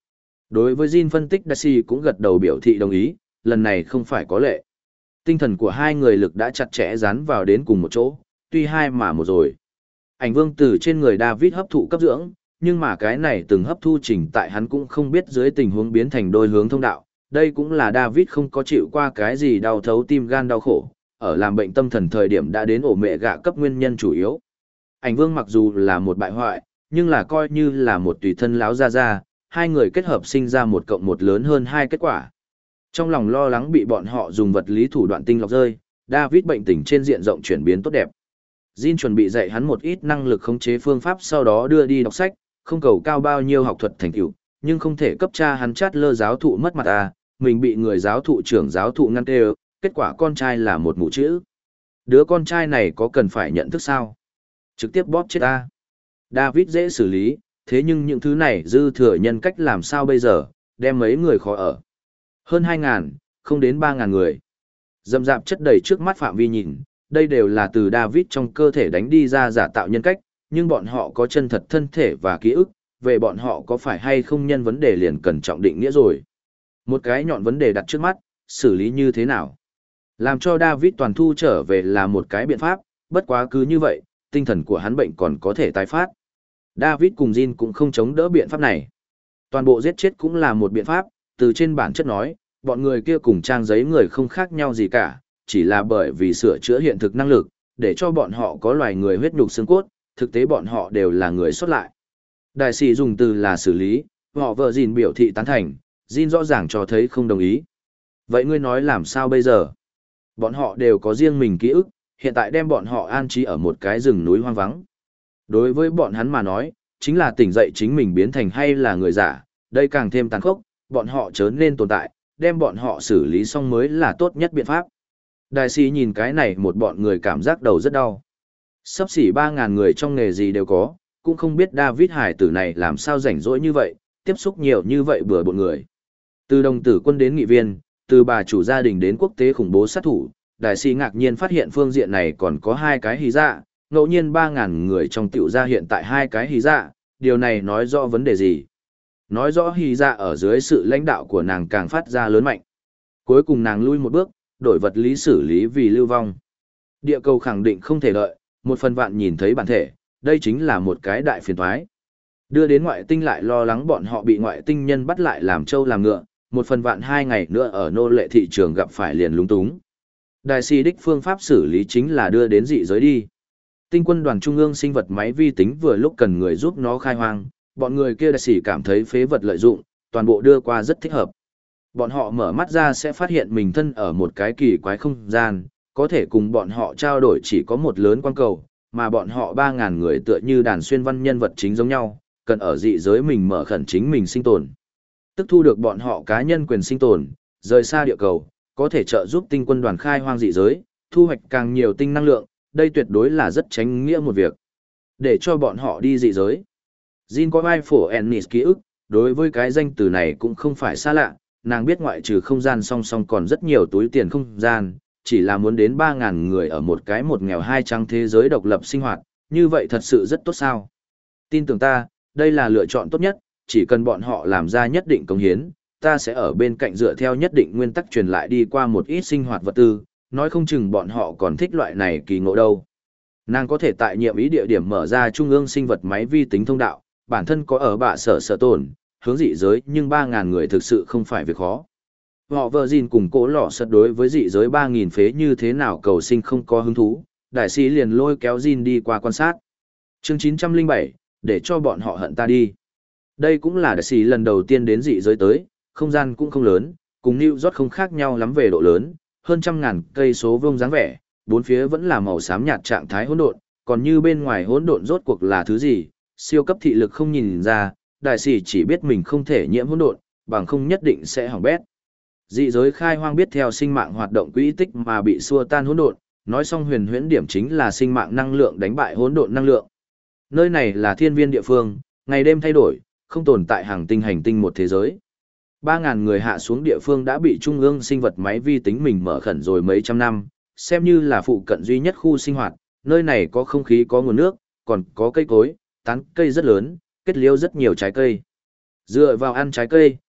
Speaker 1: Đối với Jin phân tích, Dashi cũng gật đầu biểu thị đồng ý, lần này không phải có lệ. Tinh thần của hai người lực đã chặt chẽ dán vào đến cùng một chỗ, tuy hai mà một rồi. Ảnh vương từ trên người David hấp thụ cấp dưỡng, nhưng mà cái này từng hấp thu trình tại hắn cũng không biết dưới tình huống biến thành đôi hướng thông đạo. Đây cũng là David không có chịu qua cái gì đau thấu tim gan đau khổ, ở làm bệnh tâm thần thời điểm đã đến ổ mẹ gạ cấp nguyên nhân chủ yếu. Ảnh vương mặc dù là một bại hoại, nhưng là coi như là một tùy thân láo ra ra, hai người kết hợp sinh ra một cộng một lớn hơn hai kết quả. Trong lòng lo lắng bị bọn họ dùng vật lý thủ đoạn tinh lọc rơi, David bệnh tình trên diện rộng chuyển biến tốt đẹp. Jin chuẩn bị dạy hắn một ít năng lực khống chế phương pháp, sau đó đưa đi đọc sách, không cầu cao bao nhiêu học thuật thành tựu, nhưng không thể cấp cha hắn chát lơ giáo thụ mất mặt à, mình bị người giáo thụ trưởng giáo thụ ngăn tê, kết quả con trai là một mụ chữ. Đứa con trai này có cần phải nhận thức sao? Trực tiếp bóp chết ta. David dễ xử lý, thế nhưng những thứ này dư thừa nhân cách làm sao bây giờ, đem mấy người khó ở. Hơn hai ngàn, không đến ba ngàn người. Dầm dạp chất đầy trước mắt phạm vi nhìn, đây đều là từ David trong cơ thể đánh đi ra giả tạo nhân cách, nhưng bọn họ có chân thật thân thể và ký ức, về bọn họ có phải hay không nhân vấn đề liền cần trọng định nghĩa rồi. Một cái nhọn vấn đề đặt trước mắt, xử lý như thế nào? Làm cho David toàn thu trở về là một cái biện pháp, bất quá cứ như vậy, tinh thần của hắn bệnh còn có thể tái phát. David cùng Jin cũng không chống đỡ biện pháp này. Toàn bộ giết chết cũng là một biện pháp, từ trên bản chất nói, bọn người kia cùng trang giấy người không khác nhau gì cả, chỉ là bởi vì sửa chữa hiện thực năng lực, để cho bọn họ có loài người huyết nhục xương cốt, thực tế bọn họ đều là người xuất lại. Đại sĩ dùng từ là xử lý, họ vợ Jin biểu thị tán thành, Jin rõ ràng cho thấy không đồng ý. Vậy ngươi nói làm sao bây giờ? Bọn họ đều có riêng mình ký ức, hiện tại đem bọn họ an trí ở một cái rừng núi hoang vắng. Đối với bọn hắn mà nói, chính là tỉnh dậy chính mình biến thành hay là người giả, đây càng thêm tàn khốc, bọn họ chớ nên tồn tại, đem bọn họ xử lý xong mới là tốt nhất biện pháp. Đại sĩ nhìn cái này một bọn người cảm giác đầu rất đau. Sắp xỉ ba ngàn người trong nghề gì đều có, cũng không biết David hải tử này làm sao rảnh rỗi như vậy, tiếp xúc nhiều như vậy bừa bộn người. Từ đồng tử quân đến nghị viên, từ bà chủ gia đình đến quốc tế khủng bố sát thủ, đại sĩ ngạc nhiên phát hiện phương diện này còn có hai cái hí dạ, ngẫu nhiên ba ngàn người trong tiểu gia hiện tại hai cái hí dạ, điều này nói rõ vấn đề gì? Nói rõ hí dạ ở dưới sự lãnh đạo của nàng càng phát ra lớn mạnh. Cuối cùng nàng lui một bước, đổi vật lý xử lý vì lưu vong. Địa cầu khẳng định không thể đợi, một phần vạn nhìn thấy bản thể, đây chính là một cái đại phiền toái. Đưa đến ngoại tinh lại lo lắng bọn họ bị ngoại tinh nhân bắt lại làm trâu làm ngựa, một phần vạn hai ngày nữa ở nô lệ thị trường gặp phải liền lúng túng. Đại sĩ đích phương pháp xử lý chính là đưa đến dị giới đi. Tinh quân đoàn trung ương sinh vật máy vi tính vừa lúc cần người giúp nó khai hoang, bọn người kia đại sĩ cảm thấy phế vật lợi dụng, toàn bộ đưa qua rất thích hợp. Bọn họ mở mắt ra sẽ phát hiện mình thân ở một cái kỳ quái không gian, có thể cùng bọn họ trao đổi chỉ có một lớn quang cầu, mà bọn họ ba ngàn người tựa như đàn xuyên văn nhân vật chính giống nhau, cần ở dị giới mình mở khẩn chính mình sinh tồn. Tức thu được bọn họ cá nhân quyền sinh tồn, rời xa địa cầu, có thể trợ giúp tinh quân đoàn khai hoang dị giới, thu hoạch càng nhiều tinh năng lượng, đây tuyệt đối là rất tránh nghĩa một việc. Để cho bọn họ đi dị giới. Jin có vai phổ Ennis ký ức, đối với cái danh từ này cũng không phải xa lạ, nàng biết ngoại trừ không gian song song còn rất nhiều túi tiền không gian, chỉ là muốn đến ba ngàn người ở một cái một nghèo hai trắng thế giới độc lập sinh hoạt, như vậy thật sự rất tốt sao. Tin tưởng ta, đây là lựa chọn tốt nhất, chỉ cần bọn họ làm ra nhất định công hiến, ta sẽ ở bên cạnh dựa theo nhất định nguyên tắc truyền lại đi qua một ít sinh hoạt vật tư, nói không chừng bọn họ còn thích loại này kỳ ngộ đâu. Nàng có thể tại nhiệm ý địa điểm mở ra trung ương sinh vật máy vi tính thông đạo, bản thân có ở bạ sở sở tổn, hướng dị giới nhưng ba ngàn người thực sự không phải việc khó. Họ vợ Jin cùng cố lọ sật đối với dị giới ba nghìn phế như thế nào cầu sinh không có hứng thú, đại sĩ liền lôi kéo Jin đi qua quan sát. Chương chín trăm lẻ bảy, để cho bọn họ hận ta đi. Đây cũng là đại sĩ lần đầu tiên đến dị giới tới, không gian cũng không lớn, cùng New York không khác nhau lắm về độ lớn, hơn trăm ngàn cây số vuông dáng vẻ, bốn phía vẫn là màu xám nhạt trạng thái hỗn độn, còn như bên ngoài hỗn độn rốt cuộc là thứ gì, siêu cấp thị lực không nhìn ra, đại sĩ chỉ biết mình không thể nhiễm hỗn độn, bằng không nhất định sẽ hỏng bét. Dị giới khai hoang biết theo sinh mạng hoạt động quỹ tích mà bị xua tan hỗn độn, nói xong huyền huyễn điểm chính là sinh mạng năng lượng đánh bại hỗn độn năng lượng. Nơi này là thiên viên địa phương, ngày đêm thay đổi, không tồn tại hàng tinh hành tinh một thế giới. Ba ngàn người hạ xuống địa phương đã bị trung ương sinh vật máy vi tính mình mở khẩn rồi mấy trăm năm, xem như là phụ cận duy nhất khu sinh hoạt, nơi này có không khí có nguồn nước, còn có cây cối, tán cây rất lớn, kết liễu rất nhiều trái cây. Dựa vào ăn trái cây,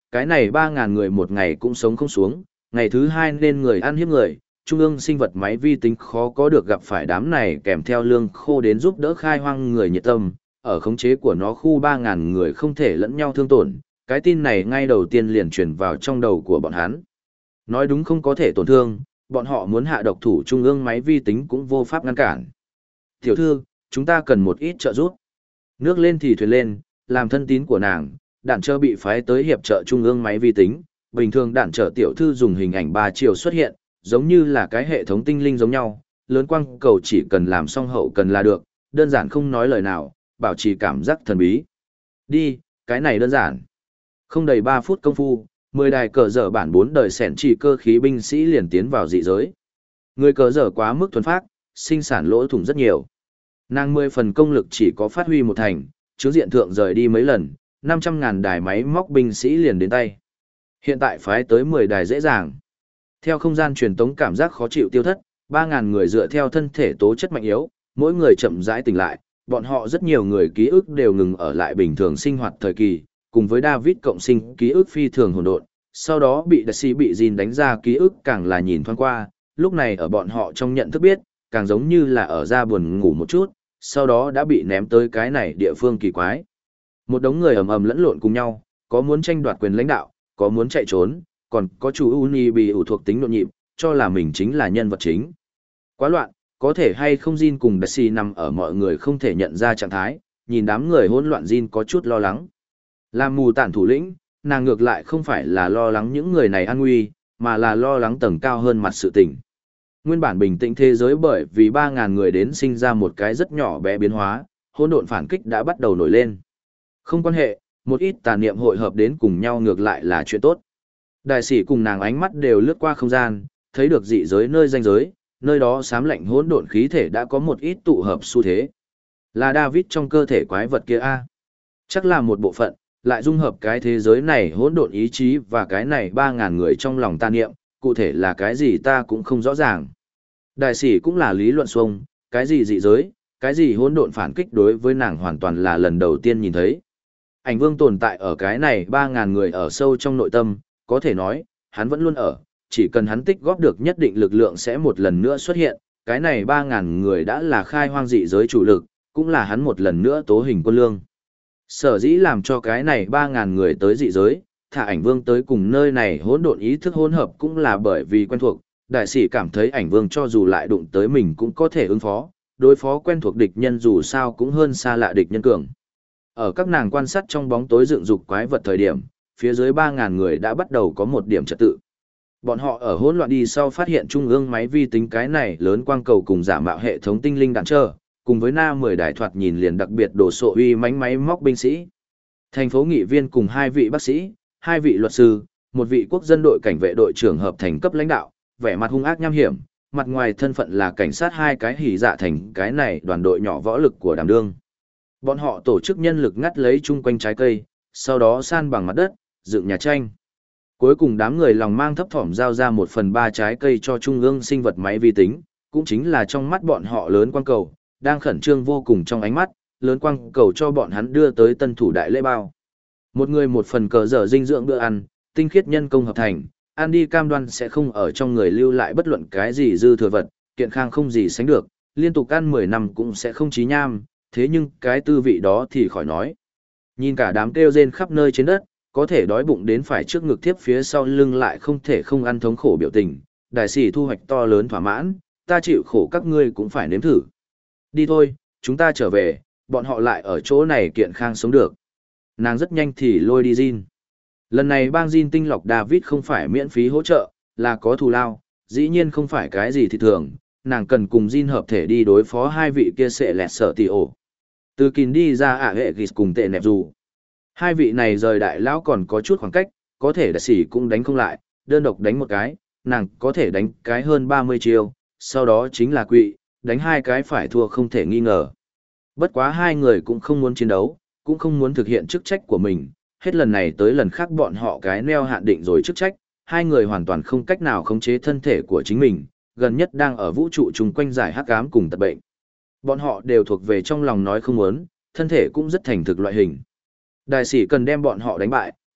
Speaker 1: cái này ba ngàn người một ngày cũng sống không xuống, ngày thứ hai nên người ăn hiếp người, trung ương sinh vật máy vi tính khó có được gặp phải đám này kèm theo lương khô đến giúp đỡ khai hoang người nhiệt tâm, ở khống chế của nó khu ba ngàn người không thể lẫn nhau thương tổn, cái tin này ngay đầu tiên liền truyền vào trong đầu của bọn hắn. Nói đúng không có thể tổn thương, bọn họ muốn hạ độc thủ trung ương máy vi tính cũng vô pháp ngăn cản. Tiểu thư, chúng ta cần một ít trợ giúp. Nước lên thì thuyền lên, làm thân tín của nàng, đạn chơ bị phái tới hiệp trợ trung ương máy vi tính. Bình thường đạn chợ tiểu thư dùng hình ảnh ba chiều xuất hiện, giống như là cái hệ thống tinh linh giống nhau, lớn quang cầu chỉ cần làm xong hậu cần là được, đơn giản không nói lời nào, bảo trì cảm giác thần bí. Đi, cái này đơn giản. Không đầy ba phút công phu, mười đài cờ dở bản bốn đời sẻn chỉ cơ khí binh sĩ liền tiến vào dị giới. Người cờ dở quá mức thuần phác, sinh sản lỗ thủng rất nhiều. Nàng mười phần công lực chỉ có phát huy một thành, chướng diện thượng rời đi mấy lần, năm trăm ngàn đài máy móc binh sĩ liền đến tay. Hiện tại phái tới mười đài dễ dàng. Theo không gian truyền tống cảm giác khó chịu tiêu thất, ba ngàn người dựa theo thân thể tố chất mạnh yếu, mỗi người chậm rãi tỉnh lại, bọn họ rất nhiều người ký ức đều ngừng ở lại bình thường sinh hoạt thời kỳ, cùng với David cộng sinh ký ức phi thường hỗn độn, sau đó bị Daisy bị Jin đánh ra ký ức càng là nhìn thoáng qua, lúc này ở bọn họ trong nhận thức biết, càng giống như là ở ra buồn ngủ một chút, sau đó đã bị ném tới cái này địa phương kỳ quái. Một đống người ầm ầm lẫn lộn cùng nhau, có muốn tranh đoạt quyền lãnh đạo, có muốn chạy trốn, còn có chủ Uni bị ủ thuộc tính nhộn nhịp, cho là mình chính là nhân vật chính. Quá loạn, có thể hay không Jin cùng Daisy nằm ở mọi người không thể nhận ra trạng thái, nhìn đám người hỗn loạn Jin có chút lo lắng. Làm mù tản thủ lĩnh, nàng ngược lại không phải là lo lắng những người này an nguy, mà là lo lắng tầng cao hơn mặt sự tình. Nguyên bản bình tĩnh thế giới bởi vì ba ngàn người đến sinh ra một cái rất nhỏ bé biến hóa, hỗn độn phản kích đã bắt đầu nổi lên. Không quan hệ, một ít tà niệm hội hợp đến cùng nhau ngược lại là chuyện tốt. Đại sĩ cùng nàng ánh mắt đều lướt qua không gian, thấy được dị giới nơi ranh giới, nơi đó xám lạnh hỗn độn khí thể đã có một ít tụ hợp xu thế. Là David trong cơ thể quái vật kia a? Chắc là một bộ phận, lại dung hợp cái thế giới này hỗn độn ý chí và cái này ba ngàn người trong lòng ta niệm, cụ thể là cái gì ta cũng không rõ ràng. Đại sĩ cũng là lý luận xuông, cái gì dị giới, cái gì hỗn độn phản kích đối với nàng hoàn toàn là lần đầu tiên nhìn thấy. Ảnh vương tồn tại ở cái này ba ngàn người ở sâu trong nội tâm, có thể nói, hắn vẫn luôn ở, chỉ cần hắn tích góp được nhất định lực lượng sẽ một lần nữa xuất hiện, cái này ba ngàn người đã là khai hoang dị giới chủ lực, cũng là hắn một lần nữa tố hình quân lương. Sở dĩ làm cho cái này ba ngàn người tới dị giới, thả ảnh vương tới cùng nơi này hỗn độn ý thức hỗn hợp cũng là bởi vì quen thuộc, đại sĩ cảm thấy ảnh vương cho dù lại đụng tới mình cũng có thể ứng phó, đối phó quen thuộc địch nhân dù sao cũng hơn xa lạ địch nhân cường. Ở các nàng quan sát trong bóng tối dựng dục quái vật thời điểm, phía dưới ba ngàn người đã bắt đầu có một điểm trật tự. Bọn họ ở hỗn loạn đi sau phát hiện trung ương máy vi tính cái này lớn quang cầu cùng giả mạo hệ thống tinh linh đạn trơ, cùng với na mười đài thoạt nhìn liền đặc biệt đổ sộ uy mánh máy móc binh sĩ. Thành phố nghị viên cùng hai vị bác sĩ, hai vị luật sư, một vị quốc dân đội cảnh vệ đội trưởng hợp thành cấp lãnh đạo, vẻ mặt hung ác nham hiểm, mặt ngoài thân phận là cảnh sát hai cái hỉ dạ thành cái này đoàn đội nhỏ võ lực của đảm đương. Bọn họ tổ chức nhân lực ngắt lấy chung quanh trái cây, sau đó san bằng mặt đất, dựng nhà tranh. Cuối cùng đám người lòng mang thấp thỏm giao ra một phần ba trái cây cho trung ương sinh vật máy vi tính, cũng chính là trong mắt bọn họ lớn quang cầu, đang khẩn trương vô cùng trong ánh mắt, lớn quang cầu cho bọn hắn đưa tới tân thủ đại lễ bao. Một người một phần cờ dở dinh dưỡng bữa ăn, tinh khiết nhân công hợp thành, ăn đi cam đoan sẽ không ở trong người lưu lại bất luận cái gì dư thừa vật, kiện khang không gì sánh được, liên tục ăn mười năm cũng sẽ không chí nham, thế nhưng cái tư vị đó thì khỏi nói. Nhìn cả đám kêu rên khắp nơi trên đất, có thể đói bụng đến phải trước ngực tiếp phía sau lưng lại không thể không ăn thống khổ biểu tình, đại sĩ thu hoạch to lớn thỏa mãn, ta chịu khổ các ngươi cũng phải nếm thử. Đi thôi, chúng ta trở về, bọn họ lại ở chỗ này kiện khang sống được. Nàng rất nhanh thì lôi đi Jin. Lần này bang Jin tinh lọc David không phải miễn phí hỗ trợ, là có thù lao, dĩ nhiên không phải cái gì thì thường, nàng cần cùng Jin hợp thể đi đối phó hai vị kia sẽ lẹt sợ tì ổ. Từ kìn đi ra ả hệ ghis cùng tệ nẹp dù. Hai vị này rời đại lão còn có chút khoảng cách, có thể đại sĩ cũng đánh không lại, đơn độc đánh một cái, nàng có thể đánh cái hơn ba mươi chiêu, sau đó chính là quỵ, đánh hai cái phải thua không thể nghi ngờ. Bất quá hai người cũng không muốn chiến đấu, cũng không muốn thực hiện chức trách của mình, hết lần này tới lần khác bọn họ cái neo hạn định rồi chức trách, hai người hoàn toàn không cách nào khống chế thân thể của chính mình, gần nhất đang ở vũ trụ chung quanh giải hắc ám cùng tật bệnh. Bọn họ đều thuộc về trong lòng nói không muốn, thân thể cũng rất thành thực loại hình. Đại sĩ cần đem bọn họ đánh bại,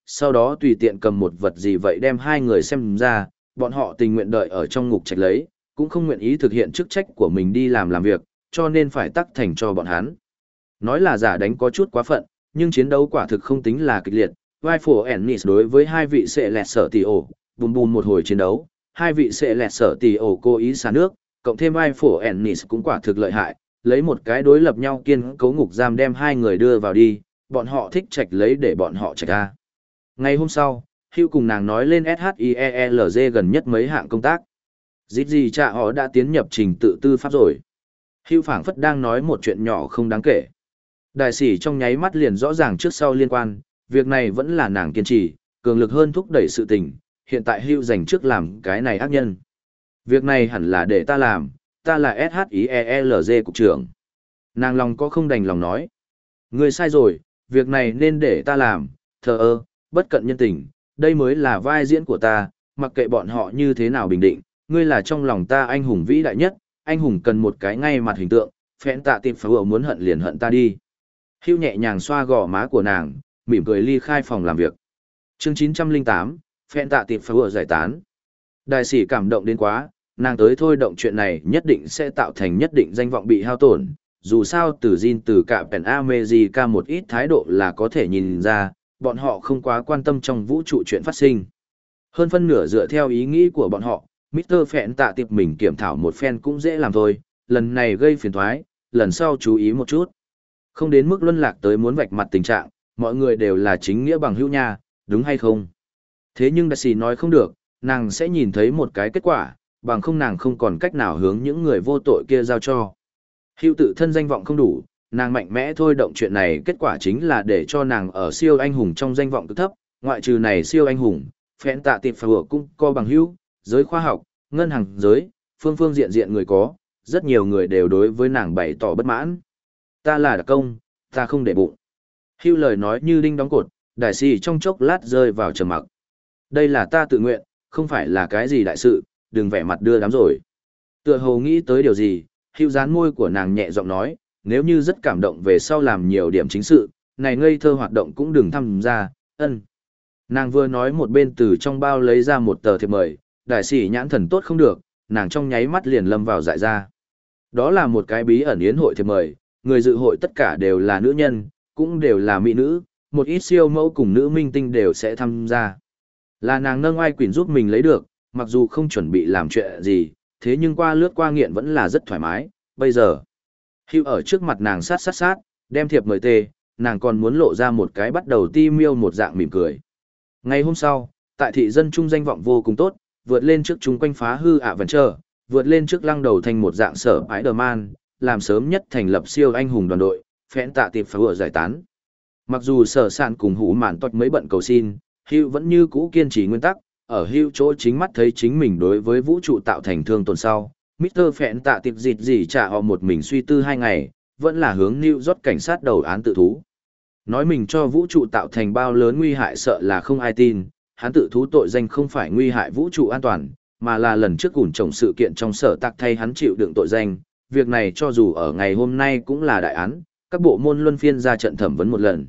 Speaker 1: sau đó tùy tiện cầm một vật gì vậy đem hai người xem ra, bọn họ tình nguyện đợi ở trong ngục trạch lấy, cũng không nguyện ý thực hiện chức trách của mình đi làm làm việc, cho nên phải tắc thành cho bọn hắn. Nói là giả đánh có chút quá phận, nhưng chiến đấu quả thực không tính là kịch liệt. Vai phổ Ennis đối với hai vị sệ lẹt sở tỷ ổ, bùm bùm một hồi chiến đấu, hai vị sệ lẹt sở tỷ ổ cố ý xả nước, cộng thêm vai phổ Ennis cũng quả thực lợi hại, lấy một cái đối lập nhau kiên cấu ngục giam đem hai người đưa vào đi, bọn họ thích trạch lấy để bọn họ trạch ra. Ngày hôm sau, Hugh cùng nàng nói lên ét hát i e lờ giê gần nhất mấy hạng công tác. Dít gì cha họ đã tiến nhập trình tự tư pháp rồi. Hugh phảng phất đang nói một chuyện nhỏ không đáng kể. Đại sĩ trong nháy mắt liền rõ ràng trước sau liên quan, việc này vẫn là nàng kiên trì, cường lực hơn thúc đẩy sự tình, hiện tại Hugh dành trước làm cái này ác nhân. Việc này hẳn là để ta làm, ta là ét hát i e lờ giê cục trưởng. Nàng lòng có không đành lòng nói. Ngươi sai rồi, việc này nên để ta làm, thờ ơ, bất cận nhân tình, đây mới là vai diễn của ta, mặc kệ bọn họ như thế nào bình định, ngươi là trong lòng ta anh hùng vĩ đại nhất, anh hùng cần một cái ngay mặt hình tượng, phẽn tạ tìm phá muốn hận liền hận ta đi. Hugh nhẹ nhàng xoa gò má của nàng, mỉm cười ly khai phòng làm việc. Chương chín trăm lẻ tám, phẽn tạ tìm phá giải tán. Đại sĩ cảm động đến quá, nàng tới thôi động chuyện này nhất định sẽ tạo thành nhất định danh vọng bị hao tổn. Dù sao từ Jin từ cả Pen America một ít thái độ là có thể nhìn ra, bọn họ không quá quan tâm trong vũ trụ chuyện phát sinh. Hơn phân nửa dựa theo ý nghĩ của bọn họ, mít tơ Phẹn tạ tiệp mình kiểm thảo một phen cũng dễ làm thôi, lần này gây phiền thoái, lần sau chú ý một chút. Không đến mức luân lạc tới muốn vạch mặt tình trạng, mọi người đều là chính nghĩa bằng hữu nha, đúng hay không? Thế nhưng đại sĩ nói không được, nàng sẽ nhìn thấy một cái kết quả, bằng không nàng không còn cách nào hướng những người vô tội kia giao cho. Hữu tự thân danh vọng không đủ, nàng mạnh mẽ thôi động chuyện này, kết quả chính là để cho nàng ở siêu anh hùng trong danh vọng cực thấp, ngoại trừ này siêu anh hùng, Phẹn tạ tiệp phở cũng có bằng hữu, giới khoa học, ngân hàng giới, phương phương diện diện người có, rất nhiều người đều đối với nàng bày tỏ bất mãn. Ta là đặc công, ta không để bụng. Hữu lời nói như đinh đóng cột, đại sĩ trong chốc lát rơi vào trầm mặc. Đây là ta tự nguyện, không phải là cái gì đại sự, đừng vẻ mặt đưa đám rồi. Tựa hồ nghĩ tới điều gì, Hữu dán môi của nàng nhẹ giọng nói, nếu như rất cảm động về sau làm nhiều điểm chính sự, này ngây thơ hoạt động cũng đừng tham gia, ân. Nàng vừa nói một bên từ trong bao lấy ra một tờ thiệp mời, đại sĩ nhãn thần tốt không được, nàng trong nháy mắt liền lâm vào dại ra. Đó là một cái bí ẩn yến hội thiệp mời, người dự hội tất cả đều là nữ nhân, cũng đều là mỹ nữ, một ít siêu mẫu cùng nữ minh tinh đều sẽ tham gia. Là nàng nâng oai quỷ giúp mình lấy được, mặc dù không chuẩn bị làm chuyện gì, thế nhưng qua lướt qua nghiện vẫn là rất thoải mái, bây giờ. Hugh ở trước mặt nàng sát sát sát, đem thiệp mời tê, nàng còn muốn lộ ra một cái bắt đầu ti miêu một dạng mỉm cười. Ngày hôm sau, tại thị dân trung danh vọng vô cùng tốt, vượt lên trước chúng quanh phá hư ạ vẫn chờ, vượt lên trước lăng đầu thành một dạng sở Spider-Man, làm sớm nhất thành lập siêu anh hùng đoàn đội, Phẹn tạ tiệp phá giải tán. Mặc dù sở sản cùng hủ mạn toạch mấy bận cầu xin, Hugh vẫn như cũ kiên trì nguyên tắc, ở Hugh chỗ chính mắt thấy chính mình đối với vũ trụ tạo thành thương tổn sau. mít tơ Phẹn tạ tiệp dịt gì trả họ một mình suy tư hai ngày, vẫn là hướng New York cảnh sát đầu án tự thú. Nói mình cho vũ trụ tạo thành bao lớn nguy hại sợ là không ai tin, hắn tự thú tội danh không phải nguy hại vũ trụ an toàn, mà là lần trước ủn trồng sự kiện trong sở tạc thay hắn chịu đựng tội danh. Việc này cho dù ở ngày hôm nay cũng là đại án, các bộ môn luân phiên ra trận thẩm vấn một lần.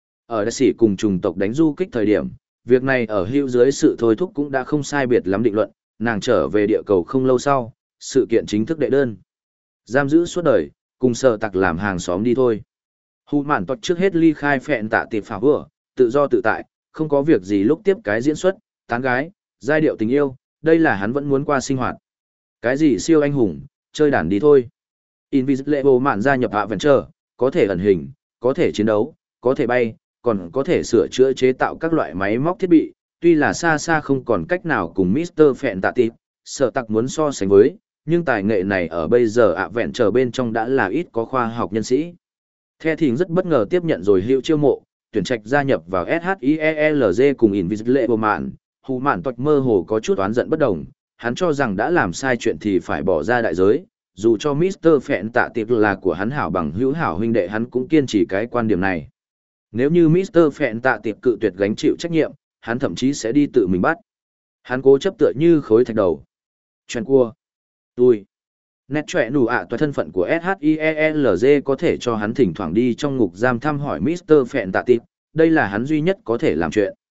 Speaker 1: Ở đại sĩ cùng trùng tộc đánh du kích thời điểm, việc này ở Hugh dưới sự thôi thúc cũng đã không sai biệt lắm định luận, nàng trở về địa cầu không lâu sau, sự kiện chính thức đệ đơn. Giam giữ suốt đời, cùng sở tạc làm hàng xóm đi thôi. Hù mạn toạch trước hết ly khai Phẹn tạ tiệp phá vừa, tự do tự tại, không có việc gì lúc tiếp cái diễn xuất, tán gái, giai điệu tình yêu, đây là hắn vẫn muốn qua sinh hoạt. Cái gì siêu anh hùng, chơi đàn đi thôi. Invisible mạn gia nhập hạ Adventure, có thể ẩn hình, có thể chiến đấu, có thể bay, còn có thể sửa chữa chế tạo các loại máy móc thiết bị, tuy là xa xa không còn cách nào cùng mít tơ Phẹn tạ tiệp, sở tạc muốn so sánh với, nhưng tài nghệ này ở bây giờ ạ vẹn trở bên trong đã là ít có khoa học nhân sĩ. The Thình rất bất ngờ tiếp nhận rồi Hugh chiêu mộ, tuyển trạch gia nhập vào ét hát i e lờ giê cùng Invisible Man, Hù Mạn Toạch mơ hồ có chút oán giận bất đồng, hắn cho rằng đã làm sai chuyện thì phải bỏ ra đại giới, dù cho mít tơ Phẹn tạ tiệp là của hắn hảo bằng hữu hảo huynh đệ hắn cũng kiên trì cái quan điểm này. Nếu như mít tơ Phẹn tạ tiệp cự tuyệt gánh chịu trách nhiệm, hắn thậm chí sẽ đi tự mình bắt. Hắn cố chấp tựa như khối thạch đầu. Chuyện cua. Tôi. Nét trẻ nụ ạ toa thân phận của ét hát i e lờ giê có thể cho hắn thỉnh thoảng đi trong ngục giam thăm hỏi mít tơ Phẹn tạ tiệp, đây là hắn duy nhất có thể làm chuyện.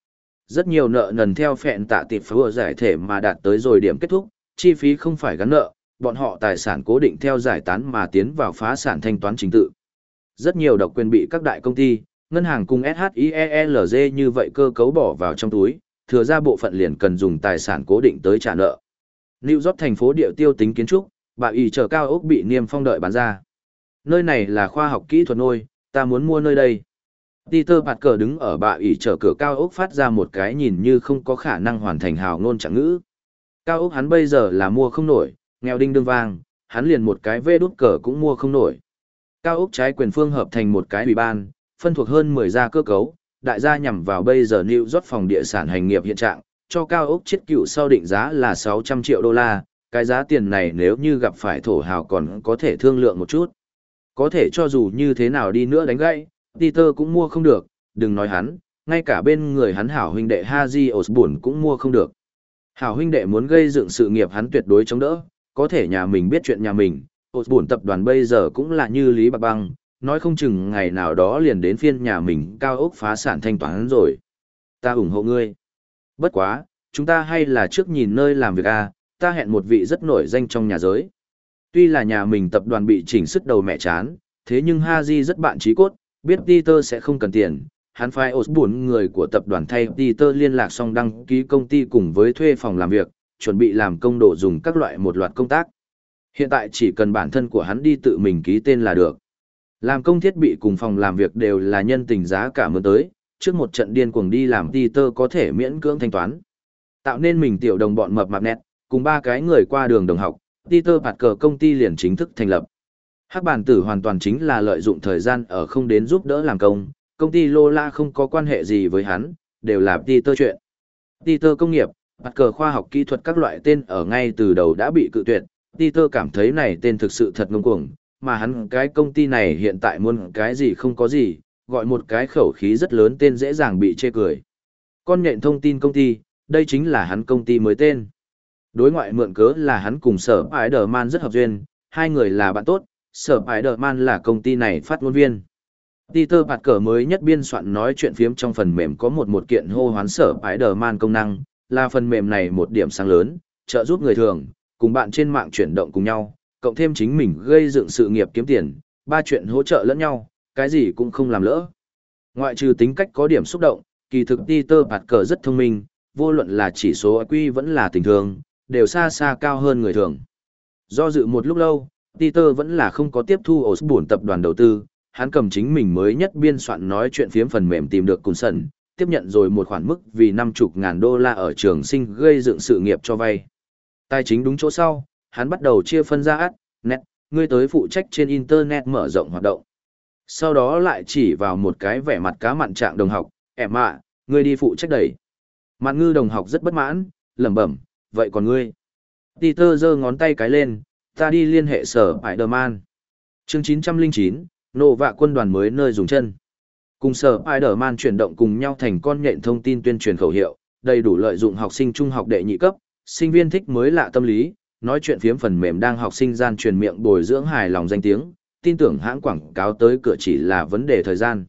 Speaker 1: Rất nhiều nợ nần theo phẹn tạ tiệp vừa giải thể mà đạt tới rồi điểm kết thúc, chi phí không phải gắn nợ, bọn họ tài sản cố định theo giải tán mà tiến vào phá sản thanh toán chính tự. Rất nhiều độc quyền bị các đại công ty, ngân hàng cùng ét hát i e lờ giê như vậy cơ cấu bỏ vào trong túi, thừa ra bộ phận liền cần dùng tài sản cố định tới trả nợ. New York thành phố địa tiêu tính kiến trúc, bà ỷ chờ cao ốc bị niêm phong đợi bán ra. Nơi này là khoa học kỹ thuật nôi, ta muốn mua nơi đây. Peter Parker đứng ở bà ỷ chờ cửa cao ốc phát ra một cái nhìn như không có khả năng hoàn thành hào ngôn trạng ngữ. Cao ốc hắn bây giờ là mua không nổi, nghèo đinh đương vang, hắn liền một cái vê đút cờ cũng mua không nổi. Cao ốc trái quyền phương hợp thành một cái ủy ban, phân thuộc hơn mười gia cơ cấu, đại gia nhằm vào bây giờ New York phòng địa sản hành nghiệp hiện trạng, cho cao ốc chiết cựu sau định giá là sáu trăm triệu đô la, cái giá tiền này nếu như gặp phải thổ hào còn có thể thương lượng một chút. Có thể cho dù như thế nào đi nữa đánh gãy, Peter cũng mua không được, đừng nói hắn, ngay cả bên người hắn hảo huynh đệ Haji Osborne cũng mua không được. Hảo huynh đệ muốn gây dựng sự nghiệp hắn tuyệt đối chống đỡ, có thể nhà mình biết chuyện nhà mình, Osborne tập đoàn bây giờ cũng là như Lý Bạc Băng, nói không chừng ngày nào đó liền đến phiên nhà mình cao ốc phá sản thanh toán rồi. Ta ủng hộ ngươi. Bất quá, chúng ta hay là trước nhìn nơi làm việc a, ta hẹn một vị rất nổi danh trong nhà giới. Tuy là nhà mình tập đoàn bị chỉnh sức đầu mẹ chán, thế nhưng Haji rất bạn trí cốt, biết Peter sẽ không cần tiền, hắn phái Osborne người của tập đoàn thay Peter liên lạc xong đăng ký công ty cùng với thuê phòng làm việc, chuẩn bị làm công đồ dùng các loại một loạt công tác. Hiện tại chỉ cần bản thân của hắn đi tự mình ký tên là được. Làm công thiết bị cùng phòng làm việc đều là nhân tình giá cả mướn tới, trước một trận điên cuồng đi làm Peter có thể miễn cưỡng thanh toán. Tạo nên mình tiểu đồng bọn mập mạp nét, cùng ba cái người qua đường đồng học, Peter Parker công ty liền chính thức thành lập. Hắc bản tử hoàn toàn chính là lợi dụng thời gian ở không đến giúp đỡ làm công, công ty Lola không có quan hệ gì với hắn, đều là Peter chuyện. Peter công nghiệp, Parker khoa học kỹ thuật các loại tên ở ngay từ đầu đã bị cự tuyệt, Peter cảm thấy này tên thực sự thật ngông cuồng, mà hắn cái công ty này hiện tại muốn cái gì không có gì, gọi một cái khẩu khí rất lớn tên dễ dàng bị chê cười. Con nhện thông tin công ty, đây chính là hắn công ty mới tên. Đối ngoại mượn cớ là hắn cùng Sở Spider-Man rất hợp duyên, hai người là bạn tốt, Sở Spider-Man là công ty này phát ngôn viên. Peter Parker mới nhất biên soạn nói chuyện phiếm trong phần mềm có một một kiện hô hoán Sở Spider-Man công năng, là phần mềm này một điểm sáng lớn, trợ giúp người thường, cùng bạn trên mạng chuyển động cùng nhau, cộng thêm chính mình gây dựng sự nghiệp kiếm tiền, ba chuyện hỗ trợ lẫn nhau, cái gì cũng không làm lỡ. Ngoại trừ tính cách có điểm xúc động, kỳ thực Peter Parker rất thông minh, vô luận là chỉ số i kiu vẫn là tình thương, đều xa xa cao hơn người thường. Do dự một lúc lâu, Peter vẫn là không có tiếp thu Osborne tập đoàn đầu tư, hắn cầm chính mình mới nhất biên soạn nói chuyện phiếm phần mềm tìm được Coulson, tiếp nhận rồi một khoản mức vì năm mươi ngàn đô la ở trường sinh gây dựng sự nghiệp cho vay. Tài chính đúng chỗ sau, hắn bắt đầu chia phân ra át, net, ngươi tới phụ trách trên Internet mở rộng hoạt động. Sau đó lại chỉ vào một cái vẻ mặt cá mặn trạng đồng học, em ạ, ngươi đi phụ trách đẩy. Mạn ngư đồng học rất bất mãn, lẩm bẩm, vậy còn ngươi? Peter giơ ngón tay cái lên, ta đi liên hệ sở Spider-Man. Chương chín trăm lẻ chín, nổ vạ quân đoàn mới nơi dùng chân. Cùng sở Spider-Man chuyển động cùng nhau thành con nhện thông tin tuyên truyền khẩu hiệu, đầy đủ lợi dụng học sinh trung học đệ nhị cấp, sinh viên thích mới lạ tâm lý, nói chuyện phiếm phần mềm đang học sinh gian truyền miệng bồi dưỡng hài lòng danh tiếng, tin tưởng hãng quảng cáo tới cửa chỉ là vấn đề thời gian.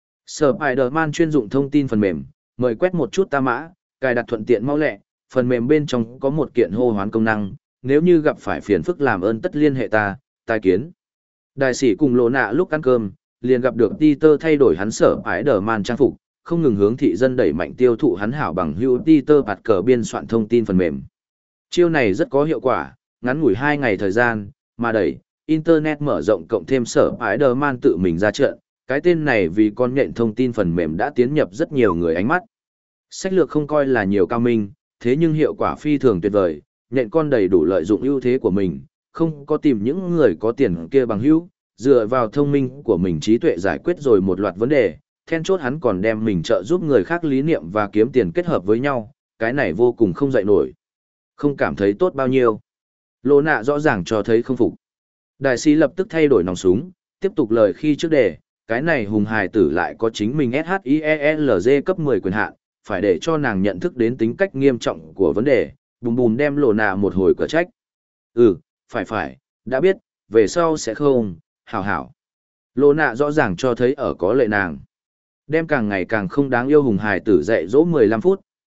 Speaker 1: Sở Spider-Man chuyên dụng thông tin phần mềm, mời quét một chút ta mã, cài đặt thuận tiện mau lẹ, phần mềm bên trong có một kiện hô hoán công năng, nếu như gặp phải phiền phức làm ơn tất liên hệ ta, tai kiến. Đại sĩ cùng Lộ Nạ lúc ăn cơm, liền gặp được Peter thay đổi hắn sở Spider-Man trang phục, không ngừng hướng thị dân đẩy mạnh tiêu thụ hắn hảo bằng hữu Peter Parker biên soạn thông tin phần mềm. Chiêu này rất có hiệu quả, ngắn ngủi hai ngày thời gian, mà đẩy, Internet mở rộng cộng thêm sở Spider-Man tự mình ra trận, cái tên này vì con nhện thông tin phần mềm đã tiến nhập rất nhiều người ánh mắt. Sách lược không coi là nhiều cao minh, thế nhưng hiệu quả phi thường tuyệt vời, nhện con đầy đủ lợi dụng ưu thế của mình, không có tìm những người có tiền kia bằng hữu, dựa vào thông minh của mình trí tuệ giải quyết rồi một loạt vấn đề, then chốt hắn còn đem mình trợ giúp người khác lý niệm và kiếm tiền kết hợp với nhau, cái này vô cùng không dậy nổi. Không cảm thấy tốt bao nhiêu. Lô nạ rõ ràng cho thấy không phục. Đại sĩ lập tức thay đổi nòng súng, tiếp tục lời khi trước đề, cái này hùng hài tử lại có chính mình ét hát i e lờ giê cấp mười quyền hạn, phải để cho nàng nhận thức đến tính cách nghiêm trọng của vấn đề, bùm bùm đem lô nạ một hồi cửa trách. Ừ, phải phải, đã biết, về sau sẽ không, hảo hảo. Lô nạ rõ ràng cho thấy ở có lệ nàng. Đem càng ngày càng không đáng yêu hùng hài tử dạy dỗ mười lăm phút,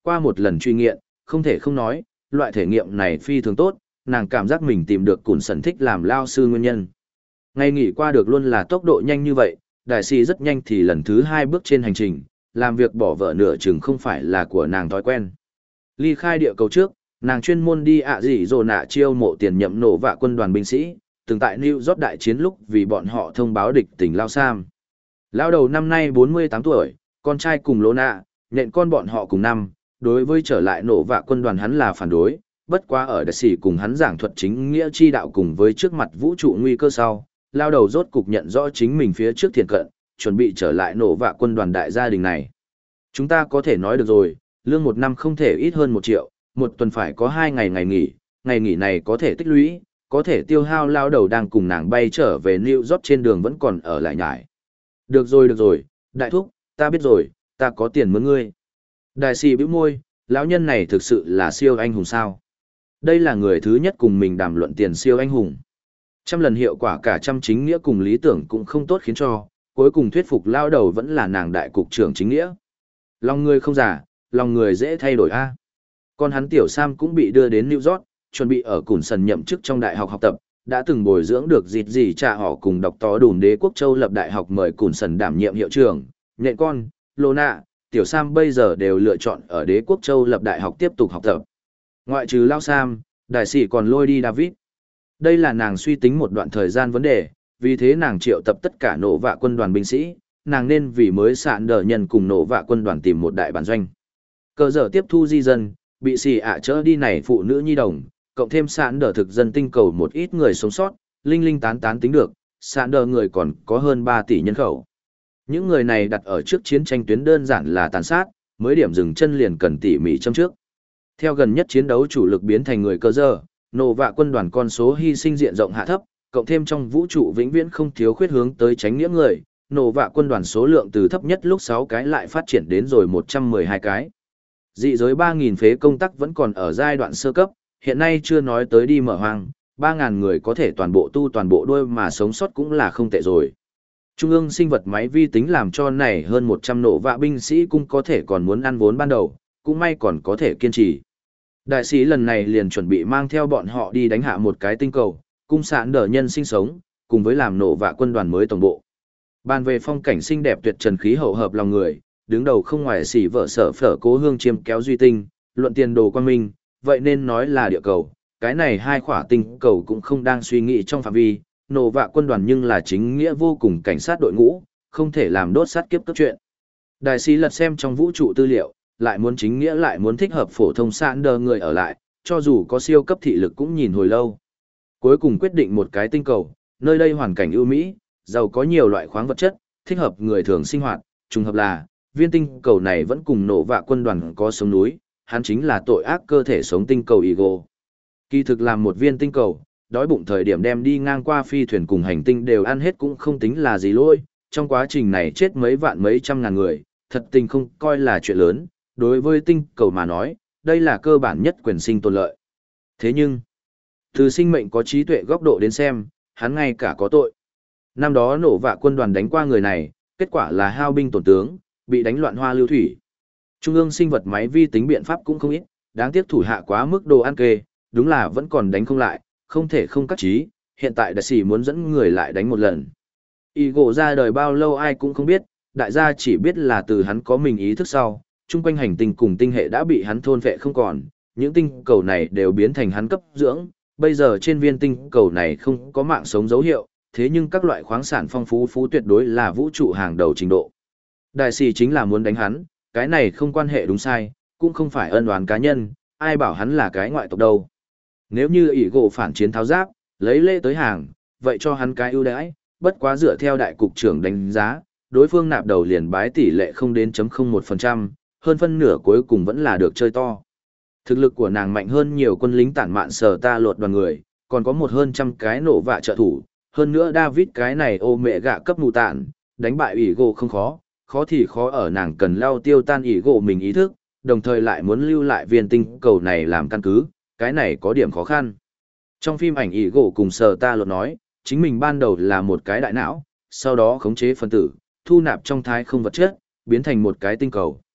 Speaker 1: Qua một lần truy nghiện, không thể không nói, loại thể nghiệm này phi thường tốt, nàng cảm giác mình tìm được cùn sần thích làm lao sư nguyên nhân. Ngày nghỉ qua được luôn là tốc độ nhanh như vậy, đại sĩ rất nhanh thì lần thứ hai bước trên hành trình, làm việc bỏ vợ nửa chừng không phải là của nàng thói quen. Ly khai địa cầu trước, nàng chuyên môn đi ạ dị dồ nạ chiêu mộ tiền nhậm nổ vạ quân đoàn binh sĩ, từng tại New York đại chiến lúc vì bọn họ thông báo địch tỉnh Lao Sam. Lao đầu năm nay bốn mươi tám tuổi, con trai cùng lô nạ, nhện con bọn họ cùng năm, đối với trở lại nổ vạ quân đoàn hắn là phản đối, bất quá ở đại sĩ cùng hắn giảng thuật chính nghĩa chi đạo cùng với trước mặt vũ trụ nguy cơ sau, Lao đầu rốt cục nhận rõ chính mình phía trước thiền cận, chuẩn bị trở lại nổ vạ quân đoàn đại gia đình này. Chúng ta có thể nói được rồi, lương một năm không thể ít hơn một triệu, một tuần phải có hai ngày ngày nghỉ, ngày nghỉ này có thể tích lũy, có thể tiêu hao. Lao đầu đang cùng nàng bay trở về New York trên đường vẫn còn ở lại nhải. Được rồi được rồi, đại thúc, ta biết rồi, ta có tiền mướn ngươi. Đại sĩ bĩu môi, lão nhân này thực sự là siêu anh hùng sao. Đây là người thứ nhất cùng mình đàm luận tiền siêu anh hùng. Trăm lần hiệu quả cả trăm chính nghĩa cùng lý tưởng cũng không tốt khiến cho, cuối cùng thuyết phục lao đầu vẫn là nàng đại cục trưởng chính nghĩa. Lòng người không giả, lòng người dễ thay đổi a. Còn hắn tiểu Sam cũng bị đưa đến New York, chuẩn bị ở Cùn Sần nhậm chức trong đại học học tập, đã từng bồi dưỡng được dịt gì trả họ cùng đọc tó đùn đế quốc châu lập đại học mời Cùn Sần đảm nhiệm hiệu trưởng, nhện con, lô nạ, tiểu Sam bây giờ đều lựa chọn ở đế quốc châu lập đại học tiếp tục học tập. Ngoại trừ Lao Sam, đại sĩ còn lôi đi David. Đây là nàng suy tính một đoạn thời gian vấn đề, vì thế nàng triệu tập tất cả nổ vạ quân đoàn binh sĩ, nàng nên vì mới sạn đờ nhân cùng nổ vạ quân đoàn tìm một đại bản doanh. Cờ giờ tiếp thu di dân, bị xì ạ chỡ đi này phụ nữ nhi đồng, cộng thêm sạn đờ thực dân tinh cầu một ít người sống sót, linh linh tán tán tính được, sạn đờ người còn có hơn ba tỷ nhân khẩu. Những người này đặt ở trước chiến tranh tuyến đơn giản là tàn sát, mới điểm dừng chân liền cần tỉ mỉ châm trước. Theo gần nhất chiến đấu chủ lực biến thành người cờ giờ, nổ vạ quân đoàn con số hy sinh diện rộng hạ thấp, cộng thêm trong vũ trụ vĩnh viễn không thiếu khuyết hướng tới tránh nghĩa người, nổ vạ quân đoàn số lượng từ thấp nhất lúc sáu cái lại phát triển đến rồi một trăm mười hai cái. Dị giới ba nghìn phế công tác vẫn còn ở giai đoạn sơ cấp, hiện nay chưa nói tới đi mở hoang, ba nghìn người có thể toàn bộ tu toàn bộ đuôi mà sống sót cũng là không tệ rồi. Trung ương sinh vật máy vi tính làm cho này hơn một trăm nổ vạ binh sĩ cũng có thể còn muốn ăn vốn ban đầu, cũng may còn có thể kiên trì. Đại sĩ lần này liền chuẩn bị mang theo bọn họ đi đánh hạ một cái tinh cầu, cung sạn đỡ nhân sinh sống, cùng với làm nổ vạ quân đoàn mới tổng bộ. Bàn về phong cảnh xinh đẹp tuyệt trần khí hậu hợp lòng người, đứng đầu không ngoài xỉ vợ sở phở cố hương chiêm kéo duy tinh, luận tiền đồ quan minh, vậy nên nói là địa cầu, cái này hai khỏa tinh cầu cũng không đang suy nghĩ trong phạm vi, nổ vạ quân đoàn nhưng là chính nghĩa vô cùng cảnh sát đội ngũ, không thể làm đốt sát kiếp cất chuyện. Đại sĩ lật xem trong vũ trụ tư liệu, lại muốn chính nghĩa lại muốn thích hợp phổ thông sạn đờ người ở lại, cho dù có siêu cấp thị lực cũng nhìn hồi lâu. Cuối cùng quyết định một cái tinh cầu, nơi đây hoàn cảnh ưu mỹ, giàu có nhiều loại khoáng vật chất, thích hợp người thường sinh hoạt, trùng hợp là, viên tinh cầu này vẫn cùng nổ vạ quân đoàn có sống núi, hắn chính là tội ác cơ thể sống tinh cầu Ego. Kỳ thực làm một viên tinh cầu, đói bụng thời điểm đem đi ngang qua phi thuyền cùng hành tinh đều ăn hết cũng không tính là gì lỗi, trong quá trình này chết mấy vạn mấy trăm ngàn người, thật tình không coi là chuyện lớn, đối với tinh cầu mà nói, đây là cơ bản nhất quyền sinh tồn lợi. Thế nhưng, từ sinh mệnh có trí tuệ góc độ đến xem, hắn ngay cả có tội. Năm đó nổ vạ quân đoàn đánh qua người này, kết quả là hao binh tổn tướng, bị đánh loạn hoa lưu thủy. Trung ương sinh vật máy vi tính biện pháp cũng không ít, đáng tiếc thủ hạ quá mức đồ ăn kê, đúng là vẫn còn đánh không lại, không thể không cắt trí, hiện tại đại sĩ muốn dẫn người lại đánh một lần. Y gỗ ra đời bao lâu ai cũng không biết, đại gia chỉ biết là từ hắn có mình ý thức sau, chung quanh hành tinh cùng tinh hệ đã bị hắn thôn vệ không còn, những tinh cầu này đều biến thành hắn cấp dưỡng, bây giờ trên viên tinh cầu này không có mạng sống dấu hiệu, thế nhưng các loại khoáng sản phong phú phú tuyệt đối là vũ trụ hàng đầu trình độ. Đại sĩ chính là muốn đánh hắn, cái này không quan hệ đúng sai, cũng không phải ân oán cá nhân, ai bảo hắn là cái ngoại tộc đâu. Nếu như ỷ gỗ phản chiến tháo giáp, lấy lễ tới hàng, vậy cho hắn cái ưu đãi, bất quá dựa theo đại cục trưởng đánh giá, đối phương nạp đầu liền bái tỷ lệ không đến chấm không một phần trăm, hơn phân nửa cuối cùng vẫn là được chơi to. Thực lực của nàng mạnh hơn nhiều quân lính tản mạn sờ ta lột đoàn người, còn có một hơn trăm cái nổ vạ trợ thủ, hơn nữa David cái này ô mẹ gạ cấp mù tản, đánh bại ỷ gỗ không khó, khó thì khó ở nàng cần lao tiêu tan ỷ gỗ mình ý thức, đồng thời lại muốn lưu lại viên tinh cầu này làm căn cứ, cái này có điểm khó khăn. Trong phim ảnh ỷ gỗ cùng sờ ta lột nói, chính mình ban đầu là một cái đại não, sau đó khống chế phân tử, thu nạp trong thái không vật chất, biến thành một cái tinh cầu.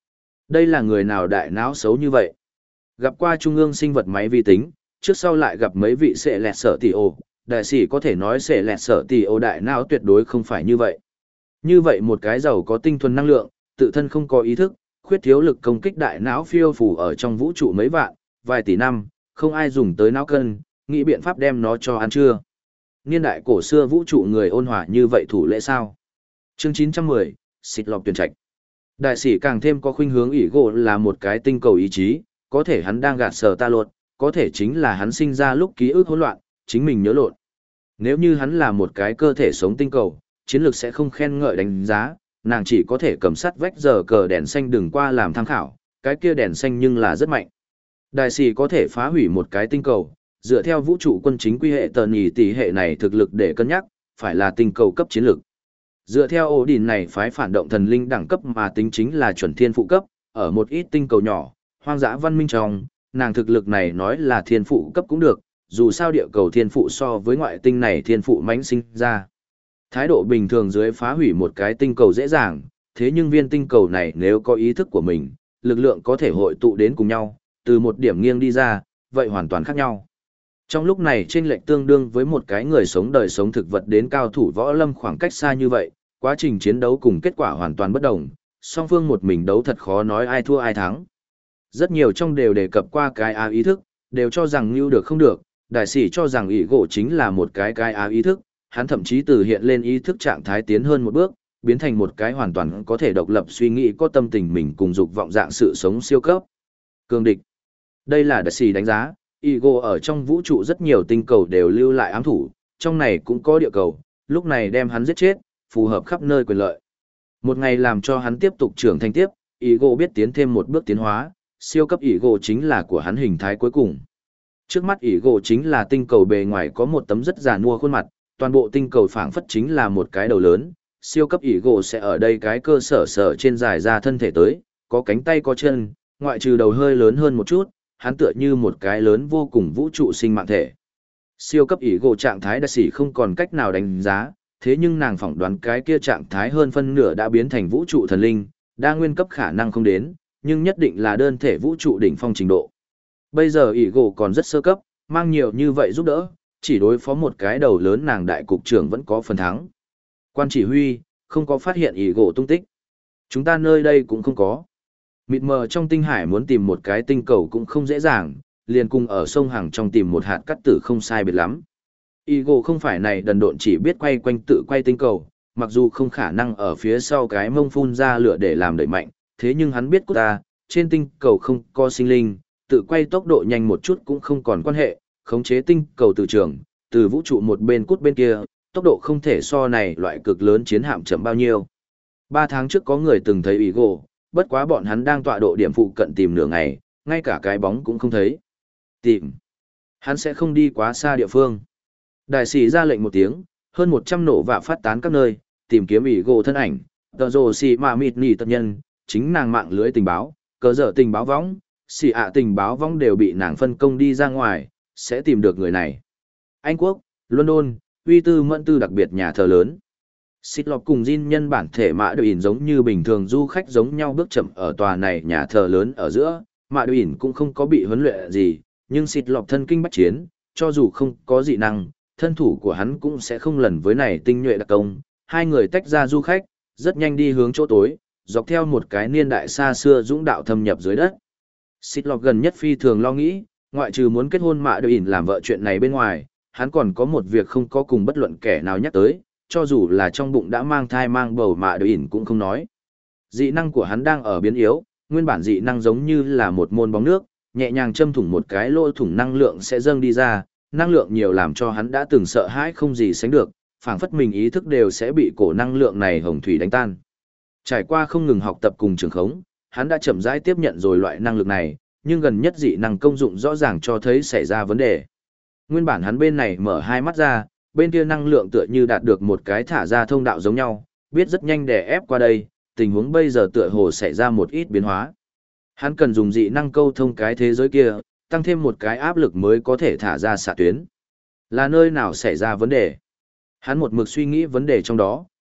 Speaker 1: Đây là người nào đại não xấu như vậy? Gặp qua trung ương sinh vật máy vi tính, trước sau lại gặp mấy vị sẽ lẹt sở tỷ ô, đại sĩ có thể nói sẽ lẹt sở tỷ ô đại não tuyệt đối không phải như vậy. Như vậy một cái giàu có tinh thuần năng lượng, tự thân không có ý thức, khuyết thiếu lực công kích đại não phiêu phù ở trong vũ trụ mấy vạn, vài tỷ năm, không ai dùng tới não cân, nghĩ biện pháp đem nó cho ăn chưa. Niên đại cổ xưa vũ trụ người ôn hòa như vậy thủ lễ sao? Chương chín trăm mười, xịt lọc tuyển trạch. Đại sĩ càng thêm có khuynh hướng ỷ gỗ là một cái tinh cầu ý chí, có thể hắn đang gạt sở ta luật, có thể chính là hắn sinh ra lúc ký ức hỗn loạn, chính mình nhớ lộn. Nếu như hắn là một cái cơ thể sống tinh cầu, chiến lược sẽ không khen ngợi đánh giá, nàng chỉ có thể cầm sắt vách giờ cờ đèn xanh đừng qua làm tham khảo, cái kia đèn xanh nhưng là rất mạnh. Đại sĩ có thể phá hủy một cái tinh cầu, dựa theo vũ trụ quân chính quy hệ tần nhì tỷ hệ này thực lực để cân nhắc, phải là tinh cầu cấp chiến lược. Dựa theo ổ đỉnh này phái phản động thần linh đẳng cấp mà tính chính là chuẩn thiên phụ cấp, ở một ít tinh cầu nhỏ, hoang dã văn minh trong, nàng thực lực này nói là thiên phụ cấp cũng được, dù sao địa cầu thiên phụ so với ngoại tinh này thiên phụ mãnh sinh ra. Thái độ bình thường dưới phá hủy một cái tinh cầu dễ dàng, thế nhưng viên tinh cầu này nếu có ý thức của mình, lực lượng có thể hội tụ đến cùng nhau, từ một điểm nghiêng đi ra, vậy hoàn toàn khác nhau. Trong lúc này chênh lệch tương đương với một cái người sống đời sống thực vật đến cao thủ võ lâm khoảng cách xa như vậy, quá trình chiến đấu cùng kết quả hoàn toàn bất đồng, song phương một mình đấu thật khó nói ai thua ai thắng. Rất nhiều trong đều đề cập qua cái á ý thức, đều cho rằng như được không được, đại sĩ cho rằng ý gỗ chính là một cái cái á ý thức, hắn thậm chí từ hiện lên ý thức trạng thái tiến hơn một bước, biến thành một cái hoàn toàn có thể độc lập suy nghĩ có tâm tình mình cùng dục vọng dạng sự sống siêu cấp. Cường địch. Đây là đại sĩ đánh giá, Ego ở trong vũ trụ rất nhiều tinh cầu đều lưu lại ám thủ, trong này cũng có địa cầu, lúc này đem hắn giết chết, phù hợp khắp nơi quyền lợi. Một ngày làm cho hắn tiếp tục trưởng thành tiếp, Ego biết tiến thêm một bước tiến hóa, siêu cấp Ego chính là của hắn hình thái cuối cùng. Trước mắt Ego chính là tinh cầu bề ngoài có một tấm rất già nua khuôn mặt, toàn bộ tinh cầu phảng phất chính là một cái đầu lớn, siêu cấp Ego sẽ ở đây cái cơ sở sở trên dài ra thân thể tới, có cánh tay có chân, ngoại trừ đầu hơi lớn hơn một chút, hắn tựa như một cái lớn vô cùng vũ trụ sinh mạng thể. Siêu cấp Ego trạng thái đại sĩ không còn cách nào đánh giá, thế nhưng nàng phỏng đoán cái kia trạng thái hơn phân nửa đã biến thành vũ trụ thần linh, đa nguyên cấp khả năng không đến, nhưng nhất định là đơn thể vũ trụ đỉnh phong trình độ. Bây giờ Ego còn rất sơ cấp, mang nhiều như vậy giúp đỡ, chỉ đối phó một cái đầu lớn nàng đại cục trưởng vẫn có phần thắng. Quan chỉ huy, không có phát hiện Ego tung tích. Chúng ta nơi đây cũng không có. Mịt mờ trong tinh hải muốn tìm một cái tinh cầu cũng không dễ dàng, liền cùng ở sông Hằng trong tìm một hạt cát tử không sai biệt lắm. Ego không phải này đần độn chỉ biết quay quanh tự quay tinh cầu, mặc dù không khả năng ở phía sau cái mông phun ra lửa để làm đẩy mạnh, thế nhưng hắn biết của ta, trên tinh cầu không có sinh linh, tự quay tốc độ nhanh một chút cũng không còn quan hệ, khống chế tinh cầu từ trường, từ vũ trụ một bên cút bên kia, tốc độ không thể so này loại cực lớn chiến hạm chậm bao nhiêu. Ba tháng trước có người từng thấy Ego, bất quá bọn hắn đang tọa độ điểm phụ cận tìm nửa ngày, ngay cả cái bóng cũng không thấy. Tìm. Hắn sẽ không đi quá xa địa phương. Đại sĩ ra lệnh một tiếng, hơn một trăm nổ vạ phát tán các nơi, tìm kiếm Ego thân ảnh, tờ rồ xì mà mịt nỉ tật nhân, chính nàng mạng lưới tình báo, cờ dở tình báo võng, xì ạ tình báo võng đều bị nàng phân công đi ra ngoài, sẽ tìm được người này. Anh Quốc, London, uy tư mẫn tư đặc biệt nhà thờ lớn. Xịt lọc cùng Jin nhân bản thể mạ đội ỉn giống như bình thường du khách giống nhau bước chậm ở tòa này nhà thờ lớn ở giữa, mạ đội ỉn cũng không có bị huấn luyện gì, nhưng xịt lọc thân kinh bách chiến, cho dù không có dị năng, thân thủ của hắn cũng sẽ không lần với này tinh nhuệ đặc công. Hai người tách ra du khách, rất nhanh đi hướng chỗ tối, dọc theo một cái niên đại xa xưa dũng đạo thâm nhập dưới đất. Xịt lọc gần nhất phi thường lo nghĩ, ngoại trừ muốn kết hôn mạ đội ỉn làm vợ chuyện này bên ngoài, hắn còn có một việc không có cùng bất luận kẻ nào nhắc tới, cho dù là trong bụng đã mang thai mang bầu mạ đội ỉn cũng không nói. Dị năng của hắn đang ở biến yếu, nguyên bản dị năng giống như là một môn bóng nước, nhẹ nhàng châm thủng một cái lỗ thủng năng lượng sẽ dâng đi ra, năng lượng nhiều làm cho hắn đã từng sợ hãi không gì sánh được, phảng phất mình ý thức đều sẽ bị cổ năng lượng này hồng thủy đánh tan. Trải qua không ngừng học tập cùng trường khống, hắn đã chậm rãi tiếp nhận rồi loại năng lực này, nhưng gần nhất dị năng công dụng rõ ràng cho thấy xảy ra vấn đề. Nguyên bản hắn bên này mở hai mắt ra, bên kia năng lượng tựa như đạt được một cái thả ra thông đạo giống nhau, biết rất nhanh đè ép qua đây, tình huống bây giờ tựa hồ xảy ra một ít biến hóa. Hắn cần dùng dị năng câu thông cái thế giới kia, tăng thêm một cái áp lực mới có thể thả ra xạ tuyến. Là nơi nào xảy ra vấn đề? Hắn một mực suy nghĩ vấn đề trong đó,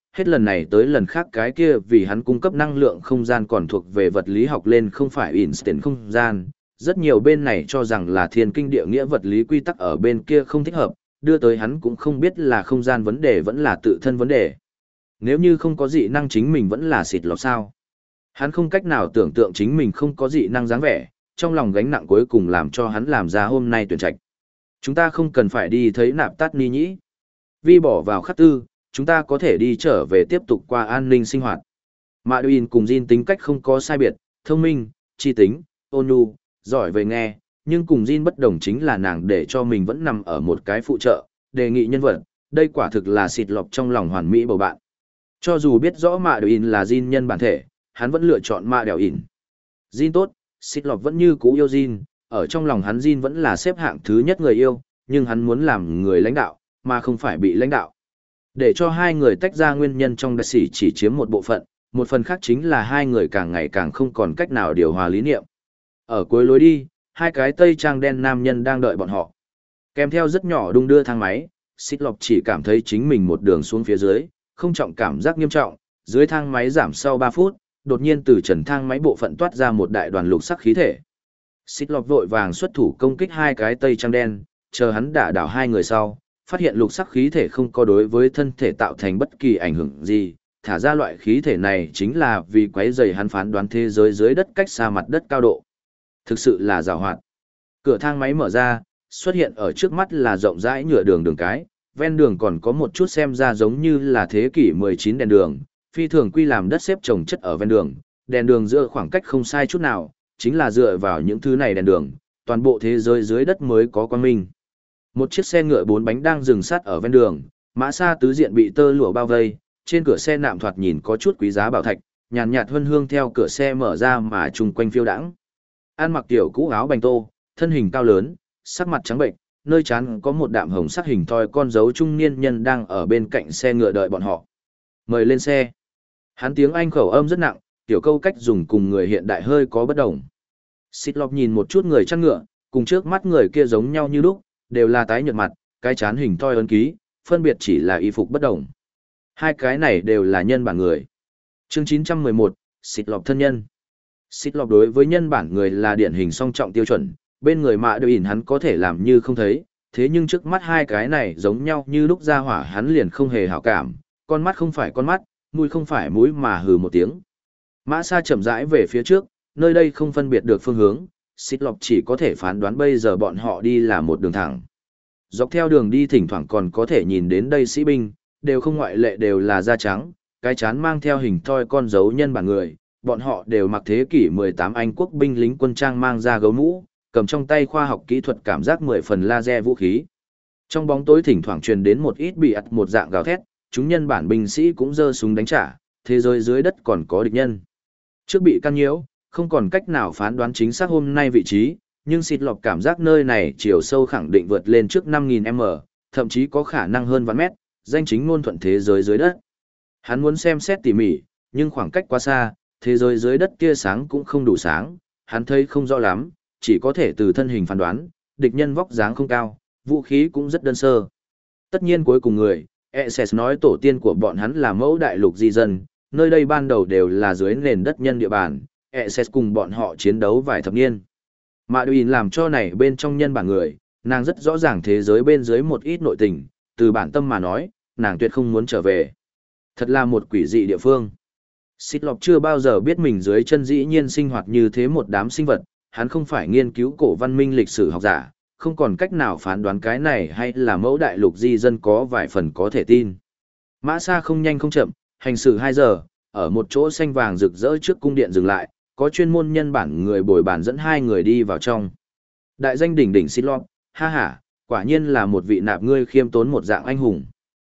Speaker 1: hết lần này tới lần khác cái kia vì hắn cung cấp năng lượng không gian còn thuộc về vật lý học lên không phải instant không gian. Rất nhiều bên này cho rằng là thiên kinh địa nghĩa vật lý quy tắc ở bên kia không thích hợp, đưa tới hắn cũng không biết là không gian vấn đề vẫn là tự thân vấn đề. Nếu như không có dị năng chính mình vẫn là xịt lọt sao. Hắn không cách nào tưởng tượng chính mình không có dị năng dáng vẻ, trong lòng gánh nặng cuối cùng làm cho hắn làm ra hôm nay tuyển trạch. Chúng ta không cần phải đi thấy nạp tát ni nhĩ. Vi bỏ vào khắc tư, chúng ta có thể đi trở về tiếp tục qua an ninh sinh hoạt. Mạ Đuyên cùng Jin tính cách không có sai biệt, thông minh, chi tính, ôn nhu, giỏi về nghe, nhưng cùng Jin bất đồng chính là nàng để cho mình vẫn nằm ở một cái phụ trợ, đề nghị nhân vật, đây quả thực là xịt lọc trong lòng hoàn mỹ bầu bạn. Cho dù biết rõ Mạ Đuyên là Jin nhân bản thể, hắn vẫn lựa chọn Mạ Đèo ỉn. Jin tốt, xịt lọc vẫn như cũ yêu Jin, ở trong lòng hắn Jin vẫn là xếp hạng thứ nhất người yêu, nhưng hắn muốn làm người lãnh đạo, mà không phải bị lãnh đạo. Để cho hai người tách ra nguyên nhân trong đại sĩ chỉ chiếm một bộ phận, một phần khác chính là hai người càng ngày càng không còn cách nào điều hòa lý niệm. Ở cuối lối đi, hai cái tây trang đen nam nhân đang đợi bọn họ. Kèm theo rất nhỏ đung đưa thang máy, xịt lọc chỉ cảm thấy chính mình một đường xuống phía dưới, không trọng cảm giác nghiêm trọng, dưới thang máy giảm sau ba phút, đột nhiên từ trần thang máy bộ phận toát ra một đại đoàn lục sắc khí thể. Xịt lọc vội vàng xuất thủ công kích hai cái tây trang đen, chờ hắn đả đảo hai người sau, phát hiện lục sắc khí thể không có đối với thân thể tạo thành bất kỳ ảnh hưởng gì, thả ra loại khí thể này chính là vì quấy rầy hắn phán đoán thế giới dưới đất cách xa mặt đất cao độ. Thực sự là giàu hoạt. Cửa thang máy mở ra, xuất hiện ở trước mắt là rộng rãi nhựa đường đường cái, ven đường còn có một chút xem ra giống như là thế kỷ mười chín đèn đường, phi thường quy làm đất xếp chồng chất ở ven đường, đèn đường giữa khoảng cách không sai chút nào, chính là dựa vào những thứ này đèn đường, toàn bộ thế giới dưới đất mới có quang minh. Một chiếc xe ngựa bốn bánh đang dừng sát ở ven đường, mã xa tứ diện bị tơ lụa bao vây, trên cửa xe nạm thoạt nhìn có chút quý giá bảo thạch, nhàn nhạt huân hương theo cửa xe mở ra mà chung quanh phiêu đãng. An mặc tiểu cũ áo bành tô, thân hình cao lớn, sắc mặt trắng bệnh, nơi trán có một đạm hồng sắc hình thoi con dấu trung niên nhân đang ở bên cạnh xe ngựa đợi bọn họ. Mời lên xe. Hắn tiếng Anh khẩu âm rất nặng, tiểu câu cách dùng cùng người hiện đại hơi có bất đồng. Xịt lọc nhìn một chút người chăn ngựa, cùng trước mắt người kia giống nhau như lúc, đều là tái nhợt mặt, cái chán hình thoi ấn ký, phân biệt chỉ là y phục bất đồng. Hai cái này đều là nhân bản người. Chương chín trăm mười một, xịt lọc thân nhân. Xịt lọc đối với nhân bản người là điển hình song trọng tiêu chuẩn, bên người Mạ Đuyên hắn có thể làm như không thấy, thế nhưng trước mắt hai cái này giống nhau như lúc ra hỏa hắn liền không hề hảo cảm, con mắt không phải con mắt, mũi không phải mũi mà hừ một tiếng. Mã xa chậm rãi về phía trước, nơi đây không phân biệt được phương hướng, xịt lọc chỉ có thể phán đoán bây giờ bọn họ đi là một đường thẳng. Dọc theo đường đi thỉnh thoảng còn có thể nhìn đến đây sĩ binh, đều không ngoại lệ đều là da trắng, cái chán mang theo hình thoi con dấu nhân bản người, bọn họ đều mặc thế kỷ mười tám Anh quốc binh lính quân trang mang ra gấu mũ, cầm trong tay khoa học kỹ thuật cảm giác mười phần laser vũ khí. Trong bóng tối thỉnh thoảng truyền đến một ít bị ặt một dạng gào thét, chúng nhân bản binh sĩ cũng giơ súng đánh trả, thế giới dưới đất còn có địch nhân. Trước bị căn nhiễu, không còn cách nào phán đoán chính xác hôm nay vị trí, nhưng xịt lọc cảm giác nơi này chiều sâu khẳng định vượt lên trước năm nghìn mét, thậm chí có khả năng hơn vạn mét, danh chính ngôn thuận thế giới dưới đất. Hắn muốn xem xét tỉ mỉ, nhưng khoảng cách quá xa, thế giới dưới đất tia sáng cũng không đủ sáng, hắn thấy không rõ lắm, chỉ có thể từ thân hình phán đoán, địch nhân vóc dáng không cao, vũ khí cũng rất đơn sơ. Tất nhiên cuối cùng người, e ét ét nói tổ tiên của bọn hắn là mẫu đại lục di dân, nơi đây ban đầu đều là dưới nền đất nhân địa bàn, e ét ét cùng bọn họ chiến đấu vài thập niên. Mạ Đuyên làm cho này bên trong nhân bản người, nàng rất rõ ràng thế giới bên dưới một ít nội tình, từ bản tâm mà nói, nàng tuyệt không muốn trở về. Thật là một quỷ dị địa phương. Xịt lọc chưa bao giờ biết mình dưới chân dĩ nhiên sinh hoạt như thế một đám sinh vật, hắn không phải nghiên cứu cổ văn minh lịch sử học giả, không còn cách nào phán đoán cái này hay là mẫu đại lục di dân có vài phần có thể tin. Mã xa không nhanh không chậm, hành xử hai giờ, ở một chỗ xanh vàng rực rỡ trước cung điện dừng lại, có chuyên môn nhân bản người bồi bàn dẫn hai người đi vào trong. Đại danh đỉnh đỉnh xịt lọc, ha ha, quả nhiên là một vị nạp ngươi khiêm tốn một dạng anh hùng.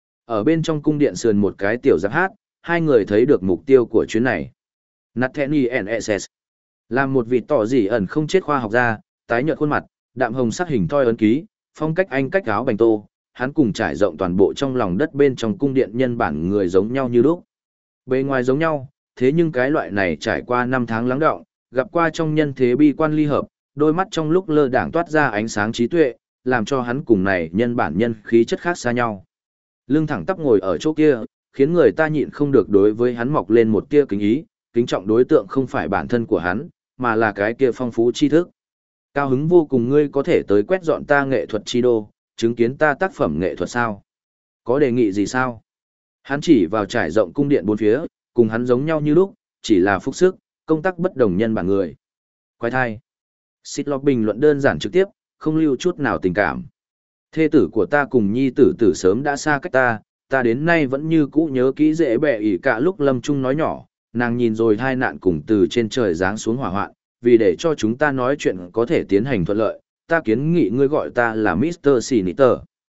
Speaker 1: Ở bên trong cung điện sườn một cái tiểu giáp hát, hai người thấy được mục tiêu của chuyến này. Nathaniel en ét ét. Làm một vị tỏ gì ẩn không chết khoa học gia, tái nhợt khuôn mặt, đạm hồng sắc hình thoi ấn ký, phong cách anh cách áo bành tô, hắn cùng trải rộng toàn bộ trong lòng đất bên trong cung điện nhân bản người giống nhau như lúc. Bề ngoài giống nhau, thế nhưng cái loại này trải qua năm tháng lắng đọng, gặp qua trong nhân thế bi quan ly hợp, đôi mắt trong lúc lơ đãng toát ra ánh sáng trí tuệ, làm cho hắn cùng này nhân bản nhân khí chất khác xa nhau. Lưng thẳng tắp ngồi ở chỗ kia, khiến người ta nhịn không được đối với hắn mọc lên một tia kính ý, kính trọng đối tượng không phải bản thân của hắn, mà là cái kia phong phú tri thức. Cao hứng vô cùng ngươi có thể tới quét dọn ta nghệ thuật chi đô, chứng kiến ta tác phẩm nghệ thuật sao? Có đề nghị gì sao? Hắn chỉ vào trải rộng cung điện bốn phía, cùng hắn giống nhau như lúc, chỉ là phúc sức, công tác bất đồng nhân bản người. Quái thai. Xịt lọc bình luận đơn giản trực tiếp, không lưu chút nào tình cảm. Thê tử của ta cùng nhi tử tử sớm đã xa cách ta, ta đến nay vẫn như cũ nhớ kỹ dễ bẹ ỉ cả lúc lâm trung nói nhỏ, nàng nhìn rồi thai nạn cùng từ trên trời giáng xuống hỏa hoạn, vì để cho chúng ta nói chuyện có thể tiến hành thuận lợi, ta kiến nghị ngươi gọi ta là mít tơ Siniter.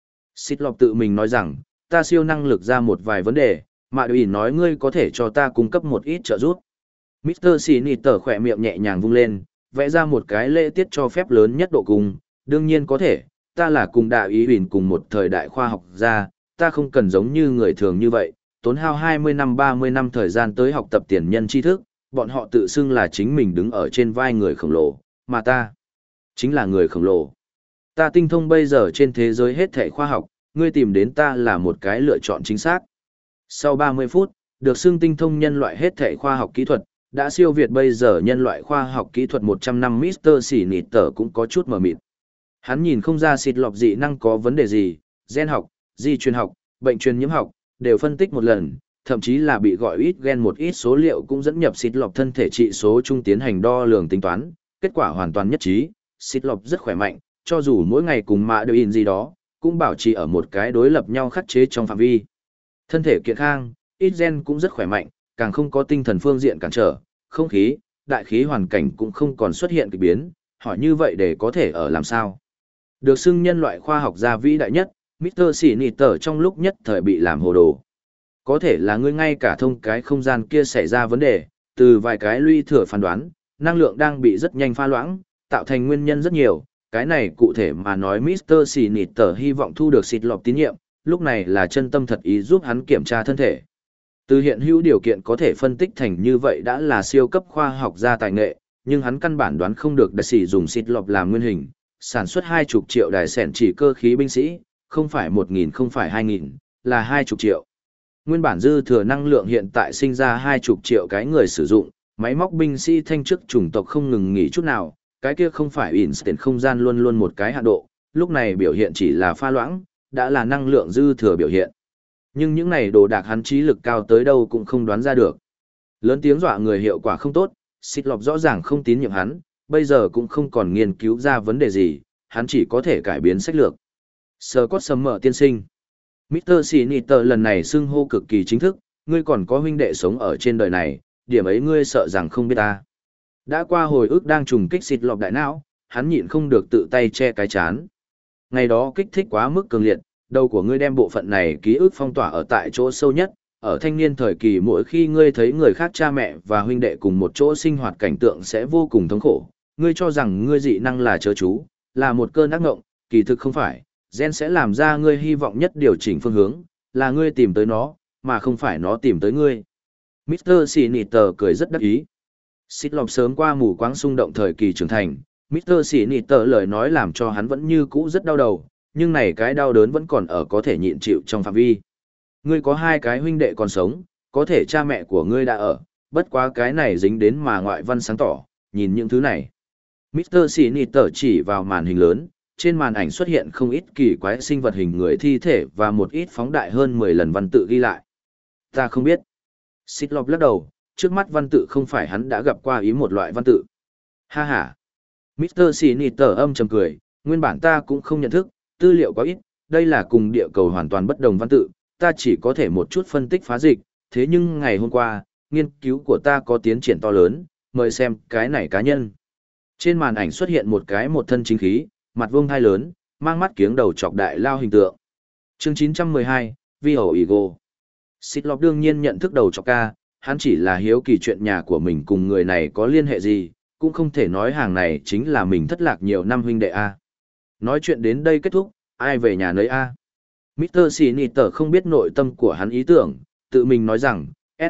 Speaker 1: Xịt lọc tự mình nói rằng, ta siêu năng lực ra một vài vấn đề, mà ủy nói ngươi có thể cho ta cung cấp một ít trợ giúp. mít tơ Siniter khỏe miệng nhẹ nhàng vung lên, vẽ ra một cái lễ tiết cho phép lớn nhất độ cùng, đương nhiên có thể, ta là cùng đại ý huỳnh cùng một thời đại khoa học gia, ta không cần giống như người thường như vậy, tốn hao hai mươi năm ba mươi năm thời gian tới học tập tiền nhân tri thức, bọn họ tự xưng là chính mình đứng ở trên vai người khổng lồ, mà ta chính là người khổng lồ. Ta tinh thông bây giờ trên thế giới hết thảy khoa học, ngươi tìm đến ta là một cái lựa chọn chính xác. Sau ba mươi phút, được xưng tinh thông nhân loại hết thảy khoa học kỹ thuật, đã siêu việt bây giờ nhân loại khoa học kỹ thuật một trăm năm mít tơ Siniter cũng có chút mờ mịt. Hắn nhìn không ra xịt lọc dị năng có vấn đề gì, gen học, di truyền học, bệnh truyền nhiễm học, đều phân tích một lần, thậm chí là bị gọi ít gen một ít số liệu cũng dẫn nhập xịt lọc thân thể trị số chung tiến hành đo lường tính toán, kết quả hoàn toàn nhất trí, xịt lọc rất khỏe mạnh, cho dù mỗi ngày cùng mạ đều in gì đó, cũng bảo trì ở một cái đối lập nhau khắc chế trong phạm vi. Thân thể kiện khang, ít gen cũng rất khỏe mạnh, càng không có tinh thần phương diện cản trở, không khí, đại khí hoàn cảnh cũng không còn xuất hiện kỳ biến, hỏi như vậy để có thể ở làm sao. Được xưng nhân loại khoa học gia vĩ đại nhất, mít tơ Siniter trong lúc nhất thời bị làm hồ đồ. Có thể là ngươi ngay cả thông cái không gian kia xảy ra vấn đề, từ vài cái lũy thừa phán đoán, năng lượng đang bị rất nhanh pha loãng, tạo thành nguyên nhân rất nhiều. Cái này cụ thể mà nói mít tơ Siniter hy vọng thu được xịt lọc tín nhiệm, lúc này là chân tâm thật ý giúp hắn kiểm tra thân thể. Từ hiện hữu điều kiện có thể phân tích thành như vậy đã là siêu cấp khoa học gia tài nghệ, nhưng hắn căn bản đoán không được đại sĩ dùng xịt lọc làm nguyên hình, sản xuất hai chục triệu đài sẻn chỉ cơ khí binh sĩ, không phải một nghìn không phải hai nghìn, là hai chục triệu. Nguyên bản dư thừa năng lượng hiện tại sinh ra hai chục triệu cái người sử dụng, máy móc binh sĩ thanh chức chủng tộc không ngừng nghỉ chút nào, cái kia không phải instant không gian luôn luôn một cái hạn độ, lúc này biểu hiện chỉ là pha loãng, đã là năng lượng dư thừa biểu hiện. Nhưng những này đồ đạc hắn trí lực cao tới đâu cũng không đoán ra được. Lớn tiếng dọa người hiệu quả không tốt, xịt lọc rõ ràng không tín nhiệm hắn, bây giờ cũng không còn nghiên cứu ra vấn đề gì, hắn chỉ có thể cải biến sách lược. Sơ cốt sầm mở tiên sinh. mít tơ Siniter lần này xưng hô cực kỳ chính thức, ngươi còn có huynh đệ sống ở trên đời này, điểm ấy ngươi sợ rằng không biết ta. Đã qua hồi ức đang trùng kích xịt lọc đại não, hắn nhịn không được tự tay che cái chán. Ngày đó kích thích quá mức cường liệt, đầu của ngươi đem bộ phận này ký ức phong tỏa ở tại chỗ sâu nhất, ở thanh niên thời kỳ mỗi khi ngươi thấy người khác cha mẹ và huynh đệ cùng một chỗ sinh hoạt cảnh tượng sẽ vô cùng thống khổ, ngươi cho rằng ngươi dị năng là chớ chú, là một cơn ác ngộng, kỳ thực không phải, gen sẽ làm ra ngươi hy vọng nhất điều chỉnh phương hướng, là ngươi tìm tới nó, mà không phải nó tìm tới ngươi. mít tơ Siniter cười rất đắc ý. Xịt lọc sớm qua mù quáng xung động thời kỳ trưởng thành, mít tơ Siniter lời nói làm cho hắn vẫn như cũ rất đau đầu, nhưng này cái đau đớn vẫn còn ở có thể nhịn chịu trong phạm vi. Ngươi có hai cái huynh đệ còn sống, có thể cha mẹ của ngươi đã ở, bất quá cái này dính đến mà ngoại văn sáng tỏ, nhìn những thứ này. mít tơ Siniter chỉ vào màn hình lớn, trên màn ảnh xuất hiện không ít kỳ quái sinh vật hình người thi thể và một ít phóng đại hơn mười lần văn tự ghi lại. Ta không biết. Xịt lọc lắc đầu, trước mắt văn tự không phải hắn đã gặp qua ý một loại văn tự. Ha ha. mít tơ Siniter âm trầm cười, nguyên bản ta cũng không nhận thức, tư liệu có ít, đây là cùng địa cầu hoàn toàn bất đồng văn tự, ta chỉ có thể một chút phân tích phá dịch, thế nhưng ngày hôm qua, nghiên cứu của ta có tiến triển to lớn, mời xem cái này cá nhân. Trên màn ảnh xuất hiện một cái một thân chính khí, mặt vuông thai lớn, mang mắt kiếng đầu chọc đại lao hình tượng. Chương chín trăm mười hai, Vi Hầu Ego. Xịt lọc đương nhiên nhận thức đầu chọc ca, hắn chỉ là hiếu kỳ chuyện nhà của mình cùng người này có liên hệ gì, cũng không thể nói hàng này chính là mình thất lạc nhiều năm huynh đệ A. Nói chuyện đến đây kết thúc, ai về nhà nấy A. mít tơ Siniter không biết nội tâm của hắn ý tưởng, tự mình nói rằng,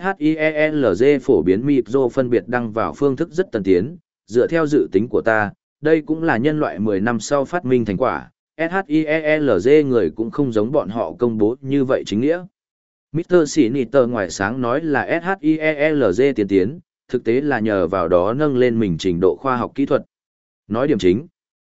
Speaker 1: SHIELZ phổ biến micro phân biệt đăng vào phương thức rất tân tiến, dựa theo dự tính của ta, đây cũng là nhân loại mười năm sau phát minh thành quả, SHIELZ người cũng không giống bọn họ công bố như vậy chính nghĩa. mít tơ Sinister ngoài sáng nói là ét hát i e lờ giê tiến tiến, thực tế là nhờ vào đó nâng lên mình trình độ khoa học kỹ thuật. Nói điểm chính.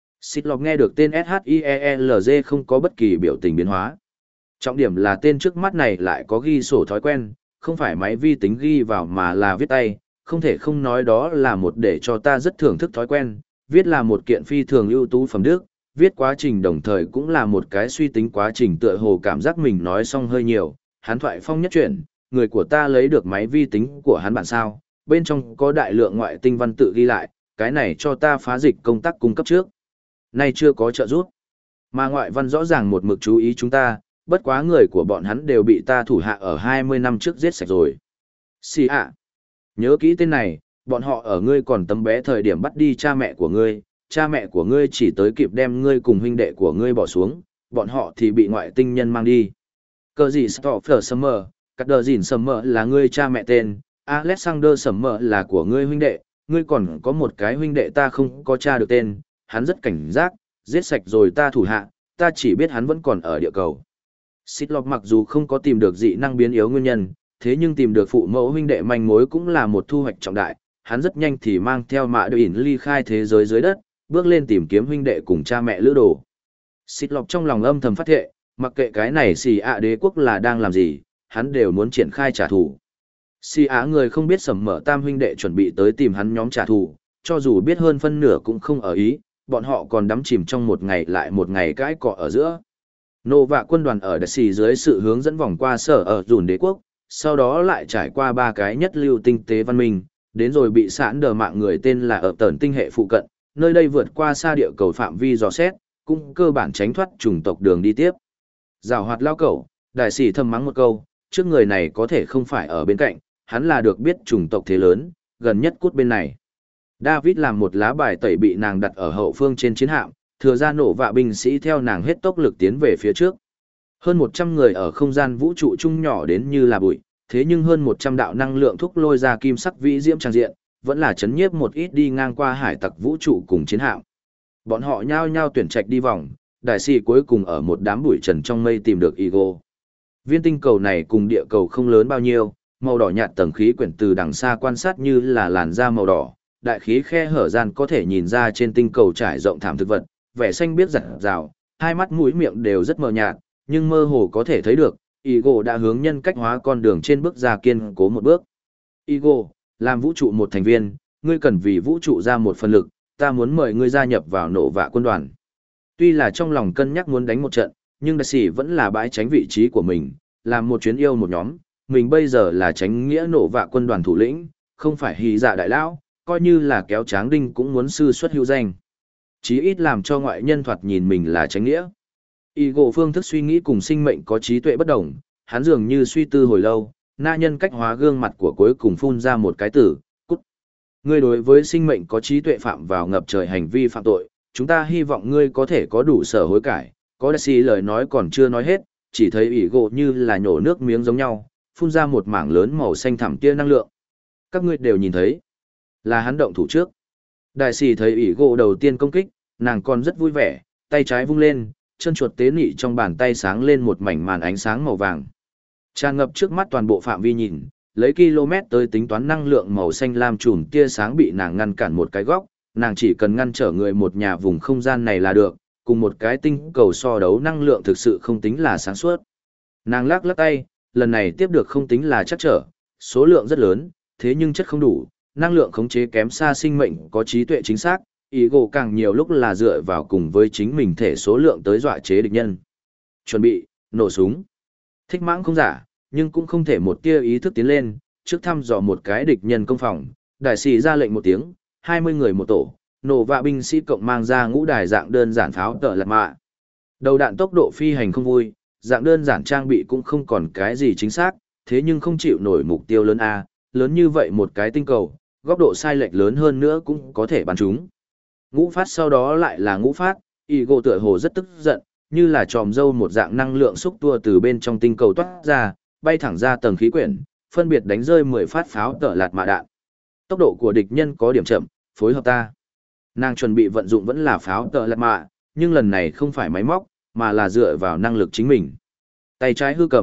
Speaker 1: Xịt nghe được tên ét hát i e lờ giê không có bất kỳ biểu tình biến hóa. Trọng điểm là tên trước mắt này lại có ghi sổ thói quen, không phải máy vi tính ghi vào mà là viết tay, không thể không nói đó là một để cho ta rất thưởng thức thói quen, viết là một kiện phi thường ưu tú phẩm đức, viết quá trình đồng thời cũng là một cái suy tính quá trình tựa hồ cảm giác mình nói xong hơi nhiều, hắn thoại phong nhất chuyển, người của ta lấy được máy vi tính của hắn bản sao, bên trong có đại lượng ngoại tinh văn tự ghi lại, cái này cho ta phá dịch công tác cung cấp trước. Nay chưa có trợ giúp, mà ngoại văn rõ ràng một mực chú ý chúng ta, bất quá người của bọn hắn đều bị ta thủ hạ ở hai mươi năm trước giết sạch rồi. Xì ạ, nhớ kỹ tên này, bọn họ ở ngươi còn tấm bé thời điểm bắt đi cha mẹ của ngươi, cha mẹ của ngươi chỉ tới kịp đem ngươi cùng huynh đệ của ngươi bỏ xuống, bọn họ thì bị ngoại tinh nhân mang đi. Cờ gì Stoffer Summer, Cắt Đờ Dìn Summer là ngươi cha mẹ tên, Alexander Summer là của ngươi huynh đệ, ngươi còn có một cái huynh đệ ta không có tra được tên, hắn rất cảnh giác, giết sạch rồi ta thủ hạ, ta chỉ biết hắn vẫn còn ở địa cầu. Xịt mặc dù không có tìm được dị năng biến yếu nguyên nhân, thế nhưng tìm được phụ mẫu huynh đệ manh mối cũng là một thu hoạch trọng đại, hắn rất nhanh thì mang theo mã đội ỉn ly khai thế giới dưới đất, bước lên tìm kiếm huynh đệ cùng cha mẹ lữ đồ. Xịt trong lòng âm thầm phát thệ, mặc kệ cái này xì ạ đế quốc là đang làm gì, hắn đều muốn triển khai trả thù. Xì ạ người không biết sầm mở tam huynh đệ chuẩn bị tới tìm hắn nhóm trả thù, cho dù biết hơn phân nửa cũng không ở ý, bọn họ còn đắm chìm trong một ngày lại một ngày cãi cọ ở giữa. Nô vạ quân đoàn ở Đại Xì dưới sự hướng dẫn vòng qua sở ở dùn đế quốc, sau đó lại trải qua ba cái nhất lưu tinh tế văn minh, đến rồi bị sẵn đờ mạng người tên là ở tờn tinh hệ phụ cận, nơi đây vượt qua xa địa cầu phạm vi dò xét, cũng cơ bản tránh thoát chủng tộc đường đi tiếp. Giảo hoạt lao cẩu, Đại Xì thầm mắng một câu, trước người này có thể không phải ở bên cạnh, hắn là được biết chủng tộc thế lớn, gần nhất cút bên này. David làm một lá bài tẩy bị nàng đặt ở hậu phương trên chiến hạm, thừa ra nổ vạ binh sĩ theo nàng hết tốc lực tiến về phía trước. Hơn một trăm người ở không gian vũ trụ chung nhỏ đến như là bụi, thế nhưng hơn một trăm đạo năng lượng thúc lôi ra kim sắc vĩ diễm trang diện, vẫn là chấn nhiếp một ít đi ngang qua hải tặc vũ trụ cùng chiến hạm. Bọn họ nhao nhao tuyển trạch đi vòng, đại sĩ cuối cùng ở một đám bụi trần trong mây tìm được Igo. Viên tinh cầu này cùng địa cầu không lớn bao nhiêu, màu đỏ nhạt tầng khí quyển từ đằng xa quan sát như là làn da màu đỏ, đại khí khe hở gian có thể nhìn ra trên tinh cầu trải rộng thảm thực vật, vẻ xanh biết rặt rào, hai mắt mũi miệng đều rất mờ nhạt, nhưng mơ hồ có thể thấy được, Igo đã hướng nhân cách hóa con đường trên bước ra kiên cố một bước. Igo, làm vũ trụ một thành viên, ngươi cần vì vũ trụ ra một phần lực, ta muốn mời ngươi gia nhập vào nổ vạ quân đoàn. Tuy là trong lòng cân nhắc muốn đánh một trận, nhưng đại sĩ vẫn là bãi tránh vị trí của mình, làm một chuyến yêu một nhóm, mình bây giờ là tránh nghĩa nổ vạ quân đoàn thủ lĩnh, không phải hì dạ đại lão, coi như là kéo tráng đinh cũng muốn sư xuất hữu danh. Chí ít làm cho ngoại nhân thoạt nhìn mình là tránh nghĩa. Igo phương thức suy nghĩ cùng sinh mệnh có trí tuệ bất đồng, hắn dường như suy tư hồi lâu, na nhân cách hóa gương mặt của cuối cùng phun ra một cái từ, cút. Ngươi đối với sinh mệnh có trí tuệ phạm vào ngập trời hành vi phạm tội, chúng ta hy vọng ngươi có thể có đủ sở hối cải. Có đại sĩ lời nói còn chưa nói hết, chỉ thấy Igo như là nhổ nước miếng giống nhau, phun ra một mảng lớn màu xanh thẳm tia năng lượng. Các ngươi đều nhìn thấy, là hắn động thủ trước. Đại sĩ thấy Igo đầu tiên công kích, nàng còn rất vui vẻ, tay trái vung lên, chân chuột tế nị trong bàn tay sáng lên một mảnh màn ánh sáng màu vàng. Tràn ngập trước mắt toàn bộ phạm vi nhìn, lấy km tới tính toán năng lượng màu xanh lam chùm tia sáng bị nàng ngăn cản một cái góc, nàng chỉ cần ngăn trở người một nhà vùng không gian này là được, cùng một cái tinh cầu so đấu năng lượng thực sự không tính là sáng suốt. Nàng lắc lắc tay, lần này tiếp được không tính là chắc trở, số lượng rất lớn, thế nhưng chất không đủ, năng lượng khống chế kém xa sinh mệnh có trí tuệ chính xác, Igo càng nhiều lúc là dựa vào cùng với chính mình thể số lượng tới dọa chế địch nhân. Chuẩn bị, nổ súng. Thích mãng không giả, nhưng cũng không thể một tia ý thức tiến lên, trước thăm dò một cái địch nhân công phòng, đại sĩ ra lệnh một tiếng, hai mươi người một tổ, nổ vạ binh sĩ cộng mang ra ngũ đài dạng đơn giản pháo tợ lạt mạ. Đầu đạn tốc độ phi hành không vui, dạng đơn giản trang bị cũng không còn cái gì chính xác, thế nhưng không chịu nổi mục tiêu lớn A, lớn như vậy một cái tinh cầu, góc độ sai lệch lớn hơn nữa cũng có thể bắn chúng. Ngũ phát sau đó lại là ngũ phát, Igo tựa hồ rất tức giận, như là tròm dâu một dạng năng lượng xúc tua từ bên trong tinh cầu toát ra, bay thẳng ra tầng khí quyển, phân biệt đánh rơi mười phát pháo tợ lạt mạ đạn. Tốc độ của địch nhân có điểm chậm, phối hợp ta. Nàng chuẩn bị vận dụng vẫn là pháo tợ lạt mạ, nhưng lần này không phải máy móc, mà là dựa vào năng lực chính mình. Tay trái hư cầm,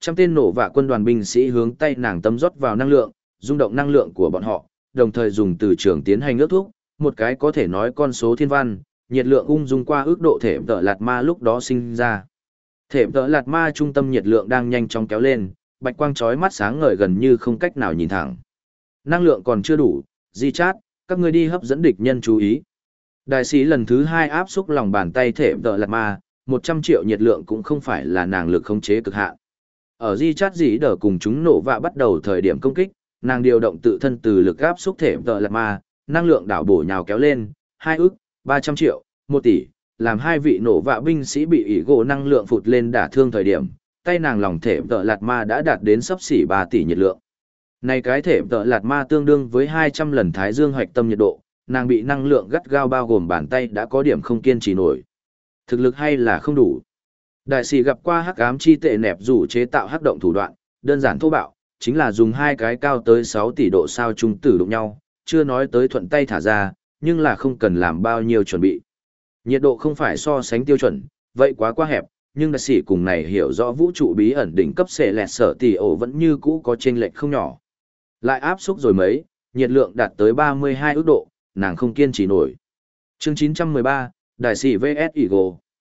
Speaker 1: trăm tên nổ vạ quân đoàn binh sĩ hướng tay nàng tấm rót vào năng lượng, rung động năng lượng của bọn họ, đồng thời dùng từ trường tiến hành ước thúc, một cái có thể nói con số thiên văn, nhiệt lượng ung dung qua ước độ thể tợ lạt ma lúc đó sinh ra. Thể tợ lạt ma trung tâm nhiệt lượng đang nhanh chóng kéo lên, bạch quang chói mắt sáng ngời gần như không cách nào nhìn thẳng. Năng lượng còn chưa đủ, di chát, các ngươi đi hấp dẫn địch nhân chú ý. Đại sĩ lần thứ hai áp xúc lòng bàn tay thể tợ lạt ma, một trăm triệu nhiệt lượng cũng không phải là nàng lực khống chế cực hạn. Ở di chát dĩ đỡ cùng chúng nổ vạ bắt đầu thời điểm công kích, nàng điều động tự thân từ lực áp xúc thể tợ lạt ma, năng lượng đảo bổ nhào kéo lên, hai ức, ba trăm triệu, một tỷ, làm hai vị nổ vạ binh sĩ bị ỷ gỗ năng lượng phụt lên đả thương thời điểm, tay nàng lòng thể tợ lạt ma đã đạt đến sấp xỉ ba tỷ nhiệt lượng. Này cái thể tợ lạt ma tương đương với hai trăm lần thái dương hoạch tâm nhiệt độ, nàng bị năng lượng gắt gao bao gồm bàn tay đã có điểm không kiên trì nổi. Thực lực hay là không đủ. Đại sĩ gặp qua hắc ám chi tệ nẹp rủ chế tạo hắc động thủ đoạn, đơn giản thô bạo, chính là dùng hai cái cao tới sáu tỷ độ sao trung tử đụng nhau, chưa nói tới thuận tay thả ra, nhưng là không cần làm bao nhiêu chuẩn bị. Nhiệt độ không phải so sánh tiêu chuẩn, vậy quá quá hẹp, nhưng đại sĩ cùng này hiểu rõ vũ trụ bí ẩn đỉnh cấp xệ lẹt sở tỷ ổ vẫn như cũ có chênh lệch không nhỏ. Lại áp xúc rồi mấy, nhiệt lượng đạt tới ba mươi hai ức độ, nàng không kiên trì nổi. Chương chín trăm mười ba, Đại sĩ vs Eagle.